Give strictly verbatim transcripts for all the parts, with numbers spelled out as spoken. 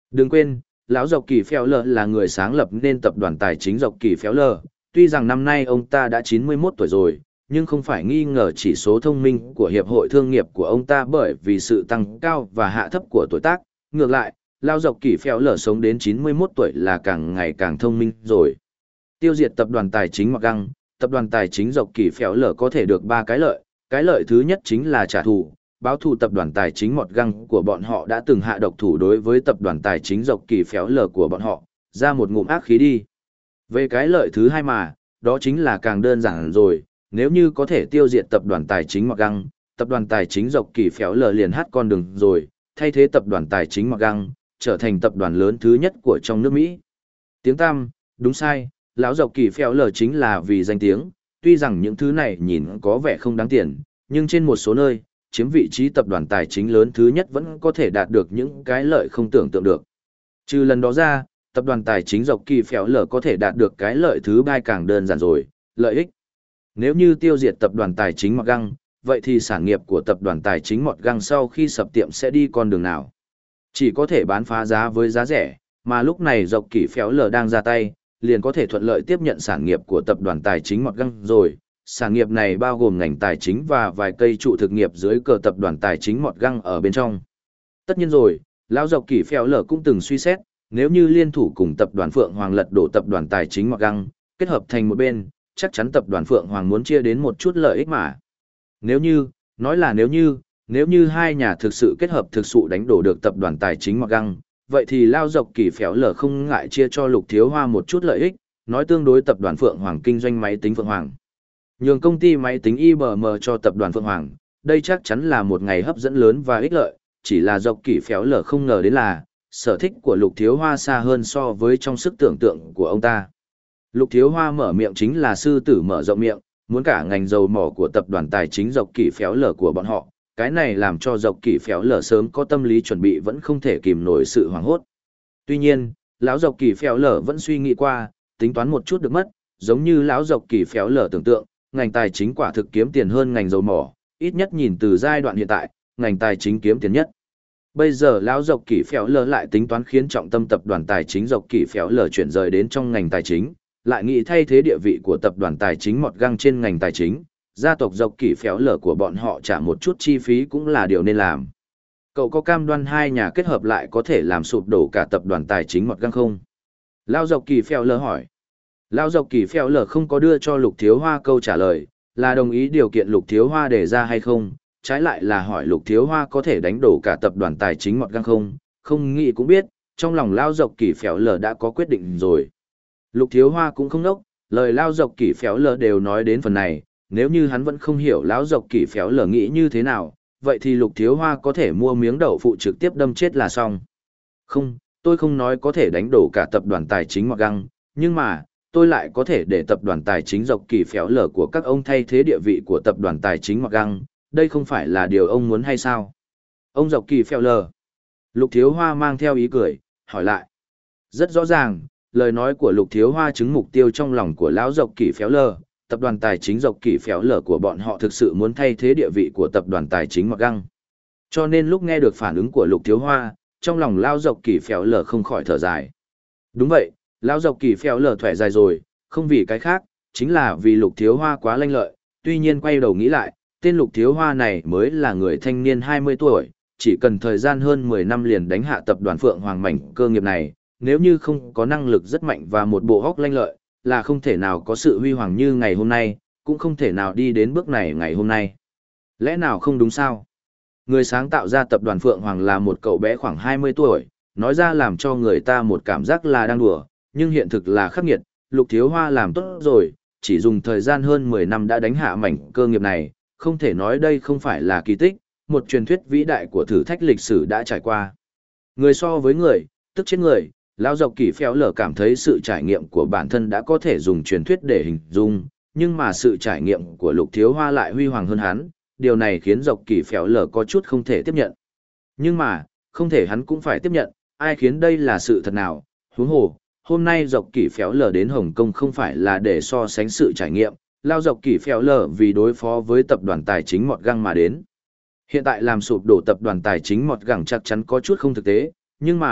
Đừng quên, lão Dọc Kỳ Phéo Lờ là người sáng lập nên tập đoàn tài chính Dọc Kỳ Phéo Lờ. Tuy rằng năm nay ông ta đã chín mươi mốt tuổi rồi, nhưng không phải nghi ngờ chỉ số thông minh của hiệp hội thương nghiệp của ông ta bởi vì sự tăng cao và hạ thấp của tuổi tác. Ngược lại, lão Dọc Kỳ Phéo Lờ sống đến chín mươi mốt tuổi là càng ngày càng thông minh rồi. Tiêu diệt tập đoàn tài chính Mặc Găng, tập đoàn tài chính Dọc Kỳ Phéo Lờ có thể được ba cái lợi. Cái lợi thứ nhất chính là trả thù, báo thù tập đoàn tài chính Mọt Găng của bọn họ đã từng hạ độc thủ đối với tập đoàn tài chính Dọc Kỳ Phéo Lờ của bọn họ, ra một ngụm ác khí đi. Về cái lợi thứ hai mà, đó chính là càng đơn giản rồi, nếu như có thể tiêu diệt tập đoàn tài chính Mọt Găng, tập đoàn tài chính Dọc Kỳ Phéo Lờ liền hát con đường rồi, thay thế tập đoàn tài chính Mọt Găng, trở thành tập đoàn lớn thứ nhất của trong nước Mỹ. Tiếng tăm, đúng sai, lão Dọc Kỳ Phéo Lờ chính là vì danh tiếng, tuy rằng những thứ này nhìn có vẻ không đáng tiền, nhưng trên một số nơi, chiếm vị trí tập đoàn tài chính lớn thứ nhất vẫn có thể đạt được những cái lợi không tưởng tượng được. Trừ lần đó ra, tập đoàn tài chính Dọc Kỳ Phéo Lờ có thể đạt được cái lợi thứ ba càng đơn giản rồi, lợi ích. Nếu như tiêu diệt tập đoàn tài chính Mọt Găng, vậy thì sản nghiệp của tập đoàn tài chính Mọt Găng sau khi sập tiệm sẽ đi con đường nào? Chỉ có thể bán phá giá với giá rẻ, mà lúc này Dọc Kỳ Phéo Lờ đang ra tay, liền có thể thuận lợi tiếp nhận sản nghiệp của tập đoàn tài chính Mọt Găng rồi. Sản nghiệp này bao gồm ngành tài chính và vài cây trụ thực nghiệp dưới cờ tập đoàn tài chính Mọt Găng ở bên trong. Tất nhiên rồi, lão Dọc Kỳ Phéo Lờ cũng từng suy xét, nếu như liên thủ cùng tập đoàn Phượng Hoàng lật đổ tập đoàn tài chính Mọt Găng, kết hợp thành một bên, chắc chắn tập đoàn Phượng Hoàng muốn chia đến một chút lợi ích mà. Nếu như, nói là nếu như, nếu như hai nhà thực sự kết hợp thực sự đánh đổ được tập đoàn tài chính Mọt Găng, vậy thì lão Dọc Kỳ Phéo Lờ không ngại chia cho Lục Thiếu Hoa một chút lợi ích, nói tương đối tập đoàn Phượng Hoàng kinh doanh máy tính Phượng Hoàng. Nhường công ty máy tính i bê em cho tập đoàn Phượng Hoàng, đây chắc chắn là một ngày hấp dẫn lớn và ích lợi, chỉ là Dọc Kỳ Phéo Lờ không ngờ đến là, sở thích của Lục Thiếu Hoa xa hơn so với trong sức tưởng tượng của ông ta. Lục Thiếu Hoa mở miệng chính là sư tử mở rộng miệng, muốn cả ngành dầu mỏ của tập đoàn tài chính Dọc Kỳ Phéo Lờ của bọn họ, cái này làm cho Dọc Kỳ Phéo Lờ sớm có tâm lý chuẩn bị vẫn không thể kìm nổi sự hoảng hốt. Tuy nhiên, lão Dọc Kỳ Phéo Lờ vẫn suy nghĩ qua, tính toán một chút được mất, giống như lão Dọc Kỳ Phéo Lờ tưởng tượng, ngành tài chính quả thực kiếm tiền hơn ngành dầu mỏ, ít nhất nhìn từ giai đoạn hiện tại, ngành tài chính kiếm tiền nhất. Bây giờ lão Dọc Kỳ Phéo Lờ lại tính toán khiến trọng tâm tập đoàn tài chính Dọc Kỳ Phéo Lờ chuyển rời đến trong ngành tài chính, lại nghĩ thay thế địa vị của tập đoàn tài chính Mọt Găng trên ngành tài chính, gia tộc Dọc Kỳ Phéo Lờ của bọn họ trả một chút chi phí cũng là điều nên làm. Cậu có cam đoan hai nhà kết hợp lại có thể làm sụp đổ cả tập đoàn tài chính Mọt Găng không? Lão Dọc Kỳ Phéo Lờ hỏi. Lão Dọc Kỳ Phéo Lờ không có đưa cho Lục Thiếu Hoa câu trả lời, là đồng ý điều kiện Lục Thiếu Hoa đề ra hay không, trái lại là hỏi Lục Thiếu Hoa có thể đánh đổ cả tập đoàn tài chính Mọt Găng không, không nghĩ cũng biết, trong lòng Lão Dọc Kỳ Phéo Lờ đã có quyết định rồi. Lục Thiếu Hoa cũng không đốc, lời Lão Dọc Kỳ Phéo Lờ đều nói đến phần này, nếu như hắn vẫn không hiểu Lão Dọc Kỳ Phéo Lờ nghĩ như thế nào, vậy thì Lục Thiếu Hoa có thể mua miếng đậu phụ trực tiếp đâm chết là xong. Không, tôi không nói có thể đánh đổ cả tập đoàn tài chính Mọt Găng, nhưng mà, tôi lại có thể để tập đoàn tài chính Dọc Kỳ Phéo Lờ của các ông thay thế địa vị của tập đoàn tài chính Mọt Găng, đây không phải là điều ông muốn hay sao? Ông Dọc Kỳ Phéo Lờ. Lục Thiếu Hoa mang theo ý cười, hỏi lại. Rất rõ ràng, lời nói của Lục Thiếu Hoa chứng mục tiêu trong lòng của lão Dọc Kỳ Phéo Lờ, tập đoàn tài chính Dọc Kỳ Phéo Lờ của bọn họ thực sự muốn thay thế địa vị của tập đoàn tài chính Mọt Găng. Cho nên lúc nghe được phản ứng của Lục Thiếu Hoa, trong lòng lão Dọc Kỳ Phéo Lờ không khỏi thở dài. Đúng vậy, lão Dọc Kỳ Phéo Lờ thở dài rồi, không vì cái khác, chính là vì Lục Thiếu Hoa quá lanh lợi, tuy nhiên quay đầu nghĩ lại, tên Lục Thiếu Hoa này mới là người thanh niên hai mươi tuổi, chỉ cần thời gian hơn mười năm liền đánh hạ tập đoàn Phượng Hoàng mảnh cơ nghiệp này, nếu như không có năng lực rất mạnh và một bộ óc lanh lợi, là không thể nào có sự huy hoàng như ngày hôm nay, cũng không thể nào đi đến bước này ngày hôm nay. Lẽ nào không đúng sao? Người sáng tạo ra tập đoàn Phượng Hoàng là một cậu bé khoảng hai mươi tuổi, nói ra làm cho người ta một cảm giác là đang đùa, nhưng hiện thực là khắc nghiệt, Lục Thiếu Hoa làm tốt rồi, chỉ dùng thời gian hơn mười năm đã đánh hạ mảnh cơ nghiệp này, không thể nói đây không phải là kỳ tích, một truyền thuyết vĩ đại của thử thách lịch sử đã trải qua. Người so với người, tức chết người, lão Dọc Kỳ Phéo Lờ cảm thấy sự trải nghiệm của bản thân đã có thể dùng truyền thuyết để hình dung, nhưng mà sự trải nghiệm của Lục Thiếu Hoa lại huy hoàng hơn hắn, điều này khiến Dọc Kỳ Phéo Lờ có chút không thể tiếp nhận. Nhưng mà, không thể hắn cũng phải tiếp nhận, ai khiến đây là sự thật nào, huống hồ, hôm nay Dọc Kỳ Phéo Lờ đến Hồng Kông không phải là để so sánh sự trải nghiệm, lao Dọc Kỳ Phéo Lờ vì đối phó với tập đoàn tài chính Mọt Găng mà đến. Hiện tại làm sụp đổ tập đoàn tài chính Mọt Găng chắc chắn có chút không thực tế, nhưng mà,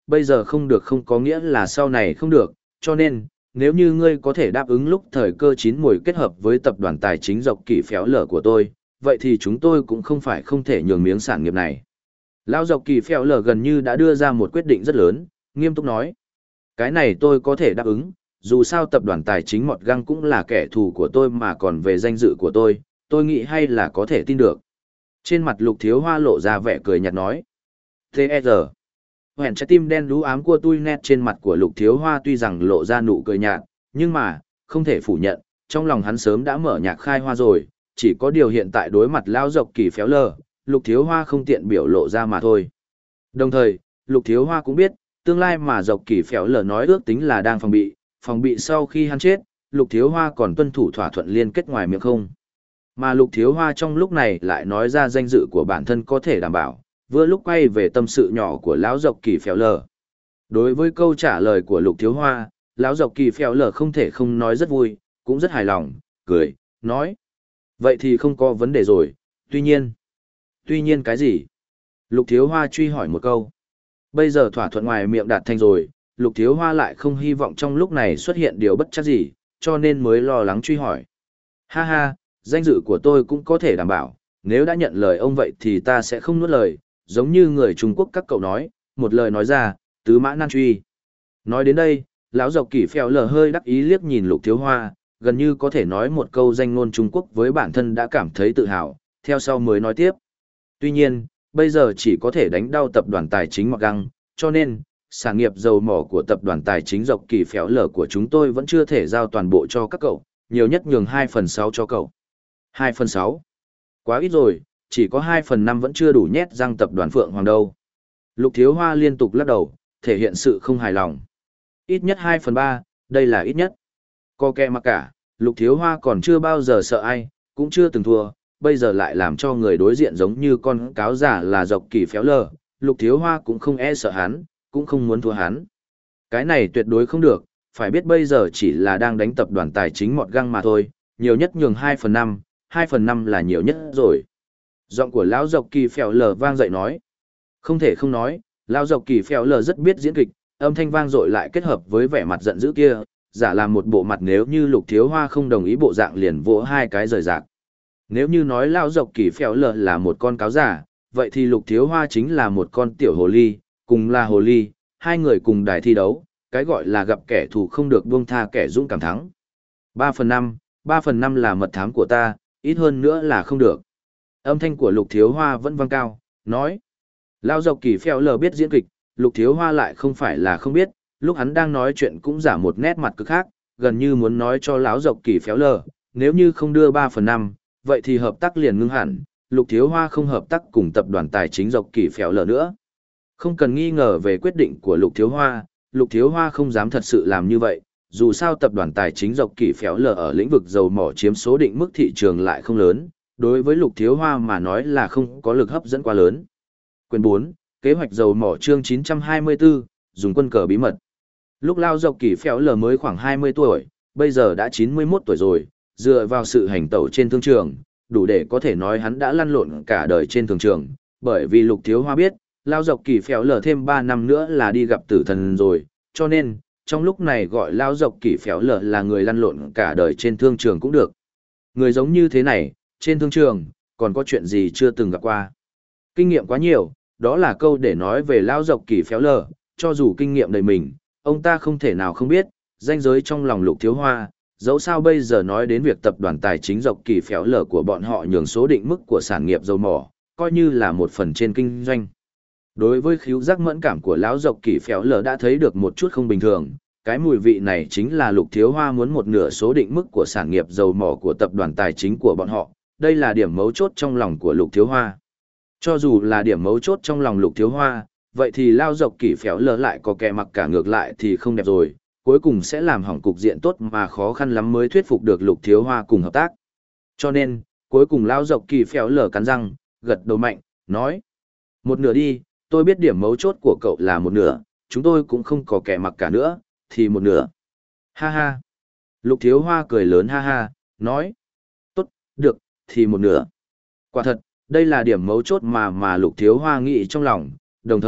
bây giờ không được không có nghĩa là sau này không được, cho nên, nếu như ngươi có thể đáp ứng lúc thời cơ chín muồi kết hợp với tập đoàn tài chính dọc kỳ phéo lở của tôi, vậy thì chúng tôi cũng không phải không thể nhường miếng sản nghiệp này. Lão dọc kỳ phéo lở gần như đã đưa ra một quyết định rất lớn, nghiêm túc nói. Cái này tôi có thể đáp ứng, dù sao tập đoàn tài chính Mọt Găng cũng là kẻ thù của tôi mà còn về danh dự của tôi, tôi nghĩ hay là có thể tin được. Trên mặt Lục Thiếu Hoa lộ ra vẻ cười nhạt nói. tê e rờ. Hẹn trái tim đen đú ám của tôi nét trên mặt của Lục Thiếu Hoa tuy rằng lộ ra nụ cười nhạt, nhưng mà, không thể phủ nhận, trong lòng hắn sớm đã mở nhạc khai hoa rồi, chỉ có điều hiện tại đối mặt lao dọc kỳ phéo lờ, Lục Thiếu Hoa không tiện biểu lộ ra mà thôi. Đồng thời, Lục Thiếu Hoa cũng biết, tương lai mà dọc kỳ phéo lờ nói ước tính là đang phòng bị, phòng bị sau khi hắn chết, Lục Thiếu Hoa còn tuân thủ thỏa thuận liên kết ngoài miệng không. Mà Lục Thiếu Hoa trong lúc này lại nói ra danh dự của bản thân có thể đảm bảo, vừa lúc quay về tâm sự nhỏ của lão dọc kỳ phéo lờ. Đối với câu trả lời của Lục Thiếu Hoa, lão dọc kỳ phéo lờ không thể không nói rất vui, cũng rất hài lòng, cười, nói. Vậy thì không có vấn đề rồi, tuy nhiên. Tuy nhiên cái gì? Lục Thiếu Hoa truy hỏi một câu. Bây giờ thỏa thuận ngoài miệng đạt thành rồi, Lục Thiếu Hoa lại không hy vọng trong lúc này xuất hiện điều bất chắc gì, cho nên mới lo lắng truy hỏi. Ha ha, danh dự của tôi cũng có thể đảm bảo, nếu đã nhận lời ông vậy thì ta sẽ không nuốt lời, giống như người Trung Quốc các cậu nói, một lời nói ra, tứ mã nan truy. Nói đến đây, lão dọc kỳ phèo lờ hơi đắc ý liếc nhìn Lục Thiếu Hoa, gần như có thể nói một câu danh ngôn Trung Quốc với bản thân đã cảm thấy tự hào, theo sau mới nói tiếp. Tuy nhiên, bây giờ chỉ có thể đánh đau tập đoàn tài chính Mọt Găng, cho nên, sản nghiệp dầu mỏ của tập đoàn tài chính dọc kỳ phéo lở của chúng tôi vẫn chưa thể giao toàn bộ cho các cậu, nhiều nhất nhường hai phần sáu cho cậu. hai phần sáu? Quá ít rồi, chỉ có hai phần năm vẫn chưa đủ nhét răng tập đoàn Phượng Hoàng đâu. Lục Thiếu Hoa liên tục lắc đầu, thể hiện sự không hài lòng. Ít nhất hai phần ba, đây là ít nhất. Co kè mặc cả, Lục Thiếu Hoa còn chưa bao giờ sợ ai, cũng chưa từng thua, bây giờ lại làm cho người đối diện giống như con cáo giả là dọc kỳ phéo lờ, Lục Thiếu Hoa cũng không e sợ hắn, cũng không muốn thua hắn. Cái này tuyệt đối không được, phải biết bây giờ chỉ là đang đánh tập đoàn tài chính Mọt Găng mà thôi, nhiều nhất nhường hai phần năm, hai phần năm là nhiều nhất rồi. Giọng của lão dọc kỳ phèo lờ vang dậy nói. Không thể không nói, lão dọc kỳ phèo lờ rất biết diễn kịch, âm thanh vang dội lại kết hợp với vẻ mặt giận dữ kia, giả làm một bộ mặt nếu như Lục Thiếu Hoa không đồng ý bộ dạng liền vỗ hai cái rời rạc. Nếu như nói lão dọc kỳ phèo lờ là một con cáo giả, vậy thì Lục Thiếu Hoa chính là một con tiểu hồ ly, cùng là hồ ly, hai người cùng đài thi đấu, cái gọi là gặp kẻ thù không được buông tha kẻ dũng cảm thắng. Ba phần năm, ba phần năm là mật thám của ta, ít hơn nữa là không được. Âm thanh của Lục Thiếu Hoa vẫn vang cao, nói. Lao dọc kỳ phèo lờ biết diễn kịch, Lục Thiếu Hoa lại không phải là không biết, lúc hắn đang nói chuyện cũng giả một nét mặt cực khác, gần như muốn nói cho lão dọc kỳ phèo lờ, nếu như không đưa ba phần năm, vậy thì hợp tác liền ngưng hẳn, Lục Thiếu Hoa không hợp tác cùng tập đoàn tài chính dọc kỳ phèo lờ nữa. Không cần nghi ngờ về quyết định của Lục Thiếu Hoa, Lục Thiếu Hoa không dám thật sự làm như vậy, dù sao tập đoàn tài chính dọc kỳ phéo lờ ở lĩnh vực dầu mỏ chiếm số định mức thị trường lại không lớn, đối với Lục Thiếu Hoa mà nói là không có lực hấp dẫn quá lớn. Quyền bốn, kế hoạch dầu mỏ chương chín trăm hai mươi tư, dùng quân cờ bí mật. Lúc lao dọc kỳ phéo lờ mới khoảng hai mươi tuổi, bây giờ đã chín mươi mốt tuổi rồi, dựa vào sự hành tẩu trên thương trường, đủ để có thể nói hắn đã lăn lộn cả đời trên thương trường, bởi vì Lục Thiếu Hoa biết, lao dọc kỳ phéo lờ thêm ba năm nữa là đi gặp tử thần rồi, cho nên, trong lúc này gọi lao dọc kỳ phéo lờ là người lăn lộn cả đời trên thương trường cũng được. Người giống như thế này, trên thương trường, còn có chuyện gì chưa từng gặp qua. Kinh nghiệm quá nhiều, đó là câu để nói về lao dọc kỳ phéo lờ, cho dù kinh nghiệm đầy mình, ông ta không thể nào không biết, danh giới trong lòng Lục Thiếu Hoa, dẫu sao bây giờ nói đến việc tập đoàn tài chính dọc kỳ phéo lờ của bọn họ nhường số định mức của sản nghiệp dầu mỏ, coi như là một phần trên kinh doanh. Đối với khíu giác mẫn cảm của lão dọc kỳ phéo lờ đã thấy được một chút không bình thường, cái mùi vị này chính là Lục Thiếu Hoa muốn một nửa số định mức của sản nghiệp dầu mỏ của tập đoàn tài chính của bọn họ, đây là điểm mấu chốt trong lòng của Lục Thiếu Hoa. Cho dù là điểm mấu chốt trong lòng Lục Thiếu Hoa, vậy thì lao dọc kỳ phéo lờ lại có kẻ mặc cả ngược lại thì không đẹp rồi, cuối cùng sẽ làm hỏng cục diện tốt mà khó khăn lắm mới thuyết phục được Lục Thiếu Hoa cùng hợp tác. Cho nên, cuối cùng lao dọc kỳ phéo lờ cắn răng, gật đầu mạnh, nói: "Một nửa đi, tôi biết điểm mấu chốt của cậu là một nửa, chúng tôi cũng không có kẻ mặc cả nữa, thì một nửa." Ha ha. Lục Thiếu Hoa cười lớn ha ha, nói: "Tốt, được, thì một nửa." Quả thật, đây là điểm mấu chốt mà mà Lục Thiếu Hoa nghĩ trong lòng, đồng thời,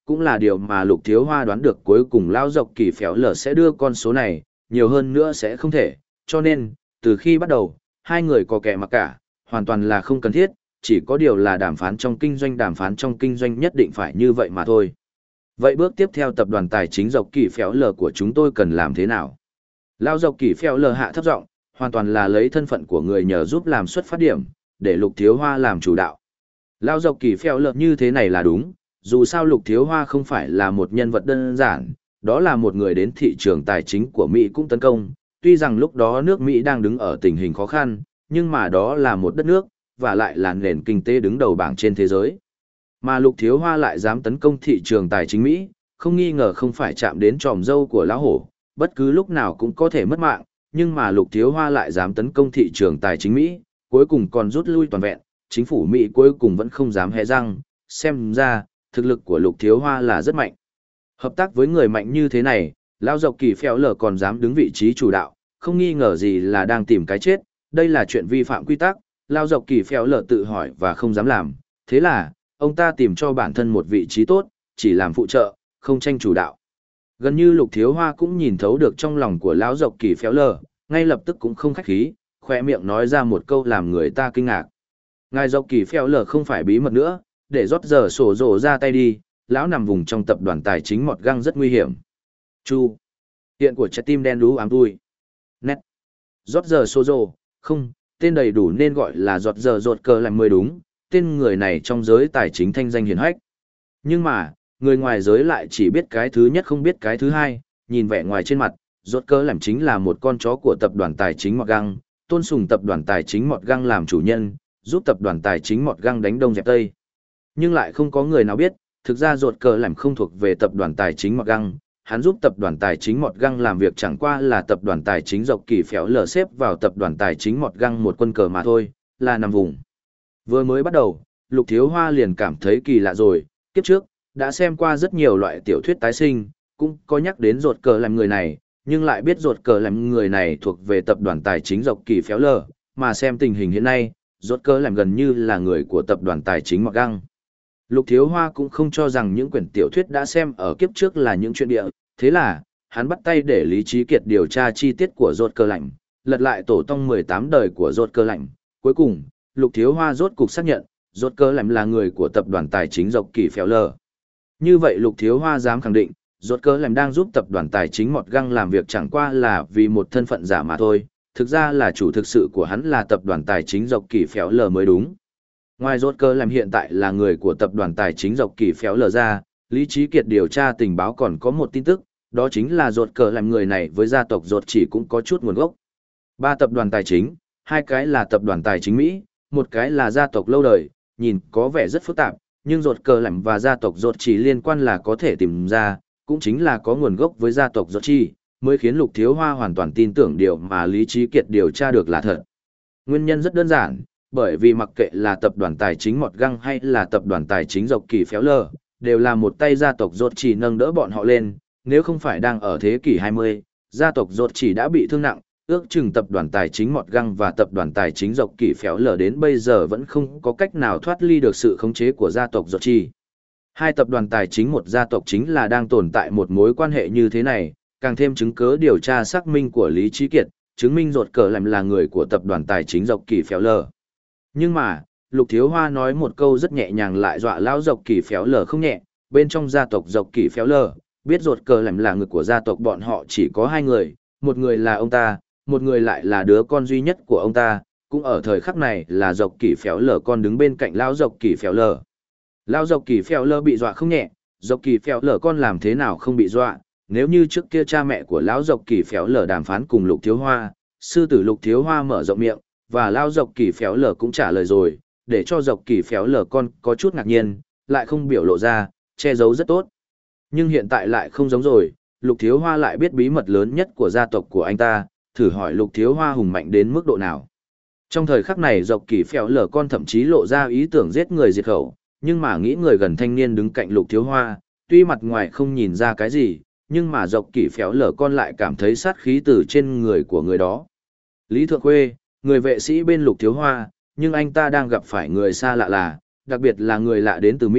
cũng là điều mà Lục Thiếu Hoa đoán được cuối cùng Lao Dọc Kỳ Phéo Lở sẽ đưa con số này, nhiều hơn nữa sẽ không thể, cho nên, từ khi bắt đầu, hai người có kẻ mặc cả, hoàn toàn là không cần thiết, chỉ có điều là đàm phán trong kinh doanh đàm phán trong kinh doanh nhất định phải như vậy mà thôi. Vậy bước tiếp theo tập đoàn tài chính Dọc Kỳ Phéo Lở của chúng tôi cần làm thế nào? Lao Dọc Kỳ Phéo Lở hạ thấp giọng, hoàn toàn là lấy thân phận của người nhờ giúp làm xuất phát điểm, để Lục Thiếu Hoa làm chủ đạo. Lao Dọc Kỳ Phéo Lở như thế này là đúng, dù sao Lục Thiếu Hoa không phải là một nhân vật đơn giản, đó là một người đến thị trường tài chính của Mỹ cũng tấn công, tuy rằng lúc đó nước Mỹ đang đứng ở tình hình khó khăn, nhưng mà đó là một đất nước, và lại là nền kinh tế đứng đầu bảng trên thế giới. Mà Lục Thiếu Hoa lại dám tấn công thị trường tài chính Mỹ, không nghi ngờ không phải chạm đến tròm dâu của lão hổ, bất cứ lúc nào cũng có thể mất mạng, nhưng mà Lục Thiếu Hoa lại dám tấn công thị trường tài chính Mỹ, cuối cùng còn rút lui toàn vẹn, chính phủ Mỹ cuối cùng vẫn không dám hé răng, xem ra, thực lực của Lục Thiếu Hoa là rất mạnh. Hợp tác với người mạnh như thế này, Lao Dọc Kỳ Phéo Lở còn dám đứng vị trí chủ đạo, không nghi ngờ gì là đang tìm cái chết, đây là chuyện vi phạm quy tắc, Lao Dọc Kỳ Phéo Lở tự hỏi và không dám làm, thế là, ông ta tìm cho bản thân một vị trí tốt, chỉ làm phụ trợ, không tranh chủ đạo. Gần như Lục Thiếu Hoa cũng nhìn thấu được trong lòng của Lão Dọc Kỳ Phéo Lở, ngay lập tức cũng không khách khí, khỏe miệng nói ra một câu làm người ta kinh ngạc. Ngài Dọc Kỳ Phéo Lở không phải bí mật nữa, để rót giờ sổ rổ ra tay đi, lão nằm vùng trong tập đoàn tài chính mọt găng rất nguy hiểm. Chu. Hiện của trái tim đen đú ám tui. Nét. Rót giờ sổ rổ, không, tên đầy đủ nên gọi là rót giờ rột cờ làm mới đúng, tên người này trong giới tài chính thanh danh hiển hách. Nhưng mà, người ngoài giới lại chỉ biết cái thứ nhất không biết cái thứ hai, nhìn vẻ ngoài trên mặt, rốt cờ làm chính là một con chó của tập đoàn tài chính mọt găng, tôn sùng tập đoàn tài chính mọt găng làm chủ nhân, giúp tập đoàn tài chính mọt găng đánh đông dẹp tây. Nhưng lại không có người nào biết, thực ra rốt cờ làm không thuộc về tập đoàn tài chính mọt găng, hắn giúp tập đoàn tài chính mọt găng làm việc chẳng qua là tập đoàn tài chính Dọc Kỳ Phéo Lở xếp vào tập đoàn tài chính mọt găng một quân cờ mà thôi, là nằm vùng. Vừa mới bắt đầu, Lục Thiếu Hoa liền cảm thấy kỳ lạ rồi, kiếp trước, đã xem qua rất nhiều loại tiểu thuyết tái sinh, cũng có nhắc đến rột cờ làm người này, nhưng lại biết rột cờ làm người này thuộc về tập đoàn tài chính Dọc Kỳ Phéo Lở, mà xem tình hình hiện nay, rột cờ làm gần như là người của tập đoàn tài chính mọt găng. Lục Thiếu Hoa cũng không cho rằng những quyển tiểu thuyết đã xem ở kiếp trước là những chuyện địa, thế là, hắn bắt tay để Lý Trí Kiệt điều tra chi tiết của rột cờ lạnh, lật lại tổ tông mười tám đời của rột cờ lạnh. Cuối cùng, Lục Thiếu Hoa rốt cục xác nhận, rột cờ lạnh là người của tập đoàn tài chính Dọc Kỳ Phéo Lở. Như vậy Lục Thiếu Hoa dám khẳng định, rột cờ lạnh đang giúp tập đoàn tài chính mọt găng làm việc chẳng qua là vì một thân phận giả mà thôi, thực ra là chủ thực sự của hắn là tập đoàn tài chính Dọc Kỳ Phéo Lở mới đúng. Ngoài rốt cờ làm hiện tại là người của tập đoàn tài chính Dọc Kỳ Phéo Lở ra, Lý Trí Kiệt điều tra tình báo còn có một tin tức, đó chính là rốt cờ làm người này với gia tộc rốt chỉ cũng có chút nguồn gốc. Ba tập đoàn tài chính, hai cái là tập đoàn tài chính Mỹ, một cái là gia tộc lâu đời, nhìn có vẻ rất phức tạp, nhưng rốt cờ làm và gia tộc rốt chỉ liên quan là có thể tìm ra, cũng chính là có nguồn gốc với gia tộc rốt chỉ, mới khiến Lục Thiếu Hoa hoàn toàn tin tưởng điều mà Lý Trí Kiệt điều tra được là thật. Nguyên nhân rất đơn giản, bởi vì mặc kệ là tập đoàn tài chính mọt găng hay là tập đoàn tài chính Dọc Kỳ Phéo Lở, đều là một tay gia tộc rốt chỉ nâng đỡ bọn họ lên, nếu không phải đang ở thế kỷ hai mươi, gia tộc rốt chỉ đã bị thương nặng, ước chừng tập đoàn tài chính mọt găng và tập đoàn tài chính Dọc Kỳ Phéo Lở đến bây giờ vẫn không có cách nào thoát ly được sự khống chế của gia tộc rốt chỉ. Hai tập đoàn tài chính một gia tộc chính là đang tồn tại một mối quan hệ như thế này, càng thêm chứng cứ điều tra xác minh của Lý Trí Kiệt, chứng minh rốt cờ làm là người của tập đoàn tài chính Dọc Kỳ Phéo Lở. Nhưng mà, Lục Thiếu Hoa nói một câu rất nhẹ nhàng lại dọa lão Dọc Kỳ Phéo Lở không nhẹ, bên trong gia tộc Dọc Kỳ Phéo Lở, biết rốt cờ làm là người của gia tộc bọn họ chỉ có hai người, một người là ông ta, một người lại là đứa con duy nhất của ông ta, cũng ở thời khắc này là Dọc Kỳ Phéo Lở con đứng bên cạnh lão Dọc Kỳ Phéo Lở. Lão Dọc Kỳ Phéo Lở bị dọa không nhẹ, Dọc Kỳ Phéo Lở con làm thế nào không bị dọa, nếu như trước kia cha mẹ của lão Dọc Kỳ Phéo Lở đàm phán cùng Lục Thiếu Hoa, sư tử Lục Thiếu Hoa mở rộng miệng, và lão Dọc Kỳ Phéo Lở cũng trả lời rồi, để cho Dọc Kỳ Phéo Lở con có chút ngạc nhiên, lại không biểu lộ ra, che giấu rất tốt. Nhưng hiện tại lại không giống rồi, Lục Thiếu Hoa lại biết bí mật lớn nhất của gia tộc của anh ta, thử hỏi Lục Thiếu Hoa hùng mạnh đến mức độ nào. Trong thời khắc này Dọc Kỳ Phéo Lở con thậm chí lộ ra ý tưởng giết người diệt khẩu, nhưng mà nghĩ người gần thanh niên đứng cạnh Lục Thiếu Hoa, tuy mặt ngoài không nhìn ra cái gì, nhưng mà Dọc Kỳ Phéo Lở con lại cảm thấy sát khí từ trên người của người đó. Lý Thượng Khuê, người vệ sĩ bên Lục Thiếu Hoa, nhưng anh ta đang gặp phải người xa lạ là, đặc biệt là người lạ đến từ Mỹ,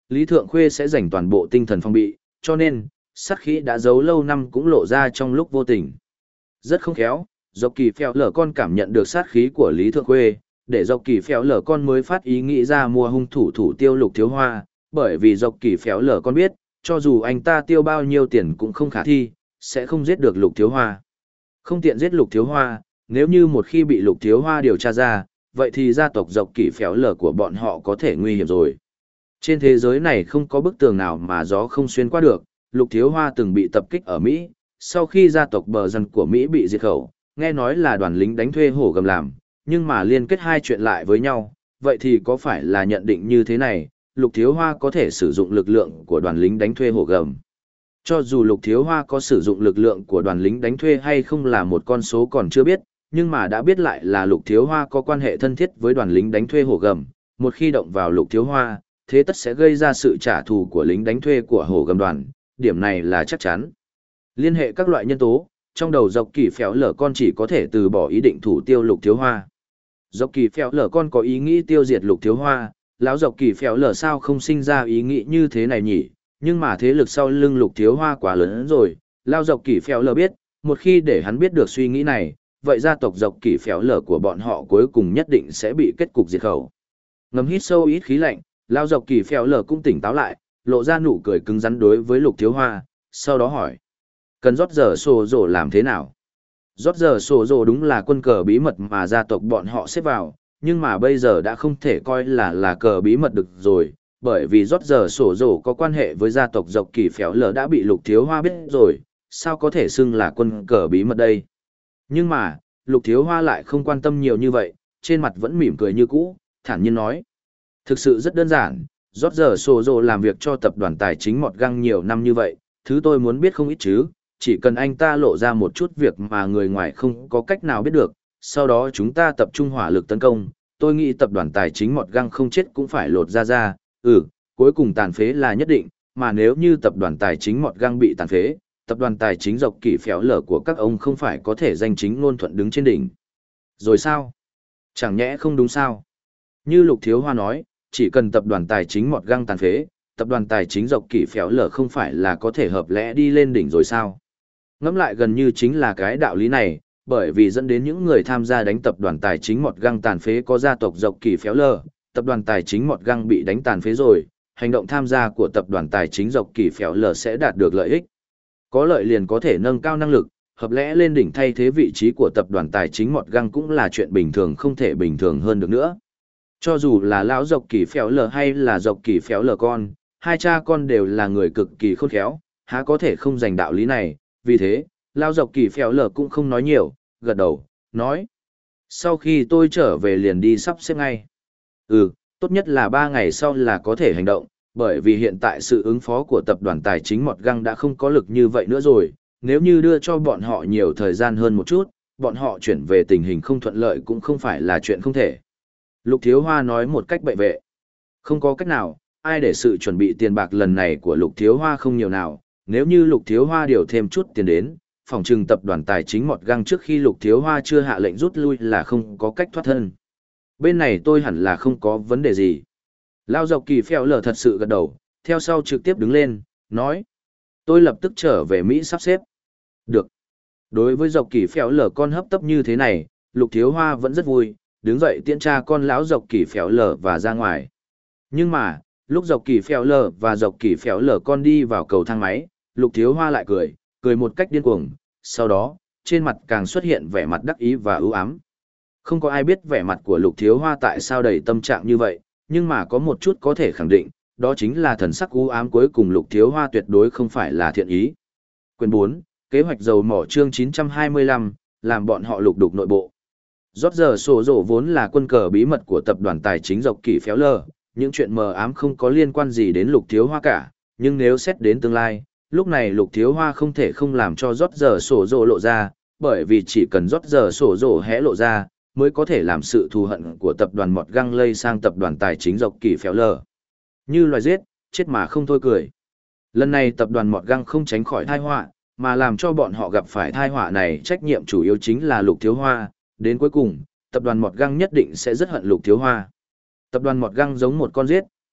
Lý Thượng Khuê sẽ dành toàn bộ tinh thần phòng bị, cho nên, sát khí đã giấu lâu năm cũng lộ ra trong lúc vô tình. Rất không khéo, dọc kỳ phèo lở con cảm nhận được sát khí của Lý Thượng Khuê, để dọc kỳ phèo lở con mới phát ý nghĩ ra mua hung thủ thủ tiêu Lục Thiếu Hoa, bởi vì dọc kỳ phèo lở con biết, cho dù anh ta tiêu bao nhiêu tiền cũng không khả thi, sẽ không giết được Lục Thiếu Hoa. Không tiện giết Lục Thiếu Hoa, nếu như một khi bị Lục Thiếu Hoa điều tra ra, vậy thì gia tộc dọc kỳ phèo lở của bọn họ có thể nguy hiểm rồi. Trên thế giới này không có bức tường nào mà gió không xuyên qua được, Lục Thiếu Hoa từng bị tập kích ở Mỹ, sau khi gia tộc bờ dân của Mỹ bị diệt khẩu, nghe nói là đoàn lính đánh thuê hổ gầm làm, nhưng mà liên kết hai chuyện lại với nhau, vậy thì có phải là nhận định như thế này, Lục Thiếu Hoa có thể sử dụng lực lượng của đoàn lính đánh thuê hổ gầm. Cho dù Lục Thiếu Hoa có sử dụng lực lượng của đoàn lính đánh thuê hay không là một con số còn chưa biết, nhưng mà đã biết lại là Lục Thiếu Hoa có quan hệ thân thiết với đoàn lính đánh thuê hổ gầm, một khi động vào Lục Thiếu Hoa, thế tất sẽ gây ra sự trả thù của lính đánh thuê của hổ gầm đoàn, điểm này là chắc chắn. Liên hệ các loại nhân tố, trong đầu dọc kỳ phèo lở con chỉ có thể từ bỏ ý định thủ tiêu Lục Thiếu Hoa. Dọc kỳ phèo lở con có ý nghĩ tiêu diệt Lục Thiếu Hoa, lão dọc kỳ phèo lở sao không sinh ra ý nghĩ như thế này nhỉ, nhưng mà thế lực sau lưng Lục Thiếu Hoa quá lớn hơn rồi, lão dọc kỳ phèo lở biết, một khi để hắn biết được suy nghĩ này, vậy gia tộc dọc kỳ phèo lở của bọn họ cuối cùng nhất định sẽ bị kết cục diệt khẩu. Ngầm hít sâu ít khí lạnh, lão dọc kỳ phèo lở cũng tỉnh táo lại, lộ ra nụ cười cứng rắn đối với Lục Thiếu Hoa, sau đó hỏi: cần rót giờ sổ rổ làm thế nào? Rót giờ sổ rổ đúng là quân cờ bí mật mà gia tộc bọn họ xếp vào, nhưng mà bây giờ đã không thể coi là là cờ bí mật được rồi, bởi vì rót giờ sổ rổ có quan hệ với gia tộc dọc kỳ phéo lờ đã bị Lục Thiếu Hoa biết rồi, sao có thể xưng là quân cờ bí mật đây? Nhưng mà, Lục Thiếu Hoa lại không quan tâm nhiều như vậy, trên mặt vẫn mỉm cười như cũ, thản nhiên nói: thực sự rất đơn giản, rót giờ sổ rổ làm việc cho tập đoàn tài chính Mọt Găng nhiều năm như vậy, thứ tôi muốn biết không ít chứ, chỉ cần anh ta lộ ra một chút việc mà người ngoài không có cách nào biết được, sau đó chúng ta tập trung hỏa lực tấn công, tôi nghĩ tập đoàn tài chính Mọt Găng không chết cũng phải lột ra ra, ừ, cuối cùng tàn phế là nhất định, mà nếu như tập đoàn tài chính Mọt Găng bị tàn phế, tập đoàn tài chính dọc kỳ phéo lở của các ông không phải có thể danh chính ngôn thuận đứng trên đỉnh. Rồi sao? Chẳng nhẽ không đúng sao? Như Lục Thiếu Hoa nói, chỉ cần tập đoàn tài chính Mọt Găng tàn phế, tập đoàn tài chính dọc kỳ phéo lở không phải là có thể hợp lẽ đi lên đỉnh rồi sao? Ngẫm lại gần như chính là cái đạo lý này, bởi vì dẫn đến những người tham gia đánh tập đoàn tài chính Mọt Găng tàn phế có gia tộc dọc kỳ phéo lở, tập đoàn tài chính Mọt Găng bị đánh tàn phế rồi, hành động tham gia của tập đoàn tài chính dọc kỳ phéo lở sẽ đạt được lợi ích. Có lợi liền có thể nâng cao năng lực, hợp lẽ lên đỉnh thay thế vị trí của tập đoàn tài chính Mọt Găng cũng là chuyện bình thường không thể bình thường hơn được nữa. Cho dù là lão dọc kỳ phéo lở hay là dọc kỳ phéo lở con, hai cha con đều là người cực kỳ khôn khéo, há có thể không giành đạo lý này, vì thế, lão dọc kỳ phéo lở cũng không nói nhiều, gật đầu, nói: sau khi tôi trở về liền đi sắp xếp ngay. Ừ, tốt nhất là ba ngày sau là có thể hành động, bởi vì hiện tại sự ứng phó của tập đoàn tài chính Mọt Găng đã không có lực như vậy nữa rồi, nếu như đưa cho bọn họ nhiều thời gian hơn một chút, bọn họ chuyển về tình hình không thuận lợi cũng không phải là chuyện không thể. Lục Thiếu Hoa nói một cách bệ vệ. Không có cách nào, ai để sự chuẩn bị tiền bạc lần này của Lục Thiếu Hoa không nhiều nào, nếu như Lục Thiếu Hoa điều thêm chút tiền đến, phòng trừng tập đoàn tài chính Mọt Găng trước khi Lục Thiếu Hoa chưa hạ lệnh rút lui là không có cách thoát thân. Bên này tôi hẳn là không có vấn đề gì. Lao dọc kỳ phèo lờ thật sự gật đầu, theo sau trực tiếp đứng lên, nói: tôi lập tức trở về Mỹ sắp xếp. Được. Đối với dọc kỳ phèo lờ con hấp tấp như thế này, Lục Thiếu Hoa vẫn rất vui, đứng dậy tiễn cha con lão dọc kỳ phèo lờ và ra ngoài. Nhưng mà, lúc dọc kỳ phèo lờ và dọc kỳ phèo lờ con đi vào cầu thang máy, Lục Thiếu Hoa lại cười, cười một cách điên cuồng, sau đó, trên mặt càng xuất hiện vẻ mặt đắc ý và ưu ám. Không có ai biết vẻ mặt của Lục Thiếu Hoa tại sao đầy tâm trạng như vậy, nhưng mà có một chút có thể khẳng định, đó chính là thần sắc ưu ám cuối cùng Lục Thiếu Hoa tuyệt đối không phải là thiện ý. Quyền bốn, kế hoạch dầu mỏ chương chín trăm hai mươi lăm, làm bọn họ lục đục nội bộ. Rót giờ sổ rổ vốn là quân cờ bí mật của tập đoàn tài chính dọc kỳ phéo lờ, những chuyện mờ ám không có liên quan gì đến Lục Thiếu Hoa cả, nhưng nếu xét đến tương lai, lúc này Lục Thiếu Hoa không thể không làm cho rót giờ sổ rổ lộ ra, bởi vì chỉ cần rót giờ sổ rổ hé lộ ra, mới có thể làm sự thù hận của tập đoàn Mọt Găng lây sang tập đoàn tài chính dọc kỳ phéo lờ. Như loài giết, chết mà không thôi cười. Lần này tập đoàn Mọt Găng không tránh khỏi tai họa, mà làm cho bọn họ gặp phải tai họa này trách nhiệm chủ yếu chính là Lục Thiếu Hoa, đến cuối cùng, tập đoàn Mọt Găng nhất định sẽ rất hận Lục Thiếu Hoa. Tập đoàn Mọt Găng giống một con giết,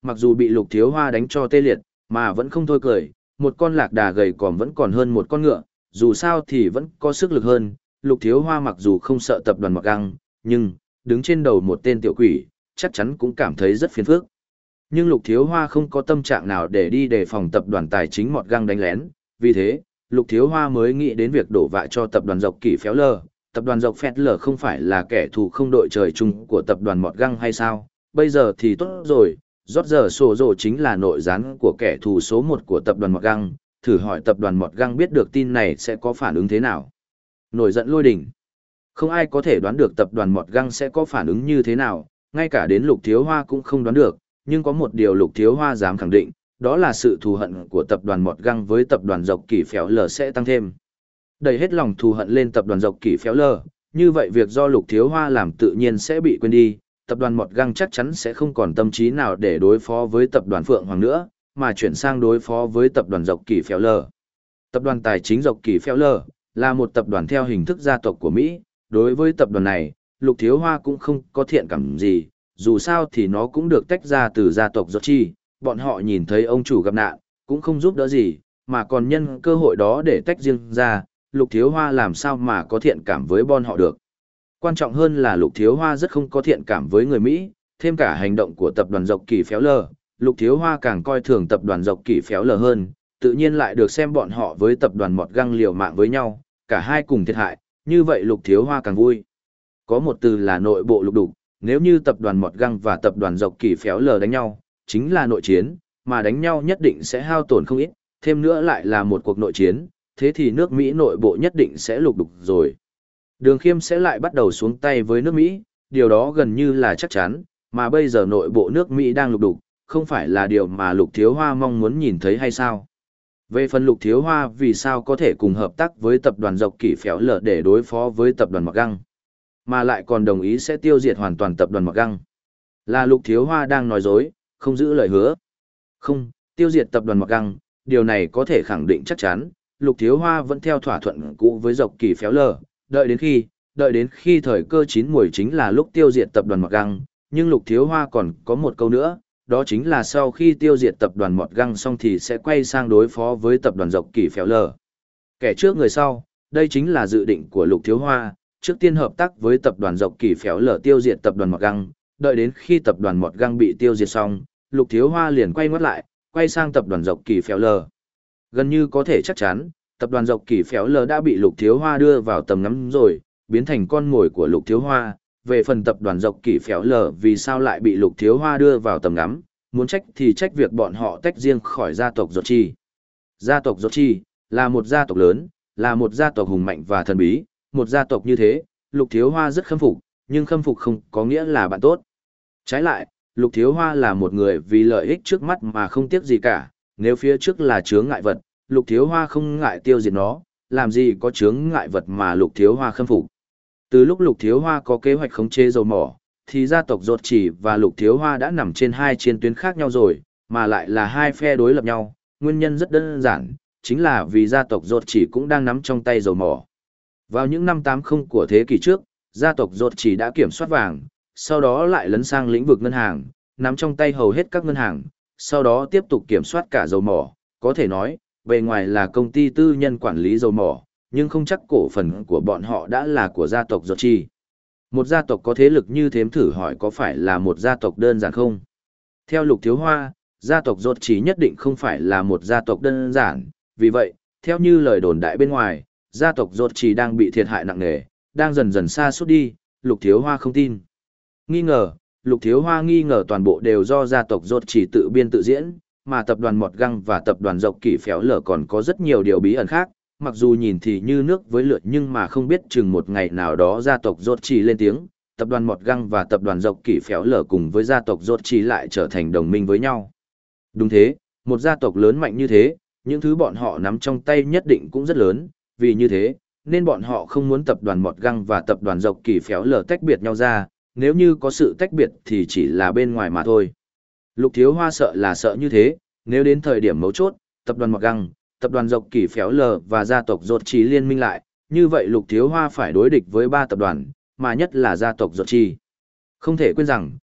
mặc dù bị Lục Thiếu Hoa đánh cho tê liệt, mà vẫn không thôi cười, một con lạc đà gầy còm vẫn còn hơn một con ngựa, dù sao thì vẫn có sức lực hơn. Lục Thiếu Hoa mặc dù không sợ tập đoàn Mọt Găng, nhưng đứng trên đầu một tên tiểu quỷ, chắc chắn cũng cảm thấy rất phiền phức. Nhưng Lục Thiếu Hoa không có tâm trạng nào để đi đề phòng tập đoàn tài chính Mọt Găng đánh lén, vì thế, Lục Thiếu Hoa mới nghĩ đến việc đổ vạ cho tập đoàn Dọc Kỳ Phéo Lờ. Tập đoàn Dọc Phét Lờ không phải là kẻ thù không đội trời chung của tập đoàn Mọt Găng hay sao? Bây giờ thì tốt rồi, rót giờ sổ rồ chính là nội gián của kẻ thù số một của tập đoàn Mọt Găng, thử hỏi tập đoàn Mọt Găng biết được tin này sẽ có phản ứng thế nào? Nổi giận lôi đình. Không ai có thể đoán được tập đoàn Mọt Găng sẽ có phản ứng như thế nào, ngay cả đến Lục Thiếu Hoa cũng không đoán được, nhưng có một điều Lục Thiếu Hoa dám khẳng định, đó là sự thù hận của tập đoàn Mọt Găng với tập đoàn Dọc Kỳ Phéo Lờ sẽ tăng thêm. Đầy hết lòng thù hận lên tập đoàn Dọc Kỳ Phéo Lờ, như vậy việc do Lục Thiếu Hoa làm tự nhiên sẽ bị quên đi, tập đoàn Mọt Găng chắc chắn sẽ không còn tâm trí nào để đối phó với tập đoàn Phượng Hoàng nữa, mà chuyển sang đối phó với tập đoàn Dọc Kỳ Phéo Lờ. Tập đoàn tài chính Dọc Kỳ Phéo Lờ là một tập đoàn theo hình thức gia tộc của Mỹ, đối với tập đoàn này, Lục Thiếu Hoa cũng không có thiện cảm gì, dù sao thì nó cũng được tách ra từ gia tộc Rothschild, bọn họ nhìn thấy ông chủ gặp nạn, cũng không giúp đỡ gì, mà còn nhân cơ hội đó để tách riêng ra, Lục Thiếu Hoa làm sao mà có thiện cảm với bọn họ được. Quan trọng hơn là Lục Thiếu Hoa rất không có thiện cảm với người Mỹ, thêm cả hành động của tập đoàn Dọc Kỳ Phéo Lờ, Lục Thiếu Hoa càng coi thường tập đoàn Dọc Kỳ Phéo Lờ hơn, tự nhiên lại được xem bọn họ với tập đoàn Mọt Găng liều mạng với nhau, cả hai cùng thiệt hại, như vậy Lục Thiếu Hoa càng vui. Có một từ là nội bộ lục đục, nếu như tập đoàn Mọt Găng và tập đoàn Dọc Kỳ Phéo Lờ đánh nhau, chính là nội chiến, mà đánh nhau nhất định sẽ hao tổn không ít, thêm nữa lại là một cuộc nội chiến, thế thì nước Mỹ nội bộ nhất định sẽ lục đục rồi. Đường Khiêm sẽ lại bắt đầu xuống tay với nước Mỹ, điều đó gần như là chắc chắn, mà bây giờ nội bộ nước Mỹ đang lục đục, không phải là điều mà Lục Thiếu Hoa mong muốn nhìn thấy hay sao? Về phần Lục Thiếu Hoa vì sao có thể cùng hợp tác với tập đoàn Dọc Kỳ Phéo Lờ để đối phó với tập đoàn Mọt Găng, mà lại còn đồng ý sẽ tiêu diệt hoàn toàn tập đoàn Mọt Găng? Là Lục Thiếu Hoa đang nói dối, không giữ lời hứa. Không, tiêu diệt tập đoàn Mọt Găng, điều này có thể khẳng định chắc chắn, Lục Thiếu Hoa vẫn theo thỏa thuận cũ với Dọc Kỳ Phéo Lờ, đợi đến khi, đợi đến khi thời cơ chín muồi chính là lúc tiêu diệt tập đoàn Mọt Găng, nhưng Lục Thiếu Hoa còn có một câu nữa, đó chính là sau khi tiêu diệt tập đoàn Mọt Găng xong thì sẽ quay sang đối phó với tập đoàn Dọc Kỳ Phéo Lờ. Kẻ trước người sau, đây chính là dự định của Lục Thiếu Hoa, trước tiên hợp tác với tập đoàn Dọc Kỳ Phéo Lờ tiêu diệt tập đoàn Mọt Găng, đợi đến khi tập đoàn Mọt Găng bị tiêu diệt xong, Lục Thiếu Hoa liền quay ngoắt lại, quay sang tập đoàn Dọc Kỳ Phéo Lờ. Gần như có thể chắc chắn, tập đoàn Dọc Kỳ Phéo Lờ đã bị Lục Thiếu Hoa đưa vào tầm ngắm rồi, biến thành con mồi của Lục Thiếu Hoa. Về phần tập đoàn Dọc Kỳ Phéo Lờ vì sao lại bị Lục Thiếu Hoa đưa vào tầm ngắm, muốn trách thì trách việc bọn họ tách riêng khỏi gia tộc Rothschild. Gia tộc Rothschild là một gia tộc lớn, là một gia tộc hùng mạnh và thần bí, một gia tộc như thế, Lục Thiếu Hoa rất khâm phục, nhưng khâm phục không có nghĩa là bạn tốt. Trái lại, Lục Thiếu Hoa là một người vì lợi ích trước mắt mà không tiếc gì cả, nếu phía trước là chướng ngại vật, Lục Thiếu Hoa không ngại tiêu diệt nó, làm gì có chướng ngại vật mà Lục Thiếu Hoa khâm phục. Từ lúc Lục Thiếu Hoa có kế hoạch khống chế dầu mỏ, thì gia tộc Rothschild và Lục Thiếu Hoa đã nằm trên hai chiến tuyến khác nhau rồi, mà lại là hai phe đối lập nhau, nguyên nhân rất đơn giản, chính là vì gia tộc Rothschild cũng đang nắm trong tay dầu mỏ. Vào những năm tám mươi của thế kỷ trước, gia tộc Rothschild đã kiểm soát vàng, sau đó lại lấn sang lĩnh vực ngân hàng, nắm trong tay hầu hết các ngân hàng, sau đó tiếp tục kiểm soát cả dầu mỏ, có thể nói, bề ngoài là công ty tư nhân quản lý dầu mỏ, nhưng không chắc cổ phần của bọn họ đã là của gia tộc Rothschild. Một gia tộc có thế lực như thế thử hỏi có phải là một gia tộc đơn giản không? Theo Lục Thiếu Hoa, gia tộc Rothschild nhất định không phải là một gia tộc đơn giản, vì vậy, theo như lời đồn đại bên ngoài, gia tộc Rothschild đang bị thiệt hại nặng nề, đang dần dần sa sút đi, Lục Thiếu Hoa không tin. Nghi ngờ, Lục Thiếu Hoa nghi ngờ toàn bộ đều do gia tộc Rothschild tự biên tự diễn, mà tập đoàn Mọt Găng và tập đoàn Dọc Kỳ Phéo Lờ còn có rất nhiều điều bí ẩn khác, mặc dù nhìn thì như nước với lửa nhưng mà không biết chừng một ngày nào đó gia tộc Rothschild lên tiếng, tập đoàn Mọt Găng và tập đoàn Dọc Kỳ Phéo Lờ cùng với gia tộc Rothschild lại trở thành đồng minh với nhau. Đúng thế, một gia tộc lớn mạnh như thế, những thứ bọn họ nắm trong tay nhất định cũng rất lớn, vì như thế, nên bọn họ không muốn tập đoàn Mọt Găng và tập đoàn Dọc Kỳ Phéo Lờ tách biệt nhau ra, nếu như có sự tách biệt thì chỉ là bên ngoài mà thôi. Lục Thiếu Hoa sợ là sợ như thế, nếu đến thời điểm mấu chốt, tập đoàn Mọt Găng, tập đoàn Dọc Kỳ Phéo Lờ và gia tộc Rothschild liên minh lại, như vậy Lục Thiếu Hoa phải đối địch với ba tập đoàn, mà nhất là gia tộc Rothschild. Không thể quên rằng,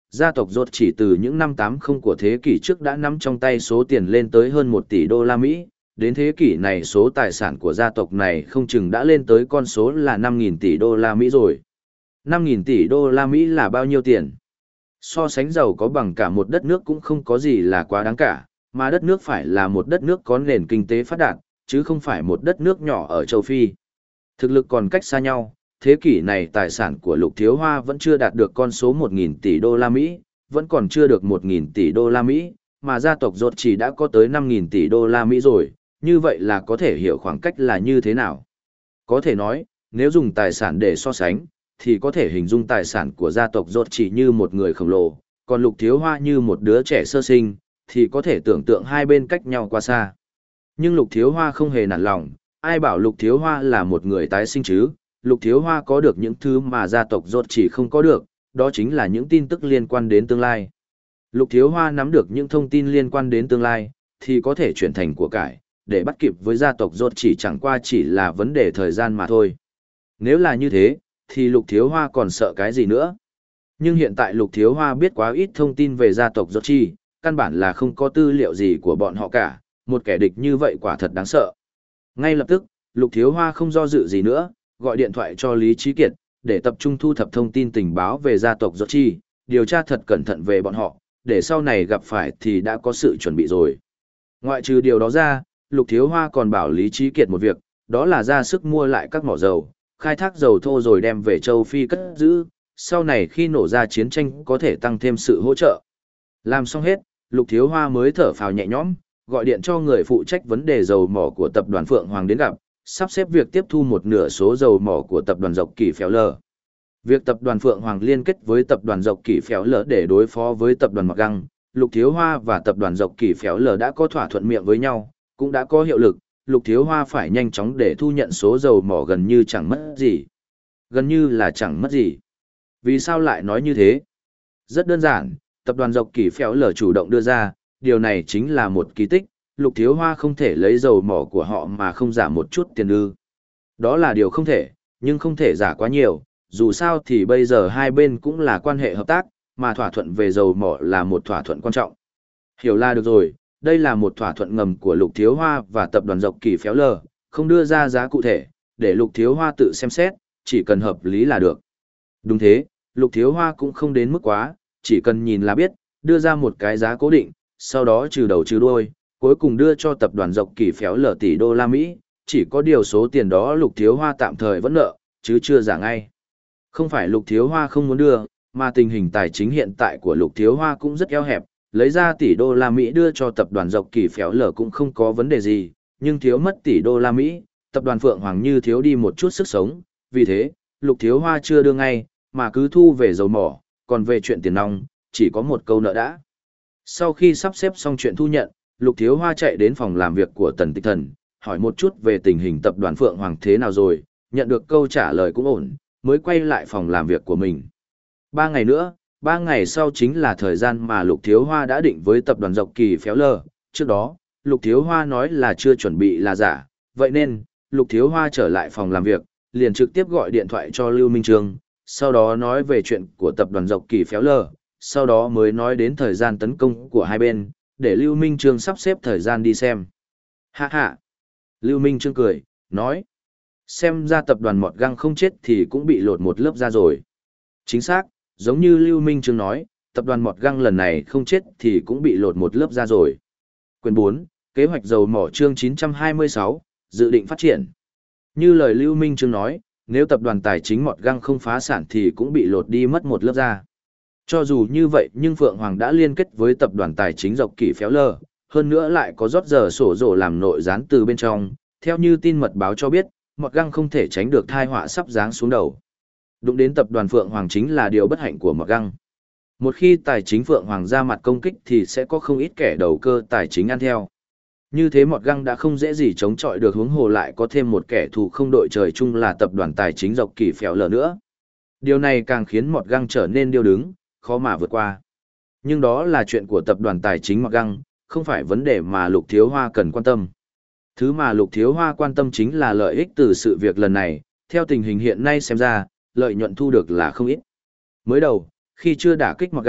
gia tộc rốt chỉ từ những năm tám mươi của thế kỷ trước đã nắm trong tay số tiền lên tới hơn một tỷ đô la Mỹ. Đến thế kỷ này số tài sản của gia tộc này không chừng đã lên tới con số là năm nghìn tỷ đô la Mỹ rồi. năm nghìn tỷ đô la Mỹ là bao nhiêu tiền? So sánh giàu có bằng cả một đất nước cũng không có gì là quá đáng cả, mà đất nước phải là một đất nước có nền kinh tế phát đạt, chứ không phải một đất nước nhỏ ở châu Phi. Thực lực còn cách xa nhau, thế kỷ này tài sản của Lục Thiếu Hoa vẫn chưa đạt được con số một nghìn tỷ đô la Mỹ, vẫn còn chưa được một nghìn tỷ đô la Mỹ, mà gia tộc rốt chỉ đã có tới năm nghìn tỷ đô la Mỹ rồi, như vậy là có thể hiểu khoảng cách là như thế nào. Có thể nói, nếu dùng tài sản để so sánh, thì có thể hình dung tài sản của gia tộc rốt chỉ như một người khổng lồ, còn Lục Thiếu Hoa như một đứa trẻ sơ sinh, thì có thể tưởng tượng hai bên cách nhau quá xa. Nhưng Lục Thiếu Hoa không hề nản lòng, ai bảo Lục Thiếu Hoa là một người tái sinh chứ, Lục Thiếu Hoa có được những thứ mà gia tộc rốt chỉ không có được, đó chính là những tin tức liên quan đến tương lai. Lục Thiếu Hoa nắm được những thông tin liên quan đến tương lai, thì có thể chuyển thành của cải, để bắt kịp với gia tộc rốt chỉ chẳng qua chỉ là vấn đề thời gian mà thôi. Nếu là như thế, thì Lục Thiếu Hoa còn sợ cái gì nữa? Nhưng hiện tại Lục Thiếu Hoa biết quá ít thông tin về gia tộc rốt chỉ, căn bản là không có tư liệu gì của bọn họ cả, một kẻ địch như vậy quả thật đáng sợ. Ngay lập tức, Lục Thiếu Hoa không do dự gì nữa, gọi điện thoại cho Lý Trí Kiệt, để tập trung thu thập thông tin tình báo về gia tộc rốt chỉ, điều tra thật cẩn thận về bọn họ, để sau này gặp phải thì đã có sự chuẩn bị rồi. Ngoại trừ điều đó ra, Lục Thiếu Hoa còn bảo Lý Trí Kiệt một việc, đó là ra sức mua lại các mỏ dầu, khai thác dầu thô rồi đem về châu Phi cất giữ, sau này khi nổ ra chiến tranh có thể tăng thêm sự hỗ trợ. Làm xong hết, Lục Thiếu Hoa mới thở phào nhẹ nhõm, gọi điện cho người phụ trách vấn đề dầu mỏ của tập đoàn Phượng Hoàng đến gặp, sắp xếp việc tiếp thu một nửa số dầu mỏ của tập đoàn Dọc Kỳ Phéo Lờ. Việc tập đoàn Phượng Hoàng liên kết với tập đoàn Dọc Kỳ Phéo Lờ để đối phó với tập đoàn Mặc Găng, Lục Thiếu Hoa và tập đoàn Dọc Kỳ Phéo Lờ đã có thỏa thuận miệng với nhau, cũng đã có hiệu lực, Lục Thiếu Hoa phải nhanh chóng để thu nhận số dầu mỏ gần như chẳng mất gì. Gần như là chẳng mất gì. Vì sao lại nói như thế? Rất đơn giản, tập đoàn Dọc Kỳ Phéo Lờ chủ động đưa ra, điều này chính là một kỳ tích, Lục Thiếu Hoa không thể lấy dầu mỏ của họ mà không giả một chút tiền ư. Đó là điều không thể, nhưng không thể giả quá nhiều, dù sao thì bây giờ hai bên cũng là quan hệ hợp tác, mà thỏa thuận về dầu mỏ là một thỏa thuận quan trọng. Hiểu là được rồi, đây là một thỏa thuận ngầm của Lục Thiếu Hoa và tập đoàn Dọc Kỳ Phéo Lờ, không đưa ra giá cụ thể, để Lục Thiếu Hoa tự xem xét, chỉ cần hợp lý là được. Đúng thế, Lục Thiếu Hoa cũng không đến mức quá, chỉ cần nhìn là biết, đưa ra một cái giá cố định, sau đó trừ đầu trừ đuôi, cuối cùng đưa cho tập đoàn Dọc Kỳ Phéo Lờ tỷ đô la Mỹ, chỉ có điều số tiền đó Lục Thiếu Hoa tạm thời vẫn nợ, chứ chưa trả ngay. Không phải Lục Thiếu Hoa không muốn đưa, mà tình hình tài chính hiện tại của Lục Thiếu Hoa cũng rất eo hẹp, lấy ra tỷ đô la Mỹ đưa cho tập đoàn Dọc Kỳ Phéo Lờ cũng không có vấn đề gì, nhưng thiếu mất tỷ đô la Mỹ, tập đoàn Phượng Hoàng như thiếu đi một chút sức sống, vì thế, Lục Thiếu Hoa chưa đưa ngay, mà cứ thu về dầu mỏ, còn về chuyện tiền nong, chỉ có một câu nợ đã. Sau khi sắp xếp xong chuyện thu nhận, Lục Thiếu Hoa chạy đến phòng làm việc của Tần Tịch Thần, hỏi một chút về tình hình tập đoàn Phượng Hoàng thế nào rồi, nhận được câu trả lời cũng ổn, mới quay lại phòng làm việc của mình. Ba ngày nữa, ba ngày sau chính là thời gian mà Lục Thiếu Hoa đã định với tập đoàn Dọc Kỳ Phéo Lờ, trước đó, Lục Thiếu Hoa nói là chưa chuẩn bị là giả, vậy nên, Lục Thiếu Hoa trở lại phòng làm việc, liền trực tiếp gọi điện thoại cho Lưu Minh Trương, sau đó nói về chuyện của tập đoàn Dọc Kỳ Phéo Lờ, sau đó mới nói đến thời gian tấn công của hai bên, để Lưu Minh Trương sắp xếp thời gian đi xem. Ha ha! Lưu Minh Trương cười, nói, xem ra tập đoàn Mọt Găng không chết thì cũng bị lột một lớp da rồi. Chính xác, giống như Lưu Minh Trương nói, tập đoàn Mọt Găng lần này không chết thì cũng bị lột một lớp da rồi. Quyền bốn, kế hoạch dầu mỏ chương chín trăm hai mươi sáu, dự định phát triển. Như lời Lưu Minh Trương nói, nếu tập đoàn tài chính Mọt Găng không phá sản thì cũng bị lột đi mất một lớp da. Cho dù như vậy nhưng Phượng Hoàng đã liên kết với tập đoàn tài chính Dọc Kỳ Phéo Lờ, hơn nữa lại có rót giờ sổ rổ làm nội gián từ bên trong, theo như tin mật báo cho biết, Mọt Găng không thể tránh được tai họa sắp giáng xuống đầu. Đụng đến tập đoàn Phượng Hoàng chính là điều bất hạnh của Mọt Găng. Một khi tài chính Phượng Hoàng ra mặt công kích thì sẽ có không ít kẻ đầu cơ tài chính ăn theo. Như thế Mọt Găng đã không dễ gì chống chọi được, huống hồ lại có thêm một kẻ thù không đội trời chung là tập đoàn tài chính Dọc Kỳ Phéo Lờ nữa. Điều này càng khiến Mọt Găng trở nên điêu đứng, khó mà vượt qua. Nhưng đó là chuyện của tập đoàn tài chính Mọt Găng, không phải vấn đề mà Lục Thiếu Hoa cần quan tâm. Thứ mà Lục Thiếu Hoa quan tâm chính là lợi ích từ sự việc lần này, theo tình hình hiện nay xem ra, lợi nhuận thu được là không ít. Mới đầu, khi chưa đả kích Mọt Găng,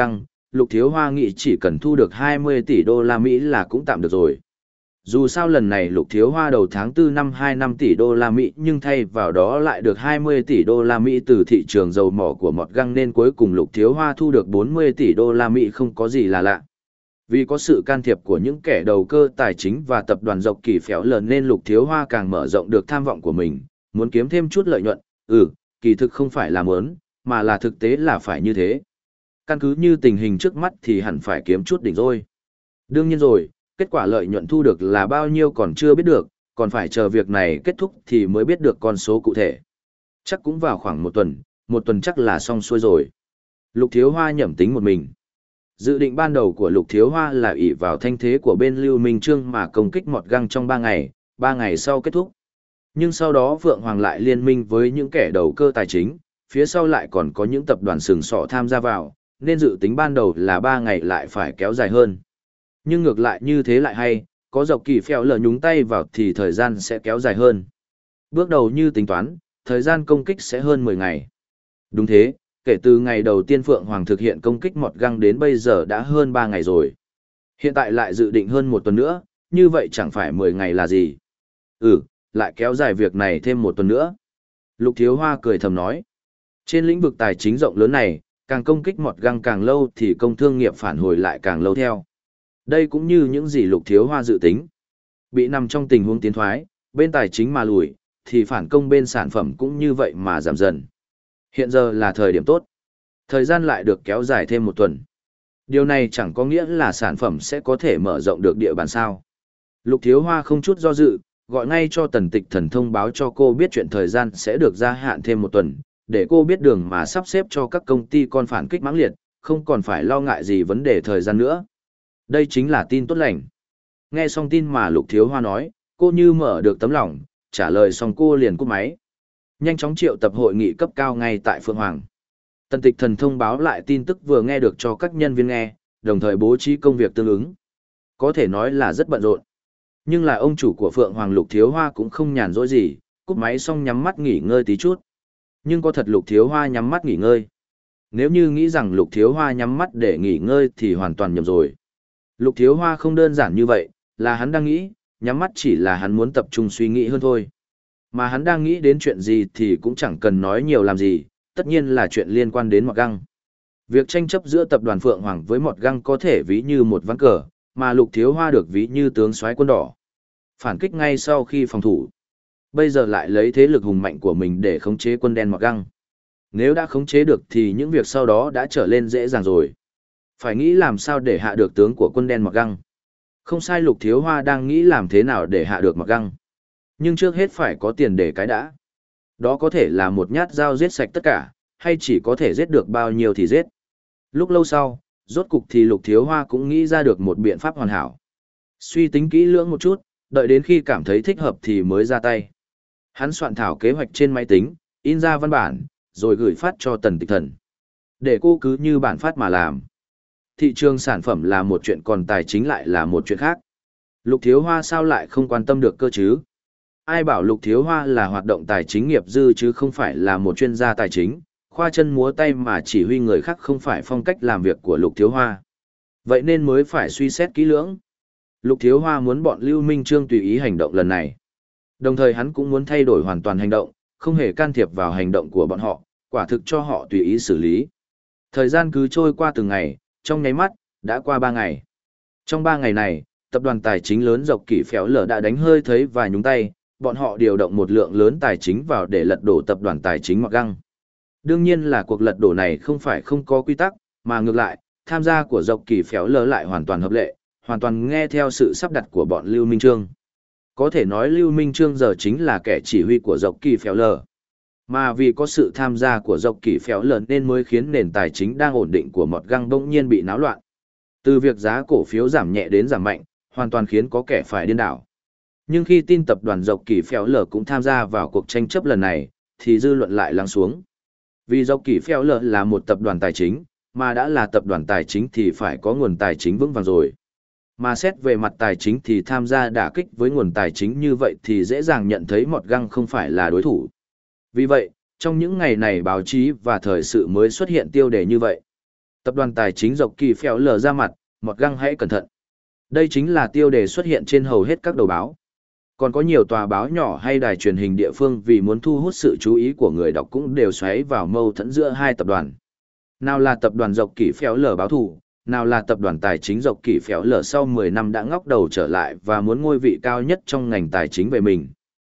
Lục Thiếu Hoa nghĩ chỉ cần thu được hai mươi tỷ đô la Mỹ là cũng tạm được rồi. Dù sao lần này Lục Thiếu Hoa đầu tháng tư năm hai năm tỷ đô la Mỹ nhưng thay vào đó lại được hai mươi tỷ đô la Mỹ từ thị trường dầu mỏ của Mọt Găng nên cuối cùng Lục Thiếu Hoa thu được bốn mươi tỷ đô la Mỹ không có gì là lạ. Vì có sự can thiệp của những kẻ đầu cơ tài chính và tập đoàn dọc kỳ phéo lờ nên Lục Thiếu Hoa càng mở rộng được tham vọng của mình, muốn kiếm thêm chút lợi nhuận, ừ, kỳ thực không phải là muốn, mà là thực tế là phải như thế. Căn cứ như tình hình trước mắt thì hẳn phải kiếm chút đỉnh rồi. Đương nhiên rồi, kết quả lợi nhuận thu được là bao nhiêu còn chưa biết được, còn phải chờ việc này kết thúc thì mới biết được con số cụ thể. Chắc cũng vào khoảng một tuần, một tuần chắc là xong xuôi rồi. Lục Thiếu Hoa nhẩm tính một mình. Dự định ban đầu của Lục Thiếu Hoa là ỷ vào thanh thế của bên Lưu Minh Trương mà công kích Mọt Găng trong ba ngày, ba ngày sau kết thúc. Nhưng sau đó Phượng Hoàng lại liên minh với những kẻ đầu cơ tài chính, phía sau lại còn có những tập đoàn sừng sọ tham gia vào, nên dự tính ban đầu là ba ngày lại phải kéo dài hơn. Nhưng ngược lại như thế lại hay, có dọc kỳ phèo lờ nhúng tay vào thì thời gian sẽ kéo dài hơn. Bước đầu như tính toán, thời gian công kích sẽ hơn mười ngày. Đúng thế, kể từ ngày đầu tiên Phượng Hoàng thực hiện công kích Mọt Găng đến bây giờ đã hơn ba ngày rồi. Hiện tại lại dự định hơn một tuần nữa, như vậy chẳng phải mười ngày là gì. Ừ, lại kéo dài việc này thêm một tuần nữa. Lục Thiếu Hoa cười thầm nói. Trên lĩnh vực tài chính rộng lớn này, càng công kích Mọt Găng càng lâu thì công thương nghiệp phản hồi lại càng lâu theo. Đây cũng như những gì Lục Thiếu Hoa dự tính. Bị nằm trong tình huống tiến thoái, bên tài chính mà lùi, thì phản công bên sản phẩm cũng như vậy mà giảm dần. Hiện giờ là thời điểm tốt. Thời gian lại được kéo dài thêm một tuần. Điều này chẳng có nghĩa là sản phẩm sẽ có thể mở rộng được địa bàn sao. Lục Thiếu Hoa không chút do dự, gọi ngay cho Tần Tịch Thần thông báo cho cô biết chuyện thời gian sẽ được gia hạn thêm một tuần, để cô biết đường mà sắp xếp cho các công ty con phản kích mãng liệt, không còn phải lo ngại gì vấn đề thời gian nữa. Đây chính là tin tốt lành. Nghe xong tin mà Lục Thiếu Hoa nói, cô như mở được tấm lòng, trả lời xong cô liền cúp máy. Nhanh chóng triệu tập hội nghị cấp cao ngay tại Phượng Hoàng. Tần Tịch Thần thông báo lại tin tức vừa nghe được cho các nhân viên nghe, đồng thời bố trí công việc tương ứng. Có thể nói là rất bận rộn. Nhưng là ông chủ của Phượng Hoàng Lục Thiếu Hoa cũng không nhàn rỗi gì, cúp máy xong nhắm mắt nghỉ ngơi tí chút. Nhưng có thật Lục Thiếu Hoa nhắm mắt nghỉ ngơi. Nếu như nghĩ rằng Lục Thiếu Hoa nhắm mắt để nghỉ ngơi thì hoàn toàn nhầm rồi. Lục Thiếu Hoa không đơn giản như vậy, là hắn đang nghĩ, nhắm mắt chỉ là hắn muốn tập trung suy nghĩ hơn thôi. Mà hắn đang nghĩ đến chuyện gì thì cũng chẳng cần nói nhiều làm gì, tất nhiên là chuyện liên quan đến Mọt Găng. Việc tranh chấp giữa tập đoàn Phượng Hoàng với Mọt Găng có thể ví như một ván cờ, mà Lục Thiếu Hoa được ví như tướng soái quân đỏ. Phản kích ngay sau khi phòng thủ. Bây giờ lại lấy thế lực hùng mạnh của mình để khống chế quân đen Mọt Găng. Nếu đã khống chế được thì những việc sau đó đã trở lên dễ dàng rồi. Phải nghĩ làm sao để hạ được tướng của quân đen Mọt Găng. Không sai, Lục Thiếu Hoa đang nghĩ làm thế nào để hạ được Mọt Găng. Nhưng trước hết phải có tiền để cái đã. Đó có thể là một nhát dao giết sạch tất cả, hay chỉ có thể giết được bao nhiêu thì giết. Lúc lâu sau, rốt cục thì Lục Thiếu Hoa cũng nghĩ ra được một biện pháp hoàn hảo. Suy tính kỹ lưỡng một chút, đợi đến khi cảm thấy thích hợp thì mới ra tay. Hắn soạn thảo kế hoạch trên máy tính, in ra văn bản, rồi gửi phát cho Tần Tịch Thần. Để cô cứ như bản phát mà làm. Thị trường sản phẩm là một chuyện còn tài chính lại là một chuyện khác. Lục Thiếu Hoa sao lại không quan tâm được cơ chứ? Ai bảo Lục Thiếu Hoa là hoạt động tài chính nghiệp dư chứ không phải là một chuyên gia tài chính, khoa chân múa tay mà chỉ huy người khác không phải phong cách làm việc của Lục Thiếu Hoa. Vậy nên mới phải suy xét kỹ lưỡng. Lục Thiếu Hoa muốn bọn Lưu Minh Trương tùy ý hành động lần này. Đồng thời hắn cũng muốn thay đổi hoàn toàn hành động, không hề can thiệp vào hành động của bọn họ, quả thực cho họ tùy ý xử lý. Thời gian cứ trôi qua từng ngày, trong nháy mắt, đã qua ba ngày. Trong ba ngày này, tập đoàn tài chính lớn Dọc Kỷ Phéo Lở đã đánh hơi thấy và nhúng tay, bọn họ điều động một lượng lớn tài chính vào để lật đổ tập đoàn tài chính Mọt Găng. Đương nhiên là cuộc lật đổ này không phải không có quy tắc, mà ngược lại, tham gia của Dọc Kỷ Phéo Lở lại hoàn toàn hợp lệ, hoàn toàn nghe theo sự sắp đặt của bọn Lưu Minh Trương. Có thể nói Lưu Minh Trương giờ chính là kẻ chỉ huy của Dọc Kỷ Phéo Lở. Mà vì có sự tham gia của Dọc Kỷ Phéo Lở nên mới khiến nền tài chính đang ổn định của Mọt Găng bỗng nhiên bị náo loạn. Từ việc giá cổ phiếu giảm nhẹ đến giảm mạnh, hoàn toàn khiến có kẻ phải điên đảo. Nhưng khi tin tập đoàn Dọc Kỷ Phéo Lở cũng tham gia vào cuộc tranh chấp lần này, thì dư luận lại lắng xuống. Vì Dọc Kỷ Phéo Lở là một tập đoàn tài chính, mà đã là tập đoàn tài chính thì phải có nguồn tài chính vững vàng rồi. Mà xét về mặt tài chính thì tham gia đả kích với nguồn tài chính như vậy thì dễ dàng nhận thấy Mọt Găng không phải là đối thủ. Vì vậy, trong những ngày này báo chí và thời sự mới xuất hiện tiêu đề như vậy. Tập đoàn tài chính dọc kỳ phèo lờ ra mặt, Mọt Găng hãy cẩn thận. Đây chính là tiêu đề xuất hiện trên hầu hết các đầu báo. Còn có nhiều tòa báo nhỏ hay đài truyền hình địa phương vì muốn thu hút sự chú ý của người đọc cũng đều xoáy vào mâu thuẫn giữa hai tập đoàn. Nào là tập đoàn dọc kỳ phèo lờ báo thù, nào là tập đoàn tài chính dọc kỳ phèo lờ sau mười năm đã ngóc đầu trở lại và muốn ngôi vị cao nhất trong ngành tài chính về mình.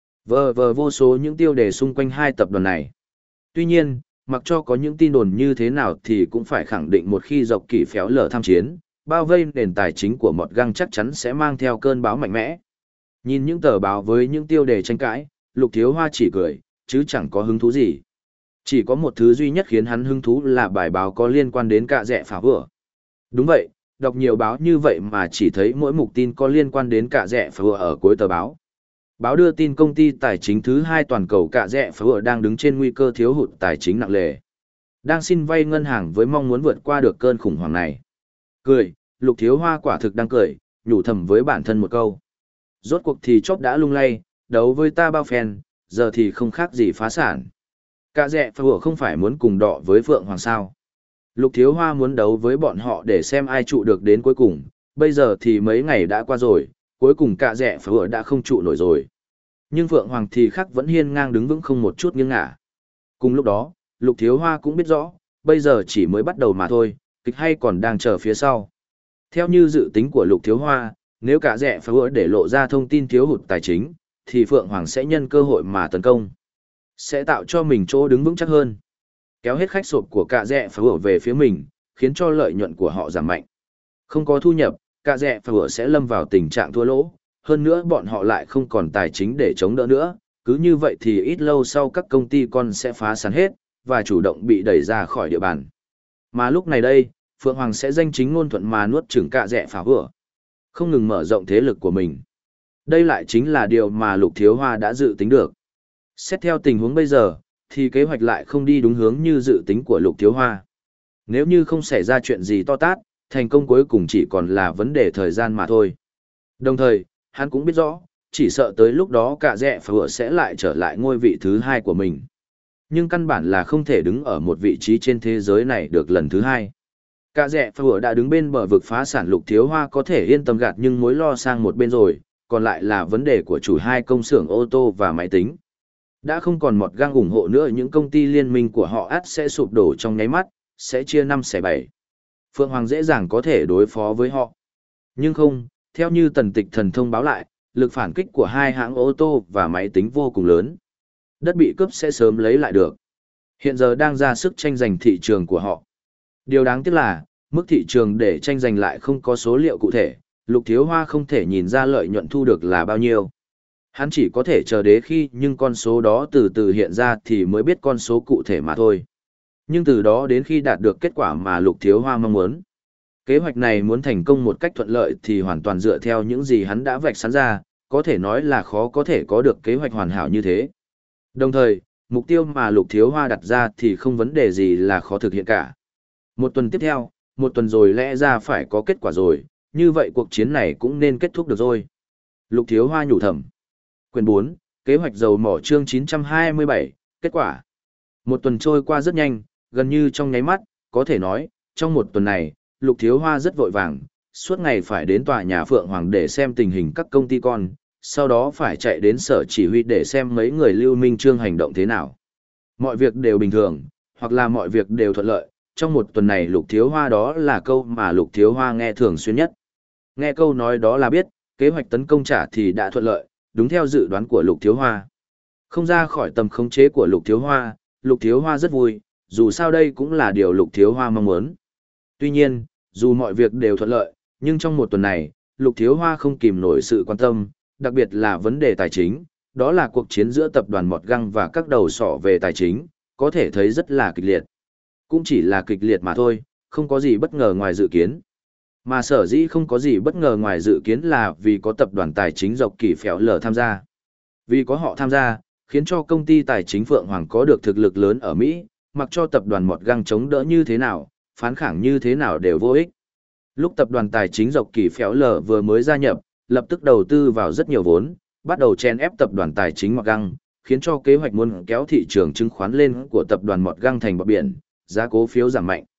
Vờ vờ vô số những tiêu đề xung quanh hai tập đoàn này. Tuy nhiên, mặc cho có những tin đồn như thế nào thì cũng phải khẳng định một khi dọc kỳ phéo lở tham chiến, bao vây nền tài chính của Mọt Găng chắc chắn sẽ mang theo cơn bão mạnh mẽ. Nhìn những tờ báo với những tiêu đề tranh cãi, Lục Thiếu Hoa chỉ cười, chứ chẳng có hứng thú gì. Chỉ có một thứ duy nhất khiến hắn hứng thú là bài báo có liên quan đến cạ rẽ phá vừa. Đúng vậy, đọc nhiều báo như vậy mà chỉ thấy mỗi mục tin có liên quan đến cạ rẽ phá vừa ở cuối tờ báo. Báo đưa tin công ty tài chính thứ hai toàn cầu cạ rẽ phá vừa đang đứng trên nguy cơ thiếu hụt tài chính nặng nề. Đang xin vay ngân hàng với mong muốn vượt qua được cơn khủng hoảng này. Cười, Lục Thiếu Hoa quả thực đang cười, nhủ thầm với bản thân một câu. Rốt cuộc thì chóp đã lung lay, đấu với ta bao phen, giờ thì không khác gì phá sản. Cạ rẽ phá vừa không phải muốn cùng đọ với Phượng Hoàng sao. Lục Thiếu Hoa muốn đấu với bọn họ để xem ai trụ được đến cuối cùng, bây giờ thì mấy ngày đã qua rồi, cuối cùng cạ rẽ phá vừa đã không trụ nổi rồi. Nhưng Phượng Hoàng thì khác vẫn hiên ngang đứng vững không một chút nghiêng ngả. Cùng lúc đó, Lục Thiếu Hoa cũng biết rõ, bây giờ chỉ mới bắt đầu mà thôi, kịch hay còn đang chờ phía sau. Theo như dự tính của Lục Thiếu Hoa, nếu cạ rẽ phá vừa để lộ ra thông tin thiếu hụt tài chính, thì Phượng Hoàng sẽ nhân cơ hội mà tấn công. Sẽ tạo cho mình chỗ đứng vững chắc hơn. Kéo hết khách sộp của cạ rẽ phá vừa về phía mình, khiến cho lợi nhuận của họ giảm mạnh. Không có thu nhập, cạ rẽ phá vừa sẽ lâm vào tình trạng thua lỗ, hơn nữa bọn họ lại không còn tài chính để chống đỡ nữa, cứ như vậy thì ít lâu sau các công ty con sẽ phá sản hết, và chủ động bị đẩy ra khỏi địa bàn. Mà lúc này đây, Phượng Hoàng sẽ danh chính ngôn thuận mà nuốt chửng cạ rẽ phá vừa, không ngừng mở rộng thế lực của mình. Đây lại chính là điều mà Lục Thiếu Hoa đã dự tính được. Xét theo tình huống bây giờ, thì kế hoạch lại không đi đúng hướng như dự tính của Lục Thiếu Hoa. Nếu như không xảy ra chuyện gì to tát, thành công cuối cùng chỉ còn là vấn đề thời gian mà thôi. Đồng thời, hắn cũng biết rõ, chỉ sợ tới lúc đó cạ rẽ phá vừa sẽ lại trở lại ngôi vị thứ hai của mình. Nhưng căn bản là không thể đứng ở một vị trí trên thế giới này được lần thứ hai. Cạ rẽ phá vừa đã đứng bên bờ vực phá sản, Lục Thiếu Hoa có thể yên tâm gạt nhưng mối lo sang một bên rồi, còn lại là vấn đề của chủ hai công xưởng ô tô và máy tính. Đã không còn Mọt Găng ủng hộ nữa, những công ty liên minh của họ ắt sẽ sụp đổ trong nháy mắt, sẽ chia năm xẻ bảy. Phượng Hoàng dễ dàng có thể đối phó với họ. Nhưng không, theo như Tần Tịch Thần thông báo lại, lực phản kích của hai hãng ô tô và máy tính vô cùng lớn. Đất bị cướp sẽ sớm lấy lại được. Hiện giờ đang ra sức tranh giành thị trường của họ. Điều đáng tiếc là, mức thị trường để tranh giành lại không có số liệu cụ thể, Lục Thiếu Hoa không thể nhìn ra lợi nhuận thu được là bao nhiêu. Hắn chỉ có thể chờ đến khi nhưng con số đó từ từ hiện ra thì mới biết con số cụ thể mà thôi. Nhưng từ đó đến khi đạt được kết quả mà Lục Thiếu Hoa mong muốn. Kế hoạch này muốn thành công một cách thuận lợi thì hoàn toàn dựa theo những gì hắn đã vạch sẵn ra, có thể nói là khó có thể có được kế hoạch hoàn hảo như thế. Đồng thời, mục tiêu mà Lục Thiếu Hoa đặt ra thì không vấn đề gì là khó thực hiện cả. Một tuần tiếp theo, một tuần rồi lẽ ra phải có kết quả rồi, như vậy cuộc chiến này cũng nên kết thúc được rồi. Lục Thiếu Hoa nhủ thầm. Quyển bốn, kế hoạch dầu mỏ chương chín trăm hai mươi bảy, kết quả. Một tuần trôi qua rất nhanh, gần như trong nháy mắt, có thể nói, trong một tuần này, Lục Thiếu Hoa rất vội vàng, suốt ngày phải đến tòa nhà Phượng Hoàng để xem tình hình các công ty con, sau đó phải chạy đến sở chỉ huy để xem mấy người Lưu Minh Trương hành động thế nào. Mọi việc đều bình thường, hoặc là mọi việc đều thuận lợi, trong một tuần này Lục Thiếu Hoa đó là câu mà Lục Thiếu Hoa nghe thường xuyên nhất. Nghe câu nói đó là biết, kế hoạch tấn công trả thì đã thuận lợi, đúng theo dự đoán của Lục Thiếu Hoa. Không ra khỏi tầm khống chế của Lục Thiếu Hoa, Lục Thiếu Hoa rất vui, dù sao đây cũng là điều Lục Thiếu Hoa mong muốn. Tuy nhiên, dù mọi việc đều thuận lợi, nhưng trong một tuần này, Lục Thiếu Hoa không kìm nổi sự quan tâm, đặc biệt là vấn đề tài chính, đó là cuộc chiến giữa tập đoàn Mọt Găng và các đầu sỏ về tài chính, có thể thấy rất là kịch liệt. Cũng chỉ là kịch liệt mà thôi, không có gì bất ngờ ngoài dự kiến. Mà sở dĩ không có gì bất ngờ ngoài dự kiến là vì có tập đoàn tài chính dọc kỳ phèo lờ tham gia. Vì có họ tham gia, khiến cho công ty tài chính Phượng Hoàng có được thực lực lớn ở Mỹ, mặc cho tập đoàn Mọt Găng chống đỡ như thế nào, phán kháng như thế nào đều vô ích. Lúc tập đoàn tài chính dọc kỳ phèo lờ vừa mới gia nhập, lập tức đầu tư vào rất nhiều vốn, bắt đầu chen ép tập đoàn tài chính Mọt Găng, khiến cho kế hoạch muốn kéo thị trường chứng khoán lên của tập đoàn Mọt Găng thành bọt biển, giá cổ phiếu giảm mạnh.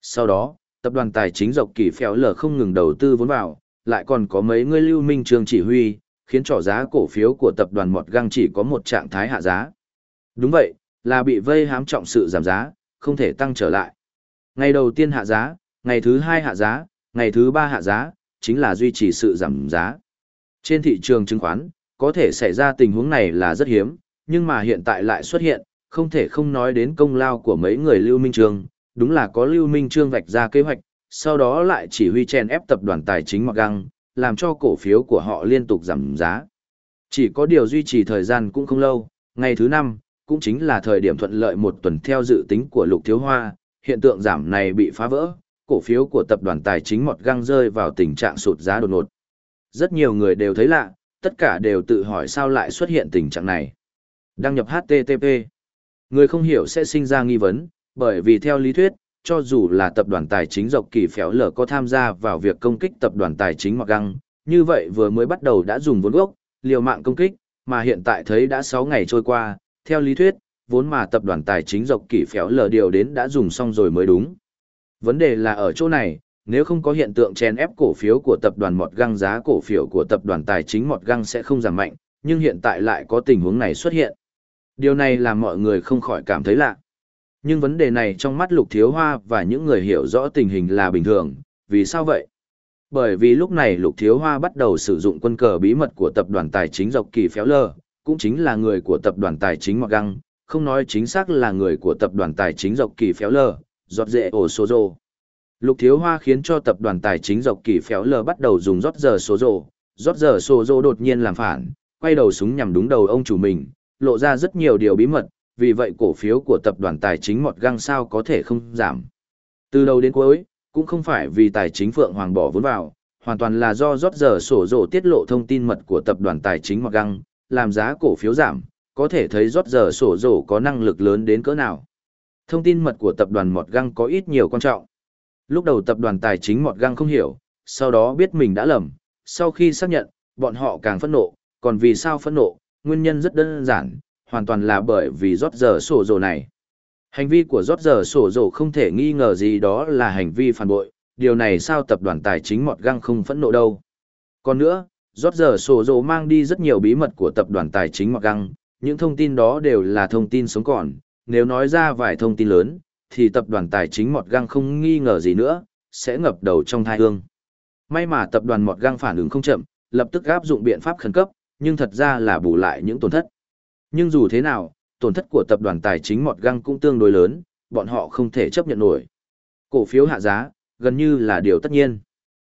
Sau đó, tập đoàn tài chính dọc kỳ phèo lờ không ngừng đầu tư vốn vào, lại còn có mấy người lưu minh trường chỉ huy, khiến cho giá cổ phiếu của tập đoàn Mọt Găng chỉ có một trạng thái hạ giá. Đúng vậy, là bị vây hám trọng sự giảm giá, không thể tăng trở lại. Ngày đầu tiên hạ giá, ngày thứ hai hạ giá, ngày thứ ba hạ giá, chính là duy trì sự giảm giá. Trên thị trường chứng khoán, có thể xảy ra tình huống này là rất hiếm, nhưng mà hiện tại lại xuất hiện, không thể không nói đến công lao của mấy người Lưu Minh Trương, đúng là có Lưu Minh Trương vạch ra kế hoạch, sau đó lại chỉ huy chèn ép tập đoàn tài chính Mọt Găng, làm cho cổ phiếu của họ liên tục giảm giá. Chỉ có điều duy trì thời gian cũng không lâu, ngày thứ năm, cũng chính là thời điểm thuận lợi một tuần theo dự tính của Lục Thiếu Hoa, hiện tượng giảm này bị phá vỡ, cổ phiếu của tập đoàn tài chính Mọt Găng rơi vào tình trạng sụt giá đột ngột. Rất nhiều người đều thấy lạ, tất cả đều tự hỏi sao lại xuất hiện tình trạng này. Đăng nhập hát tê tê pê. Người không hiểu sẽ sinh ra nghi vấn, bởi vì theo lý thuyết, cho dù là tập đoàn tài chính dọc kỳ phéo lở có tham gia vào việc công kích tập đoàn tài chính Mọt Găng, như vậy vừa mới bắt đầu đã dùng vốn gốc, liều mạng công kích, mà hiện tại thấy đã sáu ngày trôi qua, theo lý thuyết, vốn mà tập đoàn tài chính dọc kỳ phéo lở điều đến đã dùng xong rồi mới đúng. Vấn đề là ở chỗ này, nếu không có hiện tượng chèn ép cổ phiếu của tập đoàn Mọt Găng, giá cổ phiếu của tập đoàn tài chính Mọt Găng sẽ không giảm mạnh, nhưng hiện tại lại có tình huống này xuất hiện. Điều này làm mọi người không khỏi cảm thấy lạ. Nhưng vấn đề này trong mắt Lục Thiếu Hoa và những người hiểu rõ tình hình là bình thường, vì sao vậy? Bởi vì lúc này Lục Thiếu Hoa bắt đầu sử dụng quân cờ bí mật của tập đoàn tài chính dọc kỳ phéo lờ, cũng chính là người của tập đoàn tài chính Mọt Găng, không nói chính xác là người của tập đoàn tài chính dọc kỳ phéo lờ, giọt dễ ổ số rồ. Lục Thiếu Hoa khiến cho tập đoàn tài chính dọc kỳ phéo lờ bắt đầu dùng rót giờ số rồ, rót giờ số rồ đột nhiên làm phản, quay đầu súng nhằm đúng đầu ông chủ mình, lộ ra rất nhiều điều bí mật, vì vậy cổ phiếu của tập đoàn tài chính Mọt Găng sao có thể không giảm. Từ đầu đến cuối, cũng không phải vì tài chính Phượng Hoàng bỏ vốn vào, hoàn toàn là do rót giờ sổ rồ tiết lộ thông tin mật của tập đoàn tài chính Mọt Găng, làm giá cổ phiếu giảm, có thể thấy rót giờ sổ rồ có năng lực lớn đến cỡ nào. Thông tin mật của tập đoàn Mọt Găng có ít nhiều quan trọng. Lúc đầu tập đoàn tài chính Mọt Găng không hiểu, sau đó biết mình đã lầm, sau khi xác nhận, bọn họ càng phẫn nộ, còn vì sao phẫn nộ, nguyên nhân rất đơn giản, hoàn toàn là bởi vì rót giờ sổ rồ này. Hành vi của rót giờ sổ rồ không thể nghi ngờ gì đó là hành vi phản bội, điều này sao tập đoàn tài chính Mọt Găng không phẫn nộ đâu. Còn nữa, rót giờ sổ rồ mang đi rất nhiều bí mật của tập đoàn tài chính Mọt Găng, những thông tin đó đều là thông tin sống còn, nếu nói ra vài thông tin lớn, thì tập đoàn tài chính Mọt Găng không nghi ngờ gì nữa, sẽ ngập đầu trong thai hương. May mà tập đoàn Mọt Găng phản ứng không chậm, lập tức áp dụng biện pháp khẩn cấp, nhưng thật ra là bù lại những tổn thất. Nhưng dù thế nào, tổn thất của tập đoàn tài chính Mọt Găng cũng tương đối lớn, bọn họ không thể chấp nhận nổi. Cổ phiếu hạ giá, gần như là điều tất nhiên.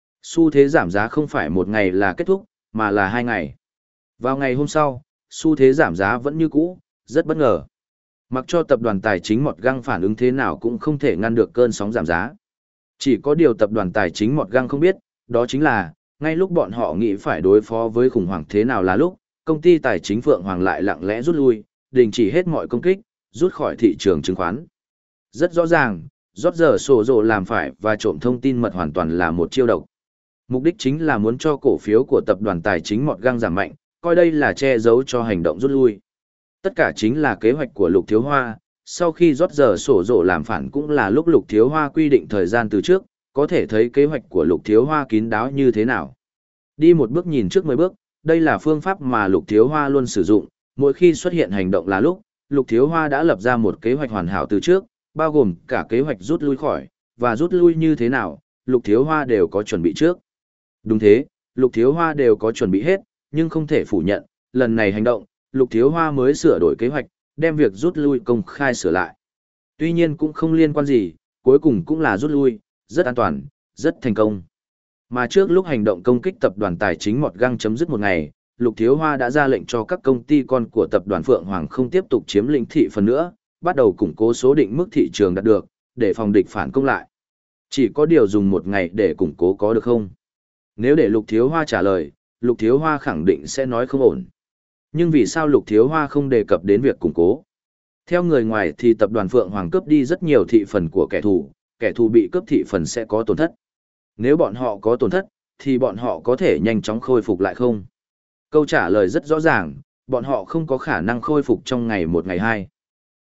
Xu thế giảm giá không phải một ngày là kết thúc, mà là hai ngày. Vào ngày hôm sau, xu thế giảm giá vẫn như cũ, rất bất ngờ. Mặc cho tập đoàn tài chính Mọt Găng phản ứng thế nào cũng không thể ngăn được cơn sóng giảm giá. Chỉ có điều tập đoàn tài chính Mọt Găng không biết, đó chính là, ngay lúc bọn họ nghĩ phải đối phó với khủng hoảng thế nào là lúc, công ty tài chính Phượng Hoàng lại lặng lẽ rút lui, đình chỉ hết mọi công kích, rút khỏi thị trường chứng khoán. Rất rõ ràng, rót giờ sổ rồ làm phải và trộm thông tin mật hoàn toàn là một chiêu độc. Mục đích chính là muốn cho cổ phiếu của tập đoàn tài chính Mọt Găng giảm mạnh, coi đây là che giấu cho hành động rút lui. Tất cả chính là kế hoạch của Lục Thiếu Hoa, sau khi rót giờ sổ rồ làm phản cũng là lúc Lục Thiếu Hoa quy định thời gian từ trước, có thể thấy kế hoạch của Lục Thiếu Hoa kín đáo như thế nào. Đi một bước nhìn trước mười bước, đây là phương pháp mà Lục Thiếu Hoa luôn sử dụng, mỗi khi xuất hiện hành động là lúc, Lục Thiếu Hoa đã lập ra một kế hoạch hoàn hảo từ trước, bao gồm cả kế hoạch rút lui khỏi, và rút lui như thế nào, Lục Thiếu Hoa đều có chuẩn bị trước. Đúng thế, Lục Thiếu Hoa đều có chuẩn bị hết, nhưng không thể phủ nhận, lần này hành động, Lục Thiếu Hoa mới sửa đổi kế hoạch, đem việc rút lui công khai sửa lại. Tuy nhiên cũng không liên quan gì, cuối cùng cũng là rút lui, rất an toàn, rất thành công. Mà trước lúc hành động công kích tập đoàn tài chính Mọt Găng chấm dứt một ngày, Lục Thiếu Hoa đã ra lệnh cho các công ty con của tập đoàn Phượng Hoàng không tiếp tục chiếm lĩnh thị phần nữa, bắt đầu củng cố số định mức thị trường đạt được, để phòng địch phản công lại. Chỉ có điều dùng một ngày để củng cố có được không? Nếu để Lục Thiếu Hoa trả lời, Lục Thiếu Hoa khẳng định sẽ nói không ổn. Nhưng vì sao Lục Thiếu Hoa không đề cập đến việc củng cố? Theo người ngoài thì tập đoàn Phượng Hoàng cướp đi rất nhiều thị phần của kẻ thù, kẻ thù bị cướp thị phần sẽ có tổn thất. Nếu bọn họ có tổn thất, thì bọn họ có thể nhanh chóng khôi phục lại không? Câu trả lời rất rõ ràng, bọn họ không có khả năng khôi phục trong ngày một ngày hai.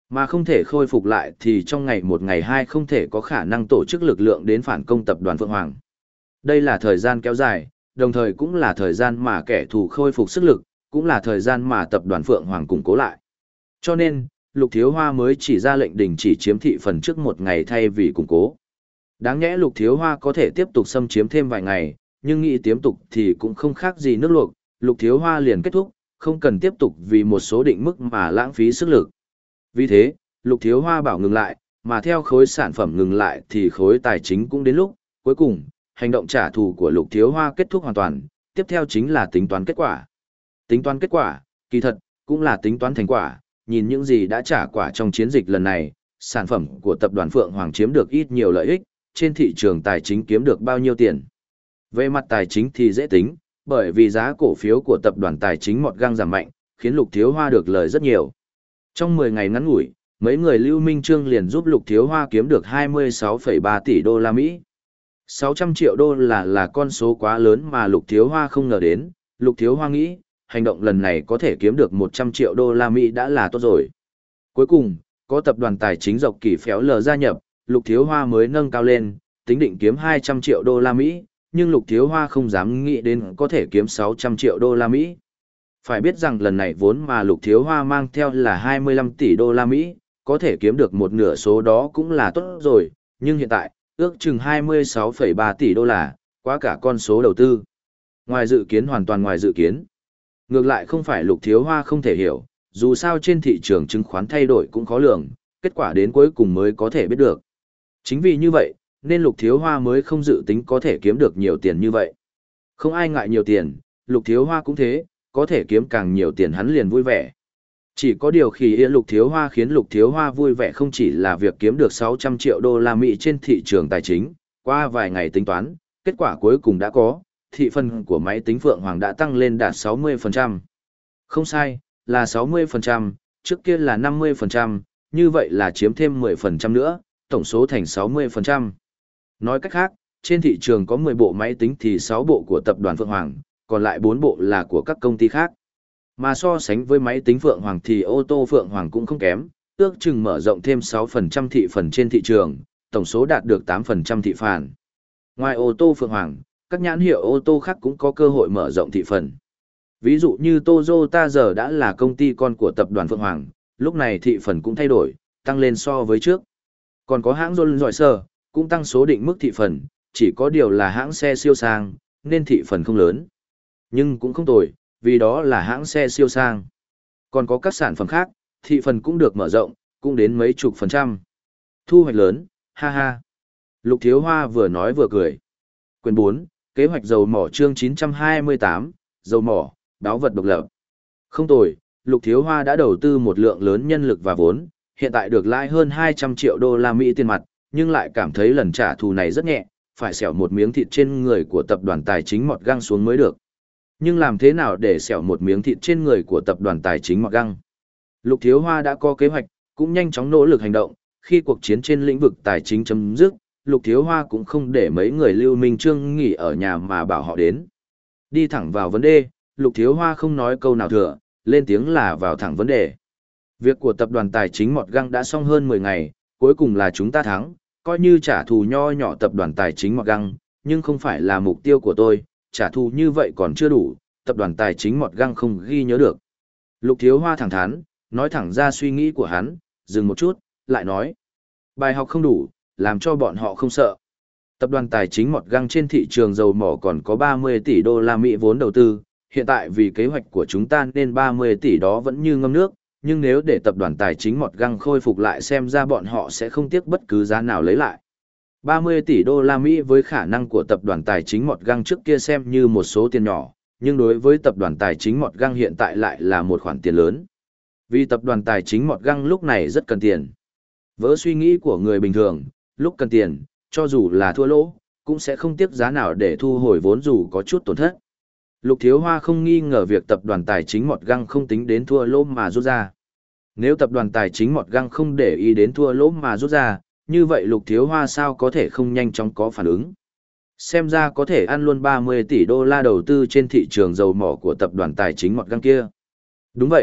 Mà không thể khôi phục lại thì trong ngày một ngày hai không thể có khả năng tổ chức lực lượng đến phản công tập đoàn Phượng Hoàng. Đây là thời gian kéo dài, đồng thời cũng là thời gian mà kẻ thù khôi phục sức lực, cũng là thời gian mà tập đoàn Phượng Hoàng củng cố lại. Cho nên, Lục Thiếu Hoa mới chỉ ra lệnh đình chỉ chiếm thị phần trước một ngày thay vì củng cố. Đáng nhẽ Lục Thiếu Hoa có thể tiếp tục xâm chiếm thêm vài ngày, nhưng nghĩ tiếp tục thì cũng không khác gì nước luộc, Lục Thiếu Hoa liền kết thúc, không cần tiếp tục vì một số định mức mà lãng phí sức lực. Vì thế, Lục Thiếu Hoa bảo ngừng lại, mà theo khối sản phẩm ngừng lại thì khối tài chính cũng đến lúc, cuối cùng, hành động trả thù của Lục Thiếu Hoa kết thúc hoàn toàn, tiếp theo chính là tính toán kết quả. Tính toán kết quả, kỳ thật, cũng là tính toán thành quả, nhìn những gì đã trả quả trong chiến dịch lần này, sản phẩm của tập đoàn Phượng Hoàng chiếm được ít nhiều lợi ích, trên thị trường tài chính kiếm được bao nhiêu tiền. Về mặt tài chính thì dễ tính, bởi vì giá cổ phiếu của tập đoàn tài chính Mọt Găng giảm mạnh, khiến Lục Thiếu Hoa được lời rất nhiều. Trong mười ngày ngắn ngủi, mấy người Lưu Minh Trương liền giúp Lục Thiếu Hoa kiếm được hai mươi sáu phẩy ba tỷ đô la Mỹ. sáu trăm triệu đô là là con số quá lớn mà Lục Thiếu Hoa không ngờ đến, Lục Thiếu Hoa nghĩ, hành động lần này có thể kiếm được một trăm triệu đô la Mỹ đã là tốt rồi. Cuối cùng, có tập đoàn tài chính Dọc Kỳ Phéo Lờ gia nhập, Lục Thiếu Hoa mới nâng cao lên, tính định kiếm hai trăm triệu đô la Mỹ, nhưng Lục Thiếu Hoa không dám nghĩ đến có thể kiếm sáu trăm triệu đô la Mỹ. Phải biết rằng lần này vốn mà Lục Thiếu Hoa mang theo là hai mươi lăm tỷ đô la Mỹ, có thể kiếm được một nửa số đó cũng là tốt rồi, nhưng hiện tại, ước chừng hai mươi sáu phẩy ba tỷ đô la, quá cả con số đầu tư. Ngoài dự kiến hoàn toàn ngoài dự kiến. Ngược lại không phải Lục Thiếu Hoa không thể hiểu, dù sao trên thị trường chứng khoán thay đổi cũng khó lường, kết quả đến cuối cùng mới có thể biết được. Chính vì như vậy, nên Lục Thiếu Hoa mới không dự tính có thể kiếm được nhiều tiền như vậy. Không ai ngại nhiều tiền, Lục Thiếu Hoa cũng thế, có thể kiếm càng nhiều tiền hắn liền vui vẻ. Chỉ có điều khi Lục Thiếu Hoa khiến Lục Thiếu Hoa vui vẻ không chỉ là việc kiếm được sáu trăm triệu đô la Mỹ trên thị trường tài chính, qua vài ngày tính toán, kết quả cuối cùng đã có, thị phần của máy tính Phượng Hoàng đã tăng lên đạt sáu mươi phần trăm. Không sai, là sáu mươi phần trăm, trước kia là năm mươi phần trăm, như vậy là chiếm thêm mười phần trăm nữa, tổng số thành sáu mươi phần trăm. Nói cách khác, trên thị trường có mười bộ máy tính thì sáu bộ của tập đoàn Phượng Hoàng, còn lại bốn bộ là của các công ty khác. Mà so sánh với máy tính Phượng Hoàng thì ô tô Phượng Hoàng cũng không kém, ước chừng mở rộng thêm sáu phần trăm thị phần trên thị trường, tổng số đạt được tám phần trăm thị phần. Ngoài ô tô Phượng Hoàng, các nhãn hiệu ô tô khác cũng có cơ hội mở rộng thị phần. Ví dụ như Toyota giờ đã là công ty con của tập đoàn Phượng Hoàng, lúc này thị phần cũng thay đổi, tăng lên so với trước. Còn có hãng Rolls-Royce cũng tăng số định mức thị phần, chỉ có điều là hãng xe siêu sang, nên thị phần không lớn. Nhưng cũng không tồi, vì đó là hãng xe siêu sang. Còn có các sản phẩm khác, thị phần cũng được mở rộng, cũng đến mấy chục phần trăm. Thu hoạch lớn, ha ha. Lục Thiếu Hoa vừa nói vừa cười. Quyển bốn, kế hoạch dầu mỏ chương chín trăm hai mươi tám, dầu mỏ, đáo vật độc lập. Không tồi, Lục Thiếu Hoa đã đầu tư một lượng lớn nhân lực và vốn, hiện tại được lãi hơn hai trăm triệu đô la Mỹ tiền mặt, nhưng lại cảm thấy lần trả thù này rất nhẹ, phải xẻo một miếng thịt trên người của tập đoàn tài chính Mọt Găng xuống mới được. Nhưng làm thế nào để xẻo một miếng thịt trên người của tập đoàn tài chính Mọt Găng? Lục Thiếu Hoa đã có kế hoạch, cũng nhanh chóng nỗ lực hành động, khi cuộc chiến trên lĩnh vực tài chính chấm dứt, Lục Thiếu Hoa cũng không để mấy người Lưu Minh Trương nghỉ ở nhà mà bảo họ đến. Đi thẳng vào vấn đề, Lục Thiếu Hoa không nói câu nào thừa, lên tiếng là vào thẳng vấn đề. Việc của tập đoàn tài chính Mọt Găng đã xong hơn mười ngày, cuối cùng là chúng ta thắng, coi như trả thù nho nhỏ tập đoàn tài chính Mọt Găng, nhưng không phải là mục tiêu của tôi, trả thù như vậy còn chưa đủ, tập đoàn tài chính Mọt Găng không ghi nhớ được. Lục Thiếu Hoa thẳng thắn, nói thẳng ra suy nghĩ của hắn, dừng một chút, lại nói. Bài học không đủ, làm cho bọn họ không sợ. Tập đoàn tài chính Mọt Găng trên thị trường dầu mỏ còn có ba mươi tỷ đô la Mỹ vốn đầu tư, hiện tại vì kế hoạch của chúng ta nên ba mươi tỷ đó vẫn như ngâm nước, nhưng nếu để tập đoàn tài chính Mọt Găng khôi phục lại xem ra bọn họ sẽ không tiếc bất cứ giá nào lấy lại. ba mươi tỷ đô la Mỹ với khả năng của tập đoàn tài chính Mọt Găng trước kia xem như một số tiền nhỏ, nhưng đối với tập đoàn tài chính Mọt Găng hiện tại lại là một khoản tiền lớn. Vì tập đoàn tài chính Mọt Găng lúc này rất cần tiền. Vỡ suy nghĩ của người bình thường, lúc cần tiền, cho dù là thua lỗ, cũng sẽ không tiếc giá nào để thu hồi vốn dù có chút tổn thất. Lục Thiếu Hoa không nghi ngờ việc tập đoàn tài chính Mọt Găng không tính đến thua lỗ mà rút ra. Nếu tập đoàn tài chính Mọt Găng không để ý đến thua lỗ mà rút ra, như vậy Lục Thiếu Hoa sao có thể không nhanh chóng có phản ứng. Xem ra có thể ăn luôn ba mươi tỷ đô la đầu tư trên thị trường dầu mỏ của tập đoàn tài chính Mọt Găng kia. Đúng vậy,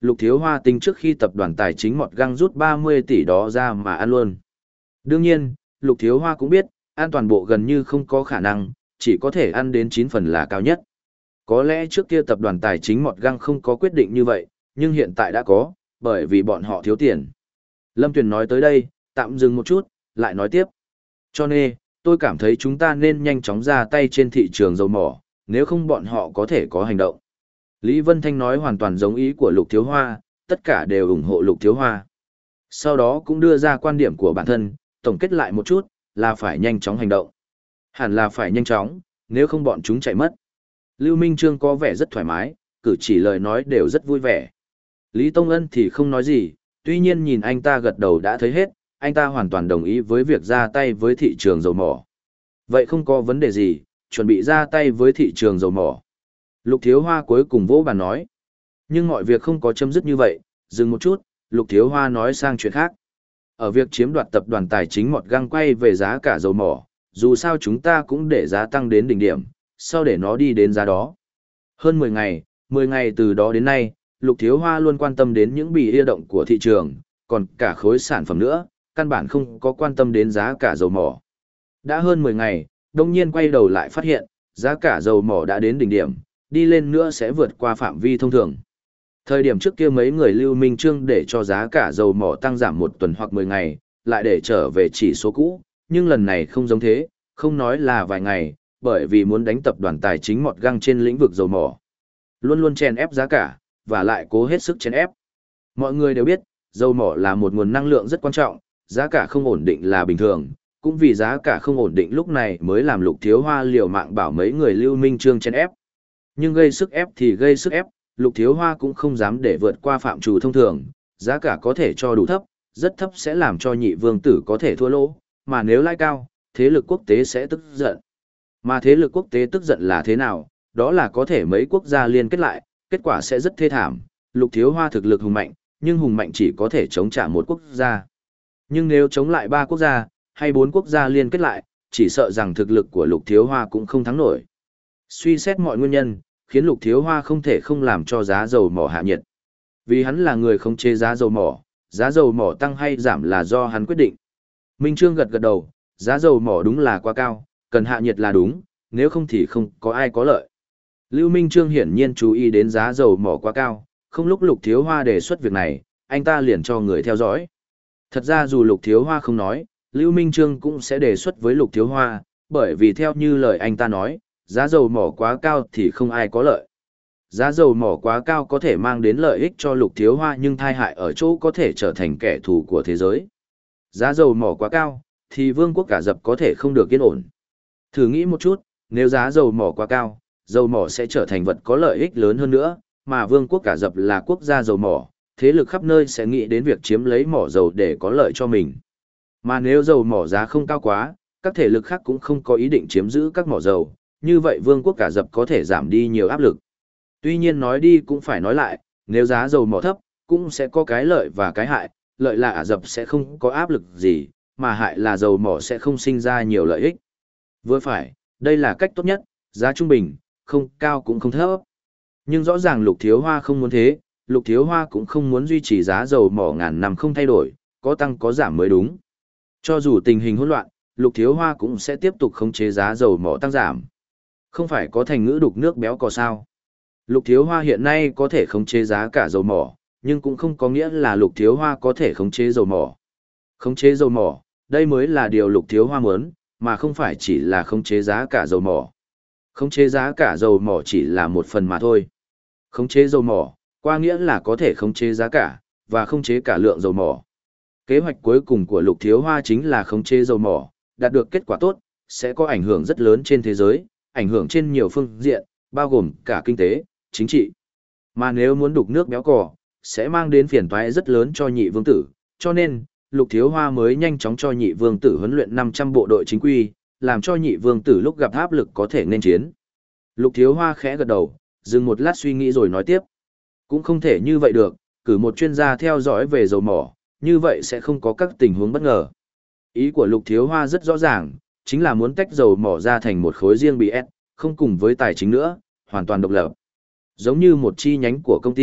Lục Thiếu Hoa tính trước khi tập đoàn tài chính Mọt Găng rút ba mươi tỷ đó ra mà ăn luôn. Đương nhiên, Lục Thiếu Hoa cũng biết, ăn toàn bộ gần như không có khả năng, chỉ có thể ăn đến chín phần là cao nhất. Có lẽ trước kia tập đoàn tài chính Mọt Găng không có quyết định như vậy, nhưng hiện tại đã có, bởi vì bọn họ thiếu tiền. Lâm Tuyền nói tới đây, tạm dừng một chút, lại nói tiếp. Cho nên, tôi cảm thấy chúng ta nên nhanh chóng ra tay trên thị trường dầu mỏ, nếu không bọn họ có thể có hành động. Lý Vân Thanh nói hoàn toàn giống ý của Lục Thiếu Hoa, tất cả đều ủng hộ Lục Thiếu Hoa. Sau đó cũng đưa ra quan điểm của bản thân, tổng kết lại một chút, là phải nhanh chóng hành động. Hẳn là phải nhanh chóng, nếu không bọn chúng chạy mất. Lưu Minh Trương có vẻ rất thoải mái, cử chỉ lời nói đều rất vui vẻ. Lý Tông Ân thì không nói gì, tuy nhiên nhìn anh ta gật đầu đã thấy hết, anh ta hoàn toàn đồng ý với việc ra tay với thị trường dầu mỏ. Vậy không có vấn đề gì, chuẩn bị ra tay với thị trường dầu mỏ. Lục Thiếu Hoa cuối cùng vỗ bàn nói. Nhưng mọi việc không có chấm dứt như vậy, dừng một chút, Lục Thiếu Hoa nói sang chuyện khác. Ở việc chiếm đoạt tập đoàn tài chính Mọt Găng quay về giá cả dầu mỏ, dù sao chúng ta cũng để giá tăng đến đỉnh điểm, sau để nó đi đến giá đó. Hơn mười ngày, mười ngày từ đó đến nay, Lục Thiếu Hoa luôn quan tâm đến những bị ia động của thị trường, còn cả khối sản phẩm nữa, căn bản không có quan tâm đến giá cả dầu mỏ. Đã hơn mười ngày, đông nhiên quay đầu lại phát hiện, giá cả dầu mỏ đã đến đỉnh điểm, đi lên nữa sẽ vượt qua phạm vi thông thường. Thời điểm trước kia mấy người Lưu Minh Trương để cho giá cả dầu mỏ tăng giảm một tuần hoặc mười ngày, lại để trở về chỉ số cũ, nhưng lần này không giống thế, không nói là vài ngày, bởi vì muốn đánh tập đoàn tài chính Mọt Găng trên lĩnh vực dầu mỏ. Luôn luôn chèn ép giá cả, và lại cố hết sức chèn ép. Mọi người đều biết, dầu mỏ là một nguồn năng lượng rất quan trọng, giá cả không ổn định là bình thường, cũng vì giá cả không ổn định lúc này mới làm Lục Thiếu Hoa liều mạng bảo mấy người Lưu Minh Trương chèn ép. Nhưng gây sức ép thì gây sức ép, Lục Thiếu Hoa cũng không dám để vượt qua phạm trù thông thường, giá cả có thể cho đủ thấp, rất thấp sẽ làm cho nhị vương tử có thể thua lỗ, mà nếu lãi cao, thế lực quốc tế sẽ tức giận. Mà thế lực quốc tế tức giận là thế nào? Đó là có thể mấy quốc gia liên kết lại, kết quả sẽ rất thê thảm. Lục Thiếu Hoa thực lực hùng mạnh, nhưng hùng mạnh chỉ có thể chống trả một quốc gia. Nhưng nếu chống lại ba quốc gia, hay bốn quốc gia liên kết lại, chỉ sợ rằng thực lực của Lục Thiếu Hoa cũng không thắng nổi. Suy xét mọi nguyên nhân, khiến Lục Thiếu Hoa không thể không làm cho giá dầu mỏ hạ nhiệt. Vì hắn là người khống chế giá dầu mỏ, giá dầu mỏ tăng hay giảm là do hắn quyết định. Minh Trương gật gật đầu, giá dầu mỏ đúng là quá cao, cần hạ nhiệt là đúng, nếu không thì không có ai có lợi. Lưu Minh Trương hiển nhiên chú ý đến giá dầu mỏ quá cao, không lúc Lục Thiếu Hoa đề xuất việc này, anh ta liền cho người theo dõi. Thật ra dù Lục Thiếu Hoa không nói, Lưu Minh Trương cũng sẽ đề xuất với Lục Thiếu Hoa, bởi vì theo như lời anh ta nói, giá dầu mỏ quá cao thì không ai có lợi. Giá dầu mỏ quá cao có thể mang đến lợi ích cho Lục Thiếu Hoa nhưng tai hại ở chỗ có thể trở thành kẻ thù của thế giới. Giá dầu mỏ quá cao, thì vương quốc Ả Rập có thể không được yên ổn. Thử nghĩ một chút, nếu giá dầu mỏ quá cao, dầu mỏ sẽ trở thành vật có lợi ích lớn hơn nữa, mà vương quốc Ả Rập là quốc gia dầu mỏ, thế lực khắp nơi sẽ nghĩ đến việc chiếm lấy mỏ dầu để có lợi cho mình. Mà nếu dầu mỏ giá không cao quá, các thể lực khác cũng không có ý định chiếm giữ các mỏ dầu, như vậy vương quốc Ả Rập có thể giảm đi nhiều áp lực. Tuy nhiên nói đi cũng phải nói lại, nếu giá dầu mỏ thấp, cũng sẽ có cái lợi và cái hại, lợi là Ả Rập sẽ không có áp lực gì, mà hại là dầu mỏ sẽ không sinh ra nhiều lợi ích. Vừa phải, đây là cách tốt nhất, giá trung bình, không cao cũng không thấp. Nhưng rõ ràng Lục Thiếu Hoa không muốn thế, Lục Thiếu Hoa cũng không muốn duy trì giá dầu mỏ ngàn năm không thay đổi, có tăng có giảm mới đúng. Cho dù tình hình hỗn loạn, Lục Thiếu Hoa cũng sẽ tiếp tục khống chế giá dầu mỏ tăng giảm. Không phải có thành ngữ đục nước béo cò sao. Lục Thiếu Hoa hiện nay có thể khống chế giá cả dầu mỏ, nhưng cũng không có nghĩa là Lục Thiếu Hoa có thể khống chế dầu mỏ. Khống chế dầu mỏ, đây mới là điều Lục Thiếu Hoa muốn, mà không phải chỉ là khống chế giá cả dầu mỏ. Khống chế giá cả dầu mỏ chỉ là một phần mà thôi. Khống chế dầu mỏ, qua nghĩa là có thể khống chế giá cả, và khống chế cả lượng dầu mỏ. Kế hoạch cuối cùng của Lục Thiếu Hoa chính là khống chế dầu mỏ, đạt được kết quả tốt, sẽ có ảnh hưởng rất lớn trên thế giới, ảnh hưởng trên nhiều phương diện, bao gồm cả kinh tế, chính trị. Mà nếu muốn đục nước béo cò, sẽ mang đến phiền toái rất lớn cho nhị vương tử, cho nên, Lục Thiếu Hoa mới nhanh chóng cho nhị vương tử huấn luyện năm trăm bộ đội chính quy, làm cho nhị vương tử lúc gặp áp lực có thể nên chiến. Lục Thiếu Hoa khẽ gật đầu, dừng một lát suy nghĩ rồi nói tiếp. Cũng không thể như vậy được, cử một chuyên gia theo dõi về dầu mỏ, như vậy sẽ không có các tình huống bất ngờ. Ý của Lục Thiếu Hoa rất rõ ràng, chính là muốn tách dầu mỏ ra thành một khối riêng bị ép, không cùng với tài chính nữa, hoàn toàn độc lập. Giống như một chi nhánh của công ty,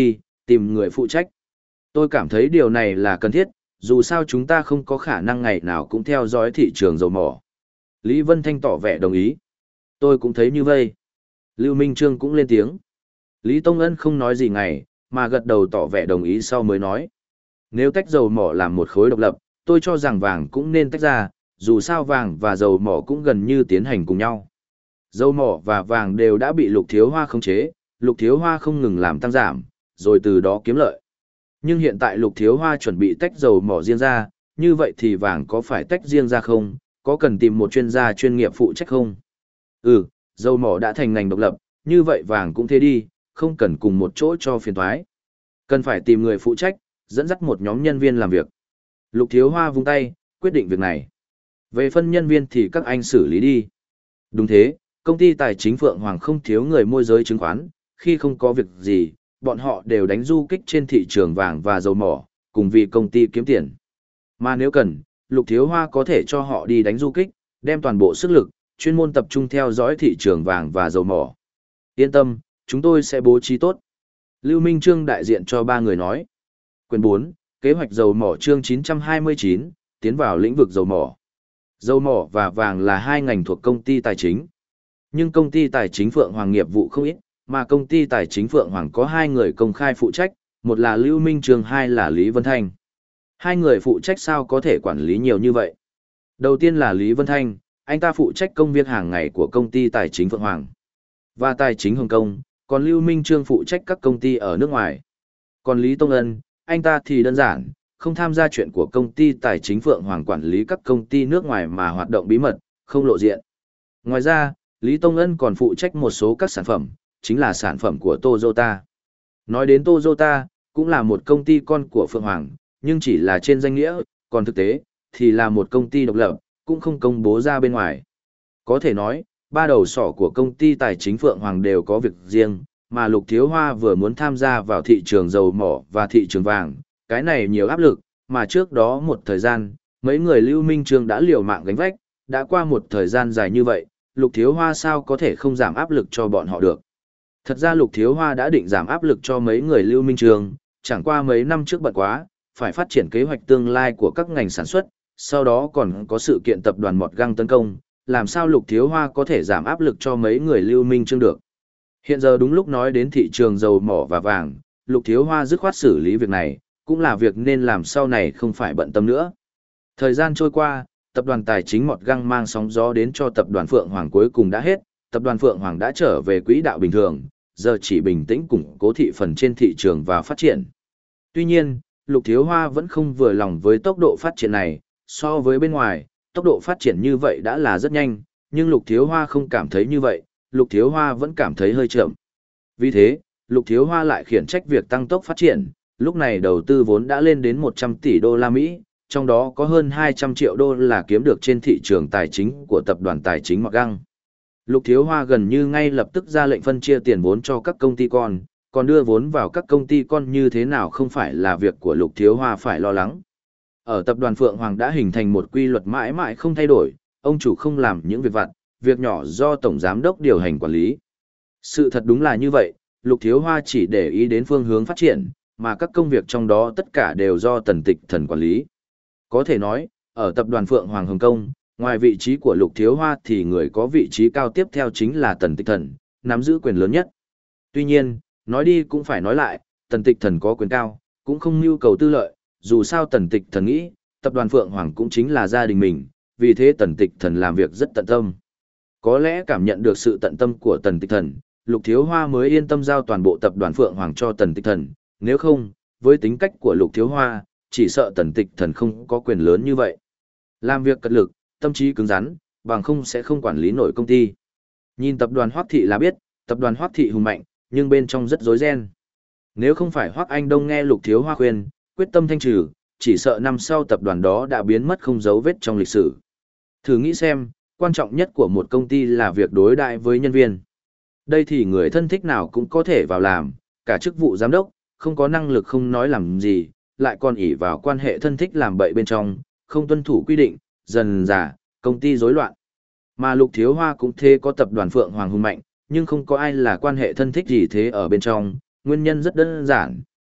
Tìm người phụ trách. Tôi cảm thấy điều này là cần thiết, dù sao chúng ta không có khả năng ngày nào cũng theo dõi thị trường dầu mỏ. Lý Vân Thanh tỏ vẻ đồng ý. Tôi cũng thấy như vậy. Lưu Minh Trương cũng lên tiếng. Lý Tông Ân không nói gì ngày, mà gật đầu tỏ vẻ đồng ý sau mới nói. Nếu tách dầu mỏ làm một khối độc lập, tôi cho rằng vàng cũng nên tách ra, dù sao vàng và dầu mỏ cũng gần như tiến hành cùng nhau. Dầu mỏ và vàng đều đã bị Lục Thiếu Hoa khống chế, Lục Thiếu Hoa không ngừng làm tăng giảm, rồi từ đó kiếm lợi. Nhưng hiện tại Lục Thiếu Hoa chuẩn bị tách dầu mỏ riêng ra, như vậy thì vàng có phải tách riêng ra không, có cần tìm một chuyên gia chuyên nghiệp phụ trách không? Ừ, dầu mỏ đã thành ngành độc lập, như vậy vàng cũng thế đi, không cần cùng một chỗ cho phiền toái. Cần phải tìm người phụ trách, dẫn dắt một nhóm nhân viên làm việc. Lục Thiếu Hoa vung tay, quyết định việc này. Về phân nhân viên thì các anh xử lý đi. Đúng thế, công ty tài chính Phượng Hoàng không thiếu người môi giới chứng khoán, khi không có việc gì, bọn họ đều đánh du kích trên thị trường vàng và dầu mỏ, cùng vì công ty kiếm tiền. Mà nếu cần, Lục Thiếu Hoa có thể cho họ đi đánh du kích, đem toàn bộ sức lực, chuyên môn tập trung theo dõi thị trường vàng và dầu mỏ. Yên tâm, chúng tôi sẽ bố trí tốt. Lưu Minh Trương đại diện cho ba người nói. Quyền bốn, kế hoạch dầu mỏ chương chín trăm hai mươi chín, tiến vào lĩnh vực dầu mỏ. Dầu mỏ và vàng là hai ngành thuộc công ty tài chính. Nhưng công ty tài chính Phượng Hoàng nghiệp vụ không ít, mà công ty tài chính Phượng Hoàng có hai người công khai phụ trách, một là Lưu Minh Trương, hai là Lý Vân Thanh. Hai người phụ trách sao có thể quản lý nhiều như vậy? Đầu tiên là Lý Vân Thanh, anh ta phụ trách công việc hàng ngày của công ty tài chính Phượng Hoàng và tài chính Hồng Kông, còn Lưu Minh Trương phụ trách các công ty ở nước ngoài. Còn Lý Tông Ân, anh ta thì đơn giản, không tham gia chuyện của công ty tài chính Phượng Hoàng quản lý các công ty nước ngoài mà hoạt động bí mật, không lộ diện. Ngoài ra, Lý Tông Ân còn phụ trách một số các sản phẩm, chính là sản phẩm của Toyota. Nói đến Toyota, cũng là một công ty con của Phượng Hoàng, nhưng chỉ là trên danh nghĩa, còn thực tế, thì là một công ty độc lập, cũng không công bố ra bên ngoài. Có thể nói, ba đầu sỏ của công ty tài chính Phượng Hoàng đều có việc riêng, mà Lục Thiếu Hoa vừa muốn tham gia vào thị trường dầu mỏ và thị trường vàng, cái này nhiều áp lực, mà trước đó một thời gian, mấy người Lưu Minh Trương đã liều mạng gánh vách, đã qua một thời gian dài như vậy, Lục Thiếu Hoa sao có thể không giảm áp lực cho bọn họ được. Thật ra Lục Thiếu Hoa đã định giảm áp lực cho mấy người Lưu Minh Trương, chẳng qua mấy năm trước bận quá, phải phát triển kế hoạch tương lai của các ngành sản xuất, sau đó còn có sự kiện tập đoàn Mọt Găng tấn công, làm sao Lục Thiếu Hoa có thể giảm áp lực cho mấy người Lưu Minh Trương được. Hiện giờ đúng lúc nói đến thị trường dầu mỏ và vàng, Lục Thiếu Hoa dứt khoát xử lý việc này, cũng là việc nên làm sau này không phải bận tâm nữa. Thời gian trôi qua, tập đoàn tài chính Mọt Găng mang sóng gió đến cho tập đoàn Phượng Hoàng cuối cùng đã hết, tập đoàn Phượng Hoàng đã trở về quỹ đạo bình thường, giờ chỉ bình tĩnh củng cố thị phần trên thị trường và phát triển. Tuy nhiên, Lục Thiếu Hoa vẫn không vừa lòng với tốc độ phát triển này, so với bên ngoài, tốc độ phát triển như vậy đã là rất nhanh, nhưng Lục Thiếu Hoa không cảm thấy như vậy, Lục Thiếu Hoa vẫn cảm thấy hơi chậm. Vì thế, Lục Thiếu Hoa lại khiển trách việc tăng tốc phát triển, lúc này đầu tư vốn đã lên đến một trăm tỷ đô la Mỹ, trong đó có hơn hai trăm triệu đô la kiếm được trên thị trường tài chính của tập đoàn tài chính Mọt Găng. Lục Thiếu Hoa gần như ngay lập tức ra lệnh phân chia tiền vốn cho các công ty con, còn đưa vốn vào các công ty con như thế nào không phải là việc của Lục Thiếu Hoa phải lo lắng. Ở tập đoàn Phượng Hoàng đã hình thành một quy luật mãi mãi không thay đổi, ông chủ không làm những việc vặt, việc nhỏ do tổng giám đốc điều hành quản lý. Sự thật đúng là như vậy, Lục Thiếu Hoa chỉ để ý đến phương hướng phát triển, mà các công việc trong đó tất cả đều do Tần Tịch Thần quản lý. Có thể nói, ở tập đoàn Phượng Hoàng Hồng Kông, ngoài vị trí của Lục Thiếu Hoa thì người có vị trí cao tiếp theo chính là Tần Tịch Thần, nắm giữ quyền lớn nhất. Tuy nhiên, nói đi cũng phải nói lại, Tần Tịch Thần có quyền cao, cũng không nhu cầu tư lợi, dù sao Tần Tịch Thần nghĩ, tập đoàn Phượng Hoàng cũng chính là gia đình mình, vì thế Tần Tịch Thần làm việc rất tận tâm. Có lẽ cảm nhận được sự tận tâm của Tần Tịch Thần, Lục Thiếu Hoa mới yên tâm giao toàn bộ tập đoàn Phượng Hoàng cho Tần Tịch Thần, nếu không, với tính cách của Lục Thiếu Hoa, chỉ sợ Tần Tịch Thần không có quyền lớn như vậy. Làm việc cật lực, tâm trí cứng rắn, bằng không sẽ không quản lý nổi công ty. Nhìn tập đoàn Hoắc Thị là biết, tập đoàn Hoắc Thị hùng mạnh, nhưng bên trong rất rối ren. Nếu không phải Hoắc Anh Đông nghe Lục Thiếu Hoa khuyên, quyết tâm thanh trừ, chỉ sợ năm sau tập đoàn đó đã biến mất không dấu vết trong lịch sử. Thử nghĩ xem, quan trọng nhất của một công ty là việc đối đãi với nhân viên. Đây thì người thân thích nào cũng có thể vào làm, cả chức vụ giám đốc, không có năng lực không nói làm gì, lại còn ỷ vào quan hệ thân thích làm bậy bên trong, không tuân thủ quy định, dần dà, công ty rối loạn. Mà Lục Thiếu Hoa cũng thế, có tập đoàn Phượng Hoàng hùng mạnh, nhưng không có ai là quan hệ thân thích gì thế ở bên trong, nguyên nhân rất đơn giản,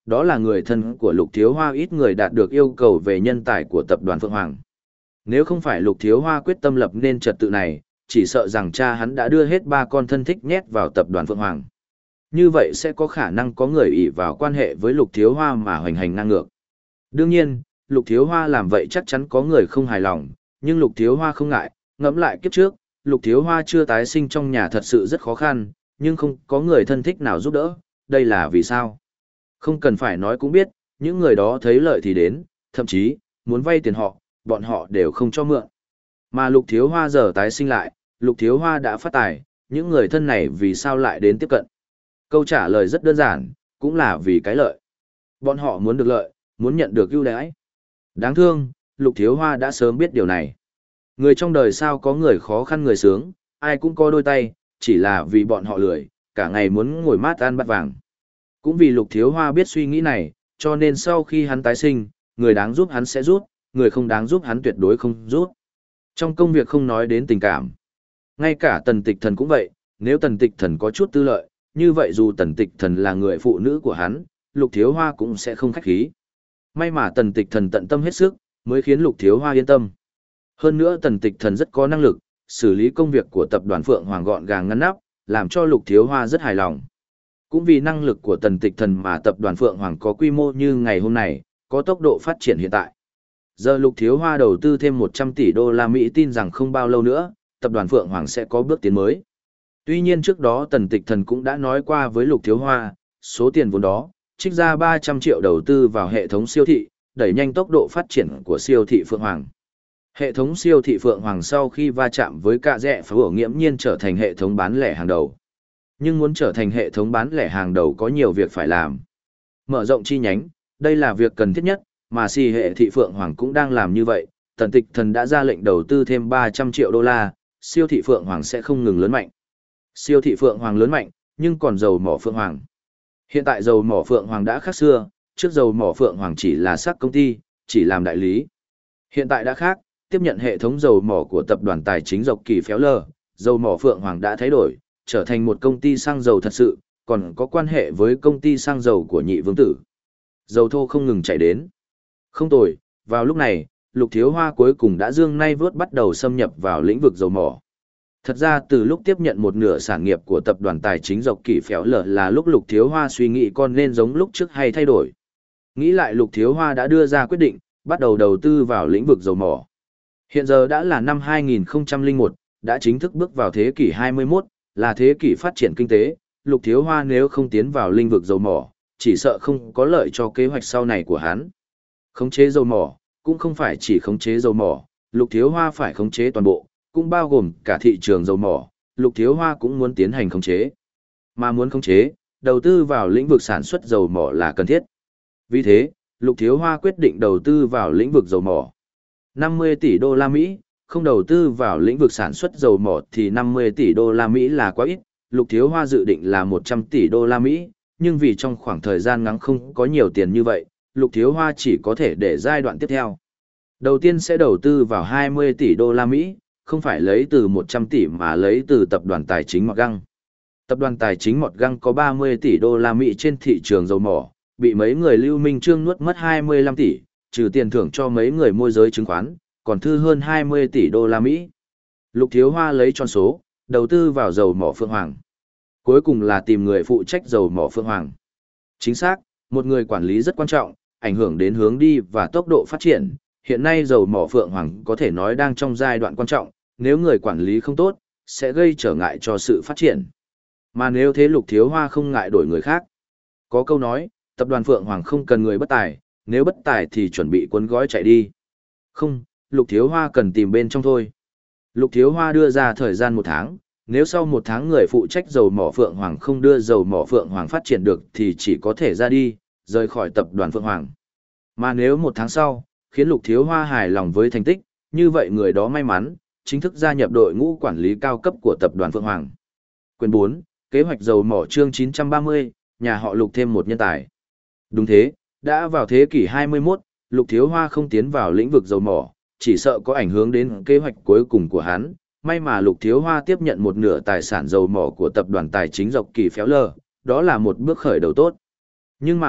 đó là người thân của Lục Thiếu Hoa ít người đạt được yêu cầu về nhân tài của tập đoàn Phượng Hoàng. Nếu không phải Lục Thiếu Hoa quyết tâm lập nên trật tự này, chỉ sợ rằng cha hắn đã đưa hết ba con thân thích nhét vào tập đoàn Phượng Hoàng. Như vậy sẽ có khả năng có người ỷ vào quan hệ với Lục Thiếu Hoa mà hoành hành ngang ngược. Đương nhiên, Lục Thiếu Hoa làm vậy chắc chắn có người không hài lòng, nhưng Lục Thiếu Hoa không ngại, ngẫm lại kiếp trước, Lục Thiếu Hoa chưa tái sinh trong nhà thật sự rất khó khăn, nhưng không có người thân thích nào giúp đỡ, đây là vì sao? Không cần phải nói cũng biết, những người đó thấy lợi thì đến, thậm chí, muốn vay tiền họ, bọn họ đều không cho mượn. Mà Lục Thiếu Hoa giờ tái sinh lại, Lục Thiếu Hoa đã phát tài, những người thân này vì sao lại đến tiếp cận? Câu trả lời rất đơn giản, cũng là vì cái lợi. Bọn họ muốn được lợi, muốn nhận được ưu đãi. Đáng thương, Lục Thiếu Hoa đã sớm biết điều này. Người trong đời sao có người khó khăn người sướng, ai cũng có đôi tay, chỉ là vì bọn họ lười, cả ngày muốn ngồi mát ăn bát vàng. Cũng vì Lục Thiếu Hoa biết suy nghĩ này, cho nên sau khi hắn tái sinh, người đáng giúp hắn sẽ giúp, người không đáng giúp hắn tuyệt đối không giúp. Trong công việc không nói đến tình cảm. Ngay cả Tần Tịch Thần cũng vậy, nếu Tần Tịch Thần có chút tư lợi, như vậy dù Tần Tịch Thần là người phụ nữ của hắn, Lục Thiếu Hoa cũng sẽ không khách khí. May mà Tần Tịch Thần tận tâm hết sức, mới khiến Lục Thiếu Hoa yên tâm. Hơn nữa Tần Tịch Thần rất có năng lực, xử lý công việc của tập đoàn Phượng Hoàng gọn gàng ngăn nắp, làm cho Lục Thiếu Hoa rất hài lòng. Cũng vì năng lực của Tần Tịch Thần mà tập đoàn Phượng Hoàng có quy mô như ngày hôm nay, có tốc độ phát triển hiện tại. Giờ Lục Thiếu Hoa đầu tư thêm một trăm tỷ đô la Mỹ tin rằng không bao lâu nữa, tập đoàn Phượng Hoàng sẽ có bước tiến mới. Tuy nhiên trước đó Tần Tịch Thần cũng đã nói qua với Lục Thiếu Hoa, số tiền vốn đó, trích ra ba trăm triệu đầu tư vào hệ thống siêu thị, đẩy nhanh tốc độ phát triển của siêu thị Phượng Hoàng. Hệ thống siêu thị Phượng Hoàng sau khi va chạm với cạ rẽ phá hổ nghiễm nhiên trở thành hệ thống bán lẻ hàng đầu. Nhưng muốn trở thành hệ thống bán lẻ hàng đầu có nhiều việc phải làm. Mở rộng chi nhánh, đây là việc cần thiết nhất, mà si hệ thị Phượng Hoàng cũng đang làm như vậy. Tần Tịch Thần đã ra lệnh đầu tư thêm ba trăm triệu đô la, siêu thị Phượng Hoàng sẽ không ngừng lớn mạnh. Siêu thị Phượng Hoàng lớn mạnh, nhưng còn dầu mỏ Phượng Hoàng. Hiện tại dầu mỏ Phượng Hoàng đã khác xưa, trước dầu mỏ Phượng Hoàng chỉ là xác công ty, chỉ làm đại lý. Hiện tại đã khác, tiếp nhận hệ thống dầu mỏ của tập đoàn tài chính Dọc Kỳ Phéo Lờ, dầu mỏ Phượng Hoàng đã thay đổi, trở thành một công ty xăng dầu thật sự, còn có quan hệ với công ty xăng dầu của nhị vương tử. Dầu thô không ngừng chảy đến. Không tồi, vào lúc này, Lục Thiếu Hoa cuối cùng đã dương nay vớt bắt đầu xâm nhập vào lĩnh vực dầu mỏ. Thật ra từ lúc tiếp nhận một nửa sản nghiệp của tập đoàn tài chính Dọc Kỳ Phéo Lờ là lúc Lục Thiếu Hoa suy nghĩ con nên giống lúc trước hay thay đổi. Nghĩ lại Lục Thiếu Hoa đã đưa ra quyết định, bắt đầu đầu tư vào lĩnh vực dầu mỏ. Hiện giờ đã là năm hai nghìn không trăm lẻ một, đã chính thức bước vào thế kỷ hai mươi mốt, là thế kỷ phát triển kinh tế. Lục Thiếu Hoa nếu không tiến vào lĩnh vực dầu mỏ, chỉ sợ không có lợi cho kế hoạch sau này của hắn. Khống chế dầu mỏ, cũng không phải chỉ khống chế dầu mỏ, Lục Thiếu Hoa phải khống chế toàn bộ, cũng bao gồm cả thị trường dầu mỏ, Lục Thiếu Hoa cũng muốn tiến hành khống chế. Mà muốn khống chế, đầu tư vào lĩnh vực sản xuất dầu mỏ là cần thiết. Vì thế, Lục Thiếu Hoa quyết định đầu tư vào lĩnh vực dầu mỏ. năm mươi tỷ đô la Mỹ, không đầu tư vào lĩnh vực sản xuất dầu mỏ thì năm mươi tỷ đô la Mỹ là quá ít, Lục Thiếu Hoa dự định là một trăm tỷ đô la Mỹ, nhưng vì trong khoảng thời gian ngắn không có nhiều tiền như vậy, Lục Thiếu Hoa chỉ có thể để giai đoạn tiếp theo. Đầu tiên sẽ đầu tư vào hai mươi tỷ đô la Mỹ, không phải lấy từ một trăm tỷ mà lấy từ tập đoàn tài chính Mọt Găng. Tập đoàn tài chính Mọt Găng có ba mươi tỷ đô la Mỹ trên thị trường dầu mỏ, bị mấy người Lưu Minh Trương nuốt mất hai mươi lăm tỷ, trừ tiền thưởng cho mấy người môi giới chứng khoán, còn thư hơn hai mươi tỷ đô la Mỹ. Lục Thiếu Hoa lấy tròn số, đầu tư vào dầu mỏ Phượng Hoàng. Cuối cùng là tìm người phụ trách dầu mỏ Phượng Hoàng. Chính xác, một người quản lý rất quan trọng, ảnh hưởng đến hướng đi và tốc độ phát triển. Hiện nay dầu mỏ Phượng Hoàng có thể nói đang trong giai đoạn quan trọng, nếu người quản lý không tốt, sẽ gây trở ngại cho sự phát triển. Mà nếu thế Lục Thiếu Hoa không ngại đổi người khác. Có câu nói, tập đoàn Phượng Hoàng không cần người bất tài, nếu bất tài thì chuẩn bị cuốn gói chạy đi. Không, Lục Thiếu Hoa cần tìm bên trong thôi. Lục Thiếu Hoa đưa ra thời gian một tháng, nếu sau một tháng người phụ trách dầu mỏ Phượng Hoàng không đưa dầu mỏ Phượng Hoàng phát triển được thì chỉ có thể ra đi, rời khỏi tập đoàn Phượng Hoàng. Mà nếu một tháng sau, khiến Lục Thiếu Hoa hài lòng với thành tích, như vậy người đó may mắn, chính thức gia nhập đội ngũ quản lý cao cấp của tập đoàn Phượng Hoàng. Quyền bốn, kế hoạch dầu mỏ chương chín trăm ba mươi, nhà họ Lục thêm một nhân tài. Đúng thế, đã vào thế kỷ hai mươi mốt, Lục Thiếu Hoa không tiến vào lĩnh vực dầu mỏ, chỉ sợ có ảnh hưởng đến kế hoạch cuối cùng của hắn. May mà Lục Thiếu Hoa tiếp nhận một nửa tài sản dầu mỏ của tập đoàn tài chính Dọc Kỳ Phéo Lờ, đó là một bước khởi đầu tốt. Nhưng mà,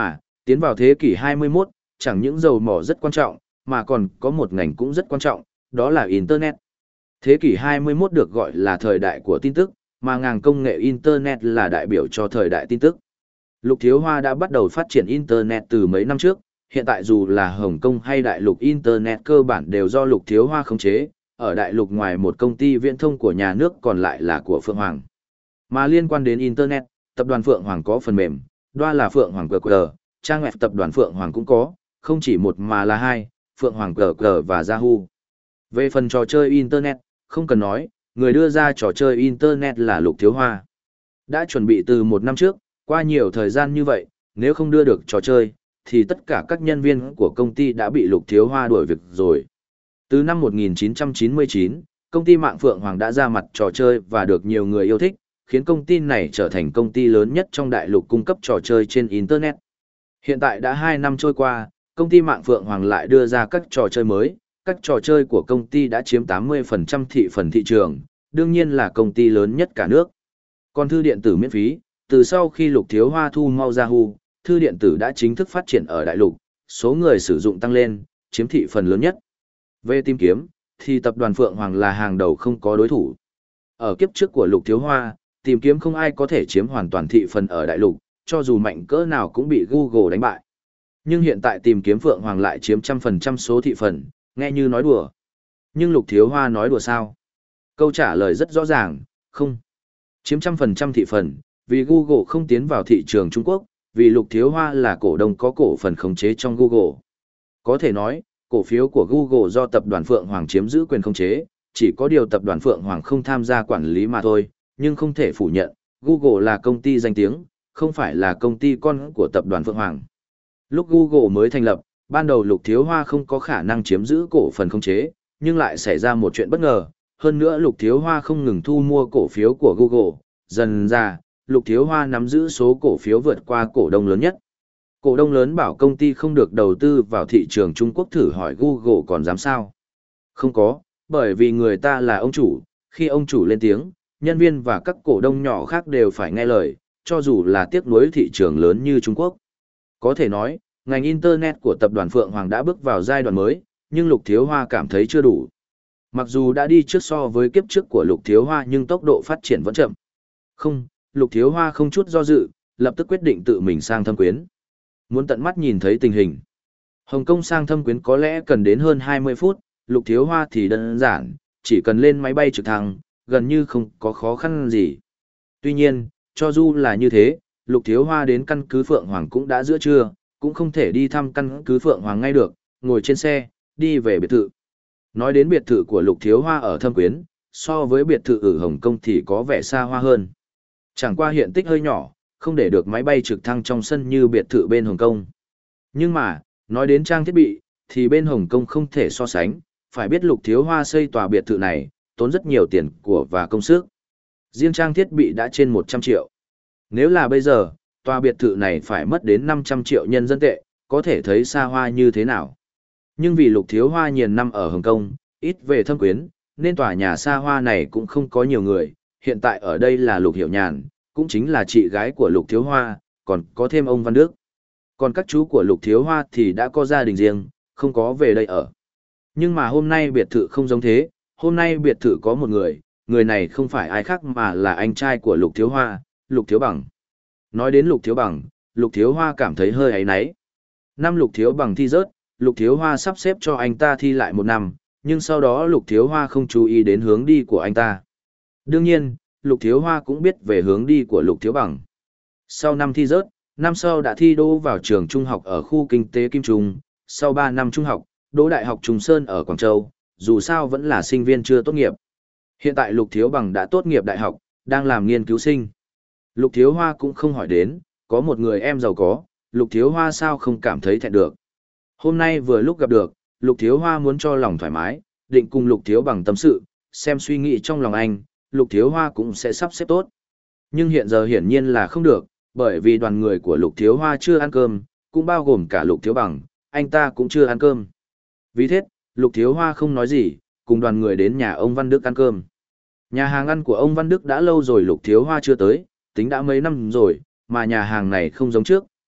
Tiến vào thế kỷ hai mươi mốt, chẳng những dầu mỏ rất quan trọng, mà còn có một ngành cũng rất quan trọng, đó là Internet. Thế kỷ hai mươi mốt được gọi là thời đại của tin tức, mà ngành công nghệ Internet là đại biểu cho thời đại tin tức. Lục Thiếu Hoa đã bắt đầu phát triển Internet từ mấy năm trước, hiện tại dù là Hồng Kông hay đại lục Internet cơ bản đều do Lục Thiếu Hoa khống chế, ở đại lục ngoài một công ty viễn thông của nhà nước còn lại là của Phượng Hoàng. Mà liên quan đến Internet, tập đoàn Phượng Hoàng có phần mềm, đoa là Phượng Hoàng quy quy rờ, trang web tập đoàn Phượng Hoàng cũng có, không chỉ một mà là hai, Phượng Hoàng quy quy rờ và Yahoo. Về phần trò chơi Internet, không cần nói, người đưa ra trò chơi Internet là Lục Thiếu Hoa. Đã chuẩn bị từ một năm trước, qua nhiều thời gian như vậy, nếu không đưa được trò chơi, thì tất cả các nhân viên của công ty đã bị Lục Thiếu Hoa đuổi việc rồi. Từ năm một nghìn chín trăm chín mươi chín, công ty mạng Phượng Hoàng đã ra mặt trò chơi và được nhiều người yêu thích, khiến công ty này trở thành công ty lớn nhất trong đại lục cung cấp trò chơi trên Internet. Hiện tại đã hai năm trôi qua, công ty mạng Phượng Hoàng lại đưa ra các trò chơi mới, các trò chơi của công ty đã chiếm tám mươi phần trăm thị phần thị trường, đương nhiên là công ty lớn nhất cả nước. Còn thư điện tử miễn phí, từ sau khi Lục Thiếu Hoa thu mau Yahoo, thư điện tử đã chính thức phát triển ở đại lục, số người sử dụng tăng lên, chiếm thị phần lớn nhất. Về tìm kiếm, thì tập đoàn Phượng Hoàng là hàng đầu không có đối thủ. Ở kiếp trước của Lục Thiếu Hoa, tìm kiếm không ai có thể chiếm hoàn toàn thị phần ở đại lục, cho dù mạnh cỡ nào cũng bị Google đánh bại. Nhưng hiện tại tìm kiếm Phượng Hoàng lại chiếm trăm phần trăm số thị phần, nghe như nói đùa. Nhưng Lục Thiếu Hoa nói đùa sao? Câu trả lời rất rõ ràng, không. Chiếm trăm phần trăm thị phần, vì Google không tiến vào thị trường Trung Quốc, vì Lục Thiếu Hoa là cổ đông có cổ phần khống chế trong Google. Có thể nói, cổ phiếu của Google do tập đoàn Phượng Hoàng chiếm giữ quyền khống chế, chỉ có điều tập đoàn Phượng Hoàng không tham gia quản lý mà thôi, nhưng không thể phủ nhận, Google là công ty danh tiếng, không phải là công ty con của tập đoàn Phượng Hoàng. Lúc Google mới thành lập, ban đầu Lục Thiếu Hoa không có khả năng chiếm giữ cổ phần khống chế, nhưng lại xảy ra một chuyện bất ngờ, hơn nữa Lục Thiếu Hoa không ngừng thu mua cổ phiếu của Google, dần ra, Lục Thiếu Hoa nắm giữ số cổ phiếu vượt qua cổ đông lớn nhất. Cổ đông lớn bảo công ty không được đầu tư vào thị trường Trung Quốc, thử hỏi Google còn dám sao? Không có, bởi vì người ta là ông chủ, khi ông chủ lên tiếng, nhân viên và các cổ đông nhỏ khác đều phải nghe lời, cho dù là tiếc nuối thị trường lớn như Trung Quốc. Có thể nói, ngành Internet của tập đoàn Phượng Hoàng đã bước vào giai đoạn mới, nhưng Lục Thiếu Hoa cảm thấy chưa đủ. Mặc dù đã đi trước so với kiếp trước của Lục Thiếu Hoa nhưng tốc độ phát triển vẫn chậm. Không, Lục Thiếu Hoa không chút do dự, lập tức quyết định tự mình sang Thâm Quyến. Muốn tận mắt nhìn thấy tình hình. Hồng Kông sang Thâm Quyến có lẽ cần đến hơn hai mươi phút, Lục Thiếu Hoa thì đơn giản, chỉ cần lên máy bay trực thăng, gần như không có khó khăn gì. Tuy nhiên, cho dù là như thế, Lục Thiếu Hoa đến căn cứ Phượng Hoàng cũng đã giữa trưa, cũng không thể đi thăm căn cứ Phượng Hoàng ngay được, ngồi trên xe, đi về biệt thự. Nói đến biệt thự của Lục Thiếu Hoa ở Thâm Quyến, so với biệt thự ở Hồng Kông thì có vẻ xa hoa hơn. Chẳng qua hiện tích hơi nhỏ, không để được máy bay trực thăng trong sân như biệt thự bên Hồng Kông. Nhưng mà, nói đến trang thiết bị, thì bên Hồng Kông không thể so sánh, phải biết Lục Thiếu Hoa xây tòa biệt thự này, tốn rất nhiều tiền của và công sức. Riêng trang thiết bị đã trên một trăm triệu. Nếu là bây giờ, tòa biệt thự này phải mất đến năm trăm triệu nhân dân tệ, có thể thấy xa hoa như thế nào. Nhưng vì Lục Thiếu Hoa nhiều năm ở Hồng Kông, ít về Thâm Quyến, nên tòa nhà xa hoa này cũng không có nhiều người. Hiện tại ở đây là Lục Hiểu Nhàn, cũng chính là chị gái của Lục Thiếu Hoa, còn có thêm ông Văn Đức. Còn các chú của Lục Thiếu Hoa thì đã có gia đình riêng, không có về đây ở. Nhưng mà hôm nay biệt thự không giống thế, hôm nay biệt thự có một người, người này không phải ai khác mà là anh trai của Lục Thiếu Hoa, Lục Thiếu Bằng. Nói đến Lục Thiếu Bằng, Lục Thiếu Hoa cảm thấy hơi áy náy. Năm Lục Thiếu Bằng thi rớt, Lục Thiếu Hoa sắp xếp cho anh ta thi lại một năm, nhưng sau đó Lục Thiếu Hoa không chú ý đến hướng đi của anh ta. Đương nhiên, Lục Thiếu Hoa cũng biết về hướng đi của Lục Thiếu Bằng. Sau năm thi rớt, năm sau đã thi đỗ vào trường trung học ở khu kinh tế Kim Trung, sau ba năm trung học, đỗ Đại học Trùng Sơn ở Quảng Châu, dù sao vẫn là sinh viên chưa tốt nghiệp. Hiện tại Lục Thiếu Bằng đã tốt nghiệp đại học, đang làm nghiên cứu sinh. Lục Thiếu Hoa cũng không hỏi đến, có một người em giàu có, Lục Thiếu Hoa sao không cảm thấy thẹn được. Hôm nay vừa lúc gặp được, Lục Thiếu Hoa muốn cho lòng thoải mái, định cùng Lục Thiếu Bằng tâm sự, xem suy nghĩ trong lòng anh, Lục Thiếu Hoa cũng sẽ sắp xếp tốt. Nhưng hiện giờ hiển nhiên là không được, bởi vì đoàn người của Lục Thiếu Hoa chưa ăn cơm, cũng bao gồm cả Lục Thiếu Bằng, anh ta cũng chưa ăn cơm. Vì thế, Lục Thiếu Hoa không nói gì, cùng đoàn người đến nhà ông Văn Đức ăn cơm. Nhà hàng ăn của ông Văn Đức đã lâu rồi Lục Thiếu Hoa chưa tới, tính đã mấy năm rồi, mà nhà hàng này không giống trước,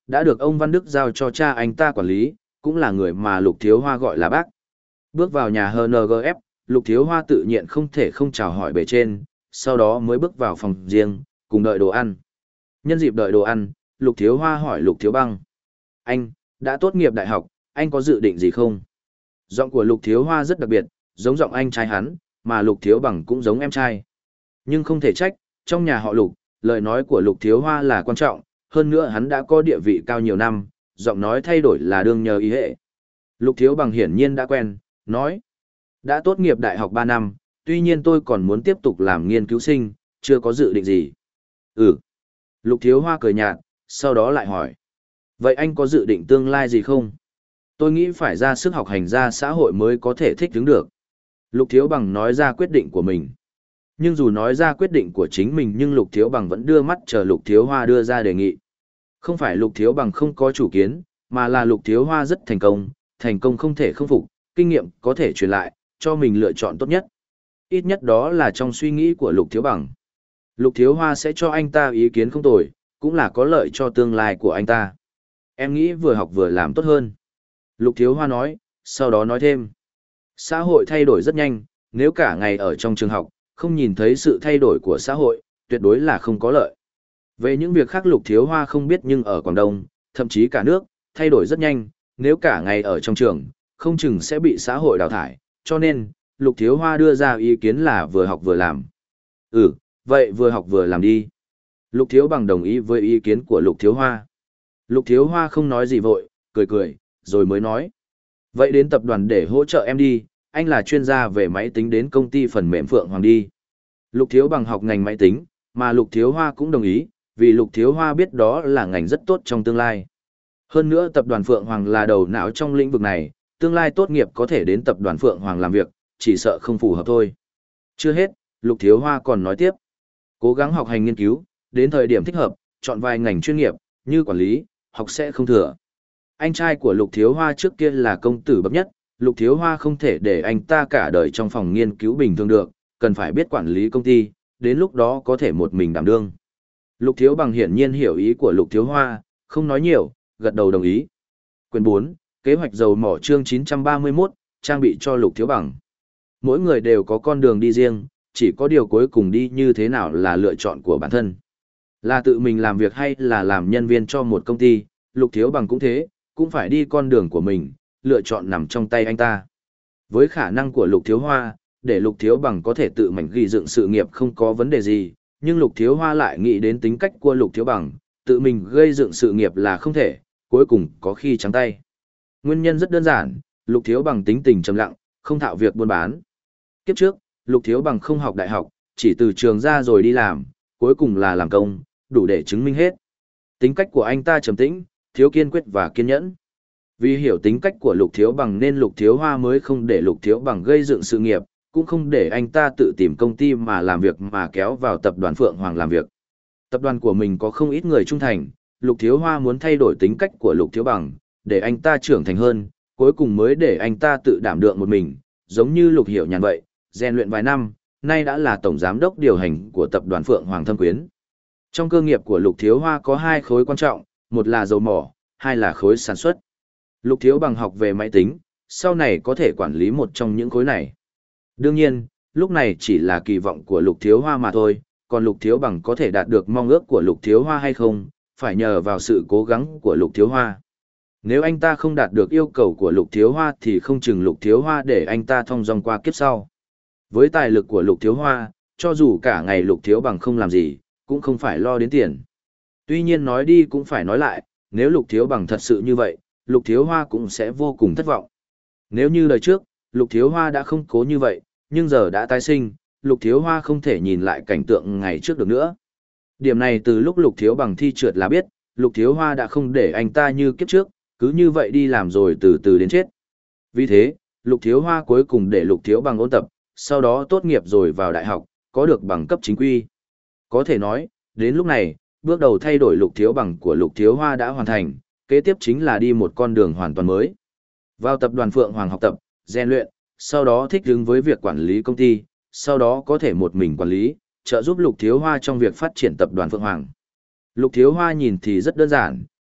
đã được ông Văn Đức giao cho cha anh ta quản lý, cũng là người mà Lục Thiếu Hoa gọi là bác. Bước vào nhà hờ en giê ép, Lục Thiếu Hoa tự nhiên không thể không chào hỏi bề trên, sau đó mới bước vào phòng riêng, cùng đợi đồ ăn. Nhân dịp đợi đồ ăn, Lục Thiếu Hoa hỏi Lục Thiếu Băng: "Anh, đã tốt nghiệp đại học, anh có dự định gì không?" Giọng của Lục Thiếu Hoa rất đặc biệt, giống giọng anh trai hắn, mà Lục Thiếu Bằng cũng giống em trai. Nhưng không thể trách, trong nhà họ Lục, lời nói của Lục Thiếu Hoa là quan trọng, hơn nữa hắn đã có địa vị cao nhiều năm, giọng nói thay đổi là đương nhờ ý hệ. Lục Thiếu Bằng hiển nhiên đã quen, nói: "Đã tốt nghiệp đại học ba năm, tuy nhiên tôi còn muốn tiếp tục làm nghiên cứu sinh, chưa có dự định gì." "Ừ." Lục Thiếu Hoa cười nhạt, sau đó lại hỏi: "Vậy anh có dự định tương lai gì không?" "Tôi nghĩ phải ra sức học hành ra xã hội mới có thể thích ứng được." Lục Thiếu Bằng nói ra quyết định của mình. Nhưng dù nói ra quyết định của chính mình nhưng Lục Thiếu Bằng vẫn đưa mắt chờ Lục Thiếu Hoa đưa ra đề nghị. Không phải Lục Thiếu Bằng không có chủ kiến, mà là Lục Thiếu Hoa rất thành công, thành công không thể không phục, kinh nghiệm có thể truyền lại, cho mình lựa chọn tốt nhất. Ít nhất đó là trong suy nghĩ của Lục Thiếu Bằng. Lục Thiếu Hoa sẽ cho anh ta ý kiến không tồi, cũng là có lợi cho tương lai của anh ta. Em nghĩ vừa học vừa làm tốt hơn. Lục Thiếu Hoa nói, sau đó nói thêm. Xã hội thay đổi rất nhanh, nếu cả ngày ở trong trường học, không nhìn thấy sự thay đổi của xã hội, tuyệt đối là không có lợi. Về những việc khác Lục Thiếu Hoa không biết nhưng ở Quảng Đông, thậm chí cả nước, thay đổi rất nhanh, nếu cả ngày ở trong trường, không chừng sẽ bị xã hội đào thải, cho nên, Lục Thiếu Hoa đưa ra ý kiến là vừa học vừa làm. Ừ, vậy vừa học vừa làm đi. Lục Thiếu Bằng đồng ý với ý kiến của Lục Thiếu Hoa. Lục Thiếu Hoa không nói gì vội, cười cười, rồi mới nói. Vậy đến tập đoàn để hỗ trợ em đi, anh là chuyên gia về máy tính đến công ty phần mềm Phượng Hoàng đi. Lục Thiếu Bằng học ngành máy tính, mà Lục Thiếu Hoa cũng đồng ý, vì Lục Thiếu Hoa biết đó là ngành rất tốt trong tương lai. Hơn nữa tập đoàn Phượng Hoàng là đầu não trong lĩnh vực này, tương lai tốt nghiệp có thể đến tập đoàn Phượng Hoàng làm việc, chỉ sợ không phù hợp thôi. Chưa hết, Lục Thiếu Hoa còn nói tiếp. Cố gắng học hành nghiên cứu, đến thời điểm thích hợp, chọn vài ngành chuyên nghiệp, như quản lý, học sẽ không thừa. Anh trai của Lục Thiếu Hoa trước kia là công tử bậc nhất, Lục Thiếu Hoa không thể để anh ta cả đời trong phòng nghiên cứu bình thường được, cần phải biết quản lý công ty, đến lúc đó có thể một mình đảm đương. Lục Thiếu Bằng hiển nhiên hiểu ý của Lục Thiếu Hoa, không nói nhiều, gật đầu đồng ý. Quyền bốn, kế hoạch dầu mỏ chương chín trăm ba mươi mốt, trang bị cho Lục Thiếu Bằng. Mỗi người đều có con đường đi riêng, chỉ có điều cuối cùng đi như thế nào là lựa chọn của bản thân. Là tự mình làm việc hay là làm nhân viên cho một công ty, Lục Thiếu Bằng cũng thế, cũng phải đi con đường của mình, lựa chọn nằm trong tay anh ta. Với khả năng của Lục Thiếu Hoa, để Lục Thiếu Bằng có thể tự mình ghi dựng sự nghiệp không có vấn đề gì, nhưng Lục Thiếu Hoa lại nghĩ đến tính cách của Lục Thiếu Bằng, tự mình gây dựng sự nghiệp là không thể, cuối cùng có khi trắng tay. Nguyên nhân rất đơn giản, Lục Thiếu Bằng tính tình trầm lặng, không thạo việc buôn bán. Kiếp trước, Lục Thiếu Bằng không học đại học, chỉ từ trường ra rồi đi làm, cuối cùng là làm công, đủ để chứng minh hết. Tính cách của anh ta trầm tĩnh, thiếu kiên quyết và kiên nhẫn. Vì hiểu tính cách của Lục Thiếu Bằng nên Lục Thiếu Hoa mới không để Lục Thiếu Bằng gây dựng sự nghiệp, cũng không để anh ta tự tìm công ty mà làm việc mà kéo vào tập đoàn Phượng Hoàng làm việc. Tập đoàn của mình có không ít người trung thành, Lục Thiếu Hoa muốn thay đổi tính cách của Lục Thiếu Bằng, để anh ta trưởng thành hơn, cuối cùng mới để anh ta tự đảm đương một mình, giống như Lục Hiểu Nhàn vậy, rèn luyện vài năm, nay đã là tổng giám đốc điều hành của tập đoàn Phượng Hoàng Thâm Quyến. Trong cơ nghiệp của Lục Thiếu Hoa có hai khối quan trọng, một là dầu mỏ, hai là khối sản xuất. Lục Thiếu Bằng học về máy tính, sau này có thể quản lý một trong những khối này. Đương nhiên, lúc này chỉ là kỳ vọng của Lục Thiếu Hoa mà thôi, còn Lục Thiếu Bằng có thể đạt được mong ước của Lục Thiếu Hoa hay không, phải nhờ vào sự cố gắng của Lục Thiếu Hoa. Nếu anh ta không đạt được yêu cầu của Lục Thiếu Hoa thì không chừng Lục Thiếu Hoa để anh ta thong dong qua kiếp sau. Với tài lực của Lục Thiếu Hoa, cho dù cả ngày Lục Thiếu Bằng không làm gì, cũng không phải lo đến tiền. Tuy nhiên nói đi cũng phải nói lại, nếu Lục Thiếu Bằng thật sự như vậy, Lục Thiếu Hoa cũng sẽ vô cùng thất vọng. Nếu như lời trước, Lục Thiếu Hoa đã không cố như vậy, nhưng giờ đã tái sinh, Lục Thiếu Hoa không thể nhìn lại cảnh tượng ngày trước được nữa. Điểm này từ lúc Lục Thiếu Bằng thi trượt là biết, Lục Thiếu Hoa đã không để anh ta như kiếp trước, cứ như vậy đi làm rồi từ từ đến chết. Vì thế, Lục Thiếu Hoa cuối cùng để Lục Thiếu Bằng ôn tập, sau đó tốt nghiệp rồi vào đại học, có được bằng cấp chính quy. Có thể nói, đến lúc này, bước đầu thay đổi Lục Thiếu Bằng của Lục Thiếu Hoa đã hoàn thành, kế tiếp chính là đi một con đường hoàn toàn mới. Vào tập đoàn Phượng Hoàng học tập, rèn luyện, sau đó thích ứng với việc quản lý công ty, sau đó có thể một mình quản lý, trợ giúp Lục Thiếu Hoa trong việc phát triển tập đoàn Phượng Hoàng. Lục Thiếu Hoa nhìn thì rất đơn giản,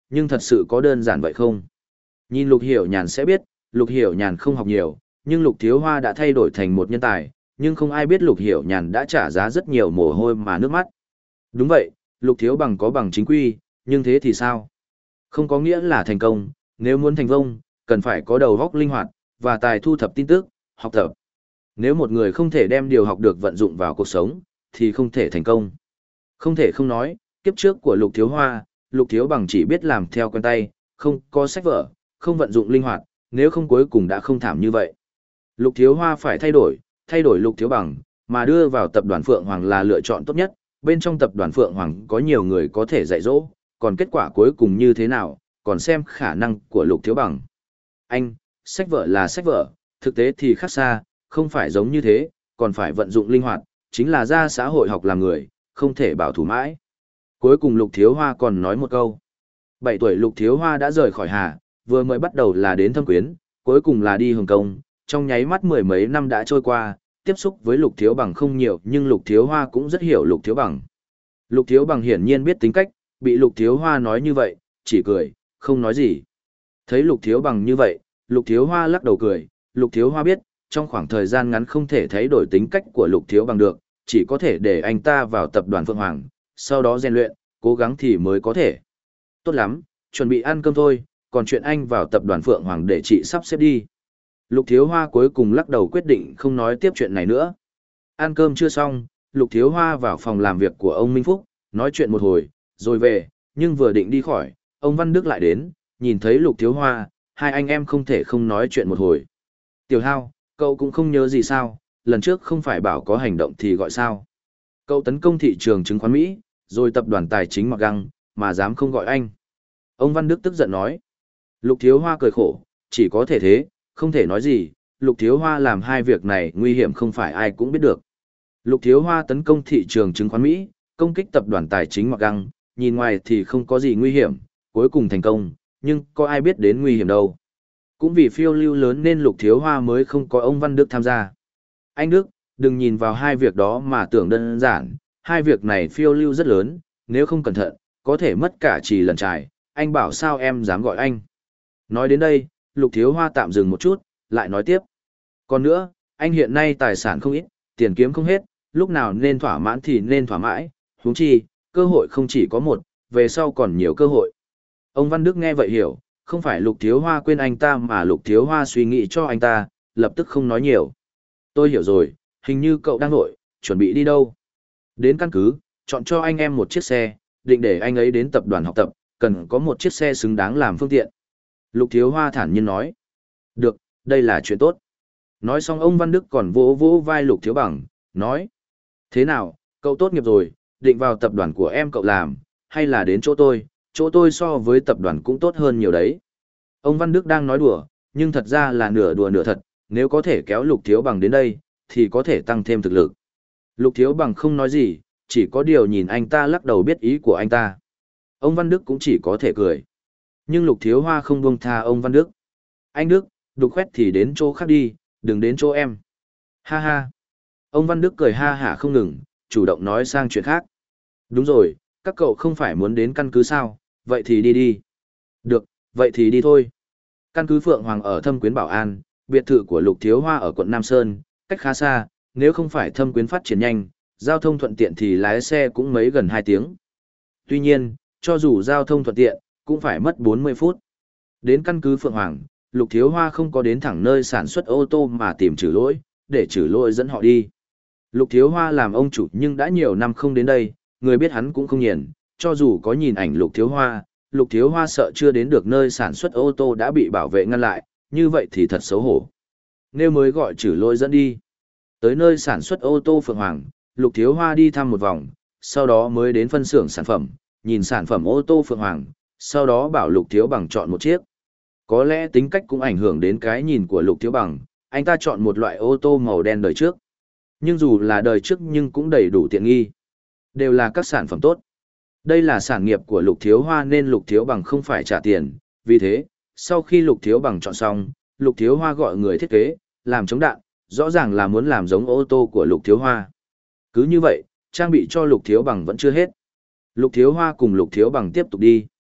nhưng thật sự có đơn giản vậy không? Nhìn Lục Hiểu Nhàn sẽ biết, Lục Hiểu Nhàn không học nhiều, nhưng Lục Thiếu Hoa đã thay đổi thành một nhân tài, nhưng không ai biết Lục Hiểu Nhàn đã trả giá rất nhiều mồ hôi mà nước mắt. Đúng vậy, Lục Thiếu Bằng có bằng chính quy, nhưng thế thì sao? Không có nghĩa là thành công, nếu muốn thành công, cần phải có đầu óc linh hoạt, và tài thu thập tin tức, học tập. Nếu một người không thể đem điều học được vận dụng vào cuộc sống, thì không thể thành công. Không thể không nói, kiếp trước của Lục Thiếu Hoa, Lục Thiếu Bằng chỉ biết làm theo quen tay, không có sách vở, không vận dụng linh hoạt, nếu không cuối cùng đã không thảm như vậy. Lục Thiếu Hoa phải thay đổi, thay đổi Lục Thiếu Bằng, mà đưa vào tập đoàn Phượng Hoàng là lựa chọn tốt nhất, bên trong tập đoàn Phượng Hoàng có nhiều người có thể dạy dỗ, còn kết quả cuối cùng như thế nào, còn xem khả năng của Lục Thiếu Bằng. Anh, sách vở là sách vở, thực tế thì khác xa, không phải giống như thế, còn phải vận dụng linh hoạt, chính là ra xã hội học làm người, không thể bảo thủ mãi. Cuối cùng Lục Thiếu Hoa còn nói một câu. Bảy tuổi Lục Thiếu Hoa đã rời khỏi Hà, vừa mới bắt đầu là đến Thâm Quyến, cuối cùng là đi Hồng Kông, trong nháy mắt mười mấy năm đã trôi qua, tiếp xúc với Lục Thiếu Bằng không nhiều nhưng Lục Thiếu Hoa cũng rất hiểu Lục Thiếu Bằng. Lục Thiếu Bằng hiển nhiên biết tính cách, bị Lục Thiếu Hoa nói như vậy, chỉ cười, không nói gì. Thấy Lục Thiếu Bằng như vậy, Lục Thiếu Hoa lắc đầu cười, Lục Thiếu Hoa biết, trong khoảng thời gian ngắn không thể thay đổi tính cách của Lục Thiếu Bằng được, chỉ có thể để anh ta vào tập đoàn Phượng Hoàng, sau đó rèn luyện, cố gắng thì mới có thể. Tốt lắm, chuẩn bị ăn cơm thôi, còn chuyện anh vào tập đoàn Phượng Hoàng để chị sắp xếp đi. Lục Thiếu Hoa cuối cùng lắc đầu quyết định không nói tiếp chuyện này nữa. Ăn cơm chưa xong, Lục Thiếu Hoa vào phòng làm việc của ông Minh Phúc, nói chuyện một hồi, rồi về, nhưng vừa định đi khỏi, ông Văn Đức lại đến, nhìn thấy Lục Thiếu Hoa, hai anh em không thể không nói chuyện một hồi. Tiểu Hao, cậu cũng không nhớ gì sao, lần trước không phải bảo có hành động thì gọi sao. Cậu tấn công thị trường chứng khoán Mỹ, rồi tập đoàn tài chính mặc găng, mà dám không gọi anh. Ông Văn Đức tức giận nói. Lục Thiếu Hoa cười khổ, chỉ có thể thế, không thể nói gì, Lục Thiếu Hoa làm hai việc này nguy hiểm không phải ai cũng biết được. Lục Thiếu Hoa tấn công thị trường chứng khoán Mỹ, công kích tập đoàn tài chính mặc găng, nhìn ngoài thì không có gì nguy hiểm, cuối cùng thành công, nhưng có ai biết đến nguy hiểm đâu. Cũng vì phiêu lưu lớn nên Lục Thiếu Hoa mới không có ông Văn Đức tham gia. Anh Đức, đừng nhìn vào hai việc đó mà tưởng đơn giản, hai việc này phiêu lưu rất lớn, nếu không cẩn thận, có thể mất cả trì lần trải, anh bảo sao em dám gọi anh. Nói đến đây, Lục Thiếu Hoa tạm dừng một chút, lại nói tiếp. Còn nữa, anh hiện nay tài sản không ít, tiền kiếm không hết, lúc nào nên thỏa mãn thì nên thỏa mãi, huống chi, cơ hội không chỉ có một, về sau còn nhiều cơ hội. Ông Văn Đức nghe vậy hiểu, không phải Lục Thiếu Hoa quên anh ta mà Lục Thiếu Hoa suy nghĩ cho anh ta, lập tức không nói nhiều. Tôi hiểu rồi, hình như cậu đang vội, chuẩn bị đi đâu? Đến căn cứ, chọn cho anh em một chiếc xe, định để anh ấy đến tập đoàn học tập, cần có một chiếc xe xứng đáng làm phương tiện. Lục Thiếu Hoa thản nhiên nói. Được, đây là chuyện tốt. Nói xong ông Văn Đức còn vỗ vỗ vai Lục Thiếu Bằng, nói. Thế nào, cậu tốt nghiệp rồi, định vào tập đoàn của em cậu làm, hay là đến chỗ tôi, chỗ tôi so với tập đoàn cũng tốt hơn nhiều đấy. Ông Văn Đức đang nói đùa, nhưng thật ra là nửa đùa nửa thật, nếu có thể kéo Lục Thiếu Bằng đến đây, thì có thể tăng thêm thực lực. Lục Thiếu Bằng không nói gì, chỉ có điều nhìn anh ta lắc đầu biết ý của anh ta. Ông Văn Đức cũng chỉ có thể cười. Nhưng Lục Thiếu Hoa không buông tha ông Văn Đức. Anh Đức, đục khoét thì đến chỗ khác đi, đừng đến chỗ em. Ha ha. Ông Văn Đức cười ha hả không ngừng, chủ động nói sang chuyện khác. Đúng rồi, các cậu không phải muốn đến căn cứ sao, vậy thì đi đi. Được, vậy thì đi thôi. Căn cứ Phượng Hoàng ở Thâm Quyến Bảo An, biệt thự của Lục Thiếu Hoa ở quận Nam Sơn, cách khá xa, nếu không phải Thâm Quyến phát triển nhanh, giao thông thuận tiện thì lái xe cũng mấy gần hai tiếng. Tuy nhiên, cho dù giao thông thuận tiện, cũng phải mất bốn mươi phút. Đến căn cứ Phượng Hoàng, Lục Thiếu Hoa không có đến thẳng nơi sản xuất ô tô mà tìm Trử Lỗi, để Trử Lỗi dẫn họ đi. Lục Thiếu Hoa làm ông chủ nhưng đã nhiều năm không đến đây, người biết hắn cũng không nhìn, cho dù có nhìn ảnh Lục Thiếu Hoa, Lục Thiếu Hoa sợ chưa đến được nơi sản xuất ô tô đã bị bảo vệ ngăn lại, như vậy thì thật xấu hổ. Nếu mới gọi Trử Lỗi dẫn đi. Tới nơi sản xuất ô tô Phượng Hoàng, Lục Thiếu Hoa đi thăm một vòng, sau đó mới đến phân xưởng sản phẩm, nhìn sản phẩm ô tô Phượng Hoàng, sau đó bảo Lục Thiếu Bằng chọn một chiếc. Có lẽ tính cách cũng ảnh hưởng đến cái nhìn của Lục Thiếu Bằng, anh ta chọn một loại ô tô màu đen đời trước. Nhưng dù là đời trước nhưng cũng đầy đủ tiện nghi. Đều là các sản phẩm tốt. Đây là sản nghiệp của Lục Thiếu Hoa nên Lục Thiếu Bằng không phải trả tiền, vì thế, sau khi Lục Thiếu Bằng chọn xong, Lục Thiếu Hoa gọi người thiết kế, làm chống đạn, rõ ràng là muốn làm giống ô tô của Lục Thiếu Hoa. Cứ như vậy, trang bị cho Lục Thiếu Bằng vẫn chưa hết. Lục Thiếu Hoa cùng Lục Thiếu Bằng tiếp tục đi.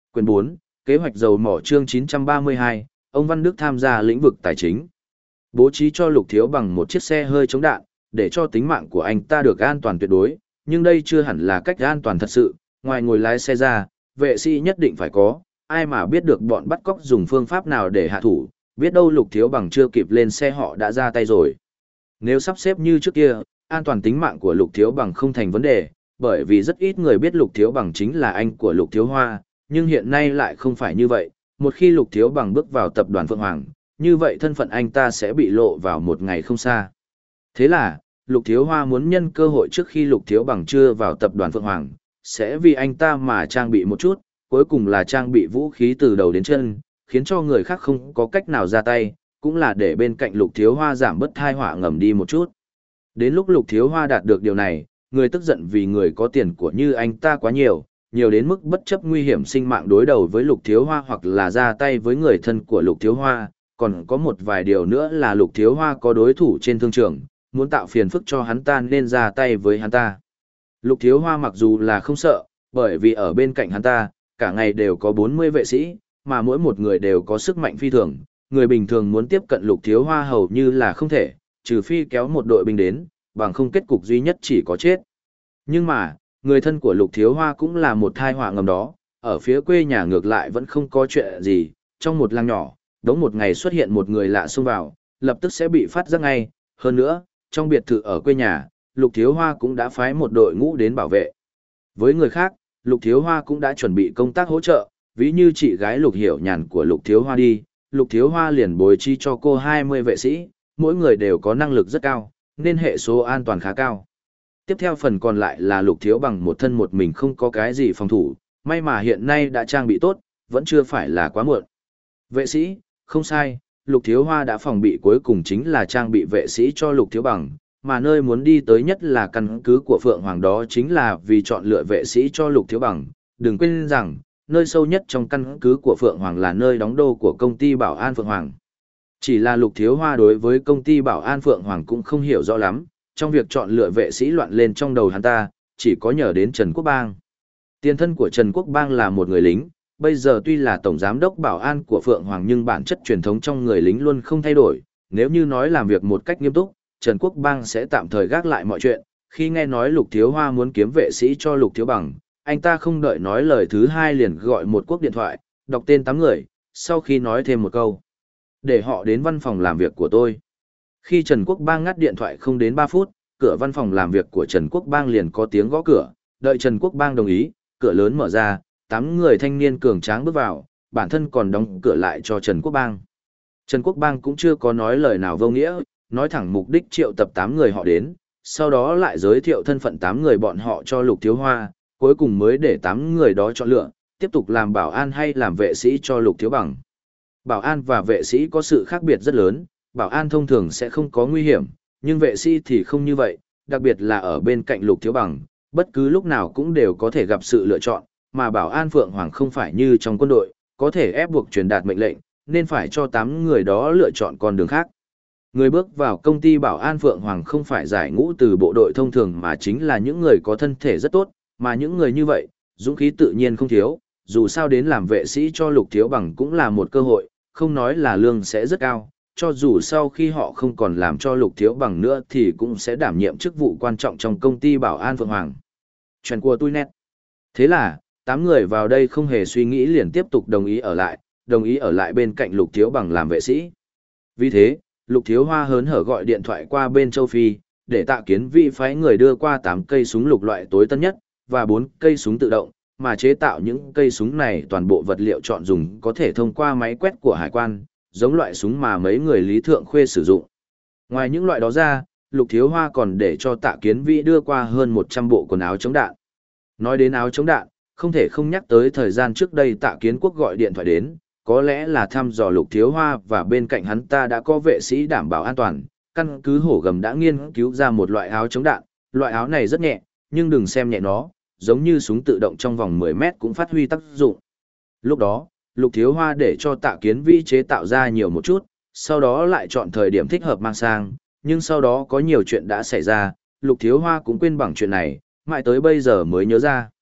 Quyển bốn, Kế hoạch dầu mỏ chương chín trăm ba mươi hai, ông Văn Đức tham gia lĩnh vực tài chính. Bố trí cho Lục Thiếu Bằng một chiếc xe hơi chống đạn, để cho tính mạng của anh ta được an toàn tuyệt đối, nhưng đây chưa hẳn là cách an toàn thật sự, ngoài ngồi lái xe ra, vệ sĩ nhất định phải có, ai mà biết được bọn bắt cóc dùng phương pháp nào để hạ thủ, biết đâu Lục Thiếu Bằng chưa kịp lên xe họ đã ra tay rồi. Nếu sắp xếp như trước kia, an toàn tính mạng của Lục Thiếu Bằng không thành vấn đề, bởi vì rất ít người biết Lục Thiếu Bằng chính là anh của Lục Thiếu Hoa, nhưng hiện nay lại không phải như vậy, một khi Lục Thiếu Bằng bước vào tập đoàn Phượng Hoàng, như vậy thân phận anh ta sẽ bị lộ vào một ngày không xa. Thế là, Lục Thiếu Hoa muốn nhân cơ hội trước khi Lục Thiếu Bằng chưa vào tập đoàn Phượng Hoàng, sẽ vì anh ta mà trang bị một chút, cuối cùng là trang bị vũ khí từ đầu đến chân, khiến cho người khác không có cách nào ra tay, cũng là để bên cạnh Lục Thiếu Hoa giảm bớt tai họa ngầm đi một chút. Đến lúc Lục Thiếu Hoa đạt được điều này, người tức giận vì người có tiền của như anh ta quá nhiều, nhiều đến mức bất chấp nguy hiểm sinh mạng đối đầu với Lục Thiếu Hoa hoặc là ra tay với người thân của Lục Thiếu Hoa, còn có một vài điều nữa là Lục Thiếu Hoa có đối thủ trên thương trường, muốn tạo phiền phức cho hắn ta nên ra tay với hắn ta. Lục Thiếu Hoa mặc dù là không sợ, bởi vì ở bên cạnh hắn ta, cả ngày đều có bốn mươi vệ sĩ, mà mỗi một người đều có sức mạnh phi thường, người bình thường muốn tiếp cận Lục Thiếu Hoa hầu như là không thể, trừ phi kéo một đội binh đến, bằng không kết cục duy nhất chỉ có chết. Nhưng mà, người thân của Lục Thiếu Hoa cũng là một tai họa ngầm đó, ở phía quê nhà ngược lại vẫn không có chuyện gì, trong một làng nhỏ, đống một ngày xuất hiện một người lạ xông vào, lập tức sẽ bị phát giác ngay, hơn nữa, trong biệt thự ở quê nhà, Lục Thiếu Hoa cũng đã phái một đội ngũ đến bảo vệ. Với người khác, Lục Thiếu Hoa cũng đã chuẩn bị công tác hỗ trợ, ví như chị gái Lục Hiểu Nhàn của Lục Thiếu Hoa đi, Lục Thiếu Hoa liền bố trí cho cô hai mươi vệ sĩ, mỗi người đều có năng lực rất cao, nên hệ số an toàn khá cao. Tiếp theo phần còn lại là Lục Thiếu Bằng một thân một mình không có cái gì phòng thủ, may mà hiện nay đã trang bị tốt, vẫn chưa phải là quá muộn. Vệ sĩ, không sai, Lục Thiếu Hoa đã phòng bị cuối cùng chính là trang bị vệ sĩ cho Lục Thiếu Bằng, mà nơi muốn đi tới nhất là căn cứ của Phượng Hoàng, đó chính là vì chọn lựa vệ sĩ cho Lục Thiếu Bằng. Đừng quên rằng, nơi sâu nhất trong căn cứ của Phượng Hoàng là nơi đóng đô của công ty Bảo An Phượng Hoàng. Chỉ là Lục Thiếu Hoa đối với công ty Bảo An Phượng Hoàng cũng không hiểu rõ lắm, trong việc chọn lựa vệ sĩ loạn lên trong đầu hắn ta, chỉ có nhờ đến Trần Quốc Bang. Tiền thân của Trần Quốc Bang là một người lính, bây giờ tuy là tổng giám đốc bảo an của Phượng Hoàng nhưng bản chất truyền thống trong người lính luôn không thay đổi. Nếu như nói làm việc một cách nghiêm túc, Trần Quốc Bang sẽ tạm thời gác lại mọi chuyện. Khi nghe nói Lục Thiếu Hoa muốn kiếm vệ sĩ cho Lục Thiếu Bằng, anh ta không đợi nói lời thứ hai liền gọi một cuộc điện thoại, đọc tên tám người, sau khi nói thêm một câu: để họ đến văn phòng làm việc của tôi. Khi Trần Quốc Bang ngắt điện thoại không đến ba phút, cửa văn phòng làm việc của Trần Quốc Bang liền có tiếng gõ cửa, đợi Trần Quốc Bang đồng ý, cửa lớn mở ra, tám người thanh niên cường tráng bước vào, bản thân còn đóng cửa lại cho Trần Quốc Bang. Trần Quốc Bang cũng chưa có nói lời nào vô nghĩa, nói thẳng mục đích triệu tập tám người họ đến, sau đó lại giới thiệu thân phận tám người bọn họ cho Lục Thiếu Hoa, cuối cùng mới để tám người đó chọn lựa, tiếp tục làm bảo an hay làm vệ sĩ cho Lục Thiếu Bằng. Bảo an và vệ sĩ có sự khác biệt rất lớn, bảo an thông thường sẽ không có nguy hiểm, nhưng vệ sĩ thì không như vậy, đặc biệt là ở bên cạnh Lục Thiếu Bằng, bất cứ lúc nào cũng đều có thể gặp sự lựa chọn, mà bảo an Phượng Hoàng không phải như trong quân đội, có thể ép buộc truyền đạt mệnh lệnh, nên phải cho tám người đó lựa chọn con đường khác. Người bước vào công ty bảo an Phượng Hoàng không phải giải ngũ từ bộ đội thông thường mà chính là những người có thân thể rất tốt, mà những người như vậy, dũng khí tự nhiên không thiếu, dù sao đến làm vệ sĩ cho Lục Thiếu Bằng cũng là một cơ hội, không nói là lương sẽ rất cao, cho dù sau khi họ không còn làm cho Lục Thiếu Bằng nữa thì cũng sẽ đảm nhiệm chức vụ quan trọng trong công ty bảo an Phượng Hoàng. Chuyện của tôi nét. Thế là, tám người vào đây không hề suy nghĩ liền tiếp tục đồng ý ở lại, đồng ý ở lại bên cạnh Lục Thiếu Bằng làm vệ sĩ. Vì thế, Lục Thiếu Hoa hớn hở gọi điện thoại qua bên châu Phi, để Tạ Kiến Vĩ phái người đưa qua tám cây súng lục loại tối tân nhất, và bốn cây súng tự động, mà chế tạo những cây súng này toàn bộ vật liệu chọn dùng có thể thông qua máy quét của hải quan, giống loại súng mà mấy người Lý Thượng Khuê sử dụng. Ngoài những loại đó ra, Lục Thiếu Hoa còn để cho Tạ Kiến Vĩ đưa qua hơn một trăm bộ quần áo chống đạn. Nói đến áo chống đạn, không thể không nhắc tới thời gian trước đây Tạ Kiến Quốc gọi điện thoại đến, có lẽ là thăm dò Lục Thiếu Hoa và bên cạnh hắn ta đã có vệ sĩ đảm bảo an toàn, căn cứ Hổ Gầm đã nghiên cứu ra một loại áo chống đạn, loại áo này rất nhẹ, nhưng đừng xem nhẹ nó, giống như súng tự động trong vòng mười mét cũng phát huy tác dụng. Lúc đó, Lục Thiếu Hoa để cho Tạ Kiến Vĩ chế tạo ra nhiều một chút, sau đó lại chọn thời điểm thích hợp mang sang, nhưng sau đó có nhiều chuyện đã xảy ra, Lục Thiếu Hoa cũng quên bằng chuyện này, mãi tới bây giờ mới nhớ ra.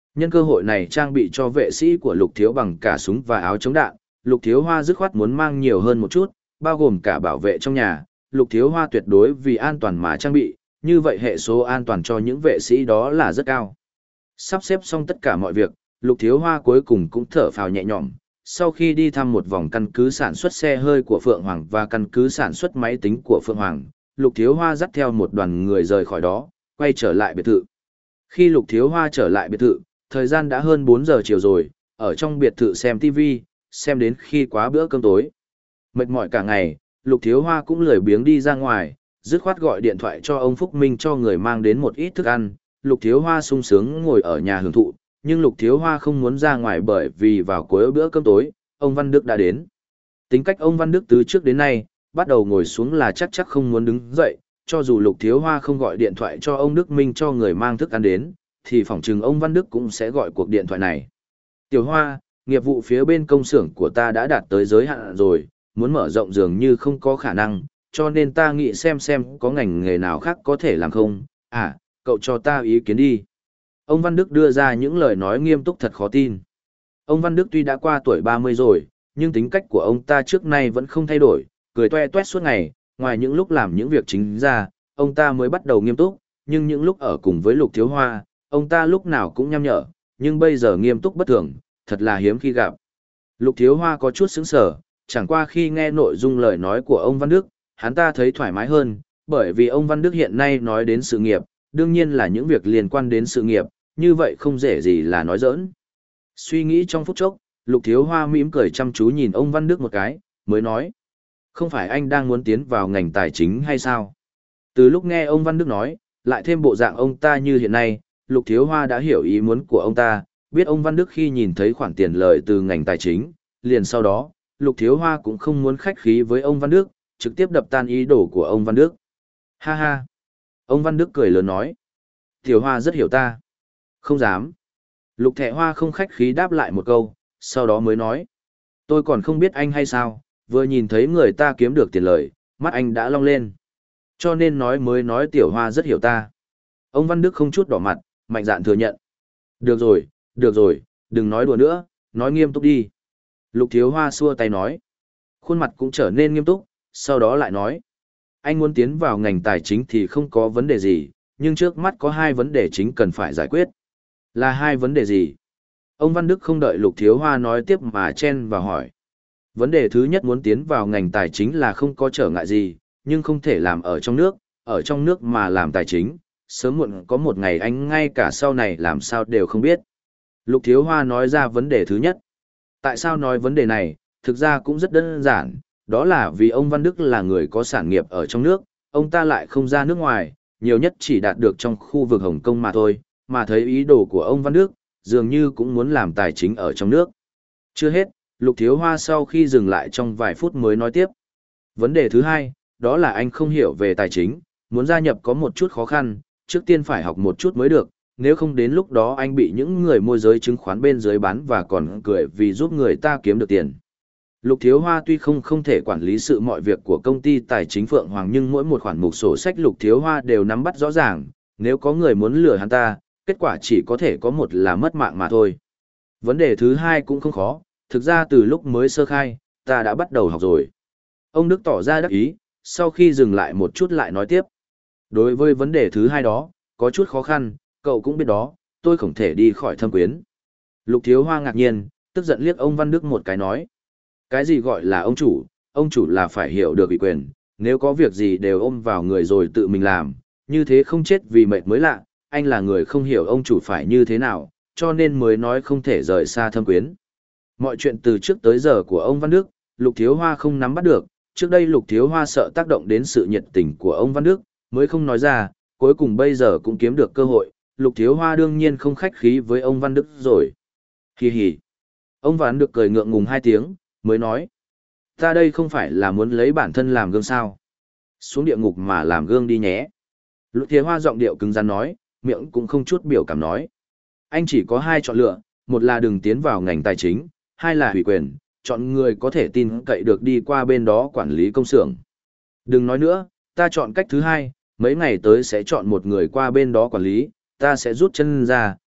Nhân cơ hội này trang bị cho vệ sĩ của Lục Thiếu bằng cả súng và áo chống đạn, Lục Thiếu Hoa dứt khoát muốn mang nhiều hơn một chút, bao gồm cả bảo vệ trong nhà, Lục Thiếu Hoa tuyệt đối vì an toàn mà trang bị, như vậy hệ số an toàn cho những vệ sĩ đó là rất cao. Sắp xếp xong tất cả mọi việc, Lục Thiếu Hoa cuối cùng cũng thở phào nhẹ nhõm. Sau khi đi thăm một vòng căn cứ sản xuất xe hơi của Phượng Hoàng và căn cứ sản xuất máy tính của Phượng Hoàng, Lục Thiếu Hoa dắt theo một đoàn người rời khỏi đó, quay trở lại biệt thự. Khi Lục Thiếu Hoa trở lại biệt thự, thời gian đã hơn bốn giờ chiều rồi, ở trong biệt thự xem ti vi, xem đến khi quá bữa cơm tối. Mệt mỏi cả ngày, Lục Thiếu Hoa cũng lười biếng đi ra ngoài, dứt khoát gọi điện thoại cho ông Phúc Minh cho người mang đến một ít thức ăn. Lục Thiếu Hoa sung sướng ngồi ở nhà hưởng thụ, nhưng Lục Thiếu Hoa không muốn ra ngoài bởi vì vào cuối bữa cơm tối, ông Văn Đức đã đến. Tính cách ông Văn Đức từ trước đến nay, bắt đầu ngồi xuống là chắc chắc không muốn đứng dậy, cho dù Lục Thiếu Hoa không gọi điện thoại cho ông Đức Minh cho người mang thức ăn đến, thì phỏng chừng ông Văn Đức cũng sẽ gọi cuộc điện thoại này. Tiểu Hoa, nghiệp vụ phía bên công xưởng của ta đã đạt tới giới hạn rồi, muốn mở rộng dường như không có khả năng, cho nên ta nghĩ xem xem có ngành nghề nào khác có thể làm không, à, cậu cho ta ý kiến đi. Ông Văn Đức đưa ra những lời nói nghiêm túc thật khó tin. Ông Văn Đức tuy đã qua tuổi ba mươi rồi, nhưng tính cách của ông ta trước nay vẫn không thay đổi, cười toe toét suốt ngày, ngoài những lúc làm những việc chính ra, ông ta mới bắt đầu nghiêm túc, nhưng những lúc ở cùng với Lục Thiếu Hoa, ông ta lúc nào cũng nhăm nhở, nhưng bây giờ nghiêm túc bất thường, thật là hiếm khi gặp. Lục Thiếu Hoa có chút sững sờ, chẳng qua khi nghe nội dung lời nói của ông Văn Đức, hắn ta thấy thoải mái hơn, bởi vì ông Văn Đức hiện nay nói đến sự nghiệp, đương nhiên là những việc liên quan đến sự nghiệp, như vậy không dễ gì là nói giỡn. Suy nghĩ trong phút chốc, Lục Thiếu Hoa mỉm cười chăm chú nhìn ông Văn Đức một cái, mới nói: không phải anh đang muốn tiến vào ngành tài chính hay sao? Từ lúc nghe ông Văn Đức nói, lại thêm bộ dạng ông ta như hiện nay, Lục Thiếu Hoa đã hiểu ý muốn của ông ta, biết ông Văn Đức khi nhìn thấy khoản tiền lợi từ ngành tài chính, liền sau đó, Lục Thiếu Hoa cũng không muốn khách khí với ông Văn Đức, trực tiếp đập tan ý đồ của ông Văn Đức. Ha ha! Ông Văn Đức cười lớn nói: Tiểu Hoa rất hiểu ta. Không dám. Lục Thẹ Hoa không khách khí đáp lại một câu, sau đó mới nói: tôi còn không biết anh hay sao, vừa nhìn thấy người ta kiếm được tiền lợi, mắt anh đã long lên. Cho nên nói mới nói Tiểu Hoa rất hiểu ta. Ông Văn Đức không chút đỏ mặt, mạnh dạn thừa nhận. Được rồi, được rồi, đừng nói đùa nữa, nói nghiêm túc đi. Lục Thiếu Hoa xua tay nói. Khuôn mặt cũng trở nên nghiêm túc, sau đó lại nói: anh muốn tiến vào ngành tài chính thì không có vấn đề gì, nhưng trước mắt có hai vấn đề chính cần phải giải quyết. Là hai vấn đề gì? Ông Văn Đức không đợi Lục Thiếu Hoa nói tiếp mà chen vào hỏi. Vấn đề thứ nhất, muốn tiến vào ngành tài chính là không có trở ngại gì, nhưng không thể làm ở trong nước, ở trong nước mà làm tài chính, sớm muộn có một ngày anh ngay cả sau này làm sao đều không biết. Lục Thiếu Hoa nói ra vấn đề thứ nhất. Tại sao nói vấn đề này? Thực ra cũng rất đơn giản, đó là vì ông Văn Đức là người có sản nghiệp ở trong nước, ông ta lại không ra nước ngoài, nhiều nhất chỉ đạt được trong khu vực Hồng Kông mà thôi, mà thấy ý đồ của ông Văn Đức, dường như cũng muốn làm tài chính ở trong nước. Chưa hết, Lục Thiếu Hoa sau khi dừng lại trong vài phút mới nói tiếp. Vấn đề thứ hai, đó là anh không hiểu về tài chính, muốn gia nhập có một chút khó khăn, trước tiên phải học một chút mới được, nếu không đến lúc đó anh bị những người môi giới chứng khoán bên dưới bán và còn cười vì giúp người ta kiếm được tiền. Lục Thiếu Hoa tuy không không thể quản lý sự mọi việc của công ty tài chính Phượng Hoàng, nhưng mỗi một khoản mục sổ sách Lục Thiếu Hoa đều nắm bắt rõ ràng, nếu có người muốn lừa hắn ta, kết quả chỉ có thể có một là mất mạng mà thôi. Vấn đề thứ hai cũng không khó, thực ra từ lúc mới sơ khai, ta đã bắt đầu học rồi. Ông Đức tỏ ra đắc ý, sau khi dừng lại một chút lại nói tiếp. Đối với vấn đề thứ hai đó, có chút khó khăn, cậu cũng biết đó, tôi không thể đi khỏi Thâm Quyến. Lục Thiếu Hoa ngạc nhiên, tức giận liếc ông Văn Đức một cái nói. Cái gì gọi là ông chủ, ông chủ là phải hiểu được ủy quyền, nếu có việc gì đều ôm vào người rồi tự mình làm, như thế không chết vì mệt mới lạ, anh là người không hiểu ông chủ phải như thế nào, cho nên mới nói không thể rời xa Thâm Quyến. Mọi chuyện từ trước tới giờ của ông Văn Đức, Lục Thiếu Hoa không nắm bắt được, trước đây Lục Thiếu Hoa sợ tác động đến sự nhiệt tình của ông Văn Đức, mới không nói ra, cuối cùng bây giờ cũng kiếm được cơ hội, Lục Thiếu Hoa đương nhiên không khách khí với ông Văn Đức rồi. Hi hi. Ông Văn Đức cười ngượng ngùng hai tiếng, mới nói. Ta đây không phải là muốn lấy bản thân làm gương sao. Xuống địa ngục mà làm gương đi nhé. Lục Thiếu Hoa giọng điệu cứng rắn nói, miệng cũng không chút biểu cảm nói. Anh chỉ có hai chọn lựa, một là đừng tiến vào ngành tài chính, hai là hủy quyền, chọn người có thể tin cậy được đi qua bên đó quản lý công xưởng. Đừng nói nữa, ta chọn cách thứ hai, mấy ngày tới sẽ chọn một người qua bên đó quản lý, ta sẽ rút chân ra,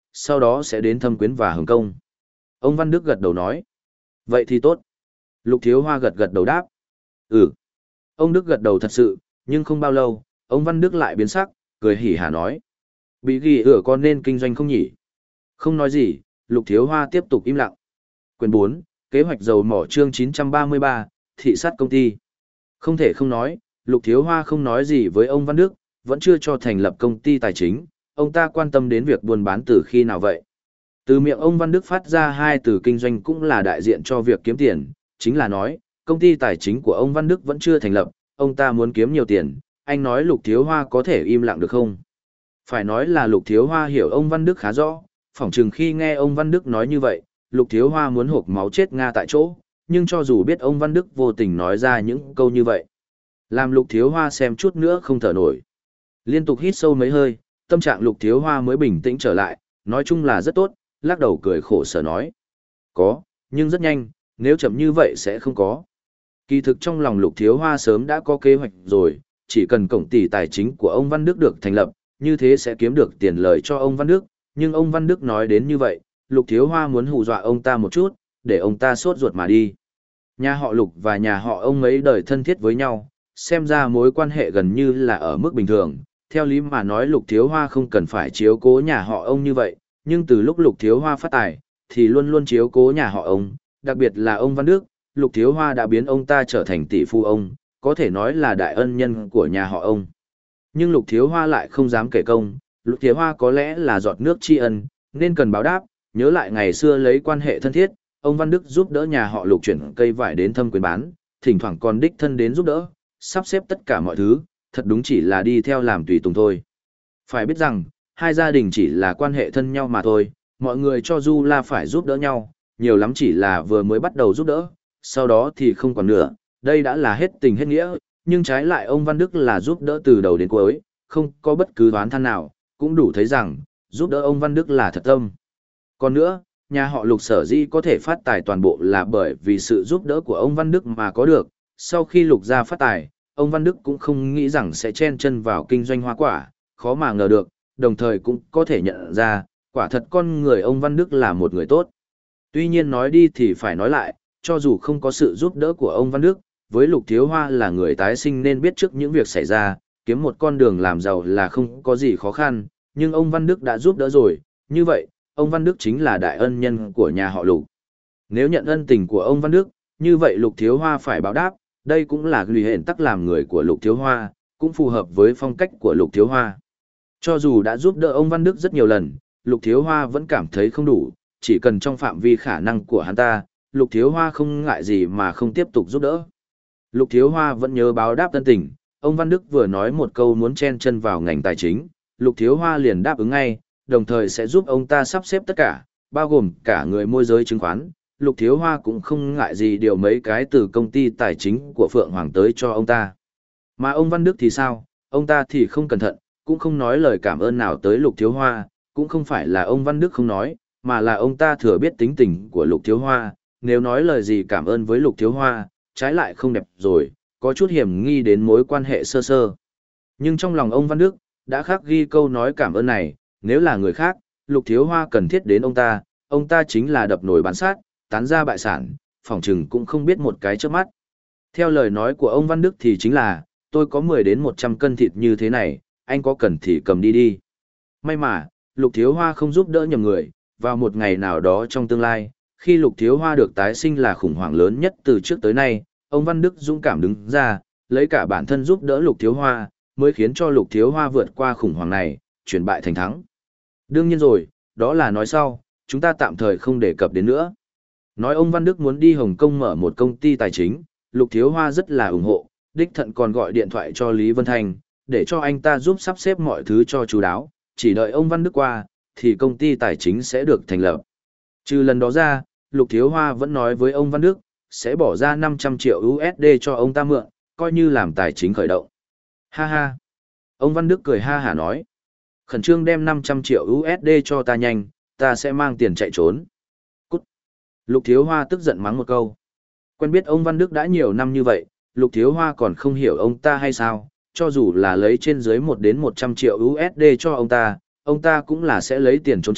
sau đó sẽ đến Thâm Quyến và Hồng Kông. Ông Văn Đức gật đầu nói. Vậy thì tốt. Lục Thiếu Hoa gật gật đầu đáp. Ừ. Ông Đức gật đầu thật sự, nhưng không bao lâu, ông Văn Đức lại biến sắc, cười hỉ hả nói. Bị ghi ửa con nên kinh doanh không nhỉ? Không nói gì, Lục Thiếu Hoa tiếp tục im lặng. Quyền bốn, kế hoạch dầu mỏ chương chín trăm ba mươi ba, thị sát công ty. Không thể không nói, Lục Thiếu Hoa không nói gì với ông Văn Đức, vẫn chưa cho thành lập công ty tài chính, ông ta quan tâm đến việc buôn bán từ khi nào vậy. Từ miệng ông Văn Đức phát ra hai từ kinh doanh cũng là đại diện cho việc kiếm tiền, chính là nói, công ty tài chính của ông Văn Đức vẫn chưa thành lập, ông ta muốn kiếm nhiều tiền, anh nói Lục Thiếu Hoa có thể im lặng được không? Phải nói là Lục Thiếu Hoa hiểu ông Văn Đức khá rõ, phỏng chừng khi nghe ông Văn Đức nói như vậy, Lục Thiếu Hoa muốn hộc máu chết Nga tại chỗ, nhưng cho dù biết ông Văn Đức vô tình nói ra những câu như vậy, làm Lục Thiếu Hoa xem chút nữa không thở nổi. Liên tục hít sâu mấy hơi, tâm trạng Lục Thiếu Hoa mới bình tĩnh trở lại, nói chung là rất tốt, lắc đầu cười khổ sở nói. Có, nhưng rất nhanh, nếu chậm như vậy sẽ không có. Kỳ thực trong lòng Lục Thiếu Hoa sớm đã có kế hoạch rồi, chỉ cần cổng tỷ tài chính của ông Văn Đức được thành lập, như thế sẽ kiếm được tiền lời cho ông Văn Đức, nhưng ông Văn Đức nói đến như vậy, Lục Thiếu Hoa muốn hù dọa ông ta một chút, để ông ta sốt ruột mà đi. Nhà họ Lục và nhà họ ông mấy đời thân thiết với nhau, xem ra mối quan hệ gần như là ở mức bình thường. Theo lý mà nói Lục Thiếu Hoa không cần phải chiếu cố nhà họ ông như vậy, nhưng từ lúc Lục Thiếu Hoa phát tài, thì luôn luôn chiếu cố nhà họ ông, đặc biệt là ông Văn Đức, Lục Thiếu Hoa đã biến ông ta trở thành tỷ phu ông, có thể nói là đại ân nhân của nhà họ ông. Nhưng Lục Thiếu Hoa lại không dám kể công, Lục Thiếu Hoa có lẽ là giọt nước tri ân, nên cần báo đáp, nhớ lại ngày xưa lấy quan hệ thân thiết, ông Văn Đức giúp đỡ nhà họ Lục chuyển cây vải đến Thâm Quyến bán, thỉnh thoảng còn đích thân đến giúp đỡ, sắp xếp tất cả mọi thứ, thật đúng chỉ là đi theo làm tùy tùng thôi. Phải biết rằng, hai gia đình chỉ là quan hệ thân nhau mà thôi, mọi người cho dù là phải giúp đỡ nhau, nhiều lắm chỉ là vừa mới bắt đầu giúp đỡ, sau đó thì không còn nữa, đây đã là hết tình hết nghĩa, nhưng trái lại ông Văn Đức là giúp đỡ từ đầu đến cuối, không có bất cứ đoán than nào, cũng đủ thấy rằng, giúp đỡ ông Văn Đức là thật tâm. Còn nữa, nhà họ Lục sở dĩ có thể phát tài toàn bộ là bởi vì sự giúp đỡ của ông Văn Đức mà có được, sau khi Lục gia phát tài, ông Văn Đức cũng không nghĩ rằng sẽ chen chân vào kinh doanh hoa quả, khó mà ngờ được, đồng thời cũng có thể nhận ra, quả thật con người ông Văn Đức là một người tốt. Tuy nhiên nói đi thì phải nói lại, cho dù không có sự giúp đỡ của ông Văn Đức, với Lục Thiếu Hoa là người tái sinh nên biết trước những việc xảy ra, kiếm một con đường làm giàu là không có gì khó khăn, nhưng ông Văn Đức đã giúp đỡ rồi, như vậy, ông Văn Đức chính là đại ân nhân của nhà họ Lục. Nếu nhận ân tình của ông Văn Đức, như vậy Lục Thiếu Hoa phải báo đáp, đây cũng là lùi hẹn tắc làm người của Lục Thiếu Hoa, cũng phù hợp với phong cách của Lục Thiếu Hoa. Cho dù đã giúp đỡ ông Văn Đức rất nhiều lần, Lục Thiếu Hoa vẫn cảm thấy không đủ, chỉ cần trong phạm vi khả năng của hắn ta, Lục Thiếu Hoa không ngại gì mà không tiếp tục giúp đỡ. Lục Thiếu Hoa vẫn nhớ báo đáp ân tình, ông Văn Đức vừa nói một câu muốn chen chân vào ngành tài chính, Lục Thiếu Hoa liền đáp ứng ngay, đồng thời sẽ giúp ông ta sắp xếp tất cả, bao gồm cả người môi giới chứng khoán. Lục Thiếu Hoa cũng không ngại gì điều mấy cái từ công ty tài chính của Phượng Hoàng tới cho ông ta. Mà ông Văn Đức thì sao, ông ta thì không cẩn thận, cũng không nói lời cảm ơn nào tới Lục Thiếu Hoa, cũng không phải là ông Văn Đức không nói, mà là ông ta thừa biết tính tình của Lục Thiếu Hoa, nếu nói lời gì cảm ơn với Lục Thiếu Hoa, trái lại không đẹp rồi, có chút hiểm nghi đến mối quan hệ sơ sơ. Nhưng trong lòng ông Văn Đức, đã khắc ghi câu nói cảm ơn này, nếu là người khác, Lục Thiếu Hoa cần thiết đến ông ta, ông ta chính là đập nồi bán sát, tán ra bại sản, phỏng chừng cũng không biết một cái trước mắt. Theo lời nói của ông Văn Đức thì chính là, tôi có mười đến một trăm cân thịt như thế này, anh có cần thì cầm đi đi. May mà, Lục Thiếu Hoa không giúp đỡ nhầm người, vào một ngày nào đó trong tương lai, khi Lục Thiếu Hoa được tái sinh là khủng hoảng lớn nhất từ trước tới nay, ông Văn Đức dũng cảm đứng ra, lấy cả bản thân giúp đỡ Lục Thiếu Hoa, mới khiến cho Lục Thiếu Hoa vượt qua khủng hoảng này, chuyển bại thành thắng. Đương nhiên rồi, đó là nói sau, chúng ta tạm thời không đề cập đến nữa. Nói ông Văn Đức muốn đi Hồng Kông mở một công ty tài chính, Lục Thiếu Hoa rất là ủng hộ, đích thận còn gọi điện thoại cho Lý Vân Thanh, để cho anh ta giúp sắp xếp mọi thứ cho chú đáo, chỉ đợi ông Văn Đức qua, thì công ty tài chính sẽ được thành lập. Trừ lần đó ra, Lục Thiếu Hoa vẫn nói với ông Văn Đức, sẽ bỏ ra năm trăm triệu u ét đê cho ông ta mượn, coi như làm tài chính khởi động. Ha ha! Ông Văn Đức cười ha hả nói, khẩn trương đem năm trăm triệu u ét đê cho ta nhanh, ta sẽ mang tiền chạy trốn. Cút! Lục Thiếu Hoa tức giận mắng một câu. Quen biết ông Văn Đức đã nhiều năm như vậy, Lục Thiếu Hoa còn không hiểu ông ta hay sao, cho dù là lấy trên dưới một đến một trăm triệu u ét đê cho ông ta, ông ta cũng là sẽ lấy tiền trốn chạy,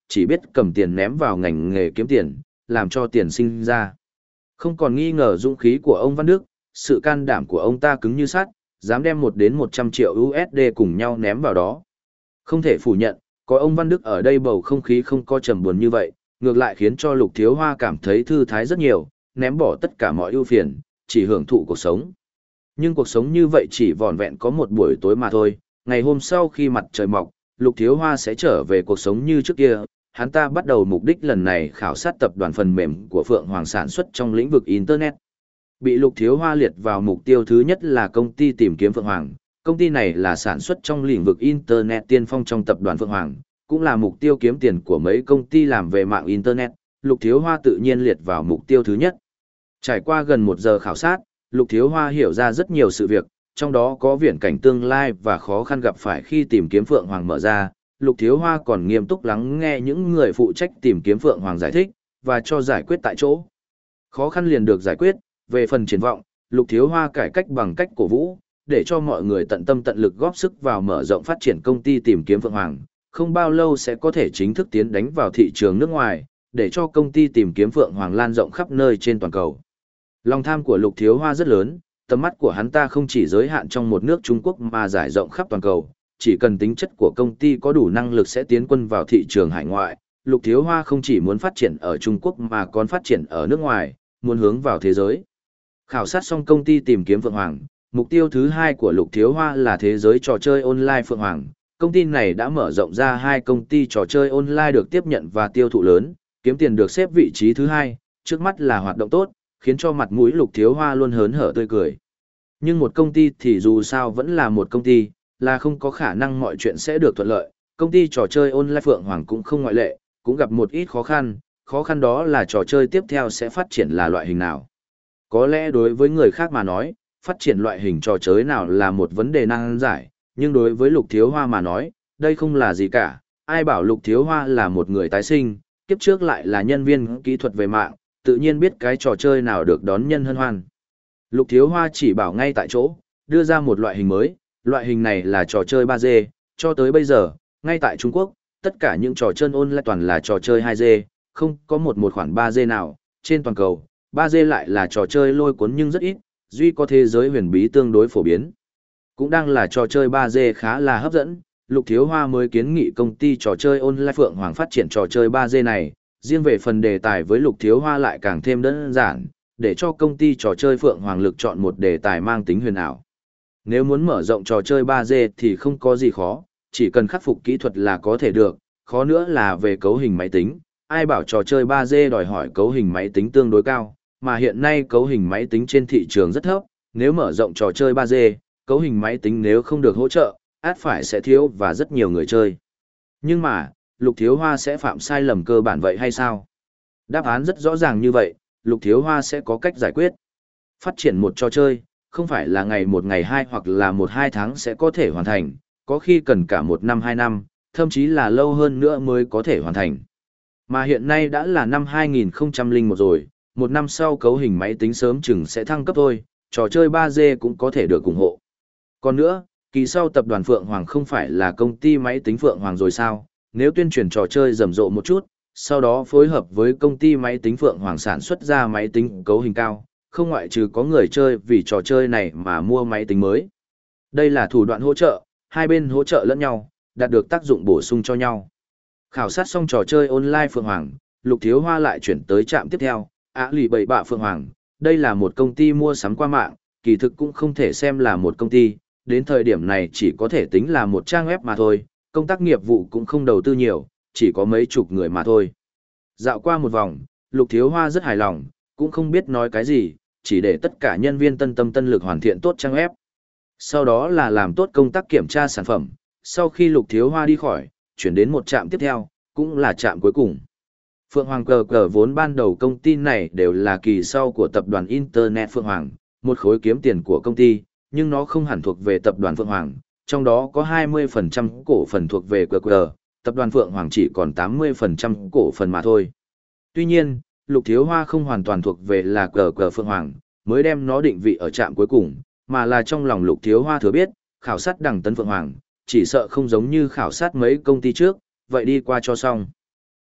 chỉ biết cầm tiền ném vào ngành nghề kiếm tiền, làm cho tiền sinh ra. Không còn nghi ngờ dũng khí của ông Văn Đức, sự can đảm của ông ta cứng như sắt, dám đem một đến một trăm triệu u ét đê cùng nhau ném vào đó. Không thể phủ nhận, có ông Văn Đức ở đây bầu không khí không có trầm buồn như vậy, ngược lại khiến cho Lục Thiếu Hoa cảm thấy thư thái rất nhiều, ném bỏ tất cả mọi ưu phiền, chỉ hưởng thụ cuộc sống. Nhưng cuộc sống như vậy chỉ vỏn vẹn có một buổi tối mà thôi, ngày hôm sau khi mặt trời mọc, Lục Thiếu Hoa sẽ trở về cuộc sống như trước kia. Hắn ta bắt đầu mục đích lần này khảo sát tập đoàn phần mềm của Phượng Hoàng sản xuất trong lĩnh vực Internet. Bị Lục Thiếu Hoa liệt vào mục tiêu thứ nhất là công ty tìm kiếm Phượng Hoàng. Công ty này là sản xuất trong lĩnh vực Internet tiên phong trong tập đoàn Phượng Hoàng, cũng là mục tiêu kiếm tiền của mấy công ty làm về mạng Internet. Lục Thiếu Hoa tự nhiên liệt vào mục tiêu thứ nhất. Trải qua gần một giờ khảo sát, Lục Thiếu Hoa hiểu ra rất nhiều sự việc, trong đó có viễn cảnh tương lai và khó khăn gặp phải khi tìm kiếm Phượng Hoàng mở ra. Lục Thiếu Hoa còn nghiêm túc lắng nghe những người phụ trách tìm kiếm Phượng Hoàng giải thích, và cho giải quyết tại chỗ. Khó khăn liền được giải quyết, về phần triển vọng, Lục Thiếu Hoa cải cách bằng cách cổ vũ, để cho mọi người tận tâm tận lực góp sức vào mở rộng phát triển công ty tìm kiếm Phượng Hoàng, không bao lâu sẽ có thể chính thức tiến đánh vào thị trường nước ngoài, để cho công ty tìm kiếm Phượng Hoàng lan rộng khắp nơi trên toàn cầu. Lòng tham của Lục Thiếu Hoa rất lớn, tầm mắt của hắn ta không chỉ giới hạn trong một nước Trung Quốc mà rải rộng khắp toàn cầu. Chỉ cần tính chất của công ty có đủ năng lực sẽ tiến quân vào thị trường hải ngoại, Lục Thiếu Hoa không chỉ muốn phát triển ở Trung Quốc mà còn phát triển ở nước ngoài, muốn hướng vào thế giới. Khảo sát xong công ty tìm kiếm Phượng Hoàng, mục tiêu thứ hai của Lục Thiếu Hoa là thế giới trò chơi online Phượng Hoàng. Công ty này đã mở rộng ra hai công ty trò chơi online được tiếp nhận và tiêu thụ lớn, kiếm tiền được xếp vị trí thứ hai, trước mắt là hoạt động tốt, khiến cho mặt mũi Lục Thiếu Hoa luôn hớn hở tươi cười. Nhưng một công ty thì dù sao vẫn là một công ty, là không có khả năng mọi chuyện sẽ được thuận lợi. Công ty trò chơi online Phượng Hoàng cũng không ngoại lệ, cũng gặp một ít khó khăn, khó khăn đó là trò chơi tiếp theo sẽ phát triển là loại hình nào. Có lẽ đối với người khác mà nói, phát triển loại hình trò chơi nào là một vấn đề nan giải, nhưng đối với Lục Thiếu Hoa mà nói, đây không là gì cả. Ai bảo Lục Thiếu Hoa là một người tái sinh, kiếp trước lại là nhân viên kỹ thuật về mạng, tự nhiên biết cái trò chơi nào được đón nhân hân hoan. Lục Thiếu Hoa chỉ bảo ngay tại chỗ, đưa ra một loại hình mới. Loại hình này là trò chơi ba D, cho tới bây giờ, ngay tại Trung Quốc, tất cả những trò chơi online toàn là trò chơi hai D, không có một một khoản ba D nào, trên toàn cầu, ba D lại là trò chơi lôi cuốn nhưng rất ít, duy có thế giới huyền bí tương đối phổ biến. Cũng đang là trò chơi ba D khá là hấp dẫn, Lục Thiếu Hoa mới kiến nghị công ty trò chơi online Phượng Hoàng phát triển trò chơi ba D này, riêng về phần đề tài với Lục Thiếu Hoa lại càng thêm đơn giản, để cho công ty trò chơi Phượng Hoàng lực chọn một đề tài mang tính huyền ảo. Nếu muốn mở rộng trò chơi ba D thì không có gì khó, chỉ cần khắc phục kỹ thuật là có thể được, khó nữa là về cấu hình máy tính. Ai bảo trò chơi ba D đòi hỏi cấu hình máy tính tương đối cao, mà hiện nay cấu hình máy tính trên thị trường rất thấp, nếu mở rộng trò chơi ba D, cấu hình máy tính nếu không được hỗ trợ, ắt phải sẽ thiếu và rất nhiều người chơi. Nhưng mà, Lục Thiếu Hoa sẽ phạm sai lầm cơ bản vậy hay sao? Đáp án rất rõ ràng như vậy, Lục Thiếu Hoa sẽ có cách giải quyết. Phát triển một trò chơi, không phải là ngày một ngày hai hoặc là một hai tháng sẽ có thể hoàn thành, có khi cần cả một năm hai năm, thậm chí là lâu hơn nữa mới có thể hoàn thành. Mà hiện nay đã là năm hai nghìn không trăm lẻ một rồi, một năm sau cấu hình máy tính sớm chừng sẽ thăng cấp thôi, trò chơi ba D cũng có thể được ủng hộ. Còn nữa, kỳ sau tập đoàn Phượng Hoàng không phải là công ty máy tính Phượng Hoàng rồi sao, nếu tuyên truyền trò chơi rầm rộ một chút, sau đó phối hợp với công ty máy tính Phượng Hoàng sản xuất ra máy tính cấu hình cao, không ngoại trừ có người chơi vì trò chơi này mà mua máy tính mới. Đây là thủ đoạn hỗ trợ, hai bên hỗ trợ lẫn nhau, đạt được tác dụng bổ sung cho nhau. Khảo sát xong trò chơi online Phượng Hoàng, Lục Thiếu Hoa lại chuyển tới trạm tiếp theo, Á lì bảy bạ Phượng Hoàng. Đây là một công ty mua sắm qua mạng, kỳ thực cũng không thể xem là một công ty, đến thời điểm này chỉ có thể tính là một trang web mà thôi, công tác nghiệp vụ cũng không đầu tư nhiều, chỉ có mấy chục người mà thôi. Dạo qua một vòng, Lục Thiếu Hoa rất hài lòng, cũng không biết nói cái gì, chỉ để tất cả nhân viên tân tâm tân lực hoàn thiện tốt trang web. Sau đó là làm tốt công tác kiểm tra sản phẩm, sau khi Lục Thiếu Hoa đi khỏi, chuyển đến một trạm tiếp theo, cũng là trạm cuối cùng. Phượng Hoàng cờ cờ vốn ban đầu công ty này đều là kỳ sau của tập đoàn Internet Phượng Hoàng, một khối kiếm tiền của công ty, nhưng nó không hẳn thuộc về tập đoàn Phượng Hoàng, trong đó có hai mươi phần trăm cổ phần thuộc về cờ cờ, tập đoàn Phượng Hoàng chỉ còn tám mươi phần trăm cổ phần mà thôi. Tuy nhiên, Lục Thiếu Hoa không hoàn toàn thuộc về là cờ cờ Phượng Hoàng, mới đem nó định vị ở trạm cuối cùng, mà là trong lòng Lục Thiếu Hoa thừa biết, khảo sát đẳng tấn Phượng Hoàng, chỉ sợ không giống như khảo sát mấy công ty trước, vậy đi qua cho xong.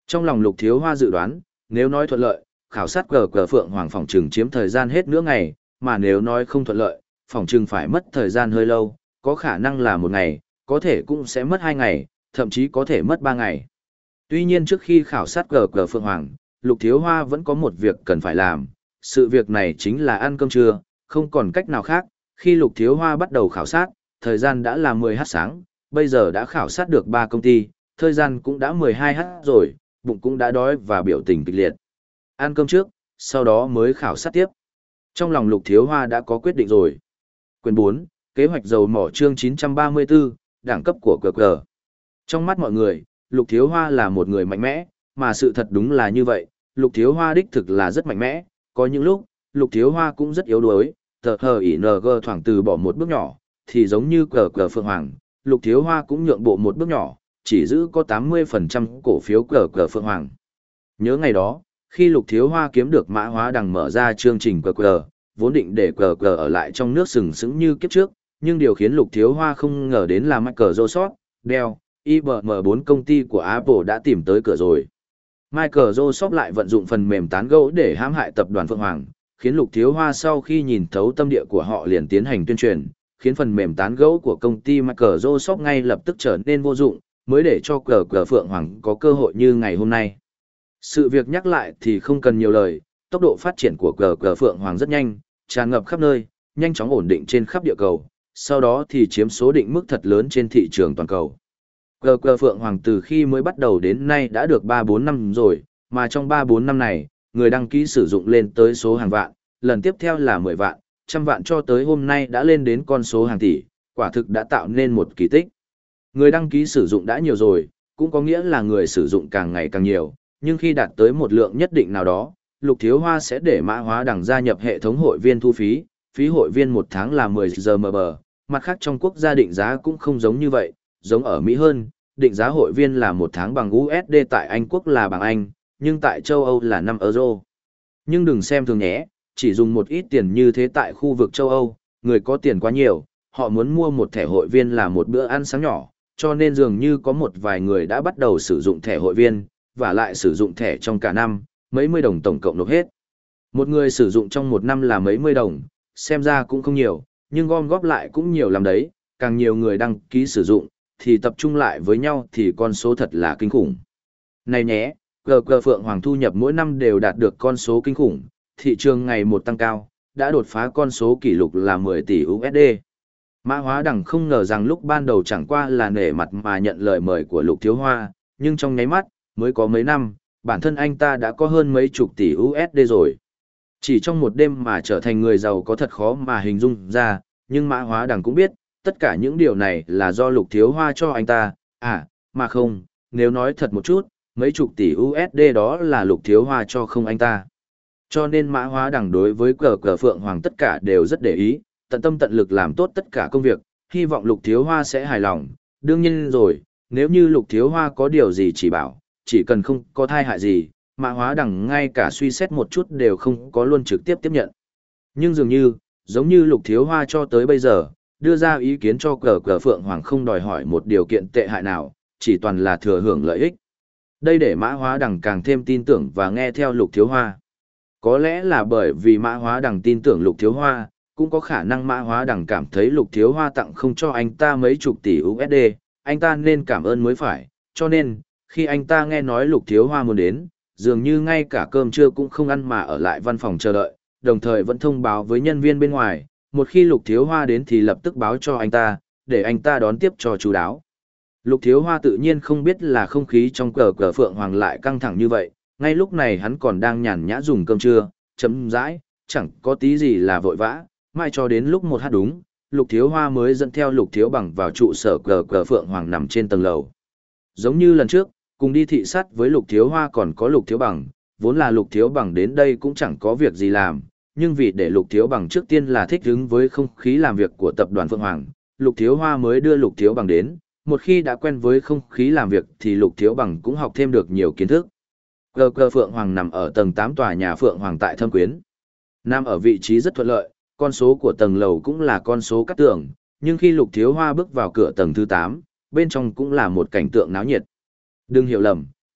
Trong lòng Lục Thiếu Hoa dự đoán, nếu nói thuận lợi, khảo sát cờ cờ Phượng Hoàng phòng trừng chiếm thời gian hết nửa ngày, mà nếu nói không thuận lợi, phòng trừng phải mất thời gian hơi lâu, có khả năng là một ngày, có thể cũng sẽ mất hai ngày, thậm chí có thể mất ba ngày. Tuy nhiên trước khi khảo sát cờ cờ Phượng Hoàng, Lục Thiếu Hoa vẫn có một việc cần phải làm, sự việc này chính là ăn cơm trưa, không còn cách nào khác. Khi Lục Thiếu Hoa bắt đầu khảo sát, thời gian đã là mười h sáng, bây giờ đã khảo sát được ba công ty, thời gian cũng đã mười hai h rồi, bụng cũng đã đói và biểu tình kịch liệt. Ăn cơm trước, sau đó mới khảo sát tiếp. Trong lòng Lục Thiếu Hoa đã có quyết định rồi. Quyền bốn, kế hoạch dầu mỏ chương chín trăm ba mươi tư, đẳng cấp của cờ cờ. Trong mắt mọi người, Lục Thiếu Hoa là một người mạnh mẽ, mà sự thật đúng là như vậy, Lục Thiếu Hoa đích thực là rất mạnh mẽ, có những lúc, Lục Thiếu Hoa cũng rất yếu đuối, tờ hờ ỉ nờ gờ thoảng từ bỏ một bước nhỏ, thì giống như cờ cờ Phượng Hoàng, Lục Thiếu Hoa cũng nhượng bộ một bước nhỏ, chỉ giữ có tám mươi phần trăm cổ phiếu cờ cờ Phượng Hoàng. Nhớ ngày đó, khi Lục Thiếu Hoa kiếm được Mã Hóa Đằng mở ra chương trình cờ cờ, vốn định để cờ cờ ở lại trong nước sừng sững như kiếp trước, nhưng điều khiến Lục Thiếu Hoa không ngờ đến là Microsoft, Dell, i bê em bốn công ty của Apple đã tìm tới cửa rồi. Microsoft lại vận dụng phần mềm tán gẫu để hãm hại tập đoàn Phượng Hoàng, khiến Lục Thiếu Hoa sau khi nhìn thấu tâm địa của họ liền tiến hành tuyên truyền, khiến phần mềm tán gẫu của công ty Microsoft ngay lập tức trở nên vô dụng, mới để cho cờ cờ Phượng Hoàng có cơ hội như ngày hôm nay. Sự việc nhắc lại thì không cần nhiều lời, tốc độ phát triển của cờ cờ Phượng Hoàng rất nhanh, tràn ngập khắp nơi, nhanh chóng ổn định trên khắp địa cầu, sau đó thì chiếm số định mức thật lớn trên thị trường toàn cầu. Cờ cờ Phượng Hoàng từ khi mới bắt đầu đến nay đã được ba bốn năm rồi, mà trong ba bốn năm này, người đăng ký sử dụng lên tới số hàng vạn, lần tiếp theo là mười vạn, trăm vạn cho tới hôm nay đã lên đến con số hàng tỷ, quả thực đã tạo nên một kỳ tích. Người đăng ký sử dụng đã nhiều rồi, cũng có nghĩa là người sử dụng càng ngày càng nhiều, nhưng khi đạt tới một lượng nhất định nào đó, Lục Thiếu Hoa sẽ để Mã Hóa Đằng gia nhập hệ thống hội viên thu phí, phí hội viên một tháng là mười giờ em bê, mặt khác trong quốc gia định giá cũng không giống như vậy, giống ở Mỹ hơn, định giá hội viên là một tháng bằng u ét đê, tại Anh quốc là bằng Anh, nhưng tại châu Âu là năm euro. Nhưng đừng xem thường nhé, chỉ dùng một ít tiền như thế tại khu vực châu Âu, người có tiền quá nhiều, họ muốn mua một thẻ hội viên là một bữa ăn sáng nhỏ, cho nên dường như có một vài người đã bắt đầu sử dụng thẻ hội viên, và lại sử dụng thẻ trong cả năm, mấy mươi đồng tổng cộng nộp hết. Một người sử dụng trong một năm là mấy mươi đồng, xem ra cũng không nhiều, nhưng gom góp lại cũng nhiều lắm đấy, càng nhiều người đăng ký sử dụng, thì tập trung lại với nhau thì con số thật là kinh khủng. Này nhé, cờ cờ Phượng Hoàng thu nhập mỗi năm đều đạt được con số kinh khủng, thị trường ngày một tăng cao, đã đột phá con số kỷ lục là mười tỷ u ét đê. Mã Hóa Đằng không ngờ rằng lúc ban đầu chẳng qua là nể mặt mà nhận lời mời của Lục Thiếu Hoa, nhưng trong nháy mắt, mới có mấy năm, bản thân anh ta đã có hơn mấy chục tỷ u ét đê rồi. Chỉ trong một đêm mà trở thành người giàu có thật khó mà hình dung ra, nhưng Mã Hóa Đằng cũng biết, tất cả những điều này là do Lục Thiếu Hoa cho anh ta, à, mà không, nếu nói thật một chút, mấy chục tỷ u ét đê đó là Lục Thiếu Hoa cho không anh ta. Cho nên Mã Hóa Đằng đối với cờ cờ Phượng Hoàng tất cả đều rất để ý, tận tâm tận lực làm tốt tất cả công việc, hy vọng Lục Thiếu Hoa sẽ hài lòng. Đương nhiên rồi, nếu như Lục Thiếu Hoa có điều gì chỉ bảo, chỉ cần không có thai hại gì, Mã Hóa Đằng ngay cả suy xét một chút đều không có luôn trực tiếp tiếp nhận. Nhưng dường như, giống như Lục Thiếu Hoa cho tới bây giờ, đưa ra ý kiến cho cờ cờ Phượng Hoàng không đòi hỏi một điều kiện tệ hại nào, chỉ toàn là thừa hưởng lợi ích. Đây để Mã Hóa Đằng càng thêm tin tưởng và nghe theo Lục Thiếu Hoa. Có lẽ là bởi vì Mã Hóa Đằng tin tưởng Lục Thiếu Hoa, cũng có khả năng Mã Hóa Đằng cảm thấy Lục Thiếu Hoa tặng không cho anh ta mấy chục tỷ u ét đê, anh ta nên cảm ơn mới phải, cho nên, khi anh ta nghe nói Lục Thiếu Hoa muốn đến, dường như ngay cả cơm trưa cũng không ăn mà ở lại văn phòng chờ đợi, đồng thời vẫn thông báo với nhân viên bên ngoài, một khi Lục Thiếu Hoa đến thì lập tức báo cho anh ta, để anh ta đón tiếp cho chú đáo. Lục Thiếu Hoa tự nhiên không biết là không khí trong cờ cờ Phượng Hoàng lại căng thẳng như vậy, ngay lúc này hắn còn đang nhàn nhã dùng cơm trưa, chấm dãi, chẳng có tí gì là vội vã, mai cho đến lúc một h đúng, Lục Thiếu Hoa mới dẫn theo Lục Thiếu Bằng vào trụ sở cờ cờ Phượng Hoàng nằm trên tầng lầu. Giống như lần trước, cùng đi thị sát với Lục Thiếu Hoa còn có Lục Thiếu Bằng, vốn là Lục Thiếu Bằng đến đây cũng chẳng có việc gì làm, nhưng vì để Lục Thiếu Bằng trước tiên là thích ứng với không khí làm việc của tập đoàn Phượng Hoàng, Lục Thiếu Hoa mới đưa Lục Thiếu Bằng đến, một khi đã quen với không khí làm việc thì Lục Thiếu Bằng cũng học thêm được nhiều kiến thức. Cờ cờ Phượng Hoàng nằm ở tầng tám tòa nhà Phượng Hoàng tại Thâm Quyến. Nằm ở vị trí rất thuận lợi, con số của tầng lầu cũng là con số cát tường, nhưng khi Lục Thiếu Hoa bước vào cửa tầng thứ tám, bên trong cũng là một cảnh tượng náo nhiệt. Đừng hiểu lầm,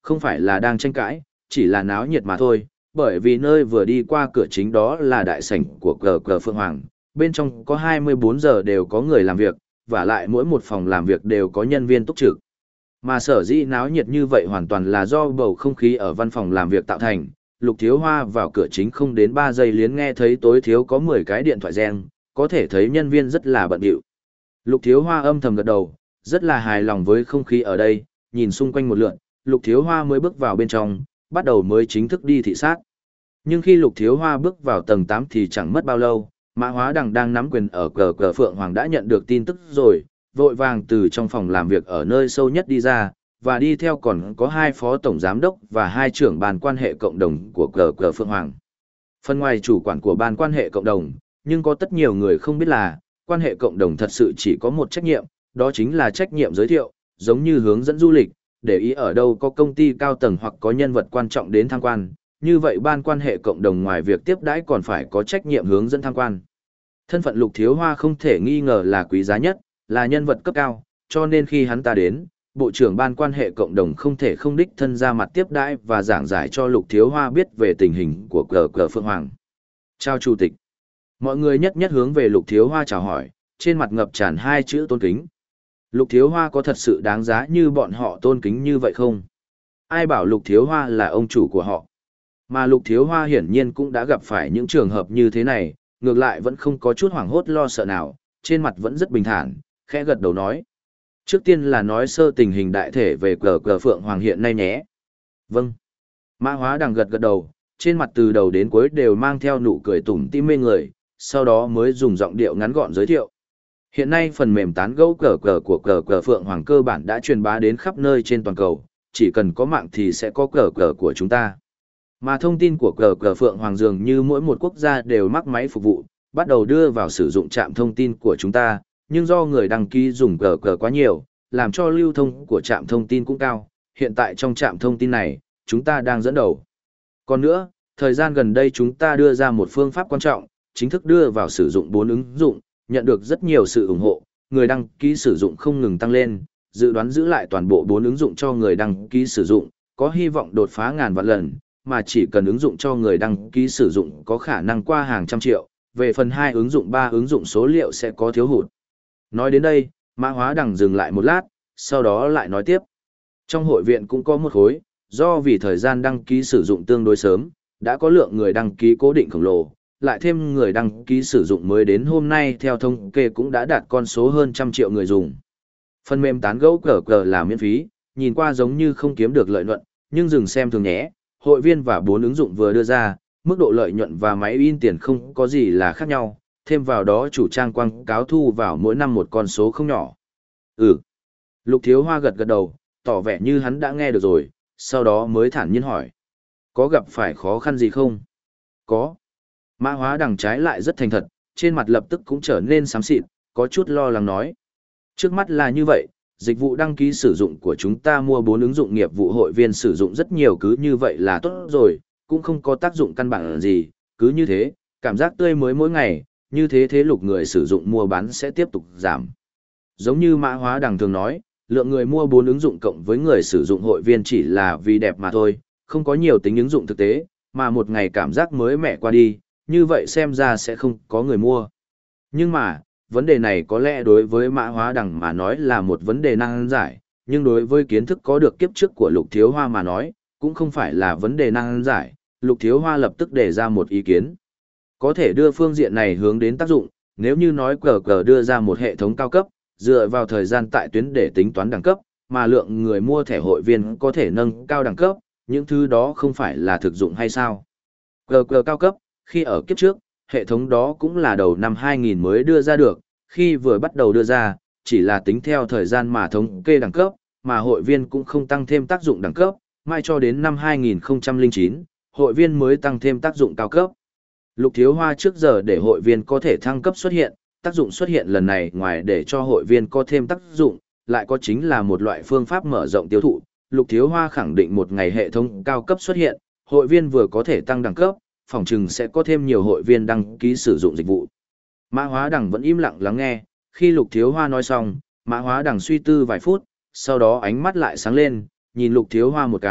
Không phải là đang tranh cãi, chỉ là náo nhiệt mà thôi, bởi vì nơi vừa đi qua cửa chính đó là đại sảnh của cờ cờ Phượng Hoàng, bên trong có hai mươi bốn giờ đều có người làm việc, và lại mỗi một phòng làm việc đều có nhân viên túc trực. Mà sở dĩ náo nhiệt như vậy hoàn toàn là do bầu không khí ở văn phòng làm việc tạo thành. Lục Thiếu Hoa vào cửa chính không đến ba giây liền nghe thấy tối thiếu có mười cái điện thoại reng, có thể thấy nhân viên rất là bận rộn. Lục Thiếu Hoa âm thầm gật đầu, rất là hài lòng với không khí ở đây, nhìn xung quanh một lượt, Lục Thiếu Hoa mới bước vào bên trong, bắt đầu mới chính thức đi thị sát. Nhưng khi Lục Thiếu Hoa bước vào tầng tám thì chẳng mất bao lâu, Mã Hóa Đằng đang nắm quyền ở cờ cờ Phượng Hoàng đã nhận được tin tức rồi, vội vàng từ trong phòng làm việc ở nơi sâu nhất đi ra, và đi theo còn có hai phó tổng giám đốc và hai trưởng ban quan hệ cộng đồng của cờ cờ Phượng Hoàng. Phần ngoài chủ quản của ban quan hệ cộng đồng, nhưng có rất nhiều người không biết là, quan hệ cộng đồng thật sự chỉ có một trách nhiệm, đó chính là trách nhiệm giới thiệu, giống như hướng dẫn du lịch, để ý ở đâu có công ty cao tầng hoặc có nhân vật quan trọng đến tham quan, như vậy ban quan hệ cộng đồng ngoài việc tiếp đãi còn phải có trách nhiệm hướng dẫn tham quan. Thân phận Lục Thiếu Hoa không thể nghi ngờ là quý giá nhất, là nhân vật cấp cao, cho nên khi hắn ta đến, Bộ trưởng ban quan hệ cộng đồng không thể không đích thân ra mặt tiếp đãi và giảng giải cho Lục Thiếu Hoa biết về tình hình của cờ cờ Phượng Hoàng. Chào Chủ tịch. Mọi người nhất nhất hướng về Lục Thiếu Hoa chào hỏi, trên mặt ngập tràn hai chữ tôn kính. Lục Thiếu Hoa có thật sự đáng giá như bọn họ tôn kính như vậy không? Ai bảo Lục Thiếu Hoa là ông chủ của họ? Mà Lục Thiếu Hoa hiển nhiên cũng đã gặp phải những trường hợp như thế này, ngược lại vẫn không có chút hoảng hốt lo sợ nào, trên mặt vẫn rất bình thản, khẽ gật đầu nói. Trước tiên là nói sơ tình hình đại thể về cờ cờ Phượng Hoàng hiện nay nhé. Vâng. Mã Hóa Đằng gật gật đầu, trên mặt từ đầu đến cuối đều mang theo nụ cười tủm tỉm mê người, sau đó mới dùng giọng điệu ngắn gọn giới thiệu. Hiện nay phần mềm tán gẫu cờ cờ của cờ cờ Phượng Hoàng cơ bản đã truyền bá đến khắp nơi trên toàn cầu, chỉ cần có mạng thì sẽ có cờ cờ của chúng ta. Mà thông tin của cờ cờ Phượng Hoàng dường như mỗi một quốc gia đều mắc máy phục vụ, bắt đầu đưa vào sử dụng trạm thông tin của chúng ta, nhưng do người đăng ký dùng cờ cờ quá nhiều, làm cho lưu thông của trạm thông tin cũng cao. Hiện tại trong trạm thông tin này, chúng ta đang dẫn đầu. Còn nữa, thời gian gần đây chúng ta đưa ra một phương pháp quan trọng, chính thức đưa vào sử dụng bốn ứng dụng, nhận được rất nhiều sự ủng hộ, người đăng ký sử dụng không ngừng tăng lên, dự đoán giữ lại toàn bộ bốn ứng dụng cho người đăng ký sử dụng, có hy vọng đột phá ngàn vạn lần, mà chỉ cần ứng dụng cho người đăng ký sử dụng có khả năng qua hàng trăm triệu, về phần hai ứng dụng ba ứng dụng số liệu sẽ có thiếu hụt. Nói đến đây, Mã Hóa Đằng dừng lại một lát, sau đó lại nói tiếp. Trong hội viện cũng có một khối, do vì thời gian đăng ký sử dụng tương đối sớm, đã có lượng người đăng ký cố định khổng lồ, lại thêm người đăng ký sử dụng mới đến hôm nay theo thống kê cũng đã đạt con số hơn trăm triệu người dùng. Phần mềm tán gẫu cờ cờ là miễn phí, nhìn qua giống như không kiếm được lợi nhuận, nhưng dừng xem thường nhé, hội viên và bốn ứng dụng vừa đưa ra, mức độ lợi nhuận và máy in tiền không có gì là khác nhau, thêm vào đó chủ trang quảng cáo thu vào mỗi năm một con số không nhỏ. Ừ. Lục Thiếu Hoa gật gật đầu, tỏ vẻ như hắn đã nghe được rồi, sau đó mới thản nhiên hỏi. Có gặp phải khó khăn gì không? Có. Mã Hóa Đằng trái lại rất thành thật, trên mặt lập tức cũng trở nên xám xịt, có chút lo lắng nói. Trước mắt là như vậy, dịch vụ đăng ký sử dụng của chúng ta mua bốn ứng dụng nghiệp vụ hội viên sử dụng rất nhiều cứ như vậy là tốt rồi, cũng không có tác dụng căn bản gì, cứ như thế, cảm giác tươi mới mỗi ngày, như thế thế lục người sử dụng mua bán sẽ tiếp tục giảm. Giống như Mã Hóa Đằng thường nói, lượng người mua bốn ứng dụng cộng với người sử dụng hội viên chỉ là vì đẹp mà thôi, không có nhiều tính ứng dụng thực tế, mà một ngày cảm giác mới mẻ qua đi, như vậy xem ra sẽ không có người mua. Nhưng mà, vấn đề này có lẽ đối với Mã Hóa Đằng mà nói là một vấn đề nan giải, nhưng đối với kiến thức có được kiếp trước của Lục Thiếu Hoa mà nói, cũng không phải là vấn đề nan giải. Lục Thiếu Hoa lập tức đề ra một ý kiến. Có thể đưa phương diện này hướng đến tác dụng, nếu như nói cờ cờ đưa ra một hệ thống cao cấp, dựa vào thời gian tại tuyến để tính toán đẳng cấp, mà lượng người mua thẻ hội viên có thể nâng cao đẳng cấp, những thứ đó không phải là thực dụng hay sao? Cờ cờ cao cấp, khi ở kiếp trước, hệ thống đó cũng là đầu năm hai nghìn mới đưa ra được, khi vừa bắt đầu đưa ra, chỉ là tính theo thời gian mà thống kê đẳng cấp, mà hội viên cũng không tăng thêm tác dụng đẳng cấp, mai cho đến năm hai nghìn không trăm lẻ chín, hội viên mới tăng thêm tác dụng cao cấp. Lục Thiếu Hoa trước giờ để hội viên có thể thăng cấp xuất hiện, tác dụng xuất hiện lần này ngoài để cho hội viên có thêm tác dụng, lại có chính là một loại phương pháp mở rộng tiêu thụ. Lục Thiếu Hoa khẳng định một ngày hệ thống cao cấp xuất hiện, hội viên vừa có thể tăng đẳng cấp, phòng chừng sẽ có thêm nhiều hội viên đăng ký sử dụng dịch vụ. Mã Hóa Đằng vẫn im lặng lắng nghe, khi Lục Thiếu Hoa nói xong, Mã Hóa Đằng suy tư vài phút, sau đó ánh mắt lại sáng lên, nhìn Lục Thiếu Hoa một cái,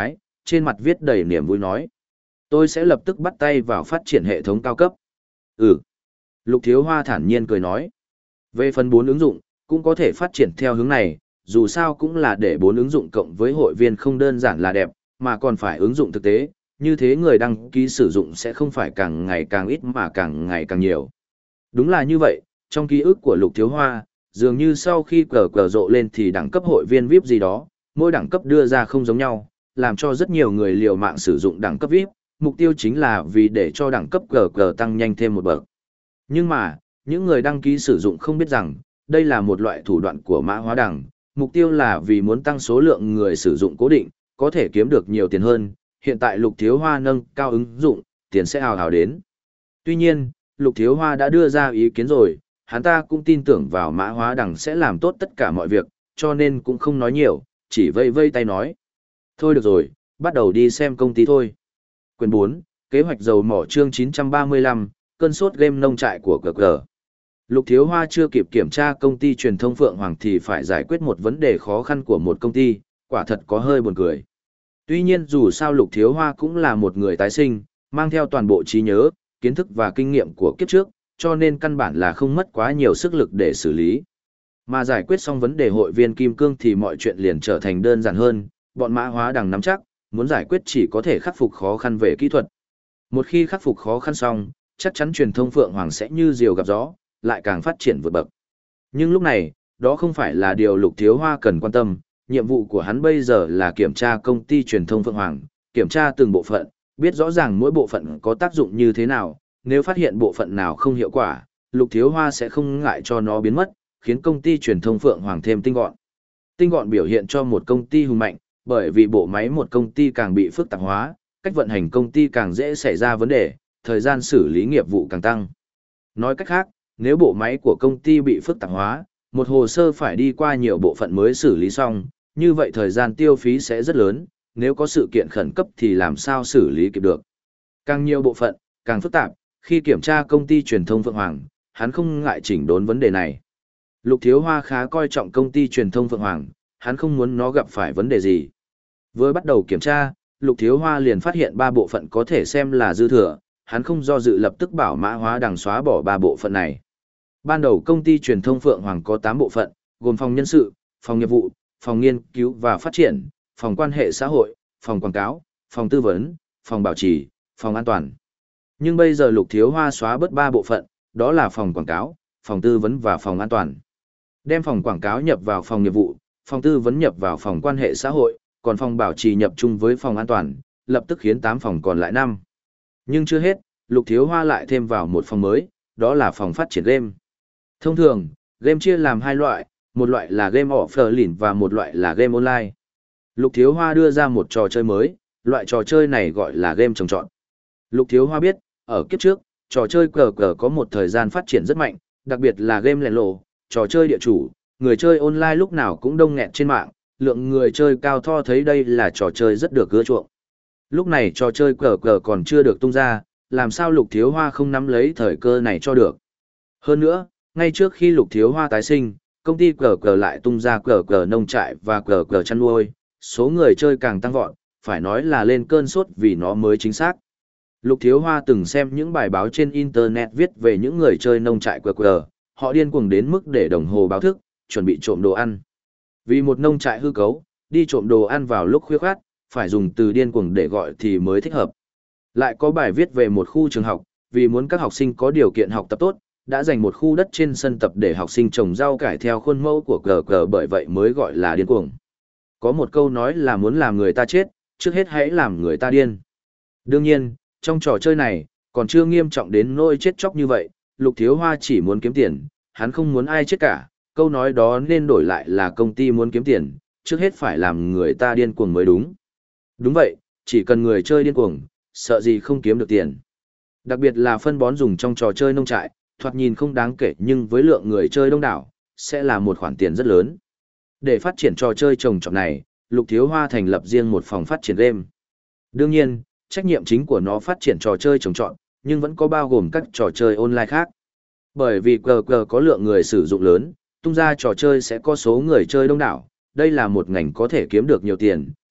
trên mặt viết đầy niềm vui nói. Tôi sẽ lập tức bắt tay vào phát triển hệ thống cao cấp. Ừ. Lục Thiếu Hoa thản nhiên cười nói. Về phần bốn ứng dụng, cũng có thể phát triển theo hướng này, dù sao cũng là để bốn ứng dụng cộng với hội viên không đơn giản là đẹp, mà còn phải ứng dụng thực tế, như thế người đăng ký sử dụng sẽ không phải càng ngày càng ít mà càng ngày càng nhiều. Đúng là như vậy, trong ký ức của Lục Thiếu Hoa, dường như sau khi cờ cờ rộ lên thì đẳng cấp hội viên vi ai pi gì đó, mỗi đẳng cấp đưa ra không giống nhau, làm cho rất nhiều người liều mạng sử dụng đẳng cấp vi ai pi, mục tiêu chính là vì để cho đẳng cấp cờ cờ tăng nhanh thêm một bậc. Nhưng mà, những người đăng ký sử dụng không biết rằng, đây là một loại thủ đoạn của mã hóa đẳng, mục tiêu là vì muốn tăng số lượng người sử dụng cố định, có thể kiếm được nhiều tiền hơn. Hiện tại Lục Thiếu Hoa nâng cao ứng dụng, tiền sẽ hào hào đến. Tuy nhiên, Lục Thiếu Hoa đã đưa ra ý kiến rồi, hắn ta cũng tin tưởng vào mã hóa đẳng sẽ làm tốt tất cả mọi việc, cho nên cũng không nói nhiều, chỉ vây vây tay nói. Thôi được rồi, bắt đầu đi xem công ty thôi. Quyền bốn, kế hoạch dầu mỏ chương chín trăm ba mươi lăm, cơn sốt game nông trại của cờ cờ. Lục Thiếu Hoa chưa kịp kiểm tra công ty truyền thông Phượng Hoàng thì phải giải quyết một vấn đề khó khăn của một công ty, quả thật có hơi buồn cười. Tuy nhiên dù sao Lục Thiếu Hoa cũng là một người tái sinh, mang theo toàn bộ trí nhớ, kiến thức và kinh nghiệm của kiếp trước, cho nên căn bản là không mất quá nhiều sức lực để xử lý. Mà giải quyết xong vấn đề hội viên Kim Cương thì mọi chuyện liền trở thành đơn giản hơn, bọn mã hóa đằng nắm chắc, muốn giải quyết chỉ có thể khắc phục khó khăn về kỹ thuật. Một khi khắc phục khó khăn xong, chắc chắn truyền thông Phượng Hoàng sẽ như diều gặp gió, lại càng phát triển vượt bậc. Nhưng lúc này, đó không phải là điều Lục Thiếu Hoa cần quan tâm, nhiệm vụ của hắn bây giờ là kiểm tra công ty truyền thông Phượng Hoàng, kiểm tra từng bộ phận, biết rõ ràng mỗi bộ phận có tác dụng như thế nào, nếu phát hiện bộ phận nào không hiệu quả, Lục Thiếu Hoa sẽ không ngại cho nó biến mất, khiến công ty truyền thông Phượng Hoàng thêm tinh gọn. Tinh gọn biểu hiện cho một công ty hùng mạnh, bởi vì bộ máy một công ty càng bị phức tạp hóa, cách vận hành công ty càng dễ xảy ra vấn đề, thời gian xử lý nghiệp vụ càng tăng. Nói cách khác, nếu bộ máy của công ty bị phức tạp hóa, một hồ sơ phải đi qua nhiều bộ phận mới xử lý xong, như vậy thời gian tiêu phí sẽ rất lớn, nếu có sự kiện khẩn cấp thì làm sao xử lý kịp được. Càng nhiều bộ phận, càng phức tạp, khi kiểm tra công ty truyền thông Phượng Hoàng, hắn không ngại chỉnh đốn vấn đề này. Lục Thiếu Hoa khá coi trọng công ty truyền thông Phượng Hoàng, hắn không muốn nó gặp phải vấn đề gì. Vừa bắt đầu kiểm tra, Lục Thiếu Hoa liền phát hiện ba bộ phận có thể xem là dư thừa, hắn không do dự lập tức bảo mã hóa đằng xóa bỏ ba bộ phận này. Ban đầu công ty truyền thông Phượng Hoàng có tám bộ phận, gồm phòng nhân sự, phòng nghiệp vụ, phòng nghiên cứu và phát triển, phòng quan hệ xã hội, phòng quảng cáo, phòng tư vấn, phòng bảo trì, phòng an toàn. Nhưng bây giờ Lục Thiếu Hoa xóa bớt ba bộ phận, đó là phòng quảng cáo, phòng tư vấn và phòng an toàn. Đem phòng quảng cáo nhập vào phòng nghiệp vụ, phòng tư vấn nhập vào phòng quan hệ xã hội, còn phòng bảo trì nhập chung với phòng an toàn, lập tức khiến tám phòng còn lại năm. Nhưng chưa hết, Lục Thiếu Hoa lại thêm vào một phòng mới, đó là phòng phát triển game. Thông thường, game chia làm hai loại, một loại là game offline và một loại là game online. Lục Thiếu Hoa đưa ra một trò chơi mới, loại trò chơi này gọi là game trồng trọt. Lục Thiếu Hoa biết, ở kiếp trước, trò chơi cờ cờ có một thời gian phát triển rất mạnh, đặc biệt là game lẻ lộ, trò chơi địa chủ, người chơi online lúc nào cũng đông nghẹt trên mạng, lượng người chơi cao tho thấy đây là trò chơi rất được ưa chuộng. Lúc này trò chơi cờ cờ còn chưa được tung ra, làm sao Lục Thiếu Hoa không nắm lấy thời cơ này cho được. Hơn nữa, ngay trước khi Lục Thiếu Hoa tái sinh, công ty cờ cờ lại tung ra cờ cờ nông trại và cờ cờ chăn nuôi, số người chơi càng tăng vọt, phải nói là lên cơn sốt vì nó mới chính xác. Lục Thiếu Hoa từng xem những bài báo trên internet viết về những người chơi nông trại cờ cờ, họ điên cuồng đến mức để đồng hồ báo thức, chuẩn bị trộm đồ ăn. Vì một nông trại hư cấu, đi trộm đồ ăn vào lúc khuya khoắt, phải dùng từ điên cuồng để gọi thì mới thích hợp. Lại có bài viết về một khu trường học, vì muốn các học sinh có điều kiện học tập tốt, đã dành một khu đất trên sân tập để học sinh trồng rau cải theo khuôn mẫu của cờ cờ, bởi vậy mới gọi là điên cuồng. Có một câu nói là muốn làm người ta chết, trước hết hãy làm người ta điên. Đương nhiên, trong trò chơi này, còn chưa nghiêm trọng đến nỗi chết chóc như vậy, Lục Thiếu Hoa chỉ muốn kiếm tiền, hắn không muốn ai chết cả, câu nói đó nên đổi lại là công ty muốn kiếm tiền, trước hết phải làm người ta điên cuồng mới đúng. Đúng vậy, chỉ cần người chơi điên cuồng, sợ gì không kiếm được tiền. Đặc biệt là phân bón dùng trong trò chơi nông trại, thoạt nhìn không đáng kể nhưng với lượng người chơi đông đảo, sẽ là một khoản tiền rất lớn. Để phát triển trò chơi trồng trọt này, Lục Thiếu Hoa thành lập riêng một phòng phát triển game. Đương nhiên, trách nhiệm chính của nó phát triển trò chơi trồng trọt, nhưng vẫn có bao gồm các trò chơi online khác. Bởi vì cờ cờ có lượng người sử dụng lớn, tung ra trò chơi sẽ có số người chơi đông đảo, đây là một ngành có thể kiếm được nhiều tiền,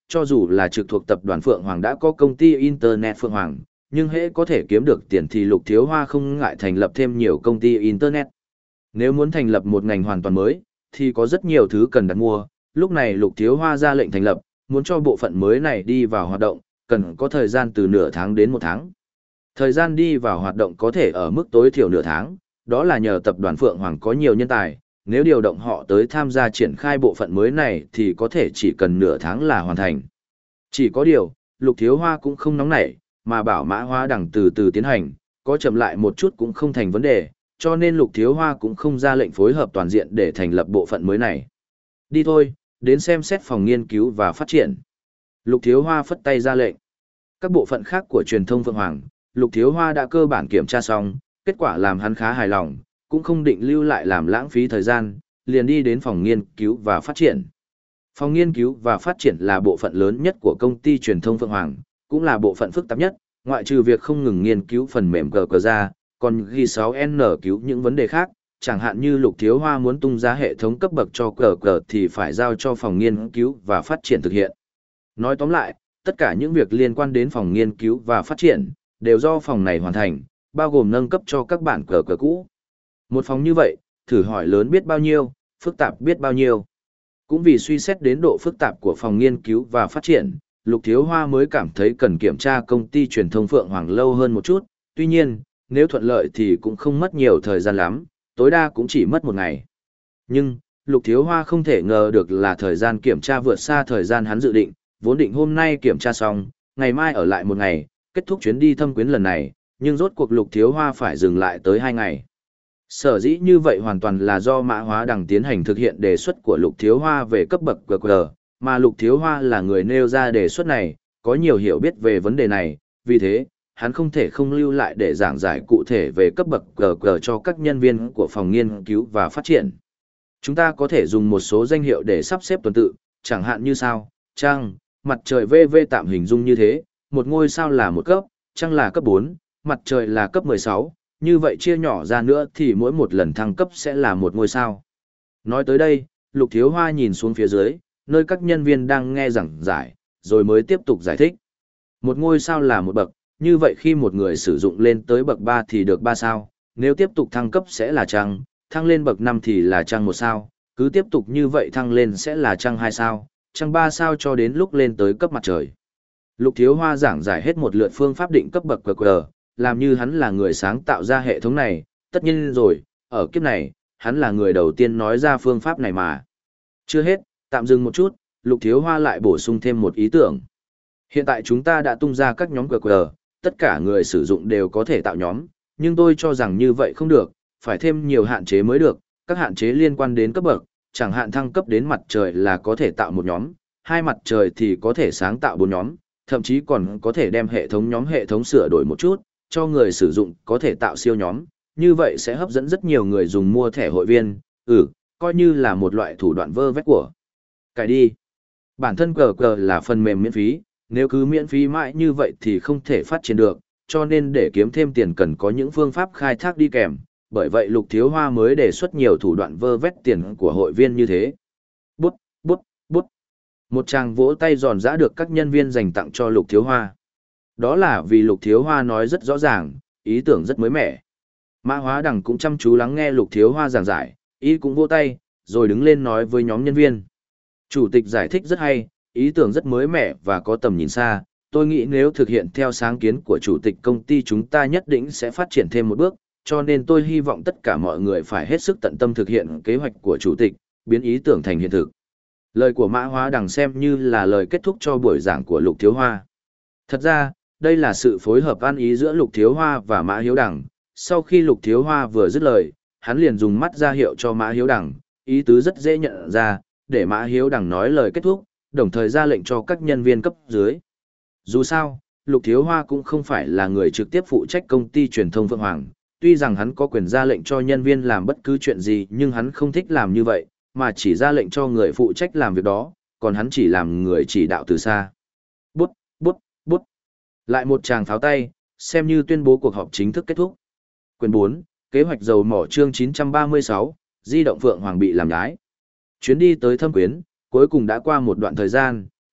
cho dù là trực thuộc tập đoàn Phượng Hoàng đã có công ty Internet Phượng Hoàng, nhưng hễ có thể kiếm được tiền thì Lục Thiếu Hoa không ngại thành lập thêm nhiều công ty Internet. Nếu muốn thành lập một ngành hoàn toàn mới, thì có rất nhiều thứ cần đặt mua, lúc này Lục Thiếu Hoa ra lệnh thành lập, muốn cho bộ phận mới này đi vào hoạt động, cần có thời gian từ nửa tháng đến một tháng. Thời gian đi vào hoạt động có thể ở mức tối thiểu nửa tháng, đó là nhờ tập đoàn Phượng Hoàng có nhiều nhân tài, nếu điều động họ tới tham gia triển khai bộ phận mới này thì có thể chỉ cần nửa tháng là hoàn thành. Chỉ có điều, Lục Thiếu Hoa cũng không nóng nảy, mà bảo Mã Hóa Đằng từ từ tiến hành, có chậm lại một chút cũng không thành vấn đề, cho nên Lục Thiếu Hoa cũng không ra lệnh phối hợp toàn diện để thành lập bộ phận mới này. Đi thôi, đến xem xét phòng nghiên cứu và phát triển. Lục Thiếu Hoa phất tay ra lệnh. Các bộ phận khác của truyền thông Phượng Hoàng, Lục Thiếu Hoa đã cơ bản kiểm tra xong, kết quả làm hắn khá hài lòng, cũng không định lưu lại làm lãng phí thời gian, liền đi đến phòng nghiên cứu và phát triển. Phòng nghiên cứu và phát triển là bộ phận lớn nhất của công ty truyền thông Phượng Hoàng, cũng là bộ phận phức tạp nhất, ngoại trừ việc không ngừng nghiên cứu phần mềm cờ cờ ra, còn G sáu N cứu những vấn đề khác, chẳng hạn như Lục Thiếu Hoa muốn tung ra hệ thống cấp bậc cho cờ cờ thì phải giao cho phòng nghiên cứu và phát triển thực hiện. Nói tóm lại, tất cả những việc liên quan đến phòng nghiên cứu và phát triển, đều do phòng này hoàn thành, bao gồm nâng cấp cho các bản cờ cờ cũ. Một phòng như vậy, thử hỏi lớn biết bao nhiêu, phức tạp biết bao nhiêu. Cũng vì suy xét đến độ phức tạp của phòng nghiên cứu và phát triển, Lục Thiếu Hoa mới cảm thấy cần kiểm tra công ty truyền thông Phượng Hoàng lâu hơn một chút, tuy nhiên, nếu thuận lợi thì cũng không mất nhiều thời gian lắm, tối đa cũng chỉ mất một ngày. Nhưng, Lục Thiếu Hoa không thể ngờ được là thời gian kiểm tra vượt xa thời gian hắn dự định, vốn định hôm nay kiểm tra xong, ngày mai ở lại một ngày, kết thúc chuyến đi thâm quyến lần này, nhưng rốt cuộc Lục Thiếu Hoa phải dừng lại tới hai ngày. Sở dĩ như vậy hoàn toàn là do Mã Hóa Đằng tiến hành thực hiện đề xuất của Lục Thiếu Hoa về cấp bậc cờ cờ, mà Lục Thiếu Hoa là người nêu ra đề xuất này, có nhiều hiểu biết về vấn đề này, vì thế, hắn không thể không lưu lại để giảng giải cụ thể về cấp bậc cờ cờ cho các nhân viên của phòng nghiên cứu và phát triển. Chúng ta có thể dùng một số danh hiệu để sắp xếp tuần tự, chẳng hạn như sao, trăng, mặt trời vê vê tạm hình dung như thế, một ngôi sao là một cấp, trăng là cấp bốn, mặt trời là cấp mười sáu, như vậy chia nhỏ ra nữa thì mỗi một lần thăng cấp sẽ là một ngôi sao. Nói tới đây, Lục Thiếu Hoa nhìn xuống phía dưới, nơi các nhân viên đang nghe giảng giải, rồi mới tiếp tục giải thích. Một ngôi sao là một bậc, như vậy khi một người sử dụng lên tới bậc ba thì được ba sao, nếu tiếp tục thăng cấp sẽ là trăng, thăng lên bậc năm thì là trăng một sao, cứ tiếp tục như vậy thăng lên sẽ là trăng hai sao, trăng ba sao cho đến lúc lên tới cấp mặt trời. Lục Thiếu Hoa giảng giải hết một lượt phương pháp định cấp bậc cờ cờ, làm như hắn là người sáng tạo ra hệ thống này, tất nhiên rồi, ở kiếp này, hắn là người đầu tiên nói ra phương pháp này mà. Chưa hết, tạm dừng một chút, Lục Thiếu Hoa lại bổ sung thêm một ý tưởng. Hiện tại chúng ta đã tung ra các nhóm cờ cờ, tất cả người sử dụng đều có thể tạo nhóm, nhưng tôi cho rằng như vậy không được, phải thêm nhiều hạn chế mới được, các hạn chế liên quan đến cấp bậc, chẳng hạn thăng cấp đến mặt trời là có thể tạo một nhóm, hai mặt trời thì có thể sáng tạo bốn nhóm, thậm chí còn có thể đem hệ thống nhóm hệ thống sửa đổi một chút, cho người sử dụng có thể tạo siêu nhóm, như vậy sẽ hấp dẫn rất nhiều người dùng mua thẻ hội viên, ừ, coi như là một loại thủ đoạn vơ vét của. Cài đi. Bản thân cờ cờ là phần mềm miễn phí, nếu cứ miễn phí mãi như vậy thì không thể phát triển được, cho nên để kiếm thêm tiền cần có những phương pháp khai thác đi kèm, bởi vậy Lục Thiếu Hoa mới đề xuất nhiều thủ đoạn vơ vét tiền của hội viên như thế. Bút, bút, bút. Một tràng vỗ tay giòn giã được các nhân viên dành tặng cho Lục Thiếu Hoa. Đó là vì Lục Thiếu Hoa nói rất rõ ràng, ý tưởng rất mới mẻ. Mã Hóa Đằng cũng chăm chú lắng nghe Lục Thiếu Hoa giảng giải, ý cũng vỗ tay, rồi đứng lên nói với nhóm nhân viên. Chủ tịch giải thích rất hay, ý tưởng rất mới mẻ và có tầm nhìn xa, tôi nghĩ nếu thực hiện theo sáng kiến của chủ tịch công ty chúng ta nhất định sẽ phát triển thêm một bước, cho nên tôi hy vọng tất cả mọi người phải hết sức tận tâm thực hiện kế hoạch của chủ tịch, biến ý tưởng thành hiện thực. Lời của Mã Hóa Đằng xem như là lời kết thúc cho buổi giảng của Lục Thiếu Hoa. Thật ra, đây là sự phối hợp ăn ý giữa Lục Thiếu Hoa và Mã Hiếu Đằng. Sau khi Lục Thiếu Hoa vừa dứt lời, hắn liền dùng mắt ra hiệu cho Mã Hiếu Đằng, ý tứ rất dễ nhận ra, để Mã Hiếu Đằng nói lời kết thúc, đồng thời ra lệnh cho các nhân viên cấp dưới. Dù sao, Lục Thiếu Hoa cũng không phải là người trực tiếp phụ trách công ty truyền thông Phượng Hoàng, tuy rằng hắn có quyền ra lệnh cho nhân viên làm bất cứ chuyện gì nhưng hắn không thích làm như vậy, mà chỉ ra lệnh cho người phụ trách làm việc đó, còn hắn chỉ làm người chỉ đạo từ xa. Bút, bút, bút. Lại một tràng pháo tay, xem như tuyên bố cuộc họp chính thức kết thúc. Quyền bốn, kế hoạch dầu mỏ chương chín trăm ba mươi sáu, di động Phượng Hoàng bị làm nhái. Chuyến đi tới Thâm Quyến, cuối cùng đã qua một đoạn thời gian,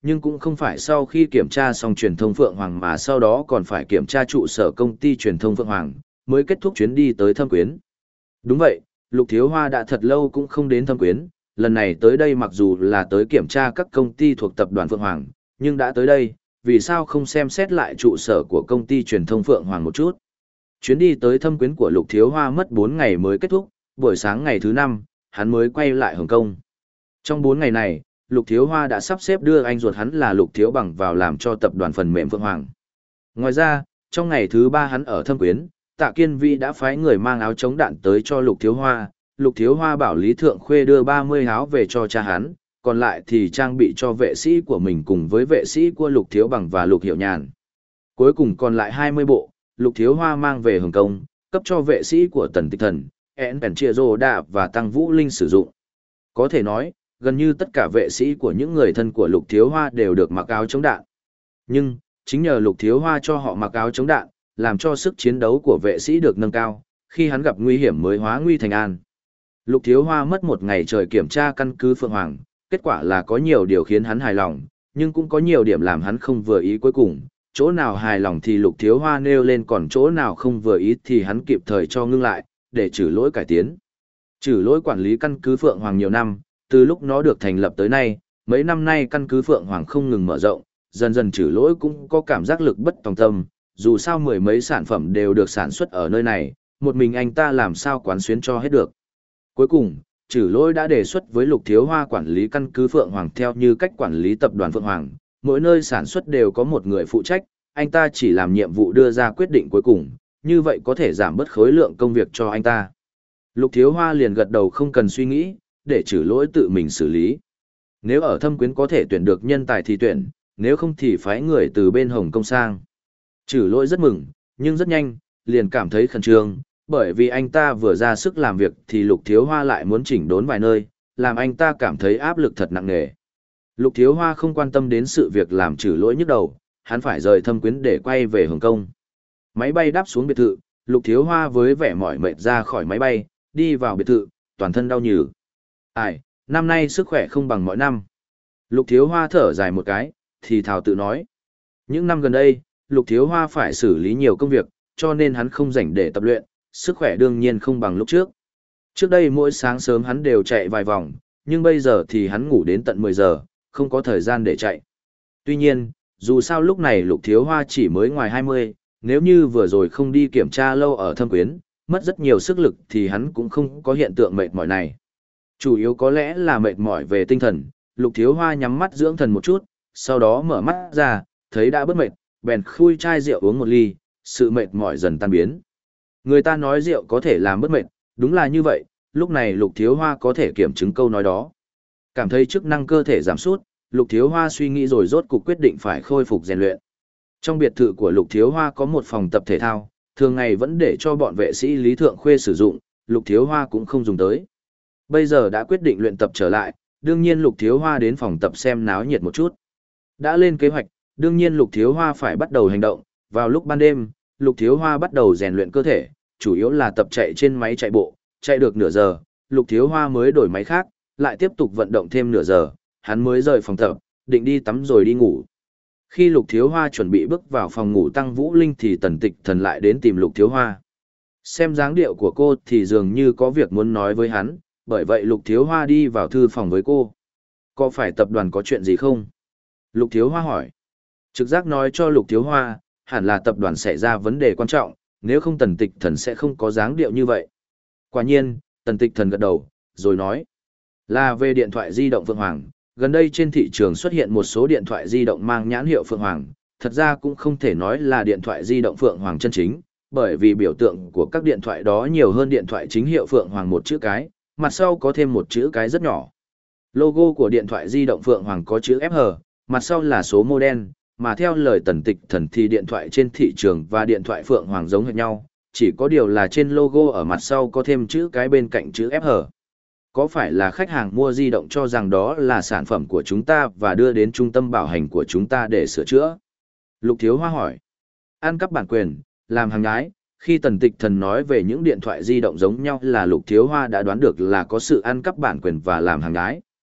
nhưng cũng không phải sau khi kiểm tra xong truyền thông Phượng Hoàng mà sau đó còn phải kiểm tra trụ sở công ty truyền thông Phượng Hoàng, mới kết thúc chuyến đi tới Thâm Quyến. Đúng vậy, Lục Thiếu Hoa đã thật lâu cũng không đến Thâm Quyến, lần này tới đây mặc dù là tới kiểm tra các công ty thuộc tập đoàn Phượng Hoàng, nhưng đã tới đây, vì sao không xem xét lại trụ sở của công ty truyền thông Phượng Hoàng một chút. Chuyến đi tới Thâm Quyến của Lục Thiếu Hoa mất bốn ngày mới kết thúc, buổi sáng ngày thứ năm, hắn mới quay lại Hồng Kông. Trong bốn ngày này, Lục Thiếu Hoa đã sắp xếp đưa anh ruột hắn là Lục Thiếu Bằng vào làm cho tập đoàn phần mềm Phượng Hoàng. Ngoài ra, trong ngày thứ ba hắn ở Thâm Quyến, Tạ Kiên Vĩ đã phái người mang áo chống đạn tới cho Lục Thiếu Hoa. Lục Thiếu Hoa bảo Lý Thượng Khuê đưa ba mươi áo về cho cha hắn, còn lại thì trang bị cho vệ sĩ của mình cùng với vệ sĩ của Lục Thiếu Bằng và Lục Hiểu Nhàn. Cuối cùng còn lại hai mươi bộ, Lục Thiếu Hoa mang về Hồng Kông, cấp cho vệ sĩ của Tần Tịch Thần, En Bèn Chia Rô Đạ và Tăng Vũ Linh sử dụng. Có thể nói, gần như tất cả vệ sĩ của những người thân của Lục Thiếu Hoa đều được mặc áo chống đạn. Nhưng, chính nhờ Lục Thiếu Hoa cho họ mặc áo chống đạn, làm cho sức chiến đấu của vệ sĩ được nâng cao, khi hắn gặp nguy hiểm mới hóa nguy thành an. Lục Thiếu Hoa mất một ngày trời kiểm tra căn cứ Phượng Hoàng, kết quả là có nhiều điều khiến hắn hài lòng, nhưng cũng có nhiều điểm làm hắn không vừa ý cuối cùng. Chỗ nào hài lòng thì Lục Thiếu Hoa nêu lên, còn chỗ nào không vừa ý thì hắn kịp thời cho ngưng lại, để trừ lỗi cải tiến. Trừ lỗi quản lý căn cứ Phượng Hoàng nhiều năm, từ lúc nó được thành lập tới nay, mấy năm nay căn cứ Phượng Hoàng không ngừng mở rộng, dần dần trừ lỗi cũng có cảm giác lực bất tòng tâm, dù sao mười mấy sản phẩm đều được sản xuất ở nơi này, một mình anh ta làm sao quán xuyến cho hết được. Cuối cùng, trừ lỗi đã đề xuất với Lục Thiếu Hoa quản lý căn cứ Phượng Hoàng theo như cách quản lý tập đoàn Phượng Hoàng, mỗi nơi sản xuất đều có một người phụ trách, anh ta chỉ làm nhiệm vụ đưa ra quyết định cuối cùng, như vậy có thể giảm bớt khối lượng công việc cho anh ta. Lục Thiếu Hoa liền gật đầu không cần suy nghĩ, để trừ lỗi tự mình xử lý. Nếu ở Thâm Quyến có thể tuyển được nhân tài thì tuyển, nếu không thì phái người từ bên Hồng Kông sang. Trừ lỗi rất mừng, nhưng rất nhanh, liền cảm thấy khẩn trương, bởi vì anh ta vừa ra sức làm việc thì Lục Thiếu Hoa lại muốn chỉnh đốn vài nơi, làm anh ta cảm thấy áp lực thật nặng nề. Lục Thiếu Hoa không quan tâm đến sự việc làm trừ lỗi nhức đầu, hắn phải rời Thâm Quyến để quay về Hồng Kông. Máy bay đáp xuống biệt thự, Lục Thiếu Hoa với vẻ mỏi mệt ra khỏi máy bay, đi vào biệt thự, toàn thân đau nhừ. Ai, năm nay sức khỏe không bằng mọi năm. Lục Thiếu Hoa thở dài một cái, thì thào tự nói. Những năm gần đây, Lục Thiếu Hoa phải xử lý nhiều công việc, cho nên hắn không rảnh để tập luyện, sức khỏe đương nhiên không bằng lúc trước. Trước đây mỗi sáng sớm hắn đều chạy vài vòng, nhưng bây giờ thì hắn ngủ đến tận mười giờ, không có thời gian để chạy. Tuy nhiên, dù sao lúc này Lục Thiếu Hoa chỉ mới ngoài hai mươi, nếu như vừa rồi không đi kiểm tra lâu ở Thâm Quyến, mất rất nhiều sức lực thì hắn cũng không có hiện tượng mệt mỏi này. Chủ yếu có lẽ là mệt mỏi về tinh thần, Lục Thiếu Hoa nhắm mắt dưỡng thần một chút, sau đó mở mắt ra, thấy đã bớt mệt, bèn khui chai rượu uống một ly, sự mệt mỏi dần tan biến. Người ta nói rượu có thể làm bớt mệt, đúng là như vậy, lúc này Lục Thiếu Hoa có thể kiểm chứng câu nói đó. Cảm thấy chức năng cơ thể giảm sút, Lục Thiếu Hoa suy nghĩ rồi rốt cuộc quyết định phải khôi phục rèn luyện. Trong biệt thự của Lục Thiếu Hoa có một phòng tập thể thao, thường ngày vẫn để cho bọn vệ sĩ Lý Thượng Khuê sử dụng, Lục Thiếu Hoa cũng không dùng tới. Bây giờ đã quyết định luyện tập trở lại, đương nhiên Lục Thiếu Hoa đến phòng tập xem náo nhiệt một chút. Đã lên kế hoạch, đương nhiên Lục Thiếu Hoa phải bắt đầu hành động, vào lúc ban đêm, Lục Thiếu Hoa bắt đầu rèn luyện cơ thể, chủ yếu là tập chạy trên máy chạy bộ, chạy được nửa giờ, Lục Thiếu Hoa mới đổi máy khác, lại tiếp tục vận động thêm nửa giờ, hắn mới rời phòng tập, định đi tắm rồi đi ngủ. Khi Lục Thiếu Hoa chuẩn bị bước vào phòng ngủ Tăng Vũ Linh thì Tần Tịch Thần lại đến tìm Lục Thiếu Hoa. Xem dáng điệu của cô thì dường như có việc muốn nói với hắn, bởi vậy Lục Thiếu Hoa đi vào thư phòng với cô. Có phải tập đoàn có chuyện gì không? Lục Thiếu Hoa hỏi. Trực giác nói cho Lục Thiếu Hoa, hẳn là tập đoàn xảy ra vấn đề quan trọng, nếu không Tần Tịch Thần sẽ không có dáng điệu như vậy. Quả nhiên, Tần Tịch Thần gật đầu, rồi nói. Là về điện thoại di động Phượng Hoàng, gần đây trên thị trường xuất hiện một số điện thoại di động mang nhãn hiệu Phượng Hoàng, thật ra cũng không thể nói là điện thoại di động Phượng Hoàng chân chính, bởi vì biểu tượng của các điện thoại đó nhiều hơn điện thoại chính hiệu Phượng Hoàng một chữ cái, mặt sau có thêm một chữ cái rất nhỏ. Logo của điện thoại di động Phượng Hoàng có chữ ép hát, mặt sau là số model, mà theo lời Tần Tịch Thần thì điện thoại trên thị trường và điện thoại Phượng Hoàng giống hệt nhau, chỉ có điều là trên logo ở mặt sau có thêm chữ cái bên cạnh chữ ép hát. Có phải là khách hàng mua di động cho rằng đó là sản phẩm của chúng ta và đưa đến trung tâm bảo hành của chúng ta để sửa chữa? Lục Thiếu Hoa hỏi. Ăn cắp bản quyền, làm hàng nhái. Khi Tần Tịch Thần nói về những điện thoại di động giống nhau là Lục Thiếu Hoa đã đoán được là có sự ăn cắp bản quyền và làm hàng nhái.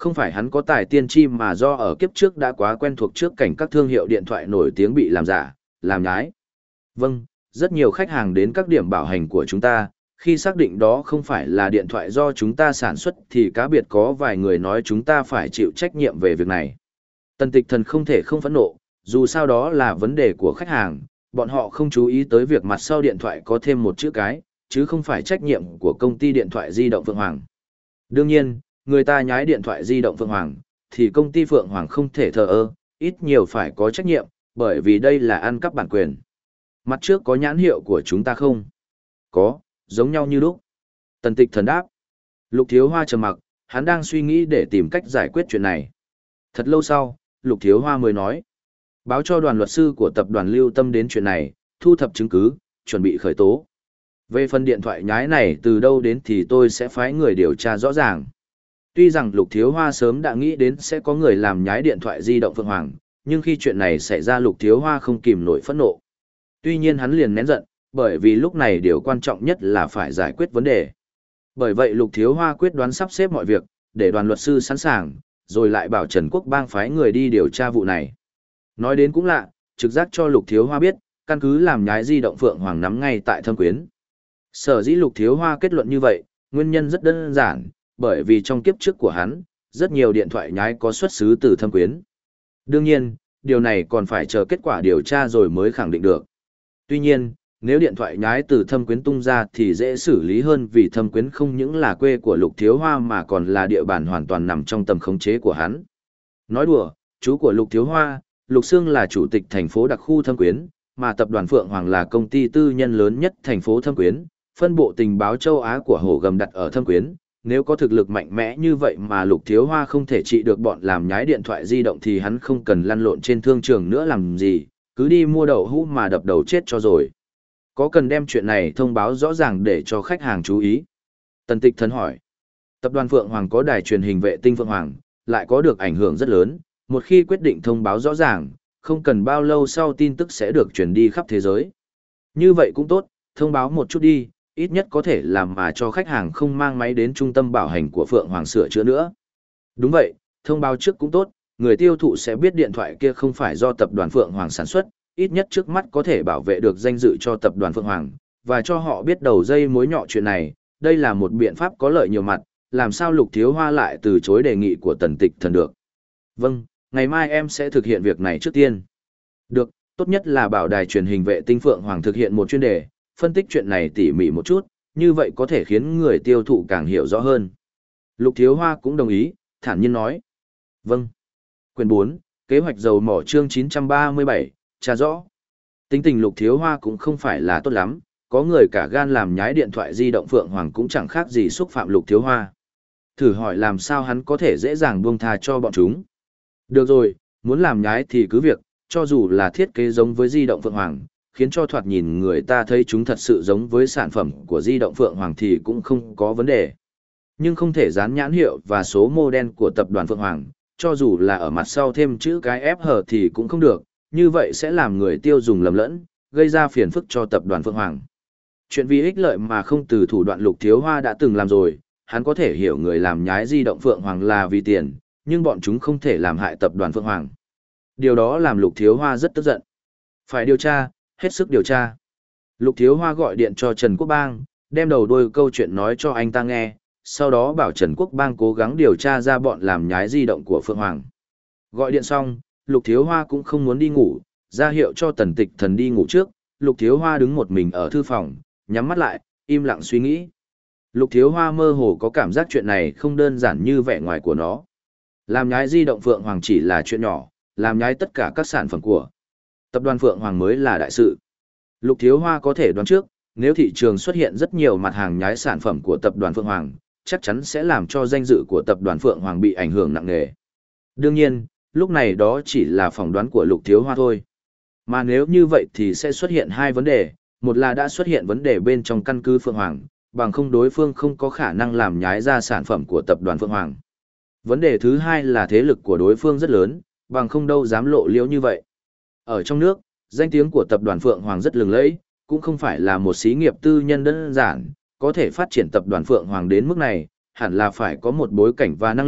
Không phải hắn có tài tiên tri mà do ở kiếp trước đã quá quen thuộc trước cảnh các thương hiệu điện thoại nổi tiếng bị làm giả, làm nhái. Vâng, rất nhiều khách hàng đến các điểm bảo hành của chúng ta, khi xác định đó không phải là điện thoại do chúng ta sản xuất thì cá biệt có vài người nói chúng ta phải chịu trách nhiệm về việc này. Tần Tịch Thần không thể không phẫn nộ, dù sao đó là vấn đề của khách hàng, bọn họ không chú ý tới việc mặt sau điện thoại có thêm một chữ cái, chứ không phải trách nhiệm của công ty điện thoại di động Phượng Hoàng. Đương nhiên, người ta nhái điện thoại di động Phượng Hoàng, thì công ty Phượng Hoàng không thể thờ ơ, ít nhiều phải có trách nhiệm, bởi vì đây là ăn cắp bản quyền. Mặt trước có nhãn hiệu của chúng ta không? Có, giống nhau như lúc. Tần Tịch Thần đáp. Lục Thiếu Hoa trầm mặc, hắn đang suy nghĩ để tìm cách giải quyết chuyện này. Thật lâu sau, Lục Thiếu Hoa mới nói. Báo cho đoàn luật sư của tập đoàn Lưu Tâm đến chuyện này, thu thập chứng cứ, chuẩn bị khởi tố. Về phần điện thoại nhái này từ đâu đến thì tôi sẽ phái người điều tra rõ ràng. Tuy rằng Lục Thiếu Hoa sớm đã nghĩ đến sẽ có người làm nhái điện thoại di động Phượng Hoàng, nhưng khi chuyện này xảy ra Lục Thiếu Hoa không kìm nổi phẫn nộ. Tuy nhiên hắn liền nén giận, bởi vì lúc này điều quan trọng nhất là phải giải quyết vấn đề. Bởi vậy Lục Thiếu Hoa quyết đoán sắp xếp mọi việc, để đoàn luật sư sẵn sàng, rồi lại bảo Trần Quốc Bang phái người đi điều tra vụ này. Nói đến cũng lạ, trực giác cho Lục Thiếu Hoa biết, căn cứ làm nhái di động Phượng Hoàng nắm ngay tại Thâm Quyến. Sở dĩ Lục Thiếu Hoa kết luận như vậy, nguyên nhân rất đơn giản, bởi vì trong kiếp trước của hắn, rất nhiều điện thoại nhái có xuất xứ từ Thâm Quyến. Đương nhiên, điều này còn phải chờ kết quả điều tra rồi mới khẳng định được. Tuy nhiên, nếu điện thoại nhái từ Thâm Quyến tung ra thì dễ xử lý hơn vì Thâm Quyến không những là quê của Lục Thiếu Hoa mà còn là địa bàn hoàn toàn nằm trong tầm khống chế của hắn. Nói đùa, chú của Lục Thiếu Hoa, Lục Sương là chủ tịch thành phố đặc khu Thâm Quyến, mà tập đoàn Phượng Hoàng là công ty tư nhân lớn nhất thành phố Thâm Quyến, phân bộ tình báo châu Á của Hổ Gầm đặt ở Thâm Quyến. Nếu có thực lực mạnh mẽ như vậy mà Lục Thiếu Hoa không thể trị được bọn làm nhái điện thoại di động thì hắn không cần lăn lộn trên thương trường nữa làm gì, cứ đi mua đậu hũ mà đập đầu chết cho rồi. Có cần đem chuyện này thông báo rõ ràng để cho khách hàng chú ý? Tần Tịch Thần hỏi. Tập đoàn Phượng Hoàng có đài truyền hình vệ tinh Phượng Hoàng, lại có được ảnh hưởng rất lớn, một khi quyết định thông báo rõ ràng, không cần bao lâu sau tin tức sẽ được truyền đi khắp thế giới. Như vậy cũng tốt, thông báo một chút đi, ít nhất có thể làm mà cho khách hàng không mang máy đến trung tâm bảo hành của Phượng Hoàng sửa chữa nữa. Đúng vậy, thông báo trước cũng tốt, người tiêu thụ sẽ biết điện thoại kia không phải do tập đoàn Phượng Hoàng sản xuất, ít nhất trước mắt có thể bảo vệ được danh dự cho tập đoàn Phượng Hoàng, và cho họ biết đầu dây mối nhọ chuyện này, đây là một biện pháp có lợi nhiều mặt, làm sao Lục Thiếu Hoa lại từ chối đề nghị của Tần Tịch Thần được. Vâng, ngày mai em sẽ thực hiện việc này trước tiên. Được, tốt nhất là bảo đài truyền hình vệ tinh Phượng Hoàng thực hiện một chuyên đề, phân tích chuyện này tỉ mỉ một chút, như vậy có thể khiến người tiêu thụ càng hiểu rõ hơn. Lục Thiếu Hoa cũng đồng ý, thản nhiên nói. Vâng. Quyển bốn, kế hoạch dầu mỏ chương chín trăm ba mươi bảy, tra rõ. Tính tình Lục Thiếu Hoa cũng không phải là tốt lắm, có người cả gan làm nhái điện thoại di động Phượng Hoàng cũng chẳng khác gì xúc phạm Lục Thiếu Hoa. Thử hỏi làm sao hắn có thể dễ dàng buông tha cho bọn chúng. Được rồi, muốn làm nhái thì cứ việc, cho dù là thiết kế giống với di động Phượng Hoàng, khiến cho thoạt nhìn người ta thấy chúng thật sự giống với sản phẩm của di động Phượng Hoàng thì cũng không có vấn đề. Nhưng không thể dán nhãn hiệu và số model của tập đoàn Phượng Hoàng, cho dù là ở mặt sau thêm chữ cái ép hờ thì cũng không được, như vậy sẽ làm người tiêu dùng lầm lẫn, gây ra phiền phức cho tập đoàn Phượng Hoàng. Chuyện vì ích lợi mà không từ thủ đoạn Lục Thiếu Hoa đã từng làm rồi, hắn có thể hiểu người làm nhái di động Phượng Hoàng là vì tiền, nhưng bọn chúng không thể làm hại tập đoàn Phượng Hoàng. Điều đó làm Lục Thiếu Hoa rất tức giận. Phải điều tra, hết sức điều tra. Lục Thiếu Hoa gọi điện cho Trần Quốc Bang, đem đầu đuôi câu chuyện nói cho anh ta nghe, sau đó bảo Trần Quốc Bang cố gắng điều tra ra bọn làm nhái di động của Phượng Hoàng. Gọi điện xong, Lục Thiếu Hoa cũng không muốn đi ngủ, ra hiệu cho Tần Tịch Thần đi ngủ trước. Lục Thiếu Hoa đứng một mình ở thư phòng, nhắm mắt lại, im lặng suy nghĩ. Lục Thiếu Hoa mơ hồ có cảm giác chuyện này không đơn giản như vẻ ngoài của nó. Làm nhái di động Phượng Hoàng chỉ là chuyện nhỏ, làm nhái tất cả các sản phẩm của tập đoàn Phượng Hoàng mới là đại sự. Lục Thiếu Hoa có thể đoán trước, nếu thị trường xuất hiện rất nhiều mặt hàng nhái sản phẩm của tập đoàn Phượng Hoàng, chắc chắn sẽ làm cho danh dự của tập đoàn Phượng Hoàng bị ảnh hưởng nặng nề. Đương nhiên, lúc này đó chỉ là phỏng đoán của Lục Thiếu Hoa thôi. Mà nếu như vậy thì sẽ xuất hiện hai vấn đề, một là đã xuất hiện vấn đề bên trong căn cứ Phượng Hoàng, bằng không đối phương không có khả năng làm nhái ra sản phẩm của tập đoàn Phượng Hoàng. Vấn đề thứ hai là thế lực của đối phương rất lớn, bằng không đâu dám lộ liễu như vậy. Ở trong nước, danh tiếng của tập đoàn Phượng Hoàng rất lừng lẫy, cũng không phải là một xí nghiệp tư nhân đơn giản, có thể phát triển tập đoàn Phượng Hoàng đến mức này, hẳn là phải có một bối cảnh và năng lực,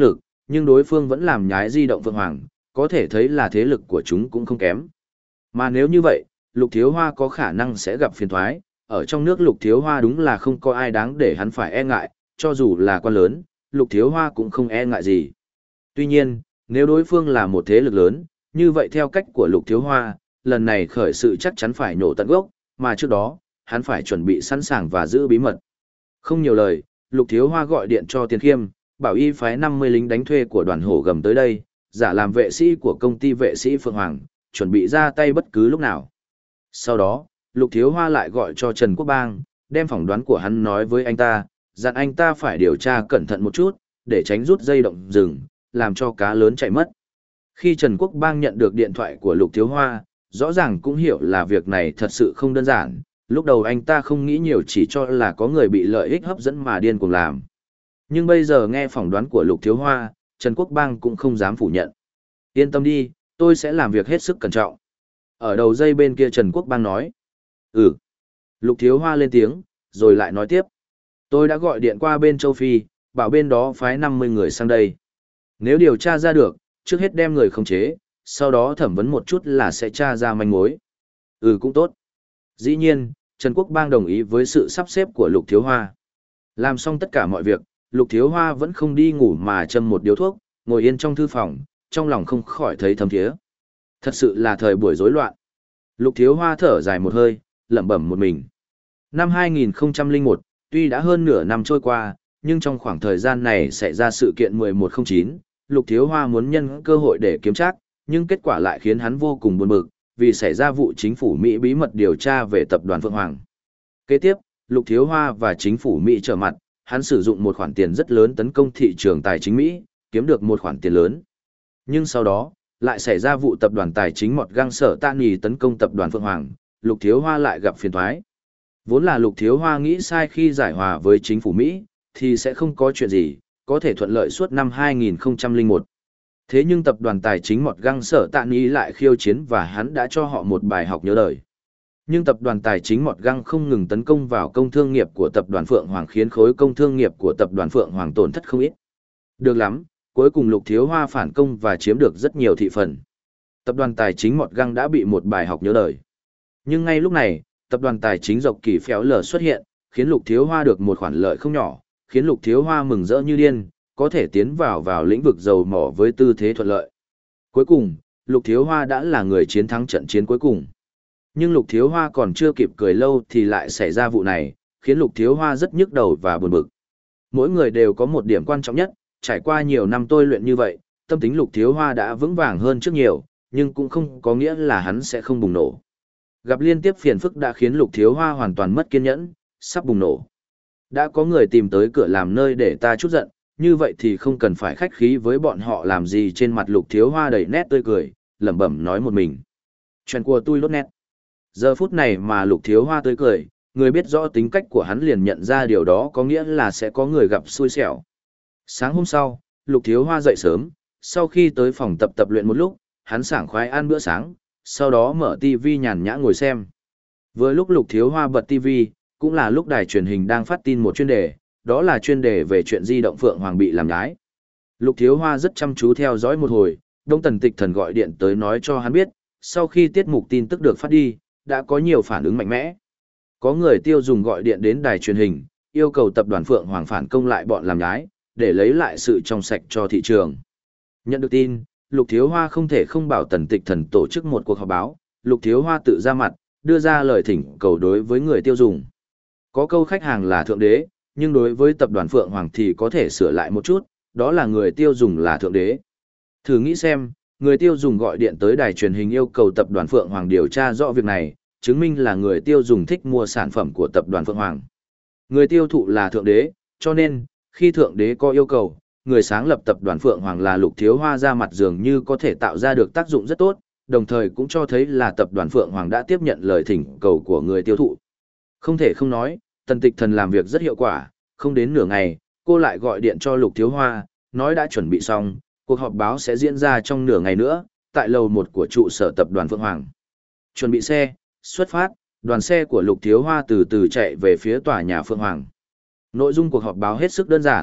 nhưng đối phương vẫn làm nhái di động Phượng Hoàng, có thể thấy là thế lực của chúng cũng không kém. Mà nếu như vậy, Lục Thiếu Hoa có khả năng sẽ gặp phiền toái, ở trong nước Lục Thiếu Hoa đúng là không có ai đáng để hắn phải e ngại, cho dù là quan lớn, Lục Thiếu Hoa cũng không e ngại gì. Tuy nhiên, nếu đối phương là một thế lực lớn, như vậy theo cách của Lục Thiếu Hoa, lần này khởi sự chắc chắn phải nổ tận gốc, mà trước đó, hắn phải chuẩn bị sẵn sàng và giữ bí mật. Không nhiều lời, Lục Thiếu Hoa gọi điện cho Tiền Khiêm, bảo y phái năm mươi lính đánh thuê của đoàn hổ gầm tới đây, giả làm vệ sĩ của công ty vệ sĩ Phượng Hoàng, chuẩn bị ra tay bất cứ lúc nào. Sau đó, Lục Thiếu Hoa lại gọi cho Trần Quốc Bang, đem phỏng đoán của hắn nói với anh ta, dặn anh ta phải điều tra cẩn thận một chút, để tránh rút dây động rừng, làm cho cá lớn chạy mất. Khi Trần Quốc Bang nhận được điện thoại của Lục Thiếu Hoa, rõ ràng cũng hiểu là việc này thật sự không đơn giản, lúc đầu anh ta không nghĩ nhiều, chỉ cho là có người bị lợi ích hấp dẫn mà điên cuồng làm. Nhưng bây giờ nghe phỏng đoán của Lục Thiếu Hoa, Trần Quốc Bang cũng không dám phủ nhận. Yên tâm đi, tôi sẽ làm việc hết sức cẩn trọng. Ở đầu dây bên kia Trần Quốc Bang nói. Ừ. Lục Thiếu Hoa lên tiếng, rồi lại nói tiếp. Tôi đã gọi điện qua bên châu Phi, bảo bên đó phái năm mươi người sang đây. Nếu điều tra ra được, trước hết đem người khống chế, sau đó thẩm vấn một chút là sẽ tra ra manh mối. Ừ cũng tốt. Dĩ nhiên, Trần Quốc Bang đồng ý với sự sắp xếp của Lục Thiếu Hoa. Làm xong tất cả mọi việc, Lục Thiếu Hoa vẫn không đi ngủ mà châm một điếu thuốc, ngồi yên trong thư phòng, trong lòng không khỏi thấy thấm thiế. Thật sự là thời buổi rối loạn. Lục Thiếu Hoa thở dài một hơi, lẩm bẩm một mình. Năm hai nghìn không trăm lẻ một, tuy đã hơn nửa năm trôi qua, nhưng trong khoảng thời gian này xảy ra sự kiện mười một không chín, Lục Thiếu Hoa muốn nhân cơ hội để kiếm trác, nhưng kết quả lại khiến hắn vô cùng buồn bực, vì xảy ra vụ chính phủ Mỹ bí mật điều tra về tập đoàn Phượng Hoàng. Kế tiếp, Lục Thiếu Hoa và chính phủ Mỹ trở mặt, hắn sử dụng một khoản tiền rất lớn tấn công thị trường tài chính Mỹ, kiếm được một khoản tiền lớn. Nhưng sau đó, lại xảy ra vụ tập đoàn tài chính Mọt Găng Sở Tạ Nì tấn công tập đoàn Phượng Hoàng, Lục Thiếu Hoa lại gặp phiền toái. Vốn là Lục Thiếu Hoa nghĩ sai khi giải hòa với chính phủ Mỹ, thì sẽ không có chuyện gì, có thể thuận lợi suốt năm hai nghìn không trăm lẻ một. Thế nhưng tập đoàn tài chính Mọt Găng Sở Tạ Nì lại khiêu chiến và hắn đã cho họ một bài học nhớ đời. Nhưng tập đoàn tài chính Mọt Găng không ngừng tấn công vào công thương nghiệp của tập đoàn Phượng Hoàng, khiến khối công thương nghiệp của tập đoàn Phượng Hoàng tổn thất không ít. Được lắm, cuối cùng Lục Thiếu Hoa phản công và chiếm được rất nhiều thị phần. Tập đoàn tài chính Mọt Găng đã bị một bài học nhớ đời. Nhưng ngay lúc này, tập đoàn tài chính Dọc Kỳ Phéo Lờ xuất hiện, khiến Lục Thiếu Hoa được một khoản lợi không nhỏ, khiến Lục Thiếu Hoa mừng rỡ như điên, có thể tiến vào vào lĩnh vực dầu mỏ với tư thế thuận lợi. Cuối cùng, Lục Thiếu Hoa đã là người chiến thắng trận chiến cuối cùng. Nhưng Lục Thiếu Hoa còn chưa kịp cười lâu thì lại xảy ra vụ này, khiến Lục Thiếu Hoa rất nhức đầu và buồn bực. Mỗi người đều có một điểm quan trọng nhất, trải qua nhiều năm tôi luyện như vậy, tâm tính Lục Thiếu Hoa đã vững vàng hơn trước nhiều, nhưng cũng không có nghĩa là hắn sẽ không bùng nổ. Gặp liên tiếp phiền phức đã khiến Lục Thiếu Hoa hoàn toàn mất kiên nhẫn, sắp bùng nổ. Đã có người tìm tới cửa làm nơi để ta chút giận, như vậy thì không cần phải khách khí với bọn họ làm gì. Trên mặt Lục Thiếu Hoa đầy nét tươi cười, lẩm bẩm nói một mình. Chuyện của tôi lốt nét. Giờ phút này mà Lục Thiếu Hoa tươi cười, người biết rõ tính cách của hắn liền nhận ra điều đó có nghĩa là sẽ có người gặp xui xẻo. Sáng hôm sau, Lục Thiếu Hoa dậy sớm, sau khi tới phòng tập tập luyện một lúc, hắn sảng khoái ăn bữa sáng, sau đó mở tivi nhàn nhã ngồi xem. Vừa lúc Lục Thiếu Hoa bật tivi, cũng là lúc đài truyền hình đang phát tin một chuyên đề, đó là chuyên đề về chuyện di động Phượng Hoàng bị làm nhái. Lục Thiếu Hoa rất chăm chú theo dõi một hồi, Đông Tần Tịch Thần gọi điện tới nói cho hắn biết, sau khi tiết mục tin tức được phát đi, đã có nhiều phản ứng mạnh mẽ. Có người tiêu dùng gọi điện đến đài truyền hình, yêu cầu tập đoàn Phượng Hoàng phản công lại bọn làm nhái, để lấy lại sự trong sạch cho thị trường. Nhận được tin, Lục Thiếu Hoa không thể không bảo Tần Tịch Thần tổ chức một cuộc họp báo, Lục Thiếu Hoa tự ra mặt, đưa ra lời thỉnh cầu đối với người tiêu dùng. Có câu khách hàng là thượng đế, nhưng đối với tập đoàn Phượng Hoàng thì có thể sửa lại một chút, đó là người tiêu dùng là thượng đế. Thử nghĩ xem, người tiêu dùng gọi điện tới đài truyền hình yêu cầu tập đoàn Phượng Hoàng điều tra rõ việc này, chứng minh là người tiêu dùng thích mua sản phẩm của tập đoàn Phượng Hoàng. Người tiêu thụ là thượng đế, cho nên, khi thượng đế có yêu cầu, người sáng lập tập đoàn Phượng Hoàng là Lục Thiếu Hoa ra mặt dường như có thể tạo ra được tác dụng rất tốt, đồng thời cũng cho thấy là tập đoàn Phượng Hoàng đã tiếp nhận lời thỉnh cầu của người tiêu thụ. Không thể không nói, Tần Tịch Thần làm việc rất hiệu quả, không đến nửa ngày, cô lại gọi điện cho Lục Thiếu Hoa, nói đã chuẩn bị xong, cuộc họp báo sẽ diễn ra trong nửa ngày nữa, tại lầu một của trụ sở tập đoàn Phượng Hoàng. Chuẩn bị xe, xuất phát, đoàn xe của Lục Thiếu Hoa từ từ chạy về phía tòa nhà Phượng Hoàng. Nội dung cuộc họp báo hết sức đơn giản,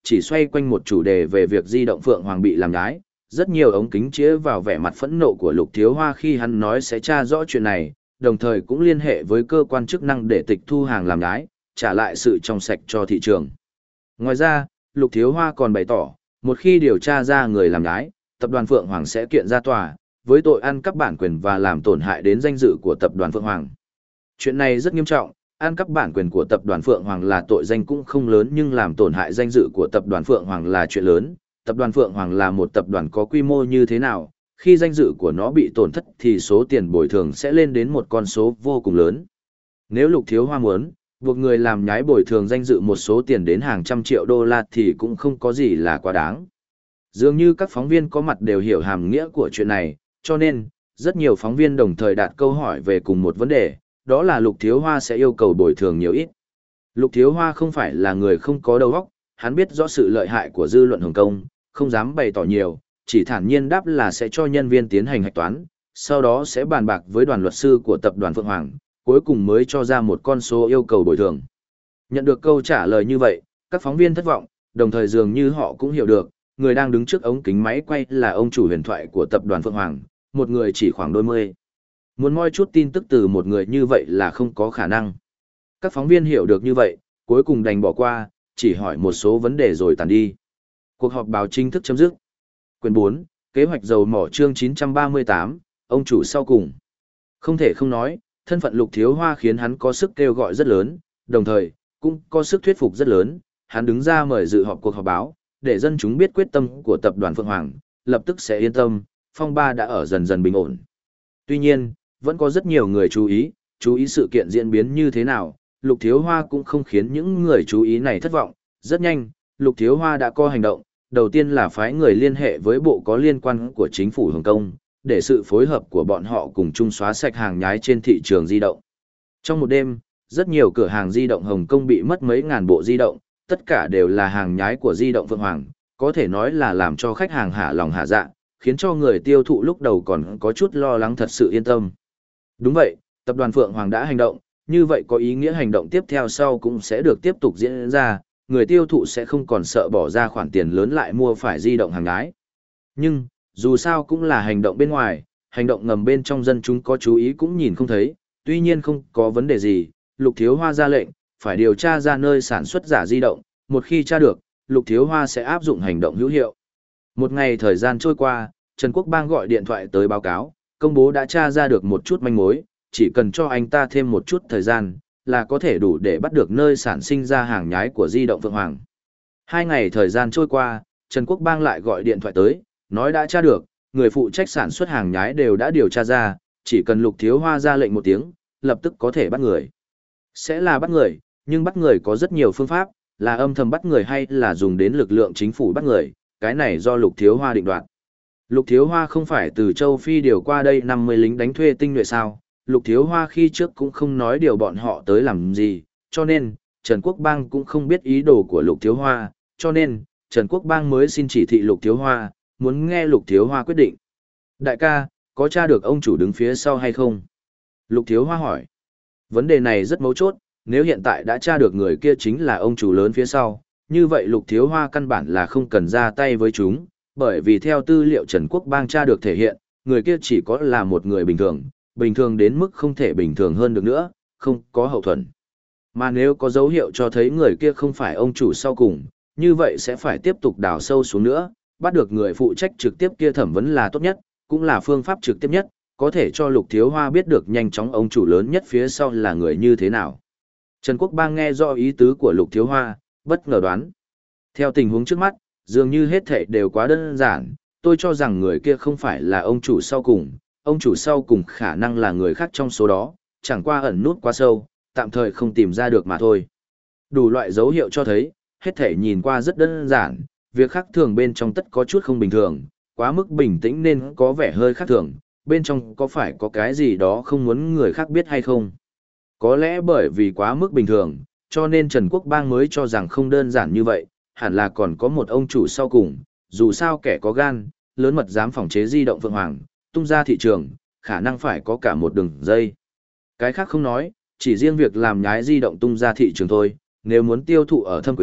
chỉ xoay quanh một chủ đề về việc di động Phượng Hoàng bị làm nhái. Rất nhiều ống kính chĩa vào vẻ mặt phẫn nộ của Lục Thiếu Hoa khi hắn nói sẽ tra rõ chuyện này, đồng thời cũng liên hệ với cơ quan chức năng để tịch thu hàng làm nhái, trả lại sự trong sạch cho thị trường. Ngoài ra, Lục Thiếu Hoa còn bày tỏ, một khi điều tra ra người làm nhái, tập đoàn Phượng Hoàng sẽ kiện ra tòa, với tội ăn cắp bản quyền và làm tổn hại đến danh dự của tập đoàn Phượng Hoàng. Chuyện này rất nghiêm trọng, ăn cắp bản quyền của tập đoàn Phượng Hoàng là tội danh cũng không lớn nhưng làm tổn hại danh dự của tập đoàn Phượng Hoàng là chuyện lớn. Tập đoàn Phượng Hoàng là một tập đoàn có quy mô như thế nào, khi danh dự của nó bị tổn thất thì số tiền bồi thường sẽ lên đến một con số vô cùng lớn. Nếu Lục Thiếu Hoa muốn buộc người làm nhái bồi thường danh dự một số tiền đến hàng trăm triệu đô la thì cũng không có gì là quá đáng. Dường như các phóng viên có mặt đều hiểu hàm nghĩa của chuyện này, cho nên, rất nhiều phóng viên đồng thời đặt câu hỏi về cùng một vấn đề, đó là Lục Thiếu Hoa sẽ yêu cầu bồi thường nhiều ít. Lục Thiếu Hoa không phải là người không có đầu óc, hắn biết rõ sự lợi hại của dư luận Hồng Kông, không dám bày tỏ nhiều, chỉ thản nhiên đáp là sẽ cho nhân viên tiến hành hạch toán, sau đó sẽ bàn bạc với đoàn luật sư của tập đoàn Phượng Hoàng, cuối cùng mới cho ra một con số yêu cầu bồi thường. Nhận được câu trả lời như vậy, các phóng viên thất vọng, đồng thời dường như họ cũng hiểu được, người đang đứng trước ống kính máy quay là ông chủ huyền thoại của tập đoàn Phượng Hoàng, một người chỉ khoảng đôi mươi. Muốn moi chút tin tức từ một người như vậy là không có khả năng. Các phóng viên hiểu được như vậy, cuối cùng đành bỏ qua, chỉ hỏi một số vấn đề rồi tàn đi. Cuộc họp báo chính thức chấm dứt. Quyển bốn, kế hoạch dầu mỏ chương chín trăm ba mươi tám, ông chủ sau cùng. Không thể không nói, thân phận Lục Thiếu Hoa khiến hắn có sức kêu gọi rất lớn, đồng thời, cũng có sức thuyết phục rất lớn, hắn đứng ra mời dự họp cuộc họp báo, để dân chúng biết quyết tâm của tập đoàn Phượng Hoàng, lập tức sẽ yên tâm, phong ba đã ở dần dần bình ổn. Tuy nhiên, vẫn có rất nhiều người chú ý, chú ý sự kiện diễn biến như thế nào, Lục Thiếu Hoa cũng không khiến những người chú ý này thất vọng, rất nhanh, Lục Thiếu Hoa đã có hành động, đầu tiên là phái người liên hệ với bộ có liên quan của chính phủ Hồng Kông, để sự phối hợp của bọn họ cùng chung xóa sạch hàng nhái trên thị trường di động. Trong một đêm, rất nhiều cửa hàng di động Hồng Kông bị mất mấy ngàn bộ di động, tất cả đều là hàng nhái của di động Phượng Hoàng, có thể nói là làm cho khách hàng hạ lòng hạ dạ, khiến cho người tiêu thụ lúc đầu còn có chút lo lắng thật sự yên tâm. Đúng vậy, tập đoàn Phượng Hoàng đã hành động, như vậy có ý nghĩa hành động tiếp theo sau cũng sẽ được tiếp tục diễn ra, người tiêu thụ sẽ không còn sợ bỏ ra khoản tiền lớn lại mua phải di động hàng nhái. Nhưng, dù sao cũng là hành động bên ngoài, hành động ngầm bên trong dân chúng có chú ý cũng nhìn không thấy, tuy nhiên không có vấn đề gì, Lục Thiếu Hoa ra lệnh, phải điều tra ra nơi sản xuất giả di động, một khi tra được, Lục Thiếu Hoa sẽ áp dụng hành động hữu hiệu. Một ngày thời gian trôi qua, Trần Quốc Bang gọi điện thoại tới báo cáo, công bố đã tra ra được một chút manh mối, chỉ cần cho anh ta thêm một chút thời gian, là có thể đủ để bắt được nơi sản sinh ra hàng nhái của di động Phượng Hoàng. Hai ngày thời gian trôi qua, Trần Quốc Bang lại gọi điện thoại tới, nói đã tra được, người phụ trách sản xuất hàng nhái đều đã điều tra ra, chỉ cần Lục Thiếu Hoa ra lệnh một tiếng, lập tức có thể bắt người. Sẽ là bắt người, nhưng bắt người có rất nhiều phương pháp, là âm thầm bắt người hay là dùng đến lực lượng chính phủ bắt người, cái này do Lục Thiếu Hoa định đoạt. Lục Thiếu Hoa không phải từ châu Phi điều qua đây năm mươi lính đánh thuê tinh nhuệ sao, Lục Thiếu Hoa khi trước cũng không nói điều bọn họ tới làm gì, cho nên, Trần Quốc Bang cũng không biết ý đồ của Lục Thiếu Hoa, cho nên, Trần Quốc Bang mới xin chỉ thị Lục Thiếu Hoa, muốn nghe Lục Thiếu Hoa quyết định. Đại ca, có tra được ông chủ đứng phía sau hay không? Lục Thiếu Hoa hỏi. Vấn đề này rất mấu chốt, nếu hiện tại đã tra được người kia chính là ông chủ lớn phía sau, như vậy Lục Thiếu Hoa căn bản là không cần ra tay với chúng, bởi vì theo tư liệu Trần Quốc Bang tra được thể hiện, người kia chỉ có là một người bình thường, bình thường đến mức không thể bình thường hơn được nữa, không có hậu thuẫn. Mà nếu có dấu hiệu cho thấy người kia không phải ông chủ sau cùng, như vậy sẽ phải tiếp tục đào sâu xuống nữa, bắt được người phụ trách trực tiếp kia thẩm vấn là tốt nhất, cũng là phương pháp trực tiếp nhất, có thể cho Lục Thiếu Hoa biết được nhanh chóng ông chủ lớn nhất phía sau là người như thế nào. Trần Quốc Bang nghe rõ ý tứ của Lục Thiếu Hoa, bất ngờ đoán. Theo tình huống trước mắt, dường như hết thảy đều quá đơn giản, tôi cho rằng người kia không phải là ông chủ sau cùng, ông chủ sau cùng khả năng là người khác trong số đó, chẳng qua ẩn nút quá sâu, tạm thời không tìm ra được mà thôi. Đủ loại dấu hiệu cho thấy, hết thảy nhìn qua rất đơn giản, việc khác thường bên trong tất có chút không bình thường, quá mức bình tĩnh nên có vẻ hơi khác thường, bên trong có phải có cái gì đó không muốn người khác biết hay không. Có lẽ bởi vì quá mức bình thường, cho nên Trần Quốc Bang mới cho rằng không đơn giản như vậy, hẳn là còn có một ông chủ sau cùng, dù sao kẻ có gan, lớn mật dám phòng chế di động Phượng Hoàng, tung ra thị trường, khả năng phải có cả một đường dây. Cái khác không nói, chỉ riêng việc làm nhái di động tung ra thị trường thôi, nếu muốn tiêu thụ ở Thâm Quyến,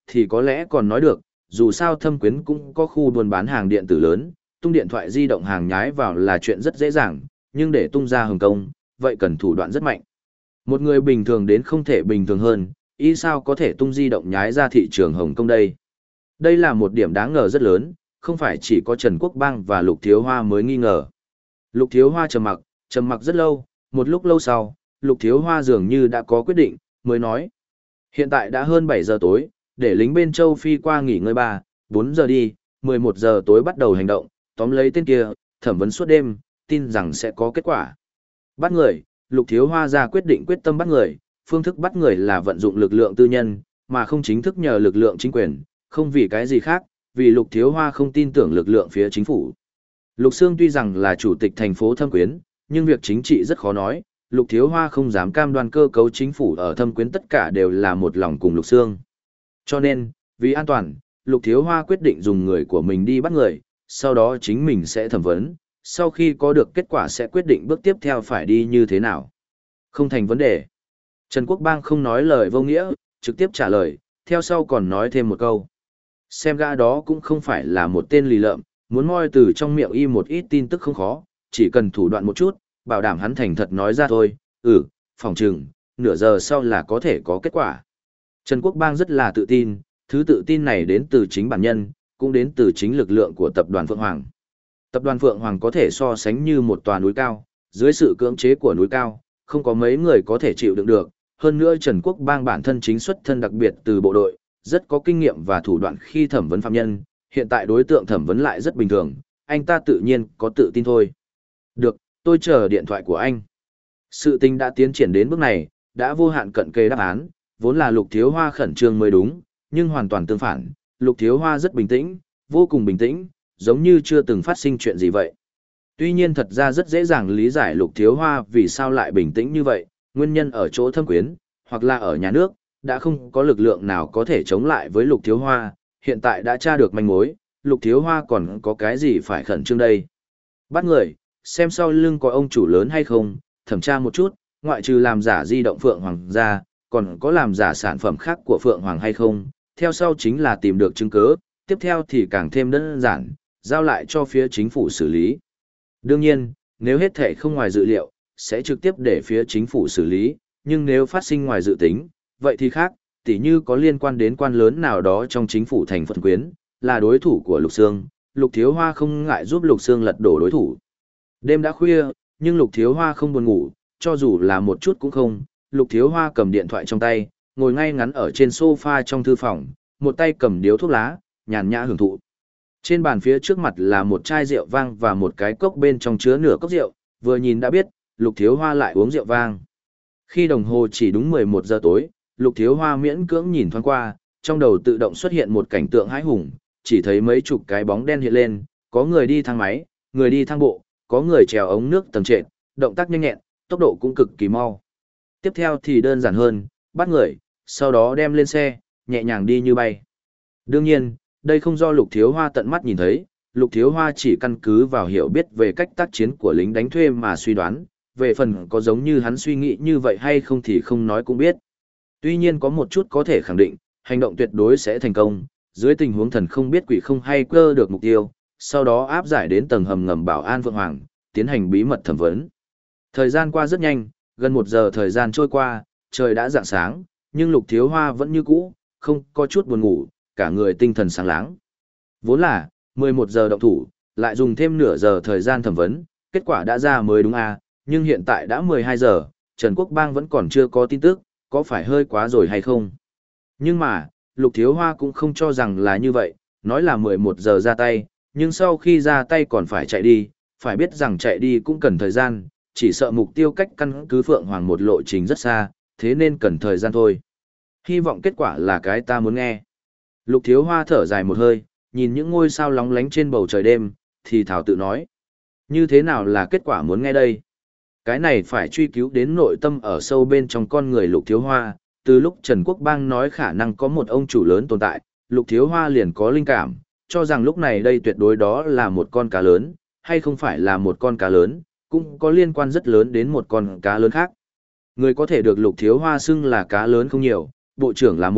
thì có lẽ còn nói được, dù sao Thâm Quyến cũng có khu buôn bán hàng điện tử lớn, tung điện thoại di động hàng nhái vào là chuyện rất dễ dàng, nhưng để tung ra Hồng Kông, vậy cần thủ đoạn rất mạnh. Một người bình thường đến không thể bình thường hơn, ý sao có thể tung di động nhái ra thị trường Hồng Kông đây? Đây là một điểm đáng ngờ rất lớn, không phải chỉ có Trần Quốc Bang và Lục Thiếu Hoa mới nghi ngờ. Lục Thiếu Hoa trầm mặc, trầm mặc rất lâu, một lúc lâu sau, Lục Thiếu Hoa dường như đã có quyết định, mới nói. Hiện tại đã hơn bảy giờ tối, để lính bên châu Phi qua nghỉ ngơi ba, bốn giờ đi, mười một giờ tối bắt đầu hành động, tóm lấy tên kia, thẩm vấn suốt đêm, tin rằng sẽ có kết quả. Bắt người, Lục Thiếu Hoa ra quyết định quyết tâm bắt người, phương thức bắt người là vận dụng lực lượng tư nhân, mà không chính thức nhờ lực lượng chính quyền, không vì cái gì khác, vì Lục Thiếu Hoa không tin tưởng lực lượng phía chính phủ. Lục Sương tuy rằng là chủ tịch thành phố Thâm Quyến, nhưng việc chính trị rất khó nói, Lục Thiếu Hoa không dám cam đoan cơ cấu chính phủ ở Thâm Quyến tất cả đều là một lòng cùng Lục Sương. Cho nên, vì an toàn, Lục Thiếu Hoa quyết định dùng người của mình đi bắt người, sau đó chính mình sẽ thẩm vấn, sau khi có được kết quả sẽ quyết định bước tiếp theo phải đi như thế nào. Không thành vấn đề. Trần Quốc Bang không nói lời vô nghĩa, trực tiếp trả lời, theo sau còn nói thêm một câu. Xem gã đó cũng không phải là một tên lì lợm, muốn moi từ trong miệng y một ít tin tức không khó, chỉ cần thủ đoạn một chút, bảo đảm hắn thành thật nói ra thôi, ừ, phòng trừng, nửa giờ sau là có thể có kết quả. Trần Quốc Bang rất là tự tin, thứ tự tin này đến từ chính bản nhân, cũng đến từ chính lực lượng của tập đoàn Phượng Hoàng. Tập đoàn Phượng Hoàng có thể so sánh như một tòa núi cao, dưới sự cưỡng chế của núi cao, không có mấy người có thể chịu đựng được. Hơn nữa Trần Quốc Bang bản thân chính xuất thân đặc biệt từ bộ đội, rất có kinh nghiệm và thủ đoạn khi thẩm vấn phạm nhân, hiện tại đối tượng thẩm vấn lại rất bình thường, anh ta tự nhiên có tự tin thôi. Được, tôi chờ điện thoại của anh. Sự tình đã tiến triển đến bước này, đã vô hạn cận kề đáp án, vốn là Lục Thiếu Hoa khẩn trương mới đúng, nhưng hoàn toàn tương phản, Lục Thiếu Hoa rất bình tĩnh, vô cùng bình tĩnh, giống như chưa từng phát sinh chuyện gì vậy. Tuy nhiên thật ra rất dễ dàng lý giải Lục Thiếu Hoa vì sao lại bình tĩnh như vậy, nguyên nhân ở chỗ Thâm Quyến, hoặc là ở nhà nước, đã không có lực lượng nào có thể chống lại với Lục Thiếu Hoa, hiện tại đã tra được manh mối, Lục Thiếu Hoa còn có cái gì phải khẩn trương đây. Bắt người, xem sau lưng có ông chủ lớn hay không, thẩm tra một chút, ngoại trừ làm giả di động Phượng Hoàng ra, còn có làm giả sản phẩm khác của Phượng Hoàng hay không, theo sau chính là tìm được chứng cứ, tiếp theo thì càng thêm đơn giản, giao lại cho phía chính phủ xử lý. Đương nhiên, nếu hết thể không ngoài dự liệu, sẽ trực tiếp để phía chính phủ xử lý, nhưng nếu phát sinh ngoài dự tính, vậy thì khác, tỉ như có liên quan đến quan lớn nào đó trong chính phủ thành phần quyến, là đối thủ của Lục Sương, Lục Thiếu Hoa không ngại giúp Lục Sương lật đổ đối thủ. Đêm đã khuya, nhưng Lục Thiếu Hoa không buồn ngủ, cho dù là một chút cũng không, Lục Thiếu Hoa cầm điện thoại trong tay, ngồi ngay ngắn ở trên sofa trong thư phòng, một tay cầm điếu thuốc lá, nhàn nhã hưởng thụ. Trên bàn phía trước mặt là một chai rượu vang và một cái cốc bên trong chứa nửa cốc rượu, vừa nhìn đã biết, Lục Thiếu Hoa lại uống rượu vang. Khi đồng hồ chỉ đúng mười một giờ tối, Lục Thiếu Hoa miễn cưỡng nhìn thoáng qua, trong đầu tự động xuất hiện một cảnh tượng hãi hùng, chỉ thấy mấy chục cái bóng đen hiện lên, có người đi thang máy, người đi thang bộ, có người trèo ống nước tầng trệt, động tác nhanh nhẹn, tốc độ cũng cực kỳ mau. Tiếp theo thì đơn giản hơn, bắt người, sau đó đem lên xe, nhẹ nhàng đi như bay. Đương nhiên, đây không do Lục Thiếu Hoa tận mắt nhìn thấy, Lục Thiếu Hoa chỉ căn cứ vào hiểu biết về cách tác chiến của lính đánh thuê mà suy đoán, về phần có giống như hắn suy nghĩ như vậy hay không thì không nói cũng biết. Tuy nhiên có một chút có thể khẳng định, hành động tuyệt đối sẽ thành công, dưới tình huống thần không biết quỷ không hay cơ được mục tiêu, sau đó áp giải đến tầng hầm ngầm bảo an Phượng Hoàng, tiến hành bí mật thẩm vấn. Thời gian qua rất nhanh, gần một giờ thời gian trôi qua, trời đã rạng sáng, nhưng Lục Thiếu Hoa vẫn như cũ, không có chút buồn ngủ, cả người tinh thần sáng láng. Vốn là, mười một giờ động thủ, lại dùng thêm nửa giờ thời gian thẩm vấn, kết quả đã ra mới đúng à, nhưng hiện tại đã mười hai giờ, Trần Quốc Bang vẫn còn chưa có tin tức, có phải hơi quá rồi hay không? Nhưng mà, Lục Thiếu Hoa cũng không cho rằng là như vậy, nói là mười một giờ ra tay, nhưng sau khi ra tay còn phải chạy đi, phải biết rằng chạy đi cũng cần thời gian, chỉ sợ mục tiêu cách căn cứ Phượng Hoàng một lộ trình rất xa, thế nên cần thời gian thôi. Hy vọng kết quả là cái ta muốn nghe. Lục Thiếu Hoa thở dài một hơi, nhìn những ngôi sao lóng lánh trên bầu trời đêm, thì thảo tự nói. Như thế nào là kết quả muốn nghe đây? Cái này phải truy cứu đến nội tâm ở sâu bên trong con người Lục Thiếu Hoa, từ lúc Trần Quốc Bang nói khả năng có một ông chủ lớn tồn tại, Lục Thiếu Hoa liền có linh cảm, cho rằng lúc này đây tuyệt đối đó là một con cá lớn, hay không phải là một con cá lớn, cũng có liên quan rất lớn đến một con cá lớn khác. Người có thể được Lục Thiếu Hoa xưng là cá lớn không nhiều, bộ trưởng là một,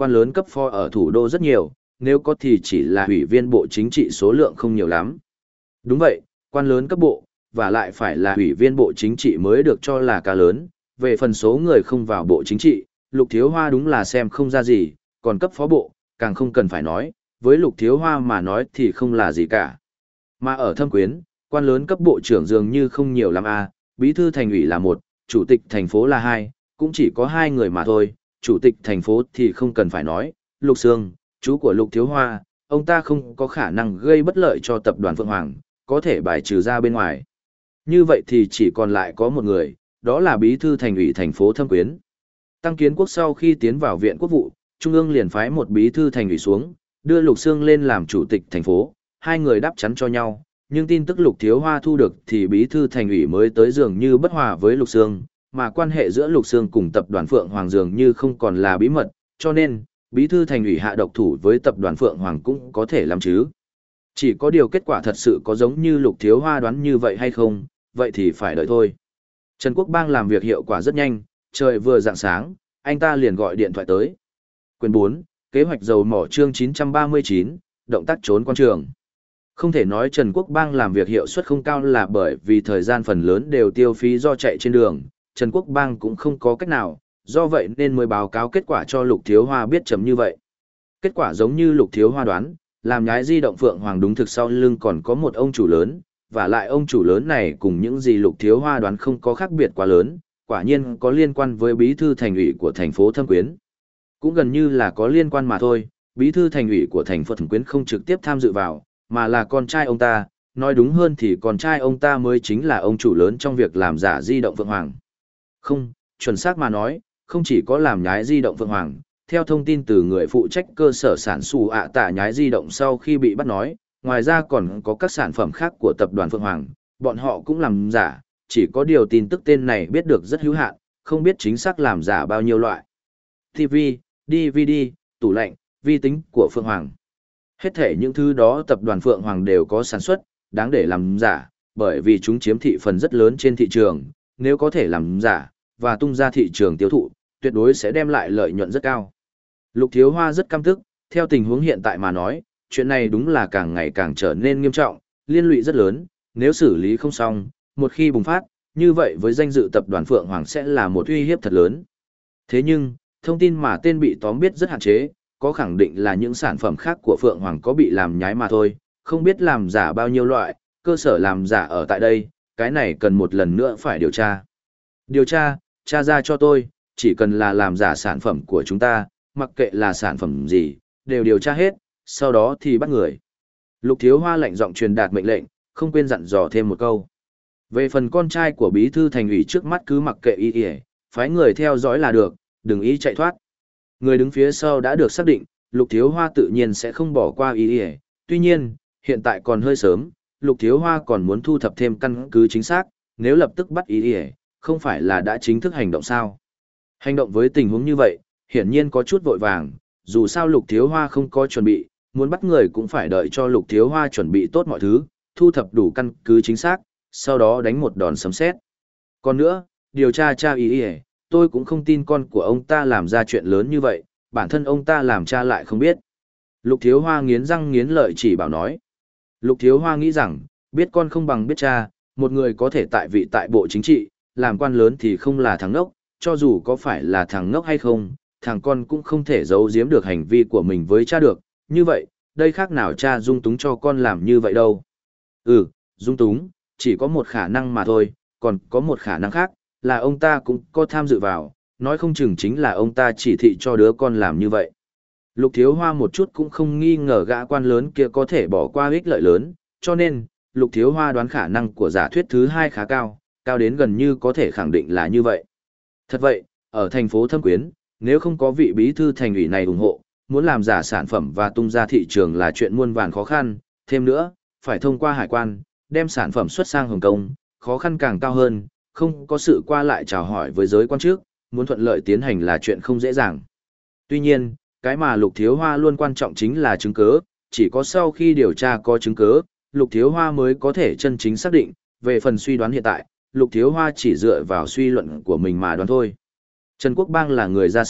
quan lớn cấp phó ở thủ đô rất nhiều, nếu có thì chỉ là ủy viên bộ chính trị số lượng không nhiều lắm. Đúng vậy, quan lớn cấp bộ, và lại phải là ủy viên bộ chính trị mới được cho là ca lớn, về phần số người không vào bộ chính trị, Lục Thiếu Hoa đúng là xem không ra gì, còn cấp phó bộ, càng không cần phải nói, với Lục Thiếu Hoa mà nói thì không là gì cả. Mà ở Thâm Quyến, quan lớn cấp bộ trưởng dường như không nhiều lắm à, bí thư thành ủy là một, chủ tịch thành phố là hai, cũng chỉ có hai người mà thôi, chủ tịch thành phố thì không cần phải nói, Lục Sương, chú của Lục Thiếu Hoa, ông ta không có khả năng gây bất lợi cho tập đoàn Phượng Hoàng, có thể bài trừ ra bên ngoài. Như vậy thì chỉ còn lại có một người, đó là bí thư thành ủy thành phố Thâm Quyến. Tăng Kiến Quốc sau khi tiến vào viện quốc vụ, Trung ương liền phái một bí thư thành ủy xuống, đưa Lục Sương lên làm chủ tịch thành phố, hai người đáp chắn cho nhau, nhưng tin tức Lục Thiếu Hoa thu được thì bí thư thành ủy mới tới dường như bất hòa với Lục Sương, mà quan hệ giữa Lục Sương cùng tập đoàn Phượng Hoàng dường như không còn là bí mật, cho nên, bí thư thành ủy hạ độc thủ với tập đoàn Phượng Hoàng cũng có thể làm chứ. Chỉ có điều kết quả thật sự có giống như Lục Thiếu Hoa đoán như vậy hay không, vậy thì phải đợi thôi. Trần Quốc Bang làm việc hiệu quả rất nhanh, trời vừa rạng sáng, anh ta liền gọi điện thoại tới. Quyền bốn, kế hoạch dầu mỏ chương chín trăm ba mươi chín, động tác trốn quan trường. Không thể nói Trần Quốc Bang làm việc hiệu suất không cao là bởi vì thời gian phần lớn đều tiêu phí do chạy trên đường, Trần Quốc Bang cũng không có cách nào, do vậy nên mới báo cáo kết quả cho Lục Thiếu Hoa biết chấm như vậy. Kết quả giống như Lục Thiếu Hoa đoán, làm nhái di động Phượng Hoàng đúng thực sau lưng còn có một ông chủ lớn, và lại ông chủ lớn này cùng những gì Lục Thiếu Hoa đoán không có khác biệt quá lớn, quả nhiên có liên quan với bí thư thành ủy của thành phố Thâm Quyến. Cũng gần như là có liên quan mà thôi, bí thư thành ủy của thành phố Thâm Quyến không trực tiếp tham dự vào, mà là con trai ông ta, nói đúng hơn thì con trai ông ta mới chính là ông chủ lớn trong việc làm giả di động Phượng Hoàng. Không, chuẩn xác mà nói, không chỉ có làm nhái di động Phượng Hoàng, theo thông tin từ người phụ trách cơ sở sản xù ạ tạ nhái di động sau khi bị bắt nói, ngoài ra còn có các sản phẩm khác của tập đoàn Phượng Hoàng, bọn họ cũng làm giả, chỉ có điều tin tức tên này biết được rất hữu hạn, không biết chính xác làm giả bao nhiêu loại. ti vi, đê vê đê, tủ lạnh, vi tính của Phượng Hoàng. Hết thể những thứ đó tập đoàn Phượng Hoàng đều có sản xuất, đáng để làm giả, bởi vì chúng chiếm thị phần rất lớn trên thị trường, nếu có thể làm giả, và tung ra thị trường tiêu thụ, tuyệt đối sẽ đem lại lợi nhuận rất cao. Lục Thiếu Hoa rất căm tức, theo tình huống hiện tại mà nói, chuyện này đúng là càng ngày càng trở nên nghiêm trọng, liên lụy rất lớn, nếu xử lý không xong, một khi bùng phát, như vậy với danh dự tập đoàn Phượng Hoàng sẽ là một uy hiếp thật lớn. Thế nhưng, thông tin mà tên bị tóm biết rất hạn chế, có khẳng định là những sản phẩm khác của Phượng Hoàng có bị làm nhái mà thôi, không biết làm giả bao nhiêu loại, cơ sở làm giả ở tại đây, cái này cần một lần nữa phải điều tra. Điều tra, tra ra cho tôi, chỉ cần là làm giả sản phẩm của chúng ta, mặc kệ là sản phẩm gì, đều điều tra hết, sau đó thì bắt người. Lục Thiếu Hoa lạnh giọng truyền đạt mệnh lệnh, không quên dặn dò thêm một câu. Về phần con trai của bí thư thành ủy trước mắt cứ mặc kệ y y, phái người theo dõi là được, đừng ý chạy thoát. Người đứng phía sau đã được xác định, Lục Thiếu Hoa tự nhiên sẽ không bỏ qua y y, tuy nhiên, hiện tại còn hơi sớm, Lục Thiếu Hoa còn muốn thu thập thêm căn cứ chính xác, nếu lập tức bắt y y, không phải là đã chính thức hành động sao. Hành động với tình huống như vậy, hiển nhiên có chút vội vàng, dù sao Lục Thiếu Hoa không có chuẩn bị, muốn bắt người cũng phải đợi cho Lục Thiếu Hoa chuẩn bị tốt mọi thứ, thu thập đủ căn cứ chính xác, sau đó đánh một đòn sấm sét. Còn nữa, điều tra cha y y, tôi cũng không tin con của ông ta làm ra chuyện lớn như vậy, bản thân ông ta làm cha lại không biết. Lục Thiếu Hoa nghiến răng nghiến lợi chỉ bảo nói. Lục Thiếu Hoa nghĩ rằng, biết con không bằng biết cha, một người có thể tại vị tại bộ chính trị, làm quan lớn thì không là thằng ngốc, cho dù có phải là thằng ngốc hay không, thằng con cũng không thể giấu giếm được hành vi của mình với cha được, như vậy, đây khác nào cha dung túng cho con làm như vậy đâu. Ừ, dung túng, chỉ có một khả năng mà thôi, còn có một khả năng khác, là ông ta cũng có tham dự vào, nói không chừng chính là ông ta chỉ thị cho đứa con làm như vậy. Lục Thiếu Hoa một chút cũng không nghi ngờ gã quan lớn kia có thể bỏ qua ích lợi lớn, cho nên, Lục Thiếu Hoa đoán khả năng của giả thuyết thứ hai khá cao, cao đến gần như có thể khẳng định là như vậy. Thật vậy, ở thành phố Thâm Quyến, nếu không có vị bí thư thành ủy này ủng hộ, muốn làm giả sản phẩm và tung ra thị trường là chuyện muôn vàn khó khăn, thêm nữa, phải thông qua hải quan, đem sản phẩm xuất sang Hồng Kông, khó khăn càng cao hơn, không có sự qua lại chào hỏi với giới quan chức, muốn thuận lợi tiến hành là chuyện không dễ dàng. Tuy nhiên, cái mà Lục Thiếu Hoa luôn quan trọng chính là chứng cứ, chỉ có sau khi điều tra có chứng cứ, Lục Thiếu Hoa mới có thể chân chính xác định, về phần suy đoán hiện tại, Lục Thiếu Hoa chỉ dựa vào suy luận của mình mà đoán thôi. Trần Quốc Bang là người ra sao,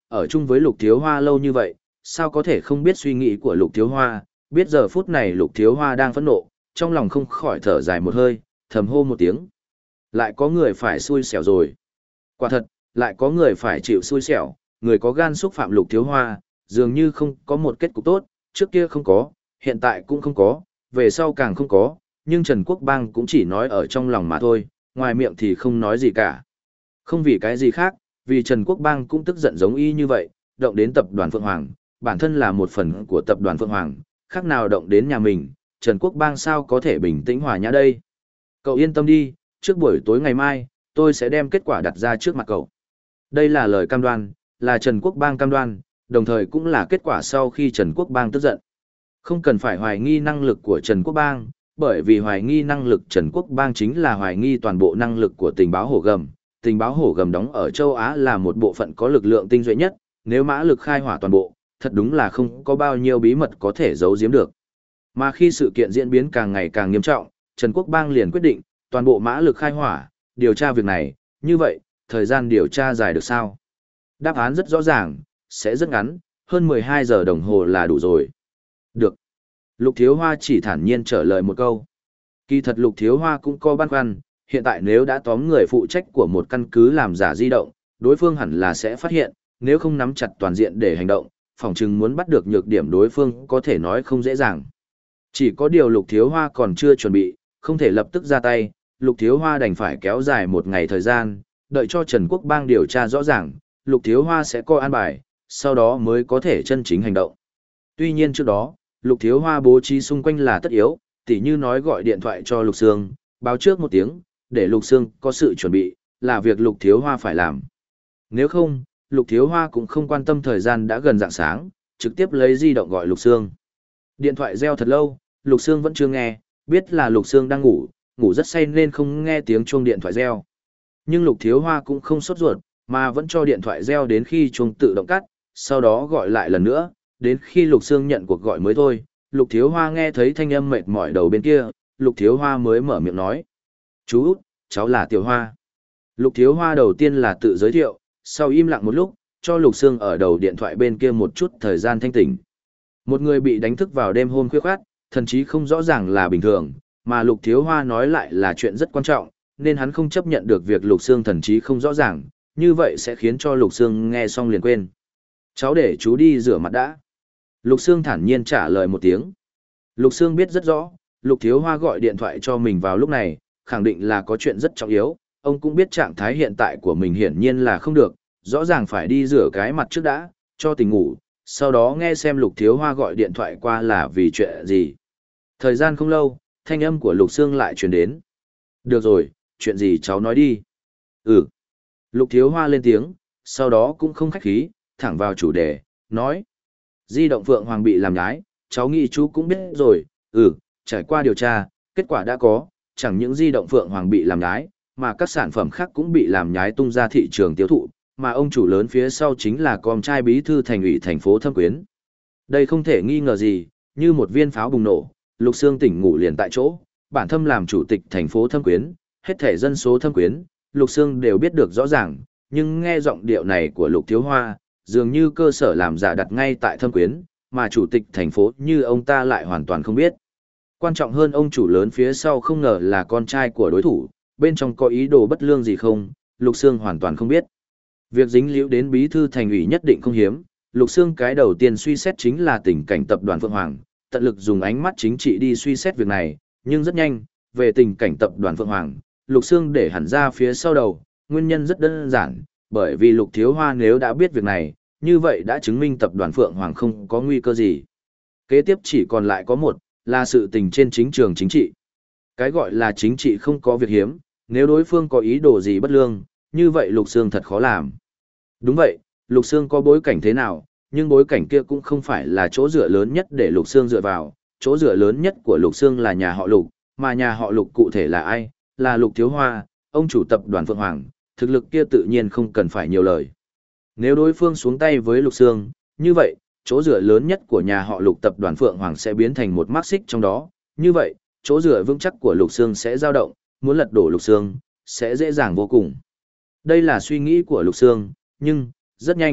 ở chung với Lục Thiếu Hoa lâu như vậy, sao có thể không biết suy nghĩ của Lục Thiếu Hoa, biết giờ phút này Lục Thiếu Hoa đang phẫn nộ, trong lòng không khỏi thở dài một hơi, thầm hô một tiếng. Lại có người phải xui xẻo rồi. Quả thật, lại có người phải chịu xui xẻo, người có gan xúc phạm Lục Thiếu Hoa, dường như không có một kết cục tốt, trước kia không có, hiện tại cũng không có, về sau càng không có, nhưng Trần Quốc Bang cũng chỉ nói ở trong lòng mà thôi, ngoài miệng thì không nói gì cả. Không vì cái gì khác, vì Trần Quốc Bang cũng tức giận giống y như vậy, động đến tập đoàn Phượng Hoàng, bản thân là một phần của tập đoàn Phượng Hoàng, khác nào động đến nhà mình, Trần Quốc Bang sao có thể bình tĩnh hòa nhã đây. Cậu yên tâm đi, trước buổi tối ngày mai, tôi sẽ đem kết quả đặt ra trước mặt cậu. Đây là lời cam đoan, là Trần Quốc Bang cam đoan, đồng thời cũng là kết quả sau khi Trần Quốc Bang tức giận. Không cần phải hoài nghi năng lực của Trần Quốc Bang, bởi vì hoài nghi năng lực Trần Quốc Bang chính là hoài nghi toàn bộ năng lực của tình báo hổ gầm. Tình báo hổ gầm đóng ở châu Á là một bộ phận có lực lượng tinh duệ nhất, nếu mã lực khai hỏa toàn bộ, thật đúng là không có bao nhiêu bí mật có thể giấu giếm được. Mà khi sự kiện diễn biến càng ngày càng nghiêm trọng, Trần Quốc Bang liền quyết định, toàn bộ mã lực khai hỏa, điều tra việc này, như vậy, thời gian điều tra dài được sao? Đáp án rất rõ ràng, sẽ rất ngắn, hơn mười hai giờ đồng hồ là đủ rồi. Được. Lục Thiếu Hoa chỉ thản nhiên trả lời một câu. Kỳ thật Lục Thiếu Hoa cũng có băn khoăn, hiện tại nếu đã tóm người phụ trách của một căn cứ làm giả di động, đối phương hẳn là sẽ phát hiện, nếu không nắm chặt toàn diện để hành động, phỏng chừng muốn bắt được nhược điểm đối phương có thể nói không dễ dàng. Chỉ có điều Lục Thiếu Hoa còn chưa chuẩn bị, không thể lập tức ra tay, Lục Thiếu Hoa đành phải kéo dài một ngày thời gian, đợi cho Trần Quốc Bang điều tra rõ ràng, Lục Thiếu Hoa sẽ coi an bài, sau đó mới có thể chân chính hành động. Tuy nhiên trước đó, Lục Thiếu Hoa bố trí xung quanh là tất yếu, tỉ như nói gọi điện thoại cho Lục Sương, báo trước một tiếng, để Lục Sương có sự chuẩn bị, là việc Lục Thiếu Hoa phải làm. Nếu không, Lục Thiếu Hoa cũng không quan tâm thời gian đã gần rạng sáng, trực tiếp lấy di động gọi Lục Sương. Điện thoại reo thật lâu, Lục Sương vẫn chưa nghe, biết là Lục Sương đang ngủ, ngủ rất say nên không nghe tiếng chuông điện thoại reo. Nhưng Lục Thiếu Hoa cũng không sốt ruột, mà vẫn cho điện thoại reo đến khi chuông tự động cắt, sau đó gọi lại lần nữa, đến khi Lục Sương nhận cuộc gọi mới thôi, Lục Thiếu Hoa nghe thấy thanh âm mệt mỏi đầu bên kia, Lục Thiếu Hoa mới mở miệng nói. Chú út, cháu là Tiểu Hoa. Lục Thiếu Hoa đầu tiên là tự giới thiệu, sau im lặng một lúc, cho Lục Sương ở đầu điện thoại bên kia một chút thời gian thanh tỉnh. Một người bị đánh thức vào đêm hôm khuya khoát, thậm chí không rõ ràng là bình thường, mà Lục Thiếu Hoa nói lại là chuyện rất quan trọng, nên hắn không chấp nhận được việc Lục Sương thần trí không rõ ràng, như vậy sẽ khiến cho Lục Sương nghe xong liền quên. Cháu để chú đi rửa mặt đã. Lục Sương thản nhiên trả lời một tiếng. Lục Sương biết rất rõ, Lục Thiếu Hoa gọi điện thoại cho mình vào lúc này, khẳng định là có chuyện rất trọng yếu, ông cũng biết trạng thái hiện tại của mình hiển nhiên là không được, rõ ràng phải đi rửa cái mặt trước đã, cho tỉnh ngủ, sau đó nghe xem Lục Thiếu Hoa gọi điện thoại qua là vì chuyện gì. Thời gian không lâu, thanh âm của Lục Sương lại truyền đến. Được rồi, chuyện gì cháu nói đi. Ừ. Lục Thiếu Hoa lên tiếng, sau đó cũng không khách khí, thẳng vào chủ đề, nói. Di động Phượng Hoàng bị làm nhái, cháu nghĩ chú cũng biết rồi, ừ, trải qua điều tra, kết quả đã có, chẳng những di động Phượng Hoàng bị làm nhái, mà các sản phẩm khác cũng bị làm nhái tung ra thị trường tiêu thụ, mà ông chủ lớn phía sau chính là con trai bí thư thành ủy thành phố Thâm Quyến. Đây không thể nghi ngờ gì, như một viên pháo bùng nổ, Lục Sương tỉnh ngủ liền tại chỗ, bản thân làm chủ tịch thành phố Thâm Quyến, hết thể dân số Thâm Quyến, Lục Sương đều biết được rõ ràng, nhưng nghe giọng điệu này của Lục Thiếu Hoa, dường như cơ sở làm giả đặt ngay tại Thâm Quyến, mà chủ tịch thành phố như ông ta lại hoàn toàn không biết. Quan trọng hơn ông chủ lớn phía sau không ngờ là con trai của đối thủ, bên trong có ý đồ bất lương gì không, Lục Sương hoàn toàn không biết. Việc dính líu đến bí thư thành ủy nhất định không hiếm, Lục Sương cái đầu tiên suy xét chính là tình cảnh tập đoàn Phượng Hoàng, tận lực dùng ánh mắt chính trị đi suy xét việc này, nhưng rất nhanh, về tình cảnh tập đoàn Phượng Hoàng, Lục Sương để hẳn ra phía sau đầu, nguyên nhân rất đơn giản, bởi vì Lục Thiếu Hoa nếu đã biết việc này, như vậy đã chứng minh tập đoàn Phượng Hoàng không có nguy cơ gì. Kế tiếp chỉ còn lại có một, là sự tình trên chính trường chính trị. Cái gọi là chính trị không có việc hiếm, nếu đối phương có ý đồ gì bất lương, như vậy Lục Sương thật khó làm. Đúng vậy, Lục Sương có bối cảnh thế nào, nhưng bối cảnh kia cũng không phải là chỗ dựa lớn nhất để Lục Sương dựa vào, chỗ dựa lớn nhất của Lục Sương là nhà họ Lục, mà nhà họ Lục cụ thể là ai, là Lục Thiếu Hoa, ông chủ tập đoàn Phượng Hoàng, thực lực kia tự nhiên không cần phải nhiều lời. Nếu đối phương xuống tay với Lục Sương, như vậy, chỗ dựa lớn nhất của nhà họ Lục tập đoàn Phượng Hoàng sẽ biến thành một mắc xích trong đó, như vậy, chỗ dựa vững chắc của Lục Sương sẽ dao động, muốn lật đổ Lục Sương, sẽ dễ dàng vô cùng. Đây là suy nghĩ của Lục Sương, nhưng, rất nhanh,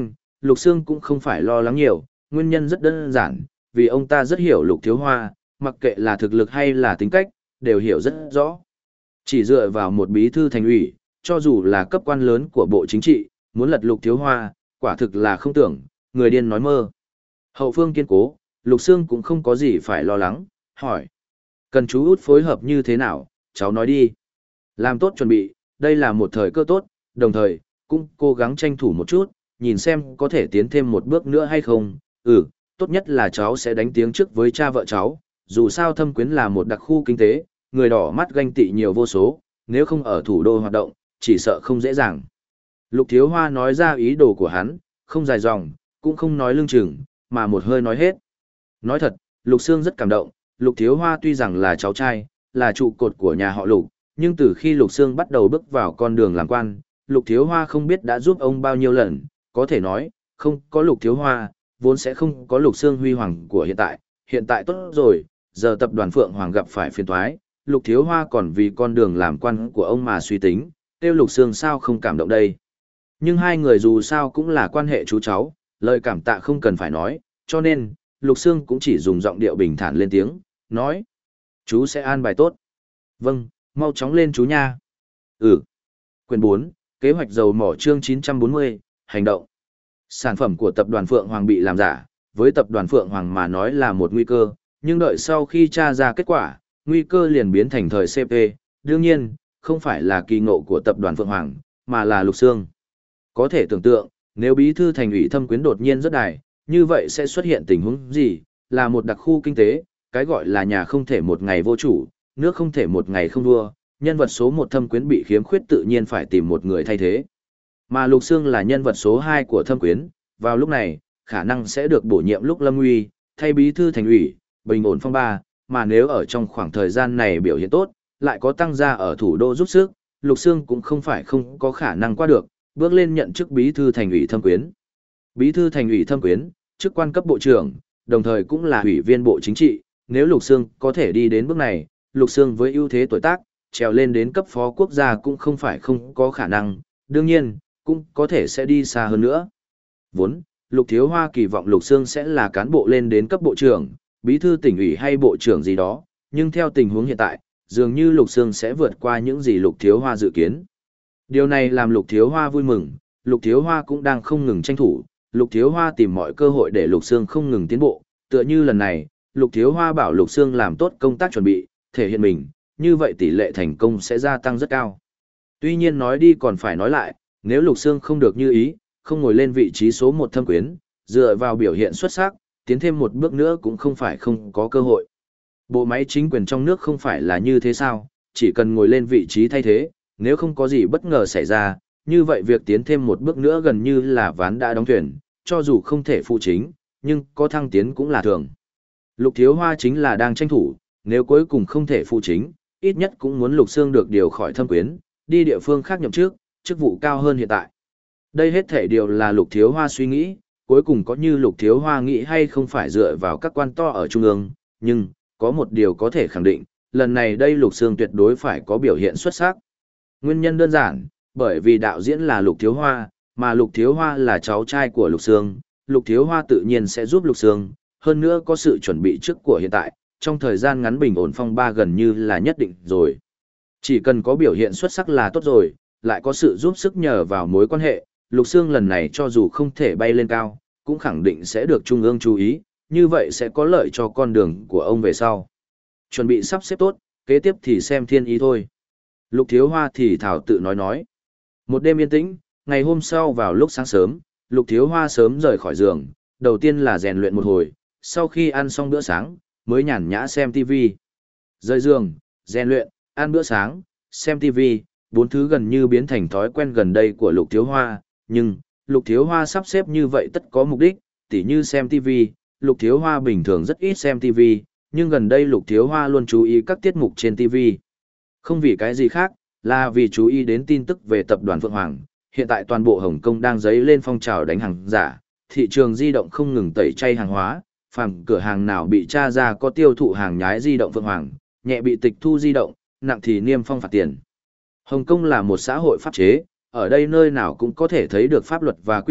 Lục Sương cũng không phải lo lắng nhiều, nguyên nhân rất đơn giản, vì ông ta rất hiểu Lục Thiếu Hoa, mặc kệ là thực lực hay là tính cách, đều hiểu rất rõ. Chỉ dựa vào một bí thư thành ủy, cho dù là cấp quan lớn của Bộ Chính trị, muốn lật Lục Thiếu Hoa, quả thực là không tưởng, người điên nói mơ. Hậu phương kiên cố, Lục Sương cũng không có gì phải lo lắng, hỏi. Cần chú út phối hợp như thế nào, cháu nói đi. Làm tốt chuẩn bị, đây là một thời cơ tốt, đồng thời, cũng cố gắng tranh thủ một chút, nhìn xem có thể tiến thêm một bước nữa hay không. Ừ, tốt nhất là cháu sẽ đánh tiếng trước với cha vợ cháu, dù sao Thâm Quyến là một đặc khu kinh tế, người đỏ mắt ganh tị nhiều vô số, nếu không ở thủ đô hoạt động, chỉ sợ không dễ dàng. Lục Thiếu Hoa nói ra ý đồ của hắn, không dài dòng, cũng không nói lưng chừng, mà một hơi nói hết. Nói thật, Lục Sương rất cảm động, Lục Thiếu Hoa tuy rằng là cháu trai, là trụ cột của nhà họ Lục, nhưng từ khi Lục Sương bắt đầu bước vào con đường làm quan, Lục Thiếu Hoa không biết đã giúp ông bao nhiêu lần, có thể nói, không có Lục Thiếu Hoa, vốn sẽ không có Lục Sương huy hoàng của hiện tại, hiện tại tốt rồi, giờ tập đoàn Phượng Hoàng gặp phải phiền toái, Lục Thiếu Hoa còn vì con đường làm quan của ông mà suy tính, tiêu Lục Sương sao không cảm động đây. Nhưng hai người dù sao cũng là quan hệ chú cháu, lời cảm tạ không cần phải nói, cho nên, Lục Sương cũng chỉ dùng giọng điệu bình thản lên tiếng, nói. Chú sẽ an bài tốt. Vâng, mau chóng lên chú nha. Ừ. Quyền bốn, kế hoạch dầu mỏ chương chín trăm bốn mươi, hành động. Sản phẩm của tập đoàn Phượng Hoàng bị làm giả, với tập đoàn Phượng Hoàng mà nói là một nguy cơ, nhưng đợi sau khi tra ra kết quả, nguy cơ liền biến thành thời xê pê. Đương nhiên, không phải là kỳ ngộ của tập đoàn Phượng Hoàng, mà là Lục Sương. Có thể tưởng tượng, nếu bí thư thành ủy Thâm Quyến đột nhiên rất đài, như vậy sẽ xuất hiện tình huống gì? Là một đặc khu kinh tế, cái gọi là nhà không thể một ngày vô chủ, nước không thể một ngày không đua, nhân vật số một Thâm Quyến bị khiếm khuyết tự nhiên phải tìm một người thay thế. Mà Lục Sương là nhân vật số hai của Thâm Quyến, vào lúc này, khả năng sẽ được bổ nhiệm lúc lâm nguy, thay bí thư thành ủy, bình ổn phong ba, mà nếu ở trong khoảng thời gian này biểu hiện tốt, lại có tăng gia ở thủ đô giúp sức, Lục Sương cũng không phải không có khả năng qua được, bước lên nhận chức bí thư thành ủy Thâm Quyến. Bí thư thành ủy Thâm Quyến, chức quan cấp bộ trưởng, đồng thời cũng là ủy viên bộ chính trị, nếu Lục Sương có thể đi đến bước này, Lục Sương với ưu thế tuổi tác, trèo lên đến cấp phó quốc gia cũng không phải không có khả năng, đương nhiên, cũng có thể sẽ đi xa hơn nữa. Vốn, Lục Thiếu Hoa kỳ vọng Lục Sương sẽ là cán bộ lên đến cấp bộ trưởng, bí thư tỉnh ủy hay bộ trưởng gì đó, nhưng theo tình huống hiện tại, dường như Lục Sương sẽ vượt qua những gì Lục Thiếu Hoa dự kiến. Điều này làm Lục Thiếu Hoa vui mừng, Lục Thiếu Hoa cũng đang không ngừng tranh thủ, Lục Thiếu Hoa tìm mọi cơ hội để Lục Sương không ngừng tiến bộ, tựa như lần này, Lục Thiếu Hoa bảo Lục Sương làm tốt công tác chuẩn bị, thể hiện mình, như vậy tỷ lệ thành công sẽ gia tăng rất cao. Tuy nhiên nói đi còn phải nói lại, nếu Lục Sương không được như ý, không ngồi lên vị trí số một Thâm Quyến, dựa vào biểu hiện xuất sắc, tiến thêm một bước nữa cũng không phải không có cơ hội. Bộ máy chính quyền trong nước không phải là như thế sao, chỉ cần ngồi lên vị trí thay thế, nếu không có gì bất ngờ xảy ra, như vậy việc tiến thêm một bước nữa gần như là ván đã đóng thuyền, cho dù không thể phụ chính, nhưng có thăng tiến cũng là thường. Lục Thiếu Hoa chính là đang tranh thủ, nếu cuối cùng không thể phụ chính, ít nhất cũng muốn Lục Sương được điều khỏi Thâm Quyến, đi địa phương khác nhậm chức, chức vụ cao hơn hiện tại. Đây hết thể điều là Lục Thiếu Hoa suy nghĩ, cuối cùng có như Lục Thiếu Hoa nghĩ hay không phải dựa vào các quan to ở Trung ương, nhưng, có một điều có thể khẳng định, lần này đây Lục Sương tuyệt đối phải có biểu hiện xuất sắc. Nguyên nhân đơn giản, bởi vì đạo diễn là Lục Thiếu Hoa, mà Lục Thiếu Hoa là cháu trai của Lục Sương, Lục Thiếu Hoa tự nhiên sẽ giúp Lục Sương, hơn nữa có sự chuẩn bị trước của hiện tại, trong thời gian ngắn bình ổn phong ba gần như là nhất định rồi. Chỉ cần có biểu hiện xuất sắc là tốt rồi, lại có sự giúp sức nhờ vào mối quan hệ, Lục Sương lần này cho dù không thể bay lên cao, cũng khẳng định sẽ được Trung ương chú ý, như vậy sẽ có lợi cho con đường của ông về sau. Chuẩn bị sắp xếp tốt, kế tiếp thì xem thiên ý thôi. Lục Thiếu Hoa thì thảo tự nói nói. Một đêm yên tĩnh, ngày hôm sau vào lúc sáng sớm, Lục Thiếu Hoa sớm rời khỏi giường, đầu tiên là rèn luyện một hồi, sau khi ăn xong bữa sáng, mới nhàn nhã xem ti vi. Rời giường, rèn luyện, ăn bữa sáng, xem ti vi, bốn thứ gần như biến thành thói quen gần đây của Lục Thiếu Hoa, nhưng, Lục Thiếu Hoa sắp xếp như vậy tất có mục đích, tỉ như xem ti vi, Lục Thiếu Hoa bình thường rất ít xem ti vi, nhưng gần đây Lục Thiếu Hoa luôn chú ý các tiết mục trên ti vi. Không vì cái gì khác, là vì chú ý đến tin tức về tập đoàn Phượng Hoàng. Hiện tại toàn bộ Hồng Kông đang dấy lên phong trào đánh hàng giả, thị trường di động không ngừng tẩy chay hàng hóa, phàm cửa hàng nào bị tra ra có tiêu thụ hàng nhái di động Phượng Hoàng, nhẹ bị tịch thu di động, nặng thì niêm phong phạt tiền. Hồng Kông là một xã hội pháp chế, ở đây nơi nào cũng có thể thấy được pháp luật và quy định,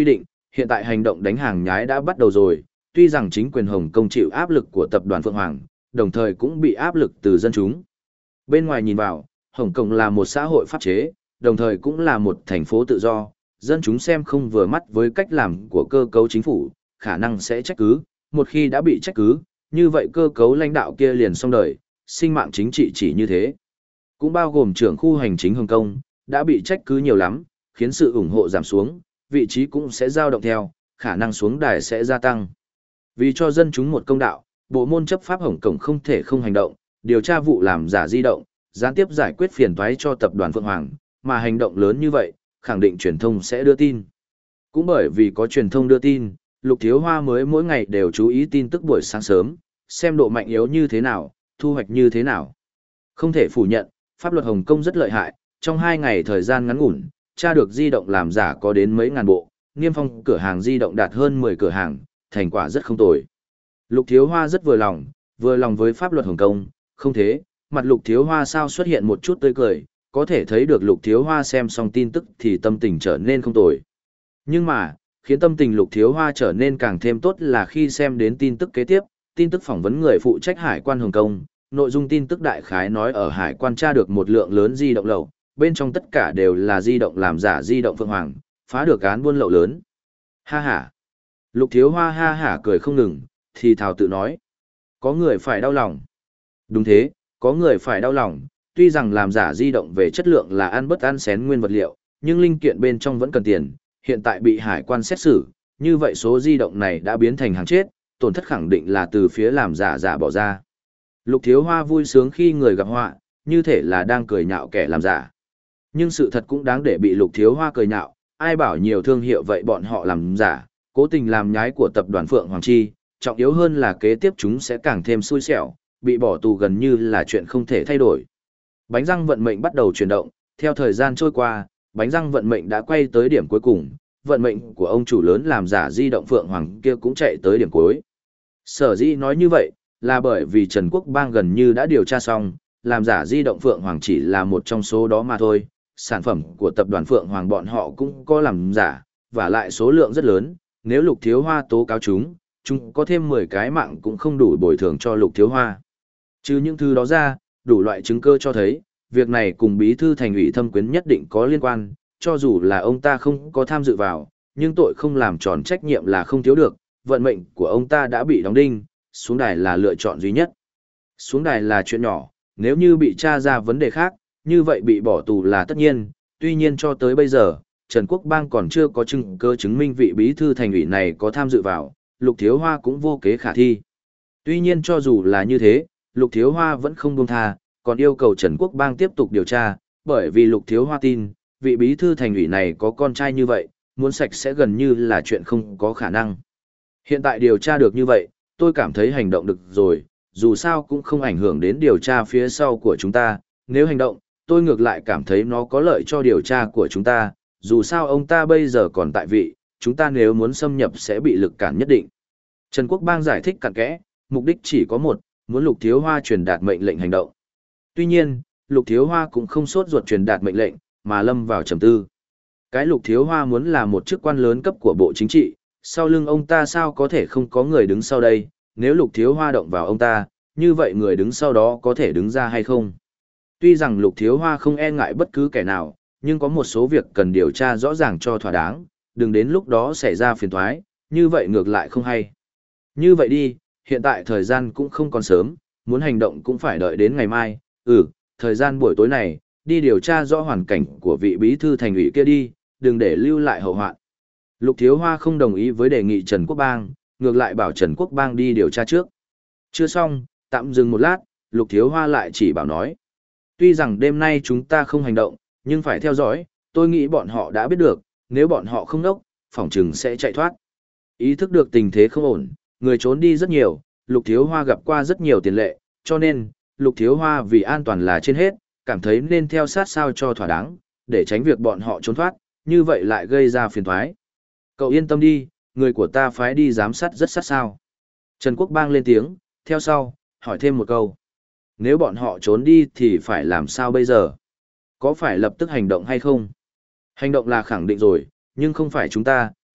hiện tại hành động đánh hàng nhái đã bắt đầu rồi, tuy rằng chính quyền Hồng Kông chịu áp lực của tập đoàn Phượng Hoàng, đồng thời cũng bị áp lực từ dân chúng. Bên ngoài nhìn vào, Hồng Kông là một xã hội pháp chế, đồng thời cũng là một thành phố tự do, dân chúng xem không vừa mắt với cách làm của cơ cấu chính phủ, khả năng sẽ trách cứ, một khi đã bị trách cứ, như vậy cơ cấu lãnh đạo kia liền xong đời, sinh mạng chính trị chỉ như thế. Cũng bao gồm trưởng khu hành chính Hồng Kông, đã bị trách cứ nhiều lắm, khiến sự ủng hộ giảm xuống, vị trí cũng sẽ dao động theo, khả năng xuống đài sẽ gia tăng. Vì cho dân chúng một công đạo, bộ môn chấp pháp Hồng Kông không thể không hành động, điều tra vụ làm giả di động, gián tiếp giải quyết phiền toái cho tập đoàn Phượng Hoàng, mà hành động lớn như vậy, khẳng định truyền thông sẽ đưa tin. Cũng bởi vì có truyền thông đưa tin, Lục Thiếu Hoa mới mỗi ngày đều chú ý tin tức buổi sáng sớm, xem độ mạnh yếu như thế nào, thu hoạch như thế nào. Không thể phủ nhận, pháp luật Hồng Kông rất lợi hại, trong hai ngày thời gian ngắn ngủn, tra được di động làm giả có đến mấy ngàn bộ, niêm phong cửa hàng di động đạt hơn mười cửa hàng, thành quả rất không tồi. Lục Thiếu Hoa rất vừa lòng, vừa lòng với pháp luật Hồng Kông, không thế, mặt Lục Thiếu Hoa sao xuất hiện một chút tươi cười, có thể thấy được Lục Thiếu Hoa xem xong tin tức thì tâm tình trở nên không tồi. Nhưng mà, khiến tâm tình Lục Thiếu Hoa trở nên càng thêm tốt là khi xem đến tin tức kế tiếp, tin tức phỏng vấn người phụ trách hải quan Hồng Kông, nội dung tin tức đại khái nói ở hải quan tra được một lượng lớn di động lậu, bên trong tất cả đều là di động làm giả di động Phượng Hoàng, phá được án buôn lậu lớn. Ha ha. Lục Thiếu Hoa ha hả cười không ngừng, thì thào tự nói. Có người phải đau lòng. Đúng thế, có người phải đau lòng, tuy rằng làm giả di động về chất lượng là ăn bất ăn xén nguyên vật liệu, nhưng linh kiện bên trong vẫn cần tiền, hiện tại bị hải quan xét xử, như vậy số di động này đã biến thành hàng chết, tổn thất khẳng định là từ phía làm giả giả bỏ ra. Lục Thiếu Hoa vui sướng khi người gặp họa, như thể là đang cười nhạo kẻ làm giả. Nhưng sự thật cũng đáng để bị Lục Thiếu Hoa cười nhạo, ai bảo nhiều thương hiệu vậy bọn họ làm giả, cố tình làm nhái của tập đoàn Phượng Hoàng Chi, trọng yếu hơn là kế tiếp chúng sẽ càng thêm xui xẻo, bị bỏ tù gần như là chuyện không thể thay đổi. Bánh răng vận mệnh bắt đầu chuyển động, theo thời gian trôi qua, bánh răng vận mệnh đã quay tới điểm cuối cùng, vận mệnh của ông chủ lớn làm giả di động Phượng Hoàng kia cũng chạy tới điểm cuối. Sở dĩ nói như vậy, là bởi vì Trần Quốc Bang gần như đã điều tra xong, làm giả di động Phượng Hoàng chỉ là một trong số đó mà thôi, sản phẩm của tập đoàn Phượng Hoàng bọn họ cũng có làm giả, và lại số lượng rất lớn, nếu Lục Thiếu Hoa tố cáo chúng, chúng có thêm mười cái mạng cũng không đủ bồi thường cho Lục Thiếu Hoa. Trừ những thứ đó ra, đủ loại chứng cơ cho thấy, việc này cùng bí thư thành ủy Thâm Quyến nhất định có liên quan, cho dù là ông ta không có tham dự vào, nhưng tội không làm tròn trách nhiệm là không thiếu được, vận mệnh của ông ta đã bị đóng đinh, xuống đài là lựa chọn duy nhất. Xuống đài là chuyện nhỏ, nếu như bị tra ra vấn đề khác, như vậy bị bỏ tù là tất nhiên, tuy nhiên cho tới bây giờ, Trần Quốc Bang còn chưa có chứng cơ chứng minh vị bí thư thành ủy này có tham dự vào, Lục Thiếu Hoa cũng vô kế khả thi. Tuy nhiên cho dù là như thế, Lục Thiếu Hoa vẫn không buông tha, còn yêu cầu Trần Quốc Bang tiếp tục điều tra, bởi vì Lục Thiếu Hoa tin, vị bí thư thành ủy này có con trai như vậy, muốn sạch sẽ gần như là chuyện không có khả năng. Hiện tại điều tra được như vậy, tôi cảm thấy hành động được rồi, dù sao cũng không ảnh hưởng đến điều tra phía sau của chúng ta, nếu hành động, tôi ngược lại cảm thấy nó có lợi cho điều tra của chúng ta, dù sao ông ta bây giờ còn tại vị, chúng ta nếu muốn xâm nhập sẽ bị lực cản nhất định. Trần Quốc Bang giải thích cặn kẽ, mục đích chỉ có một, muốn Lục Thiếu Hoa truyền đạt mệnh lệnh hành động. Tuy nhiên, Lục Thiếu Hoa cũng không sốt ruột truyền đạt mệnh lệnh, mà lâm vào trầm tư. Cái Lục Thiếu Hoa muốn là một chức quan lớn cấp của Bộ Chính trị, sau lưng ông ta sao có thể không có người đứng sau đây, nếu Lục Thiếu Hoa động vào ông ta, như vậy người đứng sau đó có thể đứng ra hay không? Tuy rằng Lục Thiếu Hoa không e ngại bất cứ kẻ nào, nhưng có một số việc cần điều tra rõ ràng cho thỏa đáng, đừng đến lúc đó xảy ra phiền toái, như vậy ngược lại không hay. Như vậy đi, hiện tại thời gian cũng không còn sớm, muốn hành động cũng phải đợi đến ngày mai, ừ, thời gian buổi tối này, đi điều tra rõ hoàn cảnh của vị bí thư thành ủy kia đi, đừng để lưu lại hậu hoạn. Lục Thiếu Hoa không đồng ý với đề nghị Trần Quốc Bang, ngược lại bảo Trần Quốc Bang đi điều tra trước. Chưa xong, tạm dừng một lát, Lục Thiếu Hoa lại chỉ bảo nói. Tuy rằng đêm nay chúng ta không hành động, nhưng phải theo dõi, tôi nghĩ bọn họ đã biết được, nếu bọn họ không nốc, phỏng chừng sẽ chạy thoát. Ý thức được tình thế không ổn, người trốn đi rất nhiều, Lục Thiếu Hoa gặp qua rất nhiều tiền lệ, cho nên, Lục Thiếu Hoa vì an toàn là trên hết, cảm thấy nên theo sát sao cho thỏa đáng, để tránh việc bọn họ trốn thoát, như vậy lại gây ra phiền toái. Cậu yên tâm đi, người của ta phái đi giám sát rất sát sao. Trần Quốc Bang lên tiếng, theo sau, hỏi thêm một câu. Nếu bọn họ trốn đi thì phải làm sao bây giờ? Có phải lập tức hành động hay không? Hành động là khẳng định rồi, nhưng không phải chúng ta,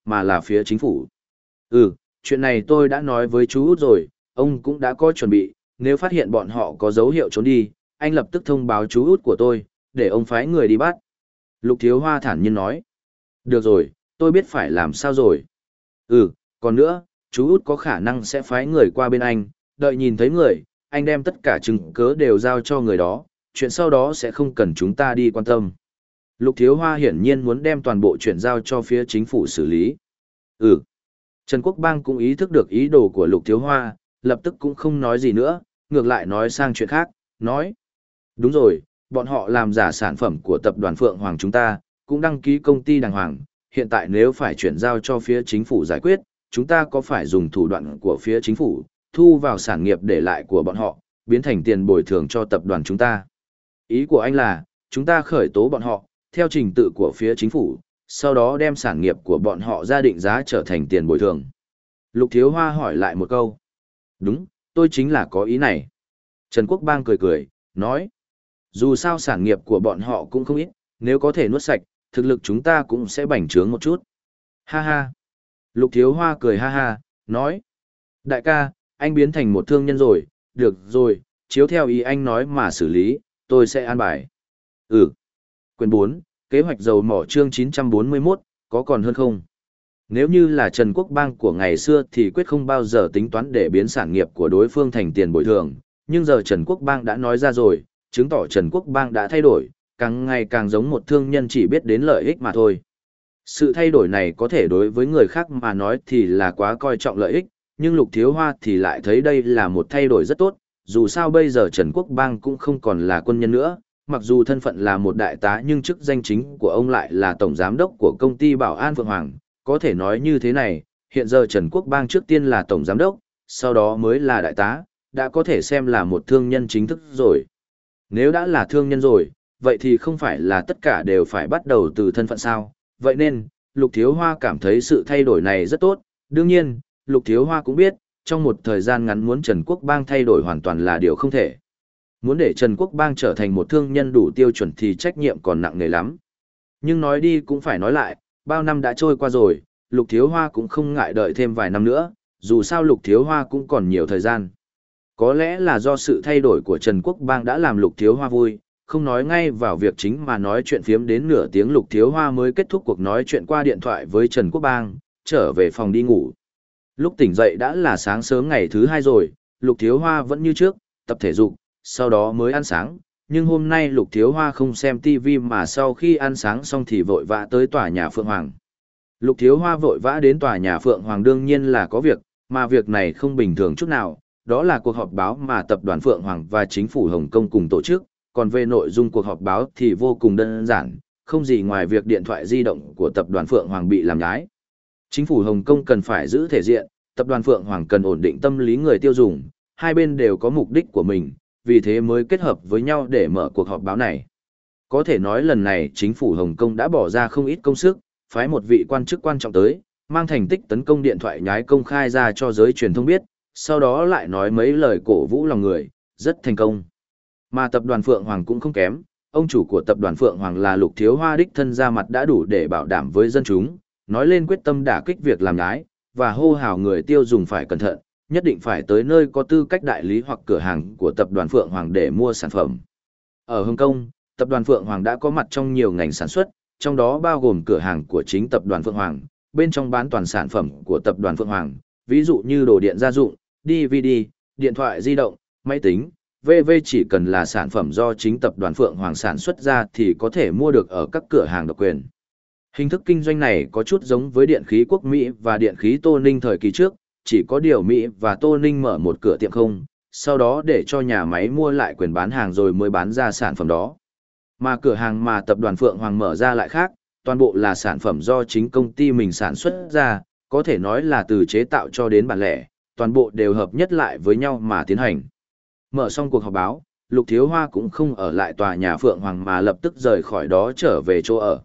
mà là phía chính phủ. Ừ, chuyện này tôi đã nói với chú út rồi, ông cũng đã có chuẩn bị, nếu phát hiện bọn họ có dấu hiệu trốn đi, anh lập tức thông báo chú út của tôi, để ông phái người đi bắt. Lục Thiếu Hoa thản nhiên nói. Được rồi, tôi biết phải làm sao rồi. Ừ, còn nữa, chú út có khả năng sẽ phái người qua bên anh, đợi nhìn thấy người, anh đem tất cả chứng cứ đều giao cho người đó, chuyện sau đó sẽ không cần chúng ta đi quan tâm. Lục Thiếu Hoa hiển nhiên muốn đem toàn bộ chuyện giao cho phía chính phủ xử lý. Ừ. Trần Quốc Bang cũng ý thức được ý đồ của Lục Thiếu Hoa, lập tức cũng không nói gì nữa, ngược lại nói sang chuyện khác, nói. Đúng rồi, bọn họ làm giả sản phẩm của tập đoàn Phượng Hoàng chúng ta, cũng đăng ký công ty đàng hoàng, hiện tại nếu phải chuyển giao cho phía chính phủ giải quyết, chúng ta có phải dùng thủ đoạn của phía chính phủ, thu vào sản nghiệp để lại của bọn họ, biến thành tiền bồi thường cho tập đoàn chúng ta. Ý của anh là, chúng ta khởi tố bọn họ, theo trình tự của phía chính phủ, sau đó đem sản nghiệp của bọn họ ra định giá trở thành tiền bồi thường. Lục Thiếu Hoa hỏi lại một câu. Đúng, tôi chính là có ý này. Trần Quốc Bang cười cười, nói. Dù sao sản nghiệp của bọn họ cũng không ít, nếu có thể nuốt sạch, thực lực chúng ta cũng sẽ bành trướng một chút. Ha ha. Lục Thiếu Hoa cười ha ha, nói. Đại ca, anh biến thành một thương nhân rồi, được rồi, chiếu theo ý anh nói mà xử lý, tôi sẽ an bài. Ừ. Quyền bốn, kế hoạch dầu mỏ chương chín trăm bốn mươi mốt, có còn hơn không? Nếu như là Trần Quốc Bang của ngày xưa thì quyết không bao giờ tính toán để biến sản nghiệp của đối phương thành tiền bồi thường, nhưng giờ Trần Quốc Bang đã nói ra rồi, chứng tỏ Trần Quốc Bang đã thay đổi, càng ngày càng giống một thương nhân chỉ biết đến lợi ích mà thôi. Sự thay đổi này có thể đối với người khác mà nói thì là quá coi trọng lợi ích, nhưng Lục Thiếu Hoa thì lại thấy đây là một thay đổi rất tốt, dù sao bây giờ Trần Quốc Bang cũng không còn là quân nhân nữa, mặc dù thân phận là một đại tá nhưng chức danh chính của ông lại là tổng giám đốc của công ty Bảo An Phượng Hoàng, có thể nói như thế này, hiện giờ Trần Quốc Bang trước tiên là tổng giám đốc, sau đó mới là đại tá, đã có thể xem là một thương nhân chính thức rồi. Nếu đã là thương nhân rồi, vậy thì không phải là tất cả đều phải bắt đầu từ thân phận sao, vậy nên, Lục Thiếu Hoa cảm thấy sự thay đổi này rất tốt, đương nhiên, Lục Thiếu Hoa cũng biết, trong một thời gian ngắn muốn Trần Quốc Bang thay đổi hoàn toàn là điều không thể. Muốn để Trần Quốc Bang trở thành một thương nhân đủ tiêu chuẩn thì trách nhiệm còn nặng nề lắm. Nhưng nói đi cũng phải nói lại, bao năm đã trôi qua rồi, Lục Thiếu Hoa cũng không ngại đợi thêm vài năm nữa, dù sao Lục Thiếu Hoa cũng còn nhiều thời gian. Có lẽ là do sự thay đổi của Trần Quốc Bang đã làm Lục Thiếu Hoa vui, không nói ngay vào việc chính mà nói chuyện phiếm đến nửa tiếng Lục Thiếu Hoa mới kết thúc cuộc nói chuyện qua điện thoại với Trần Quốc Bang, trở về phòng đi ngủ. Lúc tỉnh dậy đã là sáng sớm ngày thứ hai rồi, Lục Thiếu Hoa vẫn như trước, tập thể dục, sau đó mới ăn sáng, nhưng hôm nay Lục Thiếu Hoa không xem ti vi mà sau khi ăn sáng xong thì vội vã tới tòa nhà Phượng Hoàng. Lục Thiếu Hoa vội vã đến tòa nhà Phượng Hoàng đương nhiên là có việc, mà việc này không bình thường chút nào, đó là cuộc họp báo mà tập đoàn Phượng Hoàng và chính phủ Hồng Kông cùng tổ chức, còn về nội dung cuộc họp báo thì vô cùng đơn giản, không gì ngoài việc điện thoại di động của tập đoàn Phượng Hoàng bị làm nhái. Chính phủ Hồng Kông cần phải giữ thể diện, tập đoàn Phượng Hoàng cần ổn định tâm lý người tiêu dùng, hai bên đều có mục đích của mình, vì thế mới kết hợp với nhau để mở cuộc họp báo này. Có thể nói lần này chính phủ Hồng Kông đã bỏ ra không ít công sức, phái một vị quan chức quan trọng tới, mang thành tích tấn công điện thoại nhái công khai ra cho giới truyền thông biết, sau đó lại nói mấy lời cổ vũ lòng người, rất thành công. Mà tập đoàn Phượng Hoàng cũng không kém, ông chủ của tập đoàn Phượng Hoàng là Lục Thiếu Hoa đích thân ra mặt đã đủ để bảo đảm với dân chúng, nói lên quyết tâm đả kích việc làm nhái, và hô hào người tiêu dùng phải cẩn thận, nhất định phải tới nơi có tư cách đại lý hoặc cửa hàng của tập đoàn Phượng Hoàng để mua sản phẩm. Ở Hồng Kông, tập đoàn Phượng Hoàng đã có mặt trong nhiều ngành sản xuất, trong đó bao gồm cửa hàng của chính tập đoàn Phượng Hoàng, bên trong bán toàn sản phẩm của tập đoàn Phượng Hoàng, ví dụ như đồ điện gia dụng, đê vê đê, điện thoại di động, máy tính, vân vân chỉ cần là sản phẩm do chính tập đoàn Phượng Hoàng sản xuất ra thì có thể mua được ở các cửa hàng độc quyền. Hình thức kinh doanh này có chút giống với điện khí quốc Mỹ và điện khí Tô Ninh thời kỳ trước, chỉ có điều Mỹ và Tô Ninh mở một cửa tiệm không, sau đó để cho nhà máy mua lại quyền bán hàng rồi mới bán ra sản phẩm đó. Mà cửa hàng mà tập đoàn Phượng Hoàng mở ra lại khác, toàn bộ là sản phẩm do chính công ty mình sản xuất ra, có thể nói là từ chế tạo cho đến bản lẻ, toàn bộ đều hợp nhất lại với nhau mà tiến hành. Mở xong cuộc họp báo, Lục Thiếu Hoa cũng không ở lại tòa nhà Phượng Hoàng mà lập tức rời khỏi đó trở về chỗ ở.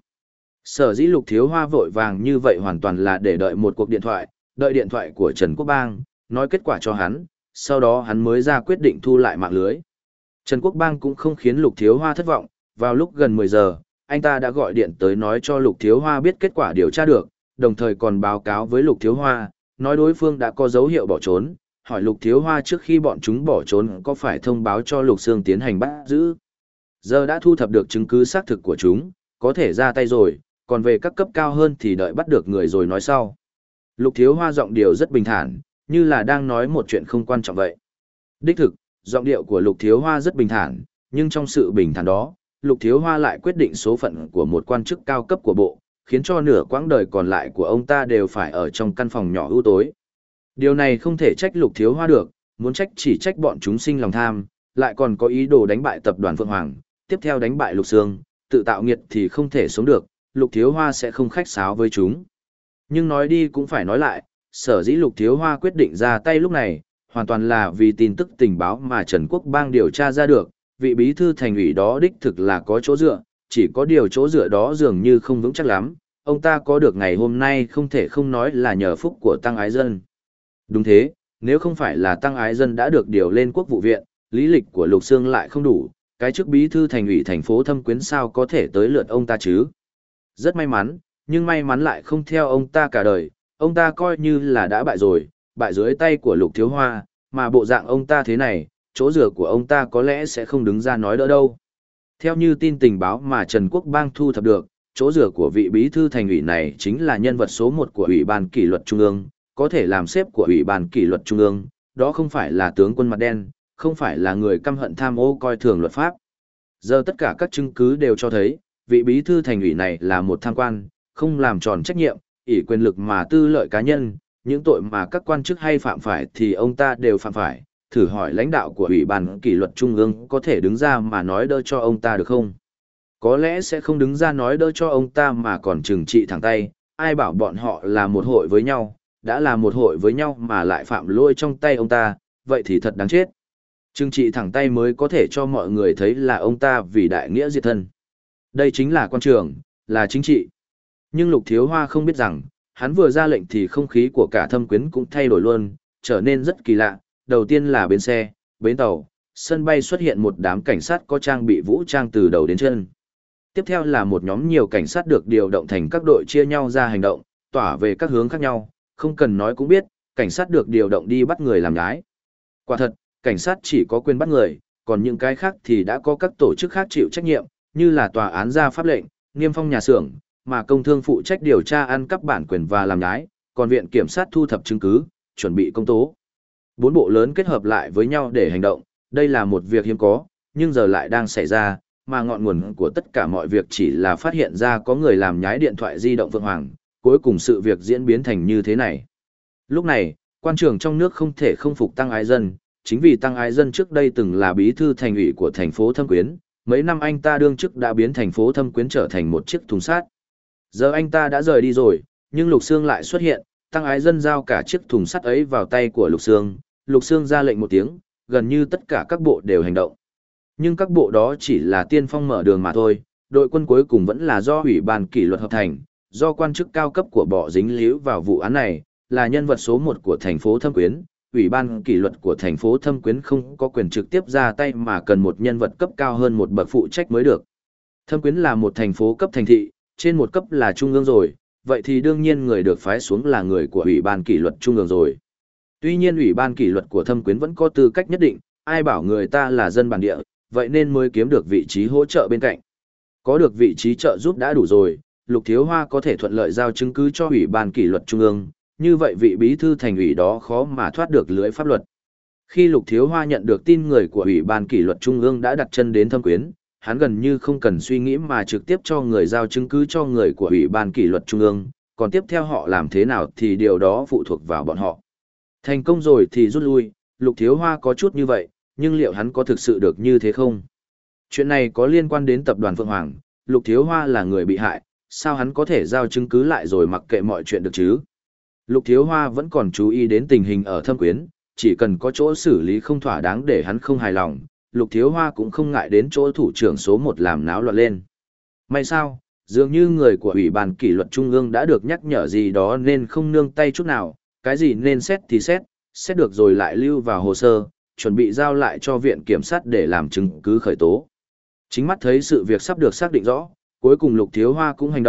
Sở dĩ Lục Thiếu Hoa vội vàng như vậy hoàn toàn là để đợi một cuộc điện thoại, đợi điện thoại của Trần Quốc Bang, nói kết quả cho hắn, sau đó hắn mới ra quyết định thu lại mạng lưới. Trần Quốc Bang cũng không khiến Lục Thiếu Hoa thất vọng, vào lúc gần mười giờ, anh ta đã gọi điện tới nói cho Lục Thiếu Hoa biết kết quả điều tra được, đồng thời còn báo cáo với Lục Thiếu Hoa, nói đối phương đã có dấu hiệu bỏ trốn, hỏi Lục Thiếu Hoa trước khi bọn chúng bỏ trốn có phải thông báo cho Lục Sương tiến hành bắt giữ. Giờ đã thu thập được chứng cứ xác thực của chúng, có thể ra tay rồi, còn về các cấp cao hơn thì đợi bắt được người rồi nói sau. Lục Thiếu Hoa giọng điệu rất bình thản, như là đang nói một chuyện không quan trọng vậy. Đích thực, giọng điệu của Lục Thiếu Hoa rất bình thản, nhưng trong sự bình thản đó, Lục Thiếu Hoa lại quyết định số phận của một quan chức cao cấp của bộ, khiến cho nửa quãng đời còn lại của ông ta đều phải ở trong căn phòng nhỏ u tối. Điều này không thể trách Lục Thiếu Hoa được, muốn trách chỉ trách bọn chúng sinh lòng tham, lại còn có ý đồ đánh bại tập đoàn Phượng Hoàng, tiếp theo đánh bại Lục Sương, tự tạo nghiệt thì không thể sống được, Lục Thiếu Hoa sẽ không khách sáo với chúng. Nhưng nói đi cũng phải nói lại, sở dĩ Lục Thiếu Hoa quyết định ra tay lúc này, hoàn toàn là vì tin tức tình báo mà Trần Quốc Bang điều tra ra được, vị bí thư thành ủy đó đích thực là có chỗ dựa, chỉ có điều chỗ dựa đó dường như không vững chắc lắm, ông ta có được ngày hôm nay không thể không nói là nhờ phúc của Tăng Ái Dân. Đúng thế, nếu không phải là Tăng Ái Dân đã được điều lên Quốc vụ viện, lý lịch của Lục Sương lại không đủ, cái chức bí thư thành ủy thành phố Thâm Quyến sao có thể tới lượt ông ta chứ. Rất may mắn, nhưng may mắn lại không theo ông ta cả đời, ông ta coi như là đã bại rồi, bại dưới tay của Lục Thiếu Hoa, mà bộ dạng ông ta thế này, chỗ dựa của ông ta có lẽ sẽ không đứng ra nói đỡ đâu. Theo như tin tình báo mà Trần Quốc Bang thu thập được, chỗ dựa của vị bí thư thành ủy này chính là nhân vật số một của Ủy ban Kỷ luật Trung ương, có thể làm sếp của Ủy ban Kỷ luật Trung ương, đó không phải là tướng quân mặt đen, không phải là người căm hận tham ô coi thường luật pháp. Giờ tất cả các chứng cứ đều cho thấy, vị bí thư thành ủy này là một tham quan, không làm tròn trách nhiệm, ỷ quyền lực mà tư lợi cá nhân, những tội mà các quan chức hay phạm phải thì ông ta đều phạm phải, thử hỏi lãnh đạo của Ủy ban Kỷ luật Trung ương có thể đứng ra mà nói đỡ cho ông ta được không? Có lẽ sẽ không đứng ra nói đỡ cho ông ta mà còn trừng trị thẳng tay, ai bảo bọn họ là một hội với nhau, đã là một hội với nhau mà lại phạm lỗi trong tay ông ta, vậy thì thật đáng chết. Trừng trị thẳng tay mới có thể cho mọi người thấy là ông ta vì đại nghĩa diệt thân. Đây chính là quan trường, là chính trị. Nhưng Lục Thiếu Hoa không biết rằng, hắn vừa ra lệnh thì không khí của cả Thâm Quyến cũng thay đổi luôn, trở nên rất kỳ lạ. Đầu tiên là bến xe, bến tàu, sân bay xuất hiện một đám cảnh sát có trang bị vũ trang từ đầu đến chân. Tiếp theo là một nhóm nhiều cảnh sát được điều động thành các đội chia nhau ra hành động, tỏa về các hướng khác nhau, không cần nói cũng biết, cảnh sát được điều động đi bắt người làm nhái. Quả thật, cảnh sát chỉ có quyền bắt người, còn những cái khác thì đã có các tổ chức khác chịu trách nhiệm, như là tòa án ra pháp lệnh, niêm phong nhà xưởng, mà công thương phụ trách điều tra ăn cắp bản quyền và làm nhái, còn viện kiểm sát thu thập chứng cứ, chuẩn bị công tố. Bốn bộ lớn kết hợp lại với nhau để hành động, đây là một việc hiếm có, nhưng giờ lại đang xảy ra, mà ngọn nguồn của tất cả mọi việc chỉ là phát hiện ra có người làm nhái điện thoại di động Phượng Hoàng, cuối cùng sự việc diễn biến thành như thế này. Lúc này, quan trường trong nước không thể không phục Tăng Ái Dân, chính vì Tăng Ái Dân trước đây từng là bí thư thành ủy của thành phố Thâm Quyến, mấy năm anh ta đương chức đã biến thành phố Thâm Quyến trở thành một chiếc thùng sắt. Giờ anh ta đã rời đi rồi, nhưng Lục Sương lại xuất hiện, Tăng Ái Dân giao cả chiếc thùng sắt ấy vào tay của Lục Sương, Lục Sương ra lệnh một tiếng, gần như tất cả các bộ đều hành động. Nhưng các bộ đó chỉ là tiên phong mở đường mà thôi, đội quân cuối cùng vẫn là do Ủy ban Kỷ luật hợp thành, do quan chức cao cấp của bộ dính líu vào vụ án này, là nhân vật số một của thành phố Thâm Quyến. Ủy ban Kỷ luật của thành phố Thâm Quyến không có quyền trực tiếp ra tay mà cần một nhân vật cấp cao hơn một bậc phụ trách mới được. Thâm Quyến là một thành phố cấp thành thị, trên một cấp là trung ương rồi, vậy thì đương nhiên người được phái xuống là người của Ủy ban Kỷ luật trung ương rồi. Tuy nhiên Ủy ban Kỷ luật của Thâm Quyến vẫn có tư cách nhất định, ai bảo người ta là dân bản địa, vậy nên mới kiếm được vị trí hỗ trợ bên cạnh. Có được vị trí trợ giúp đã đủ rồi, Lục Thiếu Hoa có thể thuận lợi giao chứng cứ cho Ủy ban Kỷ luật trung ương, như vậy vị bí thư thành ủy đó khó mà thoát được lưới pháp luật. Khi Lục Thiếu Hoa nhận được tin người của Ủy ban Kỷ luật trung ương đã đặt chân đến Thâm Quyến, hắn gần như không cần suy nghĩ mà trực tiếp cho người giao chứng cứ cho người của Ủy ban Kỷ luật trung ương, còn tiếp theo họ làm thế nào thì điều đó phụ thuộc vào bọn họ. Thành công rồi thì rút lui, Lục Thiếu Hoa có chút như vậy, nhưng liệu hắn có thực sự được như thế không? Chuyện này có liên quan đến tập đoàn Phượng Hoàng, Lục Thiếu Hoa là người bị hại, sao hắn có thể giao chứng cứ lại rồi mặc kệ mọi chuyện được chứ? Lục Thiếu Hoa vẫn còn chú ý đến tình hình ở Thâm Quyến, chỉ cần có chỗ xử lý không thỏa đáng để hắn không hài lòng, Lục Thiếu Hoa cũng không ngại đến chỗ thủ trưởng số một làm náo loạn lên. May sao, dường như người của Ủy ban Kỷ luật Trung ương đã được nhắc nhở gì đó nên không nương tay chút nào, cái gì nên xét thì xét, xét được rồi lại lưu vào hồ sơ, chuẩn bị giao lại cho viện kiểm sát để làm chứng cứ khởi tố. Chính mắt thấy sự việc sắp được xác định rõ, cuối cùng Lục Thiếu Hoa cũng hành động,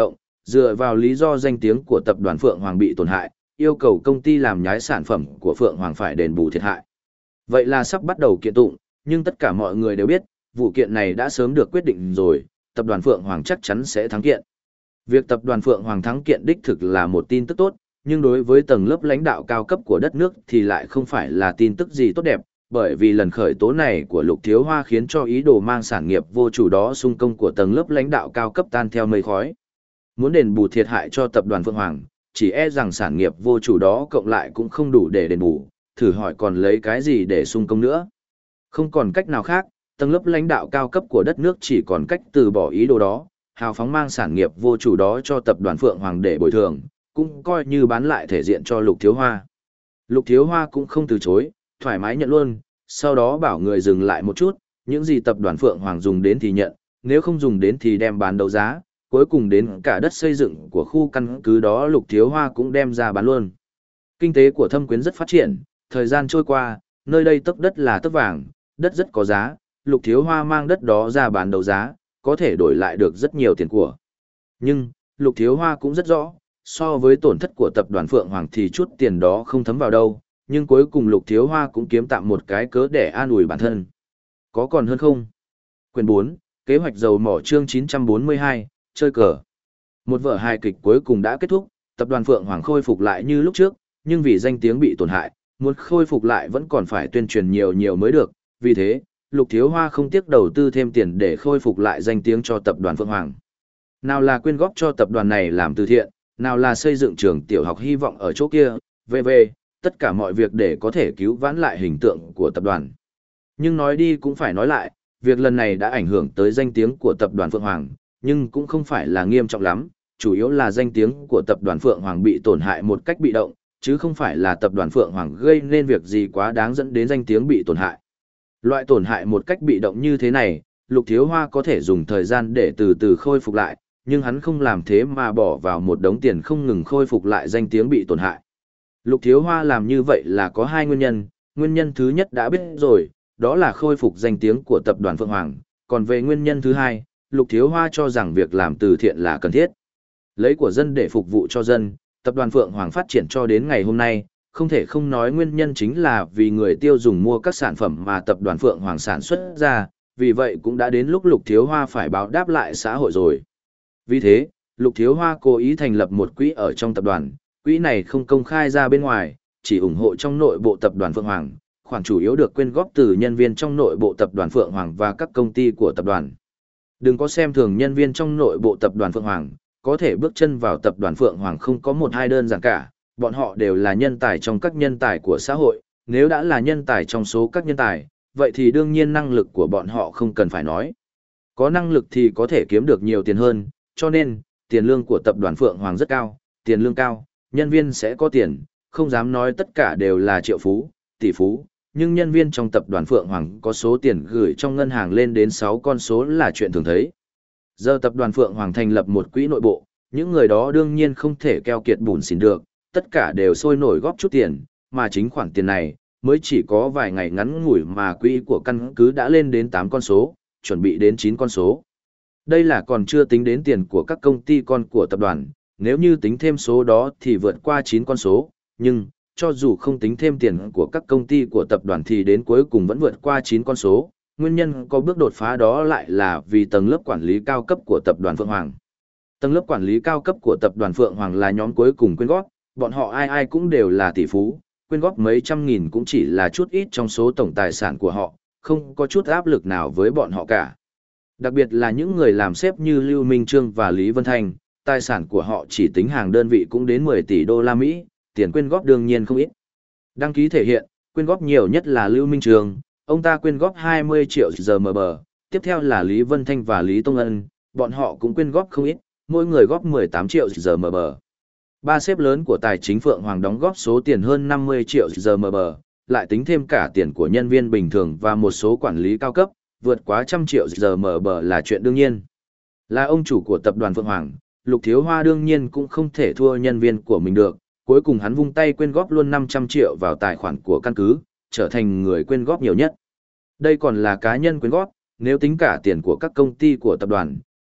dựa vào lý do danh tiếng của tập đoàn Phượng Hoàng bị tổn hại, yêu cầu công ty làm nhái sản phẩm của Phượng Hoàng phải đền bù thiệt hại. Vậy là sắp bắt đầu kiện tụng, nhưng tất cả mọi người đều biết, vụ kiện này đã sớm được quyết định rồi, tập đoàn Phượng Hoàng chắc chắn sẽ thắng kiện. Việc tập đoàn Phượng Hoàng thắng kiện đích thực là một tin tức tốt, nhưng đối với tầng lớp lãnh đạo cao cấp của đất nước thì lại không phải là tin tức gì tốt đẹp, bởi vì lần khởi tố này của Lục Thiếu Hoa khiến cho ý đồ mang sản nghiệp vô chủ đó xung công của tầng lớp lãnh đạo cao cấp tan theo mây khói. Muốn đền bù thiệt hại cho tập đoàn Phượng Hoàng, chỉ e rằng sản nghiệp vô chủ đó cộng lại cũng không đủ để đền bù, thử hỏi còn lấy cái gì để xung công nữa. Không còn cách nào khác, tầng lớp lãnh đạo cao cấp của đất nước chỉ còn cách từ bỏ ý đồ đó, hào phóng mang sản nghiệp vô chủ đó cho tập đoàn Phượng Hoàng để bồi thường, cũng coi như bán lại thể diện cho Lục Thiếu Hoa. Lục Thiếu Hoa cũng không từ chối, thoải mái nhận luôn, sau đó bảo người dừng lại một chút, những gì tập đoàn Phượng Hoàng dùng đến thì nhận, nếu không dùng đến thì đem bán đấu giá, cuối cùng đến cả đất xây dựng của khu căn cứ đó Lục Thiếu Hoa cũng đem ra bán luôn. Kinh tế của Thâm Quyến rất phát triển, thời gian trôi qua, nơi đây tấc đất là tấc vàng, đất rất có giá, Lục Thiếu Hoa mang đất đó ra bán đấu giá, có thể đổi lại được rất nhiều tiền của. Nhưng, Lục Thiếu Hoa cũng rất rõ, so với tổn thất của tập đoàn Phượng Hoàng thì chút tiền đó không thấm vào đâu, nhưng cuối cùng Lục Thiếu Hoa cũng kiếm tạm một cái cớ để an ủi bản thân. Có còn hơn không? Quyển bốn, kế hoạch dầu mỏ chương chín trăm bốn mươi hai, chơi cờ. Một vở hài kịch cuối cùng đã kết thúc, tập đoàn Phượng Hoàng khôi phục lại như lúc trước, nhưng vì danh tiếng bị tổn hại, muốn khôi phục lại vẫn còn phải tuyên truyền nhiều nhiều mới được, vì thế, Lục Thiếu Hoa không tiếc đầu tư thêm tiền để khôi phục lại danh tiếng cho tập đoàn Phượng Hoàng. Nào là quyên góp cho tập đoàn này làm từ thiện, nào là xây dựng trường tiểu học hy vọng ở chỗ kia, vân vân, tất cả mọi việc để có thể cứu vãn lại hình tượng của tập đoàn. Nhưng nói đi cũng phải nói lại, việc lần này đã ảnh hưởng tới danh tiếng của tập đoàn Phượng Hoàng, nhưng cũng không phải là nghiêm trọng lắm, chủ yếu là danh tiếng của tập đoàn Phượng Hoàng bị tổn hại một cách bị động, chứ không phải là tập đoàn Phượng Hoàng gây nên việc gì quá đáng dẫn đến danh tiếng bị tổn hại. Loại tổn hại một cách bị động như thế này, Lục Thiếu Hoa có thể dùng thời gian để từ từ khôi phục lại, nhưng hắn không làm thế mà bỏ vào một đống tiền không ngừng khôi phục lại danh tiếng bị tổn hại. Lục Thiếu Hoa làm như vậy là có hai nguyên nhân, nguyên nhân thứ nhất đã biết rồi, đó là khôi phục danh tiếng của tập đoàn Phượng Hoàng, còn về nguyên nhân thứ hai, Lục Thiếu Hoa cho rằng việc làm từ thiện là cần thiết. Lấy của dân để phục vụ cho dân, tập đoàn Phượng Hoàng phát triển cho đến ngày hôm nay, không thể không nói nguyên nhân chính là vì người tiêu dùng mua các sản phẩm mà tập đoàn Phượng Hoàng sản xuất ra, vì vậy cũng đã đến lúc Lục Thiếu Hoa phải báo đáp lại xã hội rồi. Vì thế, Lục Thiếu Hoa cố ý thành lập một quỹ ở trong tập đoàn, quỹ này không công khai ra bên ngoài, chỉ ủng hộ trong nội bộ tập đoàn Phượng Hoàng, khoản chủ yếu được quyên góp từ nhân viên trong nội bộ tập đoàn Phượng Hoàng và các công ty của tập đoàn. Đừng có xem thường nhân viên trong nội bộ tập đoàn Phượng Hoàng, có thể bước chân vào tập đoàn Phượng Hoàng không có một hai đơn giản cả, bọn họ đều là nhân tài trong các nhân tài của xã hội, nếu đã là nhân tài trong số các nhân tài, vậy thì đương nhiên năng lực của bọn họ không cần phải nói. Có năng lực thì có thể kiếm được nhiều tiền hơn, cho nên, tiền lương của tập đoàn Phượng Hoàng rất cao, tiền lương cao, nhân viên sẽ có tiền, không dám nói tất cả đều là triệu phú, tỷ phú, nhưng nhân viên trong tập đoàn Phượng Hoàng có số tiền gửi trong ngân hàng lên đến sáu con số là chuyện thường thấy. Giờ tập đoàn Phượng Hoàng thành lập một quỹ nội bộ, những người đó đương nhiên không thể keo kiệt bùn xỉn được, tất cả đều sôi nổi góp chút tiền, mà chính khoản tiền này, mới chỉ có vài ngày ngắn ngủi mà quỹ của căn cứ đã lên đến tám con số, chuẩn bị đến chín con số. Đây là còn chưa tính đến tiền của các công ty con của tập đoàn, nếu như tính thêm số đó thì vượt qua chín con số, nhưng, cho dù không tính thêm tiền của các công ty của tập đoàn thì đến cuối cùng vẫn vượt qua chín con số, nguyên nhân có bước đột phá đó lại là vì tầng lớp quản lý cao cấp của tập đoàn Phượng Hoàng. Tầng lớp quản lý cao cấp của tập đoàn Phượng Hoàng là nhóm cuối cùng quyên góp, bọn họ ai ai cũng đều là tỷ phú, quyên góp mấy trăm nghìn cũng chỉ là chút ít trong số tổng tài sản của họ, không có chút áp lực nào với bọn họ cả. Đặc biệt là những người làm sếp như Lưu Minh Trương và Lý Vân Thanh, tài sản của họ chỉ tính hàng đơn vị cũng đến mười tỷ đô la Mỹ, tiền quyên góp đương nhiên không ít. Đăng ký thể hiện, quyên góp nhiều nhất là Lưu Minh Trương, ông ta quyên góp hai mươi triệu giờ mờ bờ, tiếp theo là Lý Vân Thanh và Lý Tông Ân, bọn họ cũng quyên góp không ít, mỗi người góp mười tám triệu giờ mờ bờ. Ba sếp lớn của tài chính Phượng Hoàng đóng góp số tiền hơn năm mươi triệu giờ mờ bờ, lại tính thêm cả tiền của nhân viên bình thường và một số quản lý cao cấp, vượt quá trăm triệu giờ mờ bờ là chuyện đương nhiên. Là ông chủ của tập đoàn Phượng Hoàng, Lục Thiếu Hoa đương nhiên cũng không thể thua nhân viên của mình được, cuối cùng hắn vung tay quyên góp luôn năm trăm triệu vào tài khoản của căn cứ, trở thành người quyên góp nhiều nhất. Đây còn là cá nhân quyên góp, nếu tính cả tiền của các công ty của tập đoàn,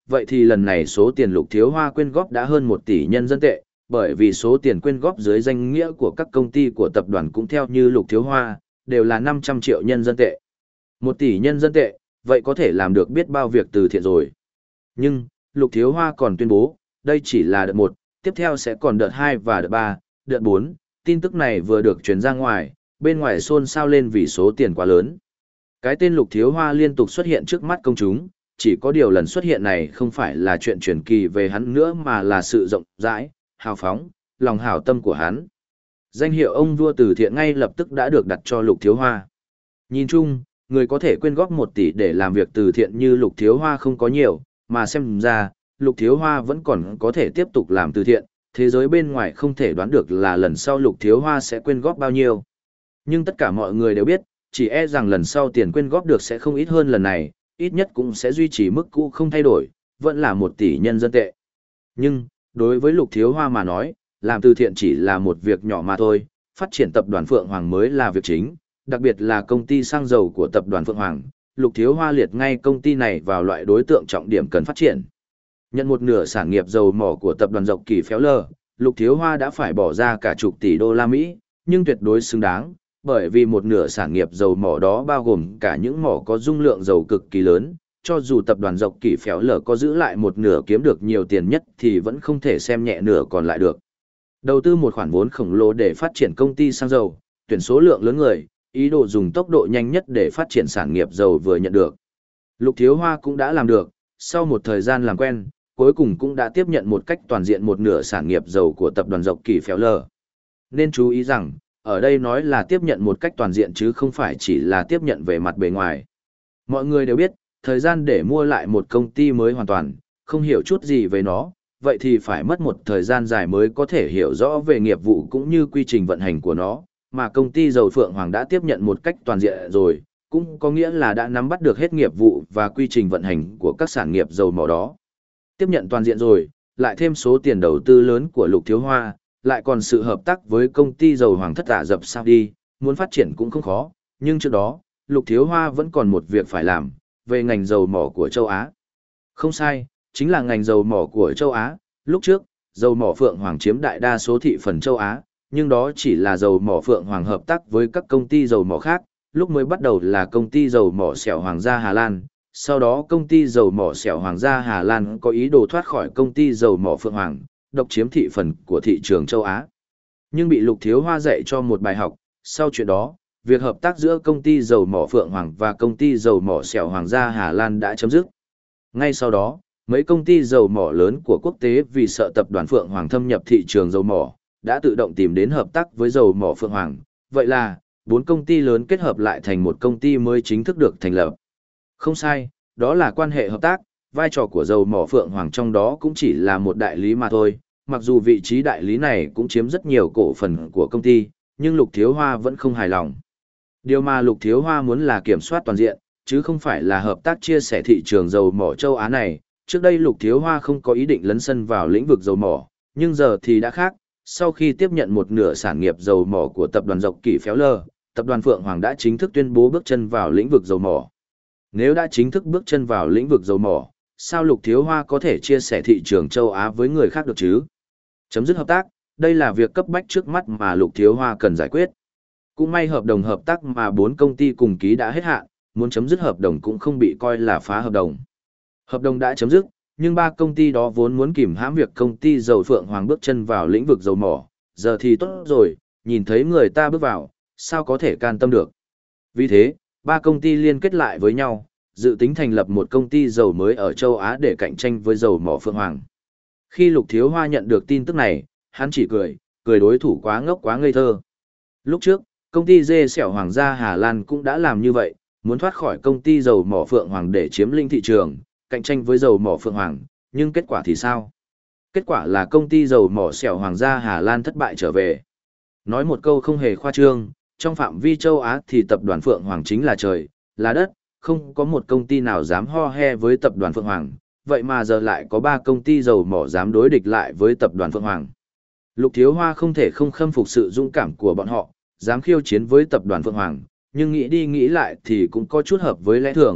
vậy thì lần này số tiền Lục Thiếu Hoa quyên góp đã hơn một tỷ nhân dân tệ, bởi vì số tiền quyên góp dưới danh nghĩa của các công ty của tập đoàn cũng theo như Lục Thiếu Hoa, đều là năm trăm triệu nhân dân tệ. Một tỷ nhân dân tệ, vậy có thể làm được biết bao việc từ thiện rồi. Nhưng, Lục Thiếu Hoa còn tuyên bố, đây chỉ là đợt một, tiếp theo sẽ còn đợt hai và đợt ba, đợt bốn. Tin tức này vừa được truyền ra ngoài, bên ngoài xôn xao lên vì số tiền quá lớn. Cái tên Lục Thiếu Hoa liên tục xuất hiện trước mắt công chúng, chỉ có điều lần xuất hiện này không phải là chuyện truyền kỳ về hắn nữa mà là sự rộng rãi, hào phóng, lòng hảo tâm của hắn. Danh hiệu ông vua từ thiện ngay lập tức đã được đặt cho Lục Thiếu Hoa. Nhìn chung, người có thể quyên góp một tỷ để làm việc từ thiện như Lục Thiếu Hoa không có nhiều, mà xem ra, Lục Thiếu Hoa vẫn còn có thể tiếp tục làm từ thiện, thế giới bên ngoài không thể đoán được là lần sau Lục Thiếu Hoa sẽ quyên góp bao nhiêu. Nhưng tất cả mọi người đều biết, chỉ e rằng lần sau tiền quyên góp được sẽ không ít hơn lần này, ít nhất cũng sẽ duy trì mức cũ không thay đổi, vẫn là một tỷ nhân dân tệ. Nhưng, đối với Lục Thiếu Hoa mà nói, làm từ thiện chỉ là một việc nhỏ mà thôi, phát triển tập đoàn Phượng Hoàng mới là việc chính, đặc biệt là công ty xăng dầu của tập đoàn Phượng Hoàng, Lục Thiếu Hoa liệt ngay công ty này vào loại đối tượng trọng điểm cần phát triển. Nhận một nửa sản nghiệp dầu mỏ của tập đoàn Dọc Kỳ Phéo Lờ, Lục Thiếu Hoa đã phải bỏ ra cả chục tỷ đô la Mỹ, nhưng tuyệt đối xứng đáng, bởi vì một nửa sản nghiệp dầu mỏ đó bao gồm cả những mỏ có dung lượng dầu cực kỳ lớn, cho dù tập đoàn Dọc Kỳ Phéo Lờ có giữ lại một nửa kiếm được nhiều tiền nhất thì vẫn không thể xem nhẹ nửa còn lại được. Đầu tư một khoản vốn khổng lồ để phát triển công ty xăng dầu, tuyển số lượng lớn người, ý đồ dùng tốc độ nhanh nhất để phát triển sản nghiệp dầu vừa nhận được. Lục Thiếu Hoa cũng đã làm được, sau một thời gian làm quen, cuối cùng cũng đã tiếp nhận một cách toàn diện một nửa sản nghiệp dầu của tập đoàn Dọc Kỳ Phéo Lờ. Nên chú ý rằng, ở đây nói là tiếp nhận một cách toàn diện chứ không phải chỉ là tiếp nhận về mặt bề ngoài. Mọi người đều biết, thời gian để mua lại một công ty mới hoàn toàn, không hiểu chút gì về nó, vậy thì phải mất một thời gian dài mới có thể hiểu rõ về nghiệp vụ cũng như quy trình vận hành của nó, mà công ty dầu Phượng Hoàng đã tiếp nhận một cách toàn diện rồi, cũng có nghĩa là đã nắm bắt được hết nghiệp vụ và quy trình vận hành của các sản nghiệp dầu mỏ đó. Tiếp nhận toàn diện rồi, lại thêm số tiền đầu tư lớn của Lục Thiếu Hoa, lại còn sự hợp tác với công ty dầu Hoàng thất Ả Rập Saudi, muốn phát triển cũng không khó, nhưng trước đó, Lục Thiếu Hoa vẫn còn một việc phải làm, về ngành dầu mỏ của châu Á. Không sai, chính là ngành dầu mỏ của châu Á, lúc trước, dầu mỏ Phượng Hoàng chiếm đại đa số thị phần châu Á, nhưng đó chỉ là dầu mỏ Phượng Hoàng hợp tác với các công ty dầu mỏ khác, lúc mới bắt đầu là công ty dầu mỏ Sẻo Hoàng gia Hà Lan, sau đó công ty dầu mỏ Sẻo Hoàng gia Hà Lan có ý đồ thoát khỏi công ty dầu mỏ Phượng Hoàng, độc chiếm thị phần của thị trường châu Á. Nhưng bị Lục Thiếu Hoa dạy cho một bài học, sau chuyện đó, việc hợp tác giữa công ty dầu mỏ Phượng Hoàng và công ty dầu mỏ Sẻo Hoàng gia Hà Lan đã chấm dứt. Ngay sau đó, mấy công ty dầu mỏ lớn của quốc tế vì sợ tập đoàn Phượng Hoàng thâm nhập thị trường dầu mỏ, đã tự động tìm đến hợp tác với dầu mỏ Phượng Hoàng. Vậy là, bốn công ty lớn kết hợp lại thành một công ty mới chính thức được thành lập. Không sai, đó là quan hệ hợp tác, vai trò của dầu mỏ Phượng Hoàng trong đó cũng chỉ là một đại lý mà thôi, mặc dù vị trí đại lý này cũng chiếm rất nhiều cổ phần của công ty, nhưng Lục Thiếu Hoa vẫn không hài lòng. Điều mà Lục Thiếu Hoa muốn là kiểm soát toàn diện, chứ không phải là hợp tác chia sẻ thị trường dầu mỏ châu Á này. Trước đây Lục Thiếu Hoa không có ý định lấn sân vào lĩnh vực dầu mỏ, nhưng giờ thì đã khác. Sau khi tiếp nhận một nửa sản nghiệp dầu mỏ của tập đoàn Dọc Kỳ Phéo Lờ, tập đoàn Phượng Hoàng đã chính thức tuyên bố bước chân vào lĩnh vực dầu mỏ. Nếu đã chính thức bước chân vào lĩnh vực dầu mỏ, sao Lục Thiếu Hoa có thể chia sẻ thị trường châu Á với người khác được chứ? Chấm dứt hợp tác, đây là việc cấp bách trước mắt mà Lục Thiếu Hoa cần giải quyết. Cũng may hợp đồng hợp tác mà bốn công ty cùng ký đã hết hạn, muốn chấm dứt hợp đồng cũng không bị coi là phá hợp đồng. Hợp đồng đã chấm dứt, nhưng ba công ty đó vốn muốn kìm hãm việc công ty dầu Phượng Hoàng bước chân vào lĩnh vực dầu mỏ, giờ thì tốt rồi, nhìn thấy người ta bước vào, sao có thể can tâm được. Vì thế, ba công ty liên kết lại với nhau, dự tính thành lập một công ty dầu mới ở châu Á để cạnh tranh với dầu mỏ Phượng Hoàng. Khi Lục Thiếu Hoa nhận được tin tức này, hắn chỉ cười, cười đối thủ quá ngốc quá ngây thơ. Lúc trước, công ty dê Sẻo Hoàng gia Hà Lan cũng đã làm như vậy, muốn thoát khỏi công ty dầu mỏ Phượng Hoàng để chiếm lĩnh thị trường, cạnh tranh với dầu mỏ Phượng Hoàng, nhưng kết quả thì sao? Kết quả là công ty dầu mỏ Sẻo Hoàng gia Hà Lan thất bại trở về. Nói một câu không hề khoa trương, trong phạm vi châu Á thì tập đoàn Phượng Hoàng chính là trời, là đất, không có một công ty nào dám ho he với tập đoàn Phượng Hoàng, vậy mà giờ lại có ba công ty dầu mỏ dám đối địch lại với tập đoàn Phượng Hoàng. Lục Thiếu Hoa không thể không khâm phục sự dũng cảm của bọn họ, dám khiêu chiến với tập đoàn Phượng Hoàng, nhưng nghĩ đi nghĩ lại thì cũng có chút hợp với lẽ thường,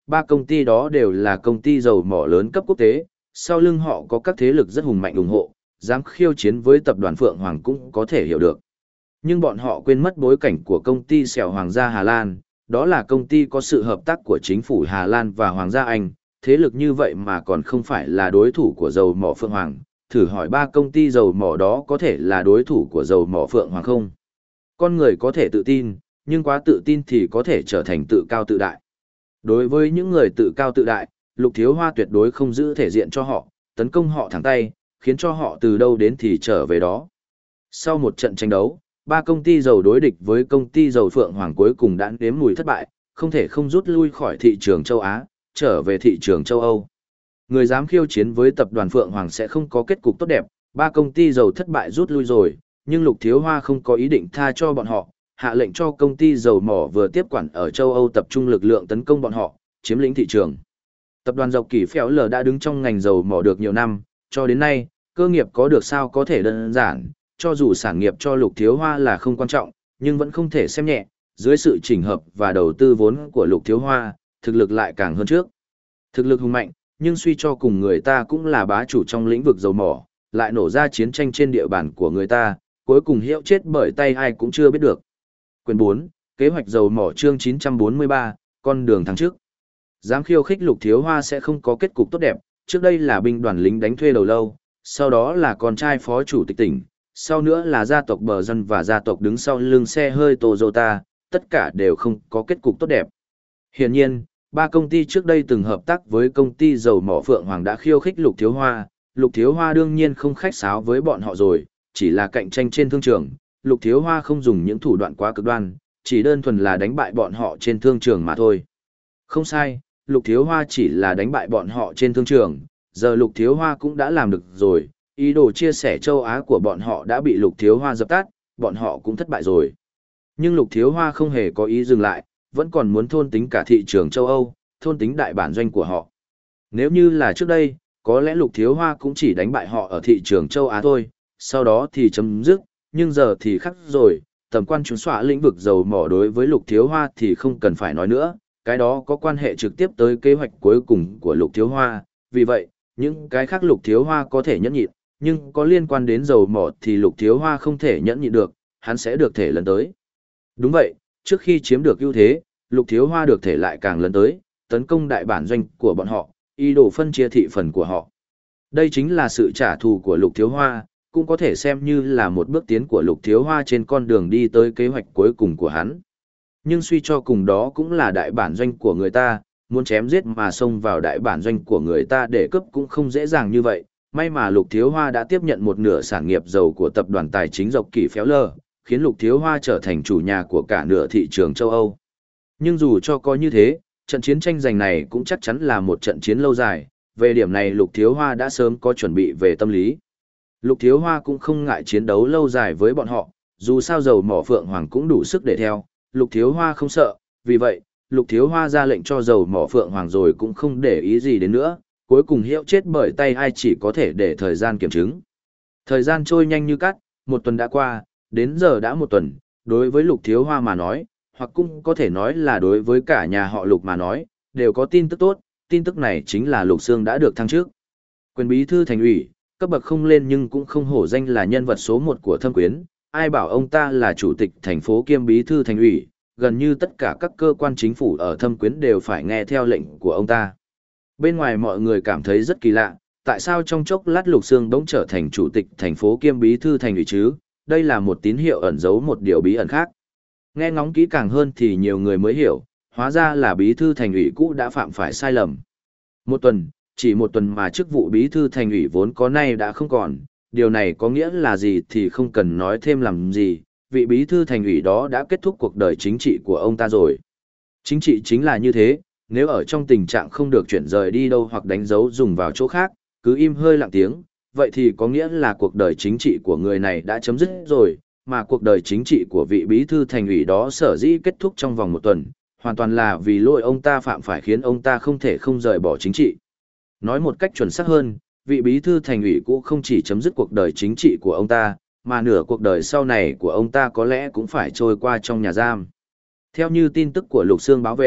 ba công ty đó đều là công ty dầu mỏ lớn cấp quốc tế, sau lưng họ có các thế lực rất hùng mạnh ủng hộ, dám khiêu chiến với tập đoàn Phượng Hoàng cũng có thể hiểu được. Nhưng bọn họ quên mất bối cảnh của công ty Sẻo Hoàng gia Hà Lan, đó là công ty có sự hợp tác của chính phủ Hà Lan và Hoàng gia Anh, thế lực như vậy mà còn không phải là đối thủ của dầu mỏ Phượng Hoàng, thử hỏi ba công ty dầu mỏ đó có thể là đối thủ của dầu mỏ Phượng Hoàng không? Con người có thể tự tin, nhưng quá tự tin thì có thể trở thành tự cao tự đại. Đối với những người tự cao tự đại, Lục Thiếu Hoa tuyệt đối không giữ thể diện cho họ, tấn công họ thẳng tay, khiến cho họ từ đâu đến thì trở về đó. Sau một trận tranh đấu, ba công ty dầu đối địch với công ty dầu Phượng Hoàng cuối cùng đã nếm mùi thất bại, không thể không rút lui khỏi thị trường châu Á, trở về thị trường châu Âu. Người dám khiêu chiến với tập đoàn Phượng Hoàng sẽ không có kết cục tốt đẹp, ba công ty dầu thất bại rút lui rồi, nhưng Lục Thiếu Hoa không có ý định tha cho bọn họ, hạ lệnh cho công ty dầu mỏ vừa tiếp quản ở châu Âu tập trung lực lượng tấn công bọn họ, chiếm lĩnh thị trường. Tập đoàn dầu Kỳ Phéo Lờ đã đứng trong ngành dầu mỏ được nhiều năm, cho đến nay, cơ nghiệp có được sao có thể đơn giản, cho dù sản nghiệp cho Lục Thiếu Hoa là không quan trọng, nhưng vẫn không thể xem nhẹ, dưới sự chỉnh hợp và đầu tư vốn của Lục Thiếu Hoa, thực lực lại càng hơn trước. Thực lực hùng mạnh, nhưng suy cho cùng người ta cũng là bá chủ trong lĩnh vực dầu mỏ, lại nổ ra chiến tranh trên địa bàn của người ta, cuối cùng hiệu chết bởi tay ai cũng chưa biết được. Quyền bốn, Kế hoạch dầu mỏ chương chín trăm bốn mươi ba, con đường thắng trước. Dám khiêu khích Lục Thiếu Hoa sẽ không có kết cục tốt đẹp, trước đây là binh đoàn lính đánh thuê đầu lâu, sau đó là con trai phó chủ tịch tỉnh, sau nữa là gia tộc bờ dân và gia tộc đứng sau lưng xe hơi Toyota, tất cả đều không có kết cục tốt đẹp. Hiển nhiên, ba công ty trước đây từng hợp tác với công ty dầu mỏ Phượng Hoàng đã khiêu khích Lục Thiếu Hoa, Lục Thiếu Hoa đương nhiên không khách sáo với bọn họ rồi, chỉ là cạnh tranh trên thương trường, Lục Thiếu Hoa không dùng những thủ đoạn quá cực đoan, chỉ đơn thuần là đánh bại bọn họ trên thương trường mà thôi. Không sai, Lục Thiếu Hoa chỉ là đánh bại bọn họ trên thương trường, giờ Lục Thiếu Hoa cũng đã làm được rồi, ý đồ chia sẻ châu Á của bọn họ đã bị Lục Thiếu Hoa dập tắt, bọn họ cũng thất bại rồi. Nhưng Lục Thiếu Hoa không hề có ý dừng lại, vẫn còn muốn thôn tính cả thị trường châu Âu, thôn tính đại bản doanh của họ. Nếu như là trước đây, có lẽ Lục Thiếu Hoa cũng chỉ đánh bại họ ở thị trường châu Á thôi, sau đó thì chấm dứt, nhưng giờ thì khác rồi, tầm quan chúng xóa lĩnh vực dầu mỏ đối với Lục Thiếu Hoa thì không cần phải nói nữa, cái đó có quan hệ trực tiếp tới kế hoạch cuối cùng của Lục Thiếu Hoa, vì vậy, những cái khác Lục Thiếu Hoa có thể nhẫn nhịn, nhưng có liên quan đến dầu mỏ thì Lục Thiếu Hoa không thể nhẫn nhịn được, hắn sẽ được thể lần tới. Đúng vậy, trước khi chiếm được ưu thế, Lục Thiếu Hoa được thể lại càng lần tới, tấn công đại bản doanh của bọn họ, ý đồ phân chia thị phần của họ. Đây chính là sự trả thù của Lục Thiếu Hoa, cũng có thể xem như là một bước tiến của Lục Thiếu Hoa trên con đường đi tới kế hoạch cuối cùng của hắn. Nhưng suy cho cùng đó cũng là đại bản doanh của người ta, muốn chém giết mà xông vào đại bản doanh của người ta để cướp cũng không dễ dàng như vậy. May mà Lục Thiếu Hoa đã tiếp nhận một nửa sản nghiệp dầu của tập đoàn tài chính Dọc Kỳ Phéo Lờ, khiến Lục Thiếu Hoa trở thành chủ nhà của cả nửa thị trường châu Âu. Nhưng dù cho có như thế, trận chiến tranh giành này cũng chắc chắn là một trận chiến lâu dài, về điểm này Lục Thiếu Hoa đã sớm có chuẩn bị về tâm lý. Lục Thiếu Hoa cũng không ngại chiến đấu lâu dài với bọn họ, dù sao dầu mỏ Phượng Hoàng cũng đủ sức để theo, Lục Thiếu Hoa không sợ, vì vậy, Lục Thiếu Hoa ra lệnh cho dầu mỏ Phượng Hoàng rồi cũng không để ý gì đến nữa, cuối cùng hiệu chết bởi tay ai chỉ có thể để thời gian kiểm chứng. Thời gian trôi nhanh như cắt, một tuần đã qua, đến giờ đã một tuần, đối với Lục Thiếu Hoa mà nói, hoặc cũng có thể nói là đối với cả nhà họ Lục mà nói, đều có tin tức tốt, tin tức này chính là Lục Sương đã được thăng chức. Quyền bí thư thành ủy, cấp bậc không lên nhưng cũng không hổ danh là nhân vật số một của Thâm Quyến, ai bảo ông ta là chủ tịch thành phố kiêm bí thư thành ủy, gần như tất cả các cơ quan chính phủ ở Thâm Quyến đều phải nghe theo lệnh của ông ta. Bên ngoài mọi người cảm thấy rất kỳ lạ, tại sao trong chốc lát Lục Sương bỗng trở thành chủ tịch thành phố kiêm bí thư thành ủy chứ, đây là một tín hiệu ẩn giấu một điều bí ẩn khác. Nghe ngóng kỹ càng hơn thì nhiều người mới hiểu, hóa ra là bí thư thành ủy cũ đã phạm phải sai lầm. Một tuần, chỉ một tuần mà chức vụ bí thư thành ủy vốn có nay đã không còn, điều này có nghĩa là gì thì không cần nói thêm làm gì, vị bí thư thành ủy đó đã kết thúc cuộc đời chính trị của ông ta rồi. Chính trị chính là như thế, nếu ở trong tình trạng không được chuyển rời đi đâu hoặc đánh dấu dùng vào chỗ khác, cứ im hơi lặng tiếng, vậy thì có nghĩa là cuộc đời chính trị của người này đã chấm dứt rồi, mà cuộc đời chính trị của vị bí thư thành ủy đó sở dĩ kết thúc trong vòng một tuần, hoàn toàn là vì lỗi ông ta phạm phải khiến ông ta không thể không rời bỏ chính trị. Nói một cách chuẩn xác hơn, vị bí thư thành ủy cũ không chỉ chấm dứt cuộc đời chính trị của ông ta, mà nửa cuộc đời sau này của ông ta có lẽ cũng phải trôi qua trong nhà giam. Theo như tin tức của Lục Sương báo về,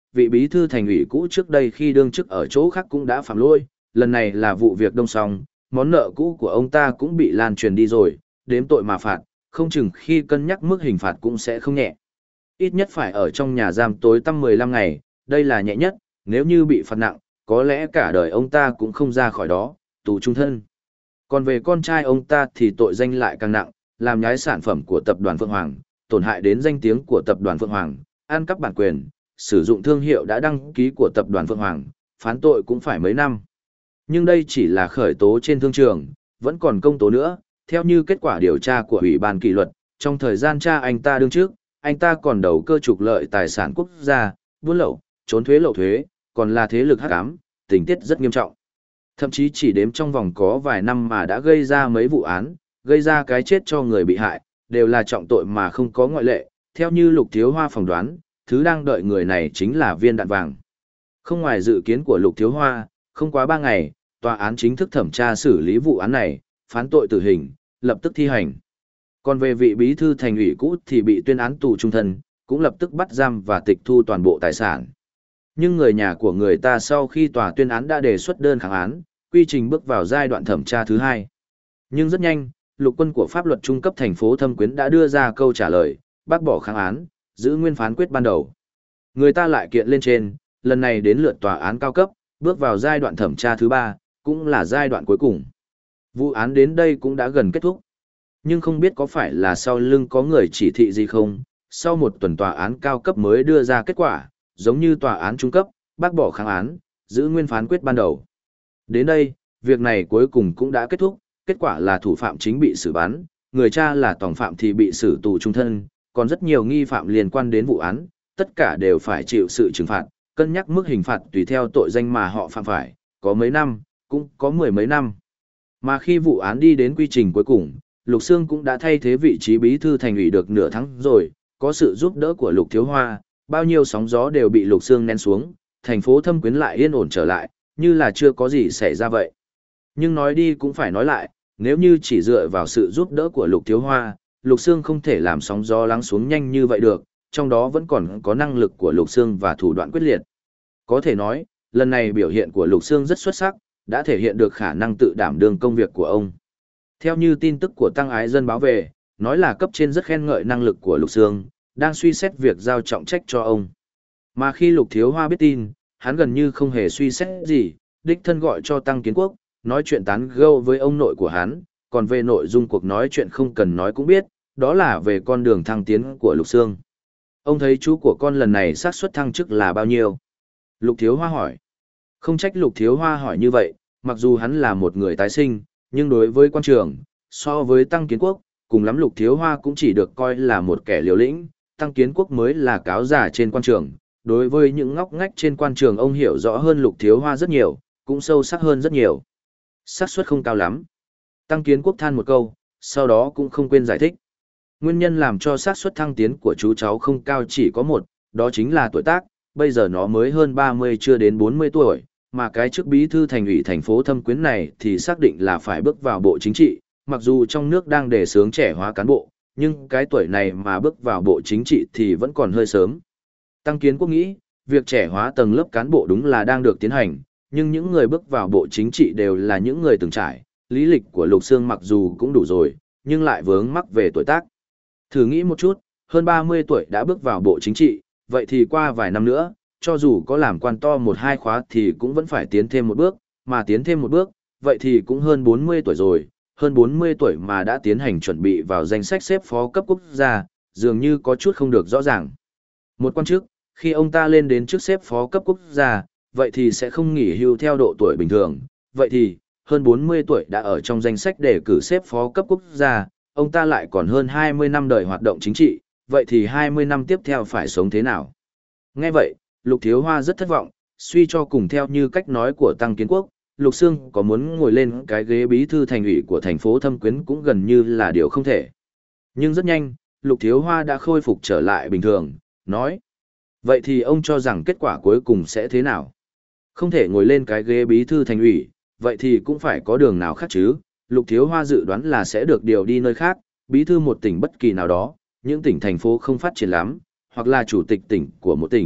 vị bí thư thành ủy cũ trước đây khi đương chức ở chỗ khác cũng đã phạm lỗi, lần này là vụ việc đông song, món nợ cũ của ông ta cũng bị lan truyền đi rồi, đếm tội mà phạt, không chừng khi cân nhắc mức hình phạt cũng sẽ không nhẹ. Ít nhất phải ở trong nhà giam tối tăm mười lăm ngày, đây là nhẹ nhất, nếu như bị phạt nặng, có lẽ cả đời ông ta cũng không ra khỏi đó, tù trung thân. Còn về con trai ông ta thì tội danh lại càng nặng, làm nhái sản phẩm của tập đoàn Phượng Hoàng, tổn hại đến danh tiếng của tập đoàn Phượng Hoàng, ăn cắp bản quyền, sử dụng thương hiệu đã đăng ký của tập đoàn Phượng Hoàng, phán tội cũng phải mấy năm. Nhưng đây chỉ là khởi tố trên thương trường, vẫn còn công tố nữa, theo như kết quả điều tra của Ủy ban kỷ luật, trong thời gian tra anh ta đương trước, anh ta còn đầu cơ trục lợi tài sản quốc gia, buôn lậu, trốn thuế lậu thuế, còn là thế lực hắc ám, tình tiết rất nghiêm trọng. Thậm chí chỉ đếm trong vòng có vài năm mà đã gây ra mấy vụ án, gây ra cái chết cho người bị hại, đều là trọng tội mà không có ngoại lệ, theo như Lục Thiếu Hoa phỏng đoán, thứ đang đợi người này chính là viên đạn vàng. Không ngoài dự kiến của Lục Thiếu Hoa, không quá ba ngày, tòa án chính thức thẩm tra xử lý vụ án này, phán tội tử hình, lập tức thi hành. Còn về vị bí thư thành ủy cũ thì bị tuyên án tù trung thân, cũng lập tức bắt giam và tịch thu toàn bộ tài sản. Nhưng người nhà của người ta sau khi tòa tuyên án đã đề xuất đơn kháng án, quy trình bước vào giai đoạn thẩm tra thứ hai. Nhưng rất nhanh, lục quân của pháp luật trung cấp thành phố Thâm Quyến đã đưa ra câu trả lời, bác bỏ kháng án, giữ nguyên phán quyết ban đầu. Người ta lại kiện lên trên, lần này đến lượt tòa án cao cấp, bước vào giai đoạn thẩm tra thứ ba, cũng là giai đoạn cuối cùng. Vụ án đến đây cũng đã gần kết thúc. Nhưng không biết có phải là sau lưng có người chỉ thị gì không, sau một tuần tòa án cao cấp mới đưa ra kết quả, giống như tòa án trung cấp, bác bỏ kháng án, giữ nguyên phán quyết ban đầu. Đến đây, việc này cuối cùng cũng đã kết thúc, kết quả là thủ phạm chính bị xử bắn, người cha là tòng phạm thì bị xử tù trung thân, còn rất nhiều nghi phạm liên quan đến vụ án, tất cả đều phải chịu sự trừng phạt, cân nhắc mức hình phạt tùy theo tội danh mà họ phạm phải, có mấy năm, cũng có mười mấy năm. Mà khi vụ án đi đến quy trình cuối cùng, Lục Sương cũng đã thay thế vị trí bí thư thành ủy được nửa tháng rồi, có sự giúp đỡ của Lục Thiếu Hoa, bao nhiêu sóng gió đều bị Lục Sương nén xuống, thành phố Thâm Quyến lại yên ổn trở lại, như là chưa có gì xảy ra vậy. Nhưng nói đi cũng phải nói lại, nếu như chỉ dựa vào sự giúp đỡ của Lục Thiếu Hoa, Lục Sương không thể làm sóng gió lắng xuống nhanh như vậy được, trong đó vẫn còn có năng lực của Lục Sương và thủ đoạn quyết liệt. Có thể nói, lần này biểu hiện của Lục Sương rất xuất sắc, đã thể hiện được khả năng tự đảm đương công việc của ông. Theo như tin tức của Tăng Ái Dân báo về, nói là cấp trên rất khen ngợi năng lực của Lục Sương, đang suy xét việc giao trọng trách cho ông. Mà khi Lục Thiếu Hoa biết tin, hắn gần như không hề suy xét gì, đích thân gọi cho Tăng Kiến Quốc, nói chuyện tán gẫu với ông nội của hắn, còn về nội dung cuộc nói chuyện không cần nói cũng biết, đó là về con đường thăng tiến của Lục Sương. Ông thấy chú của con lần này xác suất thăng chức là bao nhiêu? Lục Thiếu Hoa hỏi. Không trách Lục Thiếu Hoa hỏi như vậy, mặc dù hắn là một người tái sinh, nhưng đối với quan trường, so với Tăng Kiến Quốc, cùng lắm Lục Thiếu Hoa cũng chỉ được coi là một kẻ liều lĩnh, Tăng Kiến Quốc mới là cáo giả trên quan trường. Đối với những ngóc ngách trên quan trường ông hiểu rõ hơn Lục Thiếu Hoa rất nhiều, cũng sâu sắc hơn rất nhiều. Xác suất không cao lắm. Tăng Kiến Quốc than một câu, sau đó cũng không quên giải thích. Nguyên nhân làm cho xác suất thăng tiến của chú cháu không cao chỉ có một, đó chính là tuổi tác, bây giờ nó mới hơn ba mươi chưa đến bốn mươi tuổi, mà cái chức bí thư thành ủy thành phố Thâm Quyến này thì xác định là phải bước vào bộ chính trị, mặc dù trong nước đang đề xướng trẻ hóa cán bộ, nhưng cái tuổi này mà bước vào bộ chính trị thì vẫn còn hơi sớm. Tăng Kiến Quốc nghĩ, việc trẻ hóa tầng lớp cán bộ đúng là đang được tiến hành, nhưng những người bước vào bộ chính trị đều là những người từng trải, lý lịch của Lục Sương mặc dù cũng đủ rồi, nhưng lại vướng mắc về tuổi tác. Thử nghĩ một chút, hơn ba mươi tuổi đã bước vào bộ chính trị, vậy thì qua vài năm nữa, cho dù có làm quan to một hai khóa thì cũng vẫn phải tiến thêm một bước, mà tiến thêm một bước, vậy thì cũng hơn bốn mươi tuổi rồi, hơn bốn mươi tuổi mà đã tiến hành chuẩn bị vào danh sách xếp phó cấp quốc gia, dường như có chút không được rõ ràng. Một quan chức, khi ông ta lên đến chức xếp phó cấp quốc gia, vậy thì sẽ không nghỉ hưu theo độ tuổi bình thường, vậy thì, hơn bốn mươi tuổi đã ở trong danh sách để cử xếp phó cấp quốc gia, ông ta lại còn hơn hai mươi năm đời hoạt động chính trị, vậy thì hai mươi năm tiếp theo phải sống thế nào? Nghe vậy, Lục Thiếu Hoa rất thất vọng, suy cho cùng theo như cách nói của Tăng Kiến Quốc, Lục Sương có muốn ngồi lên cái ghế bí thư thành ủy của thành phố Thâm Quyến cũng gần như là điều không thể. Nhưng rất nhanh, Lục Thiếu Hoa đã khôi phục trở lại bình thường, nói. Vậy thì ông cho rằng kết quả cuối cùng sẽ thế nào? Không thể ngồi lên cái ghế bí thư thành ủy, vậy thì cũng phải có đường nào khác chứ? Lục Thiếu Hoa dự đoán là sẽ được điều đi nơi khác, bí thư một tỉnh bất kỳ nào đó, những tỉnh thành phố không phát triển lắm, hoặc là chủ tịch tỉnh của một tỉnh,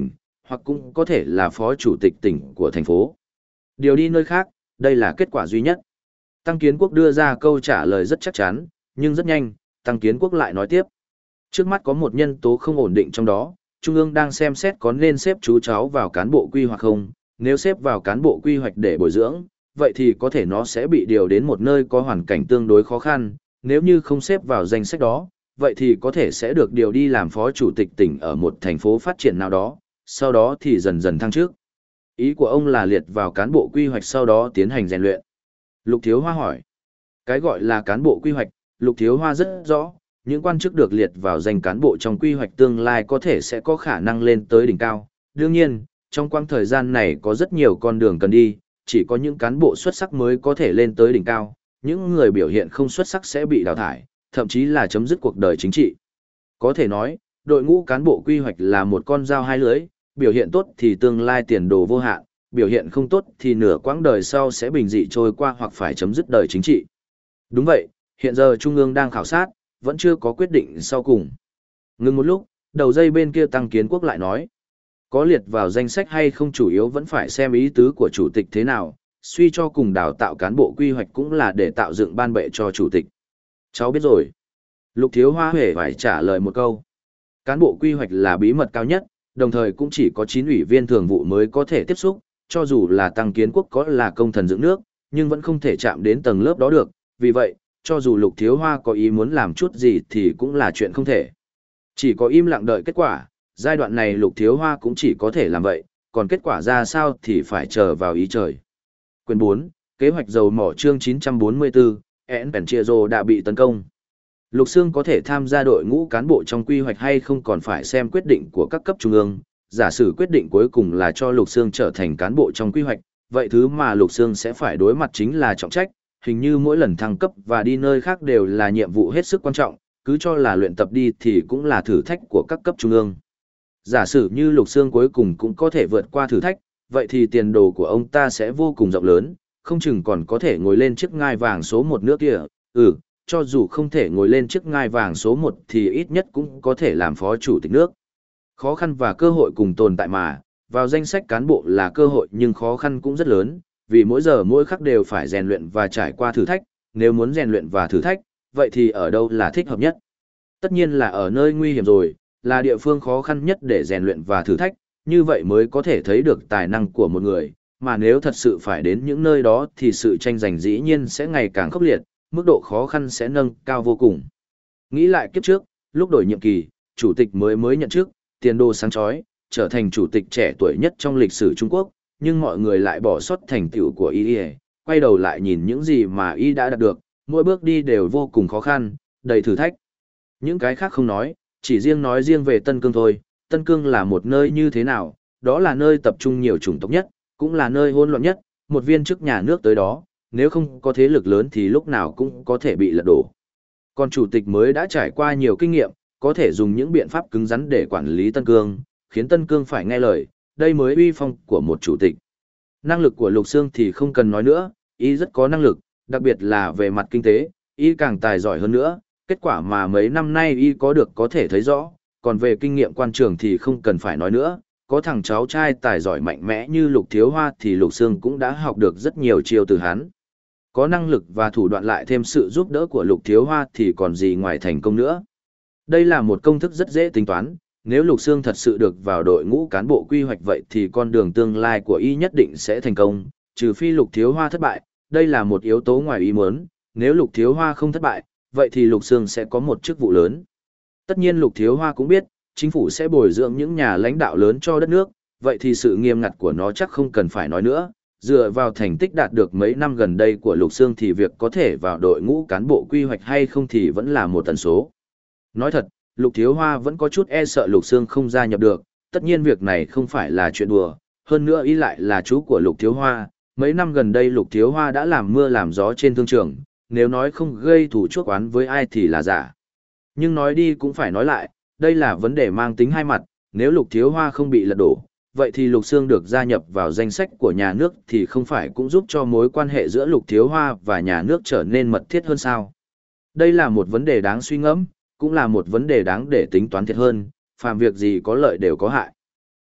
hoặc cũng có thể là phó chủ tịch tỉnh của thành phố. Điều đi nơi khác, đây là kết quả duy nhất. Tăng Kiến Quốc đưa ra câu trả lời rất chắc chắn, nhưng rất nhanh, Tăng Kiến Quốc lại nói tiếp. Trước mắt có một nhân tố không ổn định trong đó, Trung ương đang xem xét có nên xếp chú cháu vào cán bộ quy hoạch không, nếu xếp vào cán bộ quy hoạch để bồi dưỡng, vậy thì có thể nó sẽ bị điều đến một nơi có hoàn cảnh tương đối khó khăn, nếu như không xếp vào danh sách đó, vậy thì có thể sẽ được điều đi làm phó chủ tịch tỉnh ở một thành phố phát triển nào đó, sau đó thì dần dần thăng chức. Ý của ông là liệt vào cán bộ quy hoạch sau đó tiến hành rèn luyện. Lục Thiếu Hoa hỏi. Cái gọi là cán bộ quy hoạch, Lục Thiếu Hoa rất rõ, những quan chức được liệt vào danh cán bộ trong quy hoạch tương lai có thể sẽ có khả năng lên tới đỉnh cao. Đương nhiên, trong quãng thời gian này có rất nhiều con đường cần đi, chỉ có những cán bộ xuất sắc mới có thể lên tới đỉnh cao, những người biểu hiện không xuất sắc sẽ bị đào thải, thậm chí là chấm dứt cuộc đời chính trị. Có thể nói, đội ngũ cán bộ quy hoạch là một con dao hai lưỡi, biểu hiện tốt thì tương lai tiền đồ vô hạn, biểu hiện không tốt thì nửa quãng đời sau sẽ bình dị trôi qua hoặc phải chấm dứt đời chính trị. Đúng vậy, hiện giờ Trung ương đang khảo sát, vẫn chưa có quyết định sau cùng. Ngừng một lúc, đầu dây bên kia Tăng Kiến Quốc lại nói. Có liệt vào danh sách hay không chủ yếu vẫn phải xem ý tứ của chủ tịch thế nào, suy cho cùng đào tạo cán bộ quy hoạch cũng là để tạo dựng ban bệ cho chủ tịch. Cháu biết rồi. Lục Thiếu Hoa hề phải trả lời một câu. Cán bộ quy hoạch là bí mật cao nhất, đồng thời cũng chỉ có chín ủy viên thường vụ mới có thể tiếp xúc, cho dù là Tăng Kiến Quốc có là công thần dựng nước, nhưng vẫn không thể chạm đến tầng lớp đó được, vì vậy, cho dù Lục Thiếu Hoa có ý muốn làm chút gì thì cũng là chuyện không thể. Chỉ có im lặng đợi kết quả, giai đoạn này Lục Thiếu Hoa cũng chỉ có thể làm vậy, còn kết quả ra sao thì phải chờ vào ý trời. Quyền bốn, kế hoạch dầu mỏ chương chín trăm bốn mươi tư, En Penchiero đã bị tấn công. Lục Sương có thể tham gia đội ngũ cán bộ trong quy hoạch hay không còn phải xem quyết định của các cấp trung ương, giả sử quyết định cuối cùng là cho Lục Sương trở thành cán bộ trong quy hoạch, vậy thứ mà Lục Sương sẽ phải đối mặt chính là trọng trách, hình như mỗi lần thăng cấp và đi nơi khác đều là nhiệm vụ hết sức quan trọng, cứ cho là luyện tập đi thì cũng là thử thách của các cấp trung ương. Giả sử như Lục Sương cuối cùng cũng có thể vượt qua thử thách, vậy thì tiền đồ của ông ta sẽ vô cùng rộng lớn, không chừng còn có thể ngồi lên chiếc ngai vàng số một nước kia, ừ, cho dù không thể ngồi lên chiếc ngai vàng số một thì ít nhất cũng có thể làm phó chủ tịch nước. Khó khăn và cơ hội cùng tồn tại mà, vào danh sách cán bộ là cơ hội nhưng khó khăn cũng rất lớn, vì mỗi giờ mỗi khắc đều phải rèn luyện và trải qua thử thách, nếu muốn rèn luyện và thử thách, vậy thì ở đâu là thích hợp nhất? Tất nhiên là ở nơi nguy hiểm rồi, là địa phương khó khăn nhất để rèn luyện và thử thách, như vậy mới có thể thấy được tài năng của một người, mà nếu thật sự phải đến những nơi đó thì sự tranh giành dĩ nhiên sẽ ngày càng khốc liệt, mức độ khó khăn sẽ nâng cao vô cùng. Nghĩ lại kiếp trước, lúc đổi nhiệm kỳ, chủ tịch mới mới nhận chức, tiền đồ sáng chói, trở thành chủ tịch trẻ tuổi nhất trong lịch sử Trung Quốc, nhưng mọi người lại bỏ sót thành tựu của y, quay đầu lại nhìn những gì mà y đã đạt được, mỗi bước đi đều vô cùng khó khăn, đầy thử thách. Những cái khác không nói, chỉ riêng nói riêng về Tân Cương thôi, Tân Cương là một nơi như thế nào, đó là nơi tập trung nhiều chủng tộc nhất, cũng là nơi hỗn loạn nhất, một viên chức nhà nước tới đó, nếu không có thế lực lớn thì lúc nào cũng có thể bị lật đổ. Còn chủ tịch mới đã trải qua nhiều kinh nghiệm, có thể dùng những biện pháp cứng rắn để quản lý Tân Cương, khiến Tân Cương phải nghe lời, đây mới uy phong của một chủ tịch. Năng lực của Lục Sương thì không cần nói nữa, y rất có năng lực, đặc biệt là về mặt kinh tế, y càng tài giỏi hơn nữa, kết quả mà mấy năm nay y có được có thể thấy rõ, còn về kinh nghiệm quan trường thì không cần phải nói nữa, có thằng cháu trai tài giỏi mạnh mẽ như Lục Thiếu Hoa thì Lục Sương cũng đã học được rất nhiều chiêu từ hắn. Có năng lực và thủ đoạn lại thêm sự giúp đỡ của Lục Thiếu Hoa thì còn gì ngoài thành công nữa. Đây là một công thức rất dễ tính toán, nếu Lục Sương thật sự được vào đội ngũ cán bộ quy hoạch vậy thì con đường tương lai của y nhất định sẽ thành công, trừ phi Lục Thiếu Hoa thất bại, đây là một yếu tố ngoài ý muốn, nếu Lục Thiếu Hoa không thất bại, vậy thì Lục Sương sẽ có một chức vụ lớn. Tất nhiên Lục Thiếu Hoa cũng biết, chính phủ sẽ bồi dưỡng những nhà lãnh đạo lớn cho đất nước, vậy thì sự nghiêm ngặt của nó chắc không cần phải nói nữa. Dựa vào thành tích đạt được mấy năm gần đây của Lục Sương thì việc có thể vào đội ngũ cán bộ quy hoạch hay không thì vẫn là một tần số. Nói thật, Lục Thiếu Hoa vẫn có chút e sợ Lục Sương không gia nhập được, tất nhiên việc này không phải là chuyện đùa, hơn nữa ý lại là chú của Lục Thiếu Hoa, mấy năm gần đây Lục Thiếu Hoa đã làm mưa làm gió trên thương trường, nếu nói không gây thủ chuốc oán với ai thì là giả. Nhưng nói đi cũng phải nói lại, đây là vấn đề mang tính hai mặt, nếu Lục Thiếu Hoa không bị lật đổ, vậy thì Lục Sương được gia nhập vào danh sách của nhà nước thì không phải cũng giúp cho mối quan hệ giữa Lục Thiếu Hoa và nhà nước trở nên mật thiết hơn sao? Đây là một vấn đề đáng suy ngẫm, cũng là một vấn đề đáng để tính toán thiệt hơn, phàm việc gì có lợi đều có hại.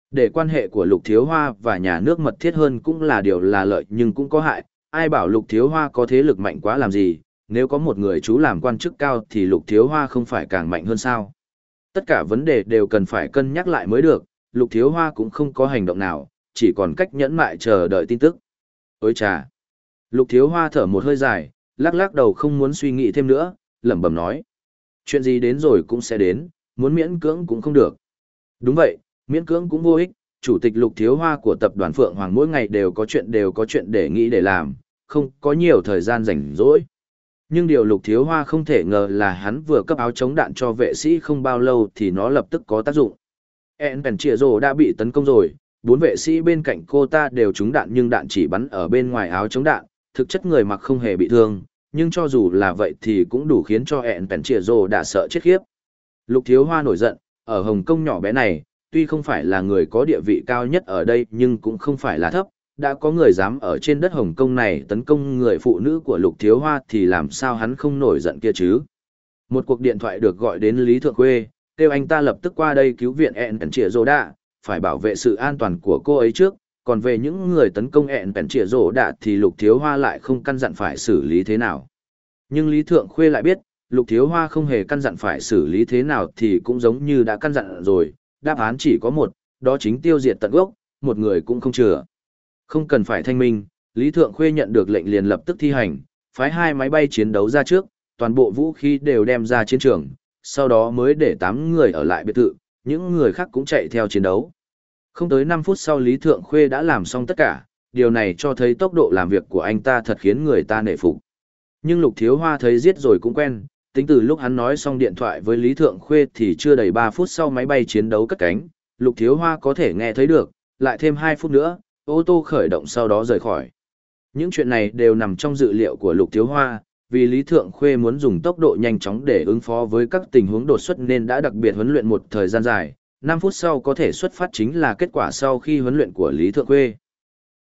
Để quan hệ của Lục Thiếu Hoa và nhà nước mật thiết hơn cũng là điều là lợi nhưng cũng có hại, ai bảo Lục Thiếu Hoa có thế lực mạnh quá làm gì, nếu có một người chú làm quan chức cao thì Lục Thiếu Hoa không phải càng mạnh hơn sao. Tất cả vấn đề đều cần phải cân nhắc lại mới được, Lục Thiếu Hoa cũng không có hành động nào, chỉ còn cách nhẫn mại chờ đợi tin tức. Ôi chà! Lục Thiếu Hoa thở một hơi dài, lắc lắc đầu không muốn suy nghĩ thêm nữa, lẩm bẩm nói. Chuyện gì đến rồi cũng sẽ đến, muốn miễn cưỡng cũng không được. Đúng vậy, miễn cưỡng cũng vô ích, chủ tịch Lục Thiếu Hoa của tập đoàn Phượng Hoàng mỗi ngày đều có chuyện đều có chuyện để nghĩ để làm, không có nhiều thời gian rảnh rỗi. Nhưng điều Lục Thiếu Hoa không thể ngờ là hắn vừa cấp áo chống đạn cho vệ sĩ không bao lâu thì nó lập tức có tác dụng. En Pèn Chìa Rồ đã bị tấn công rồi, bốn vệ sĩ bên cạnh cô ta đều trúng đạn nhưng đạn chỉ bắn ở bên ngoài áo chống đạn, thực chất người mặc không hề bị thương, nhưng cho dù là vậy thì cũng đủ khiến cho En Pèn Chìa Rồ đã sợ chết khiếp. Lục Thiếu Hoa nổi giận, ở Hồng Kông nhỏ bé này, tuy không phải là người có địa vị cao nhất ở đây nhưng cũng không phải là thấp, đã có người dám ở trên đất Hồng Kông này tấn công người phụ nữ của Lục Thiếu Hoa thì làm sao hắn không nổi giận kia chứ. Một cuộc điện thoại được gọi đến Lý Thượng Khuê, kêu anh ta lập tức qua đây cứu viện En Pèn Chìa Rồ Đạ, phải bảo vệ sự an toàn của cô ấy trước, còn về những người tấn công En Pèn Chìa Rồ Đạ thì Lục Thiếu Hoa lại không căn dặn phải xử lý thế nào. Nhưng Lý Thượng Khuê lại biết, Lục Thiếu Hoa không hề căn dặn phải xử lý thế nào thì cũng giống như đã căn dặn rồi, đáp án chỉ có một, đó chính tiêu diệt tận gốc, một người cũng không chừa. Không cần phải thanh minh, Lý Thượng Khuê nhận được lệnh liền lập tức thi hành, phái hai máy bay chiến đấu ra trước, toàn bộ vũ khí đều đem ra chiến trường, sau đó mới để tám người ở lại biệt thự, những người khác cũng chạy theo chiến đấu. Không tới năm phút sau Lý Thượng Khuê đã làm xong tất cả, điều này cho thấy tốc độ làm việc của anh ta thật khiến người ta nể phục. Nhưng Lục Thiếu Hoa thấy giết rồi cũng quen, tính từ lúc hắn nói xong điện thoại với Lý Thượng Khuê thì chưa đầy ba phút sau máy bay chiến đấu cất cánh, Lục Thiếu Hoa có thể nghe thấy được, lại thêm hai phút nữa, ô tô khởi động sau đó rời khỏi. Những chuyện này đều nằm trong dự liệu của Lục Thiếu Hoa, vì Lý Thượng Khuê muốn dùng tốc độ nhanh chóng để ứng phó với các tình huống đột xuất nên đã đặc biệt huấn luyện một thời gian dài, năm phút sau có thể xuất phát chính là kết quả sau khi huấn luyện của Lý Thượng Khuê.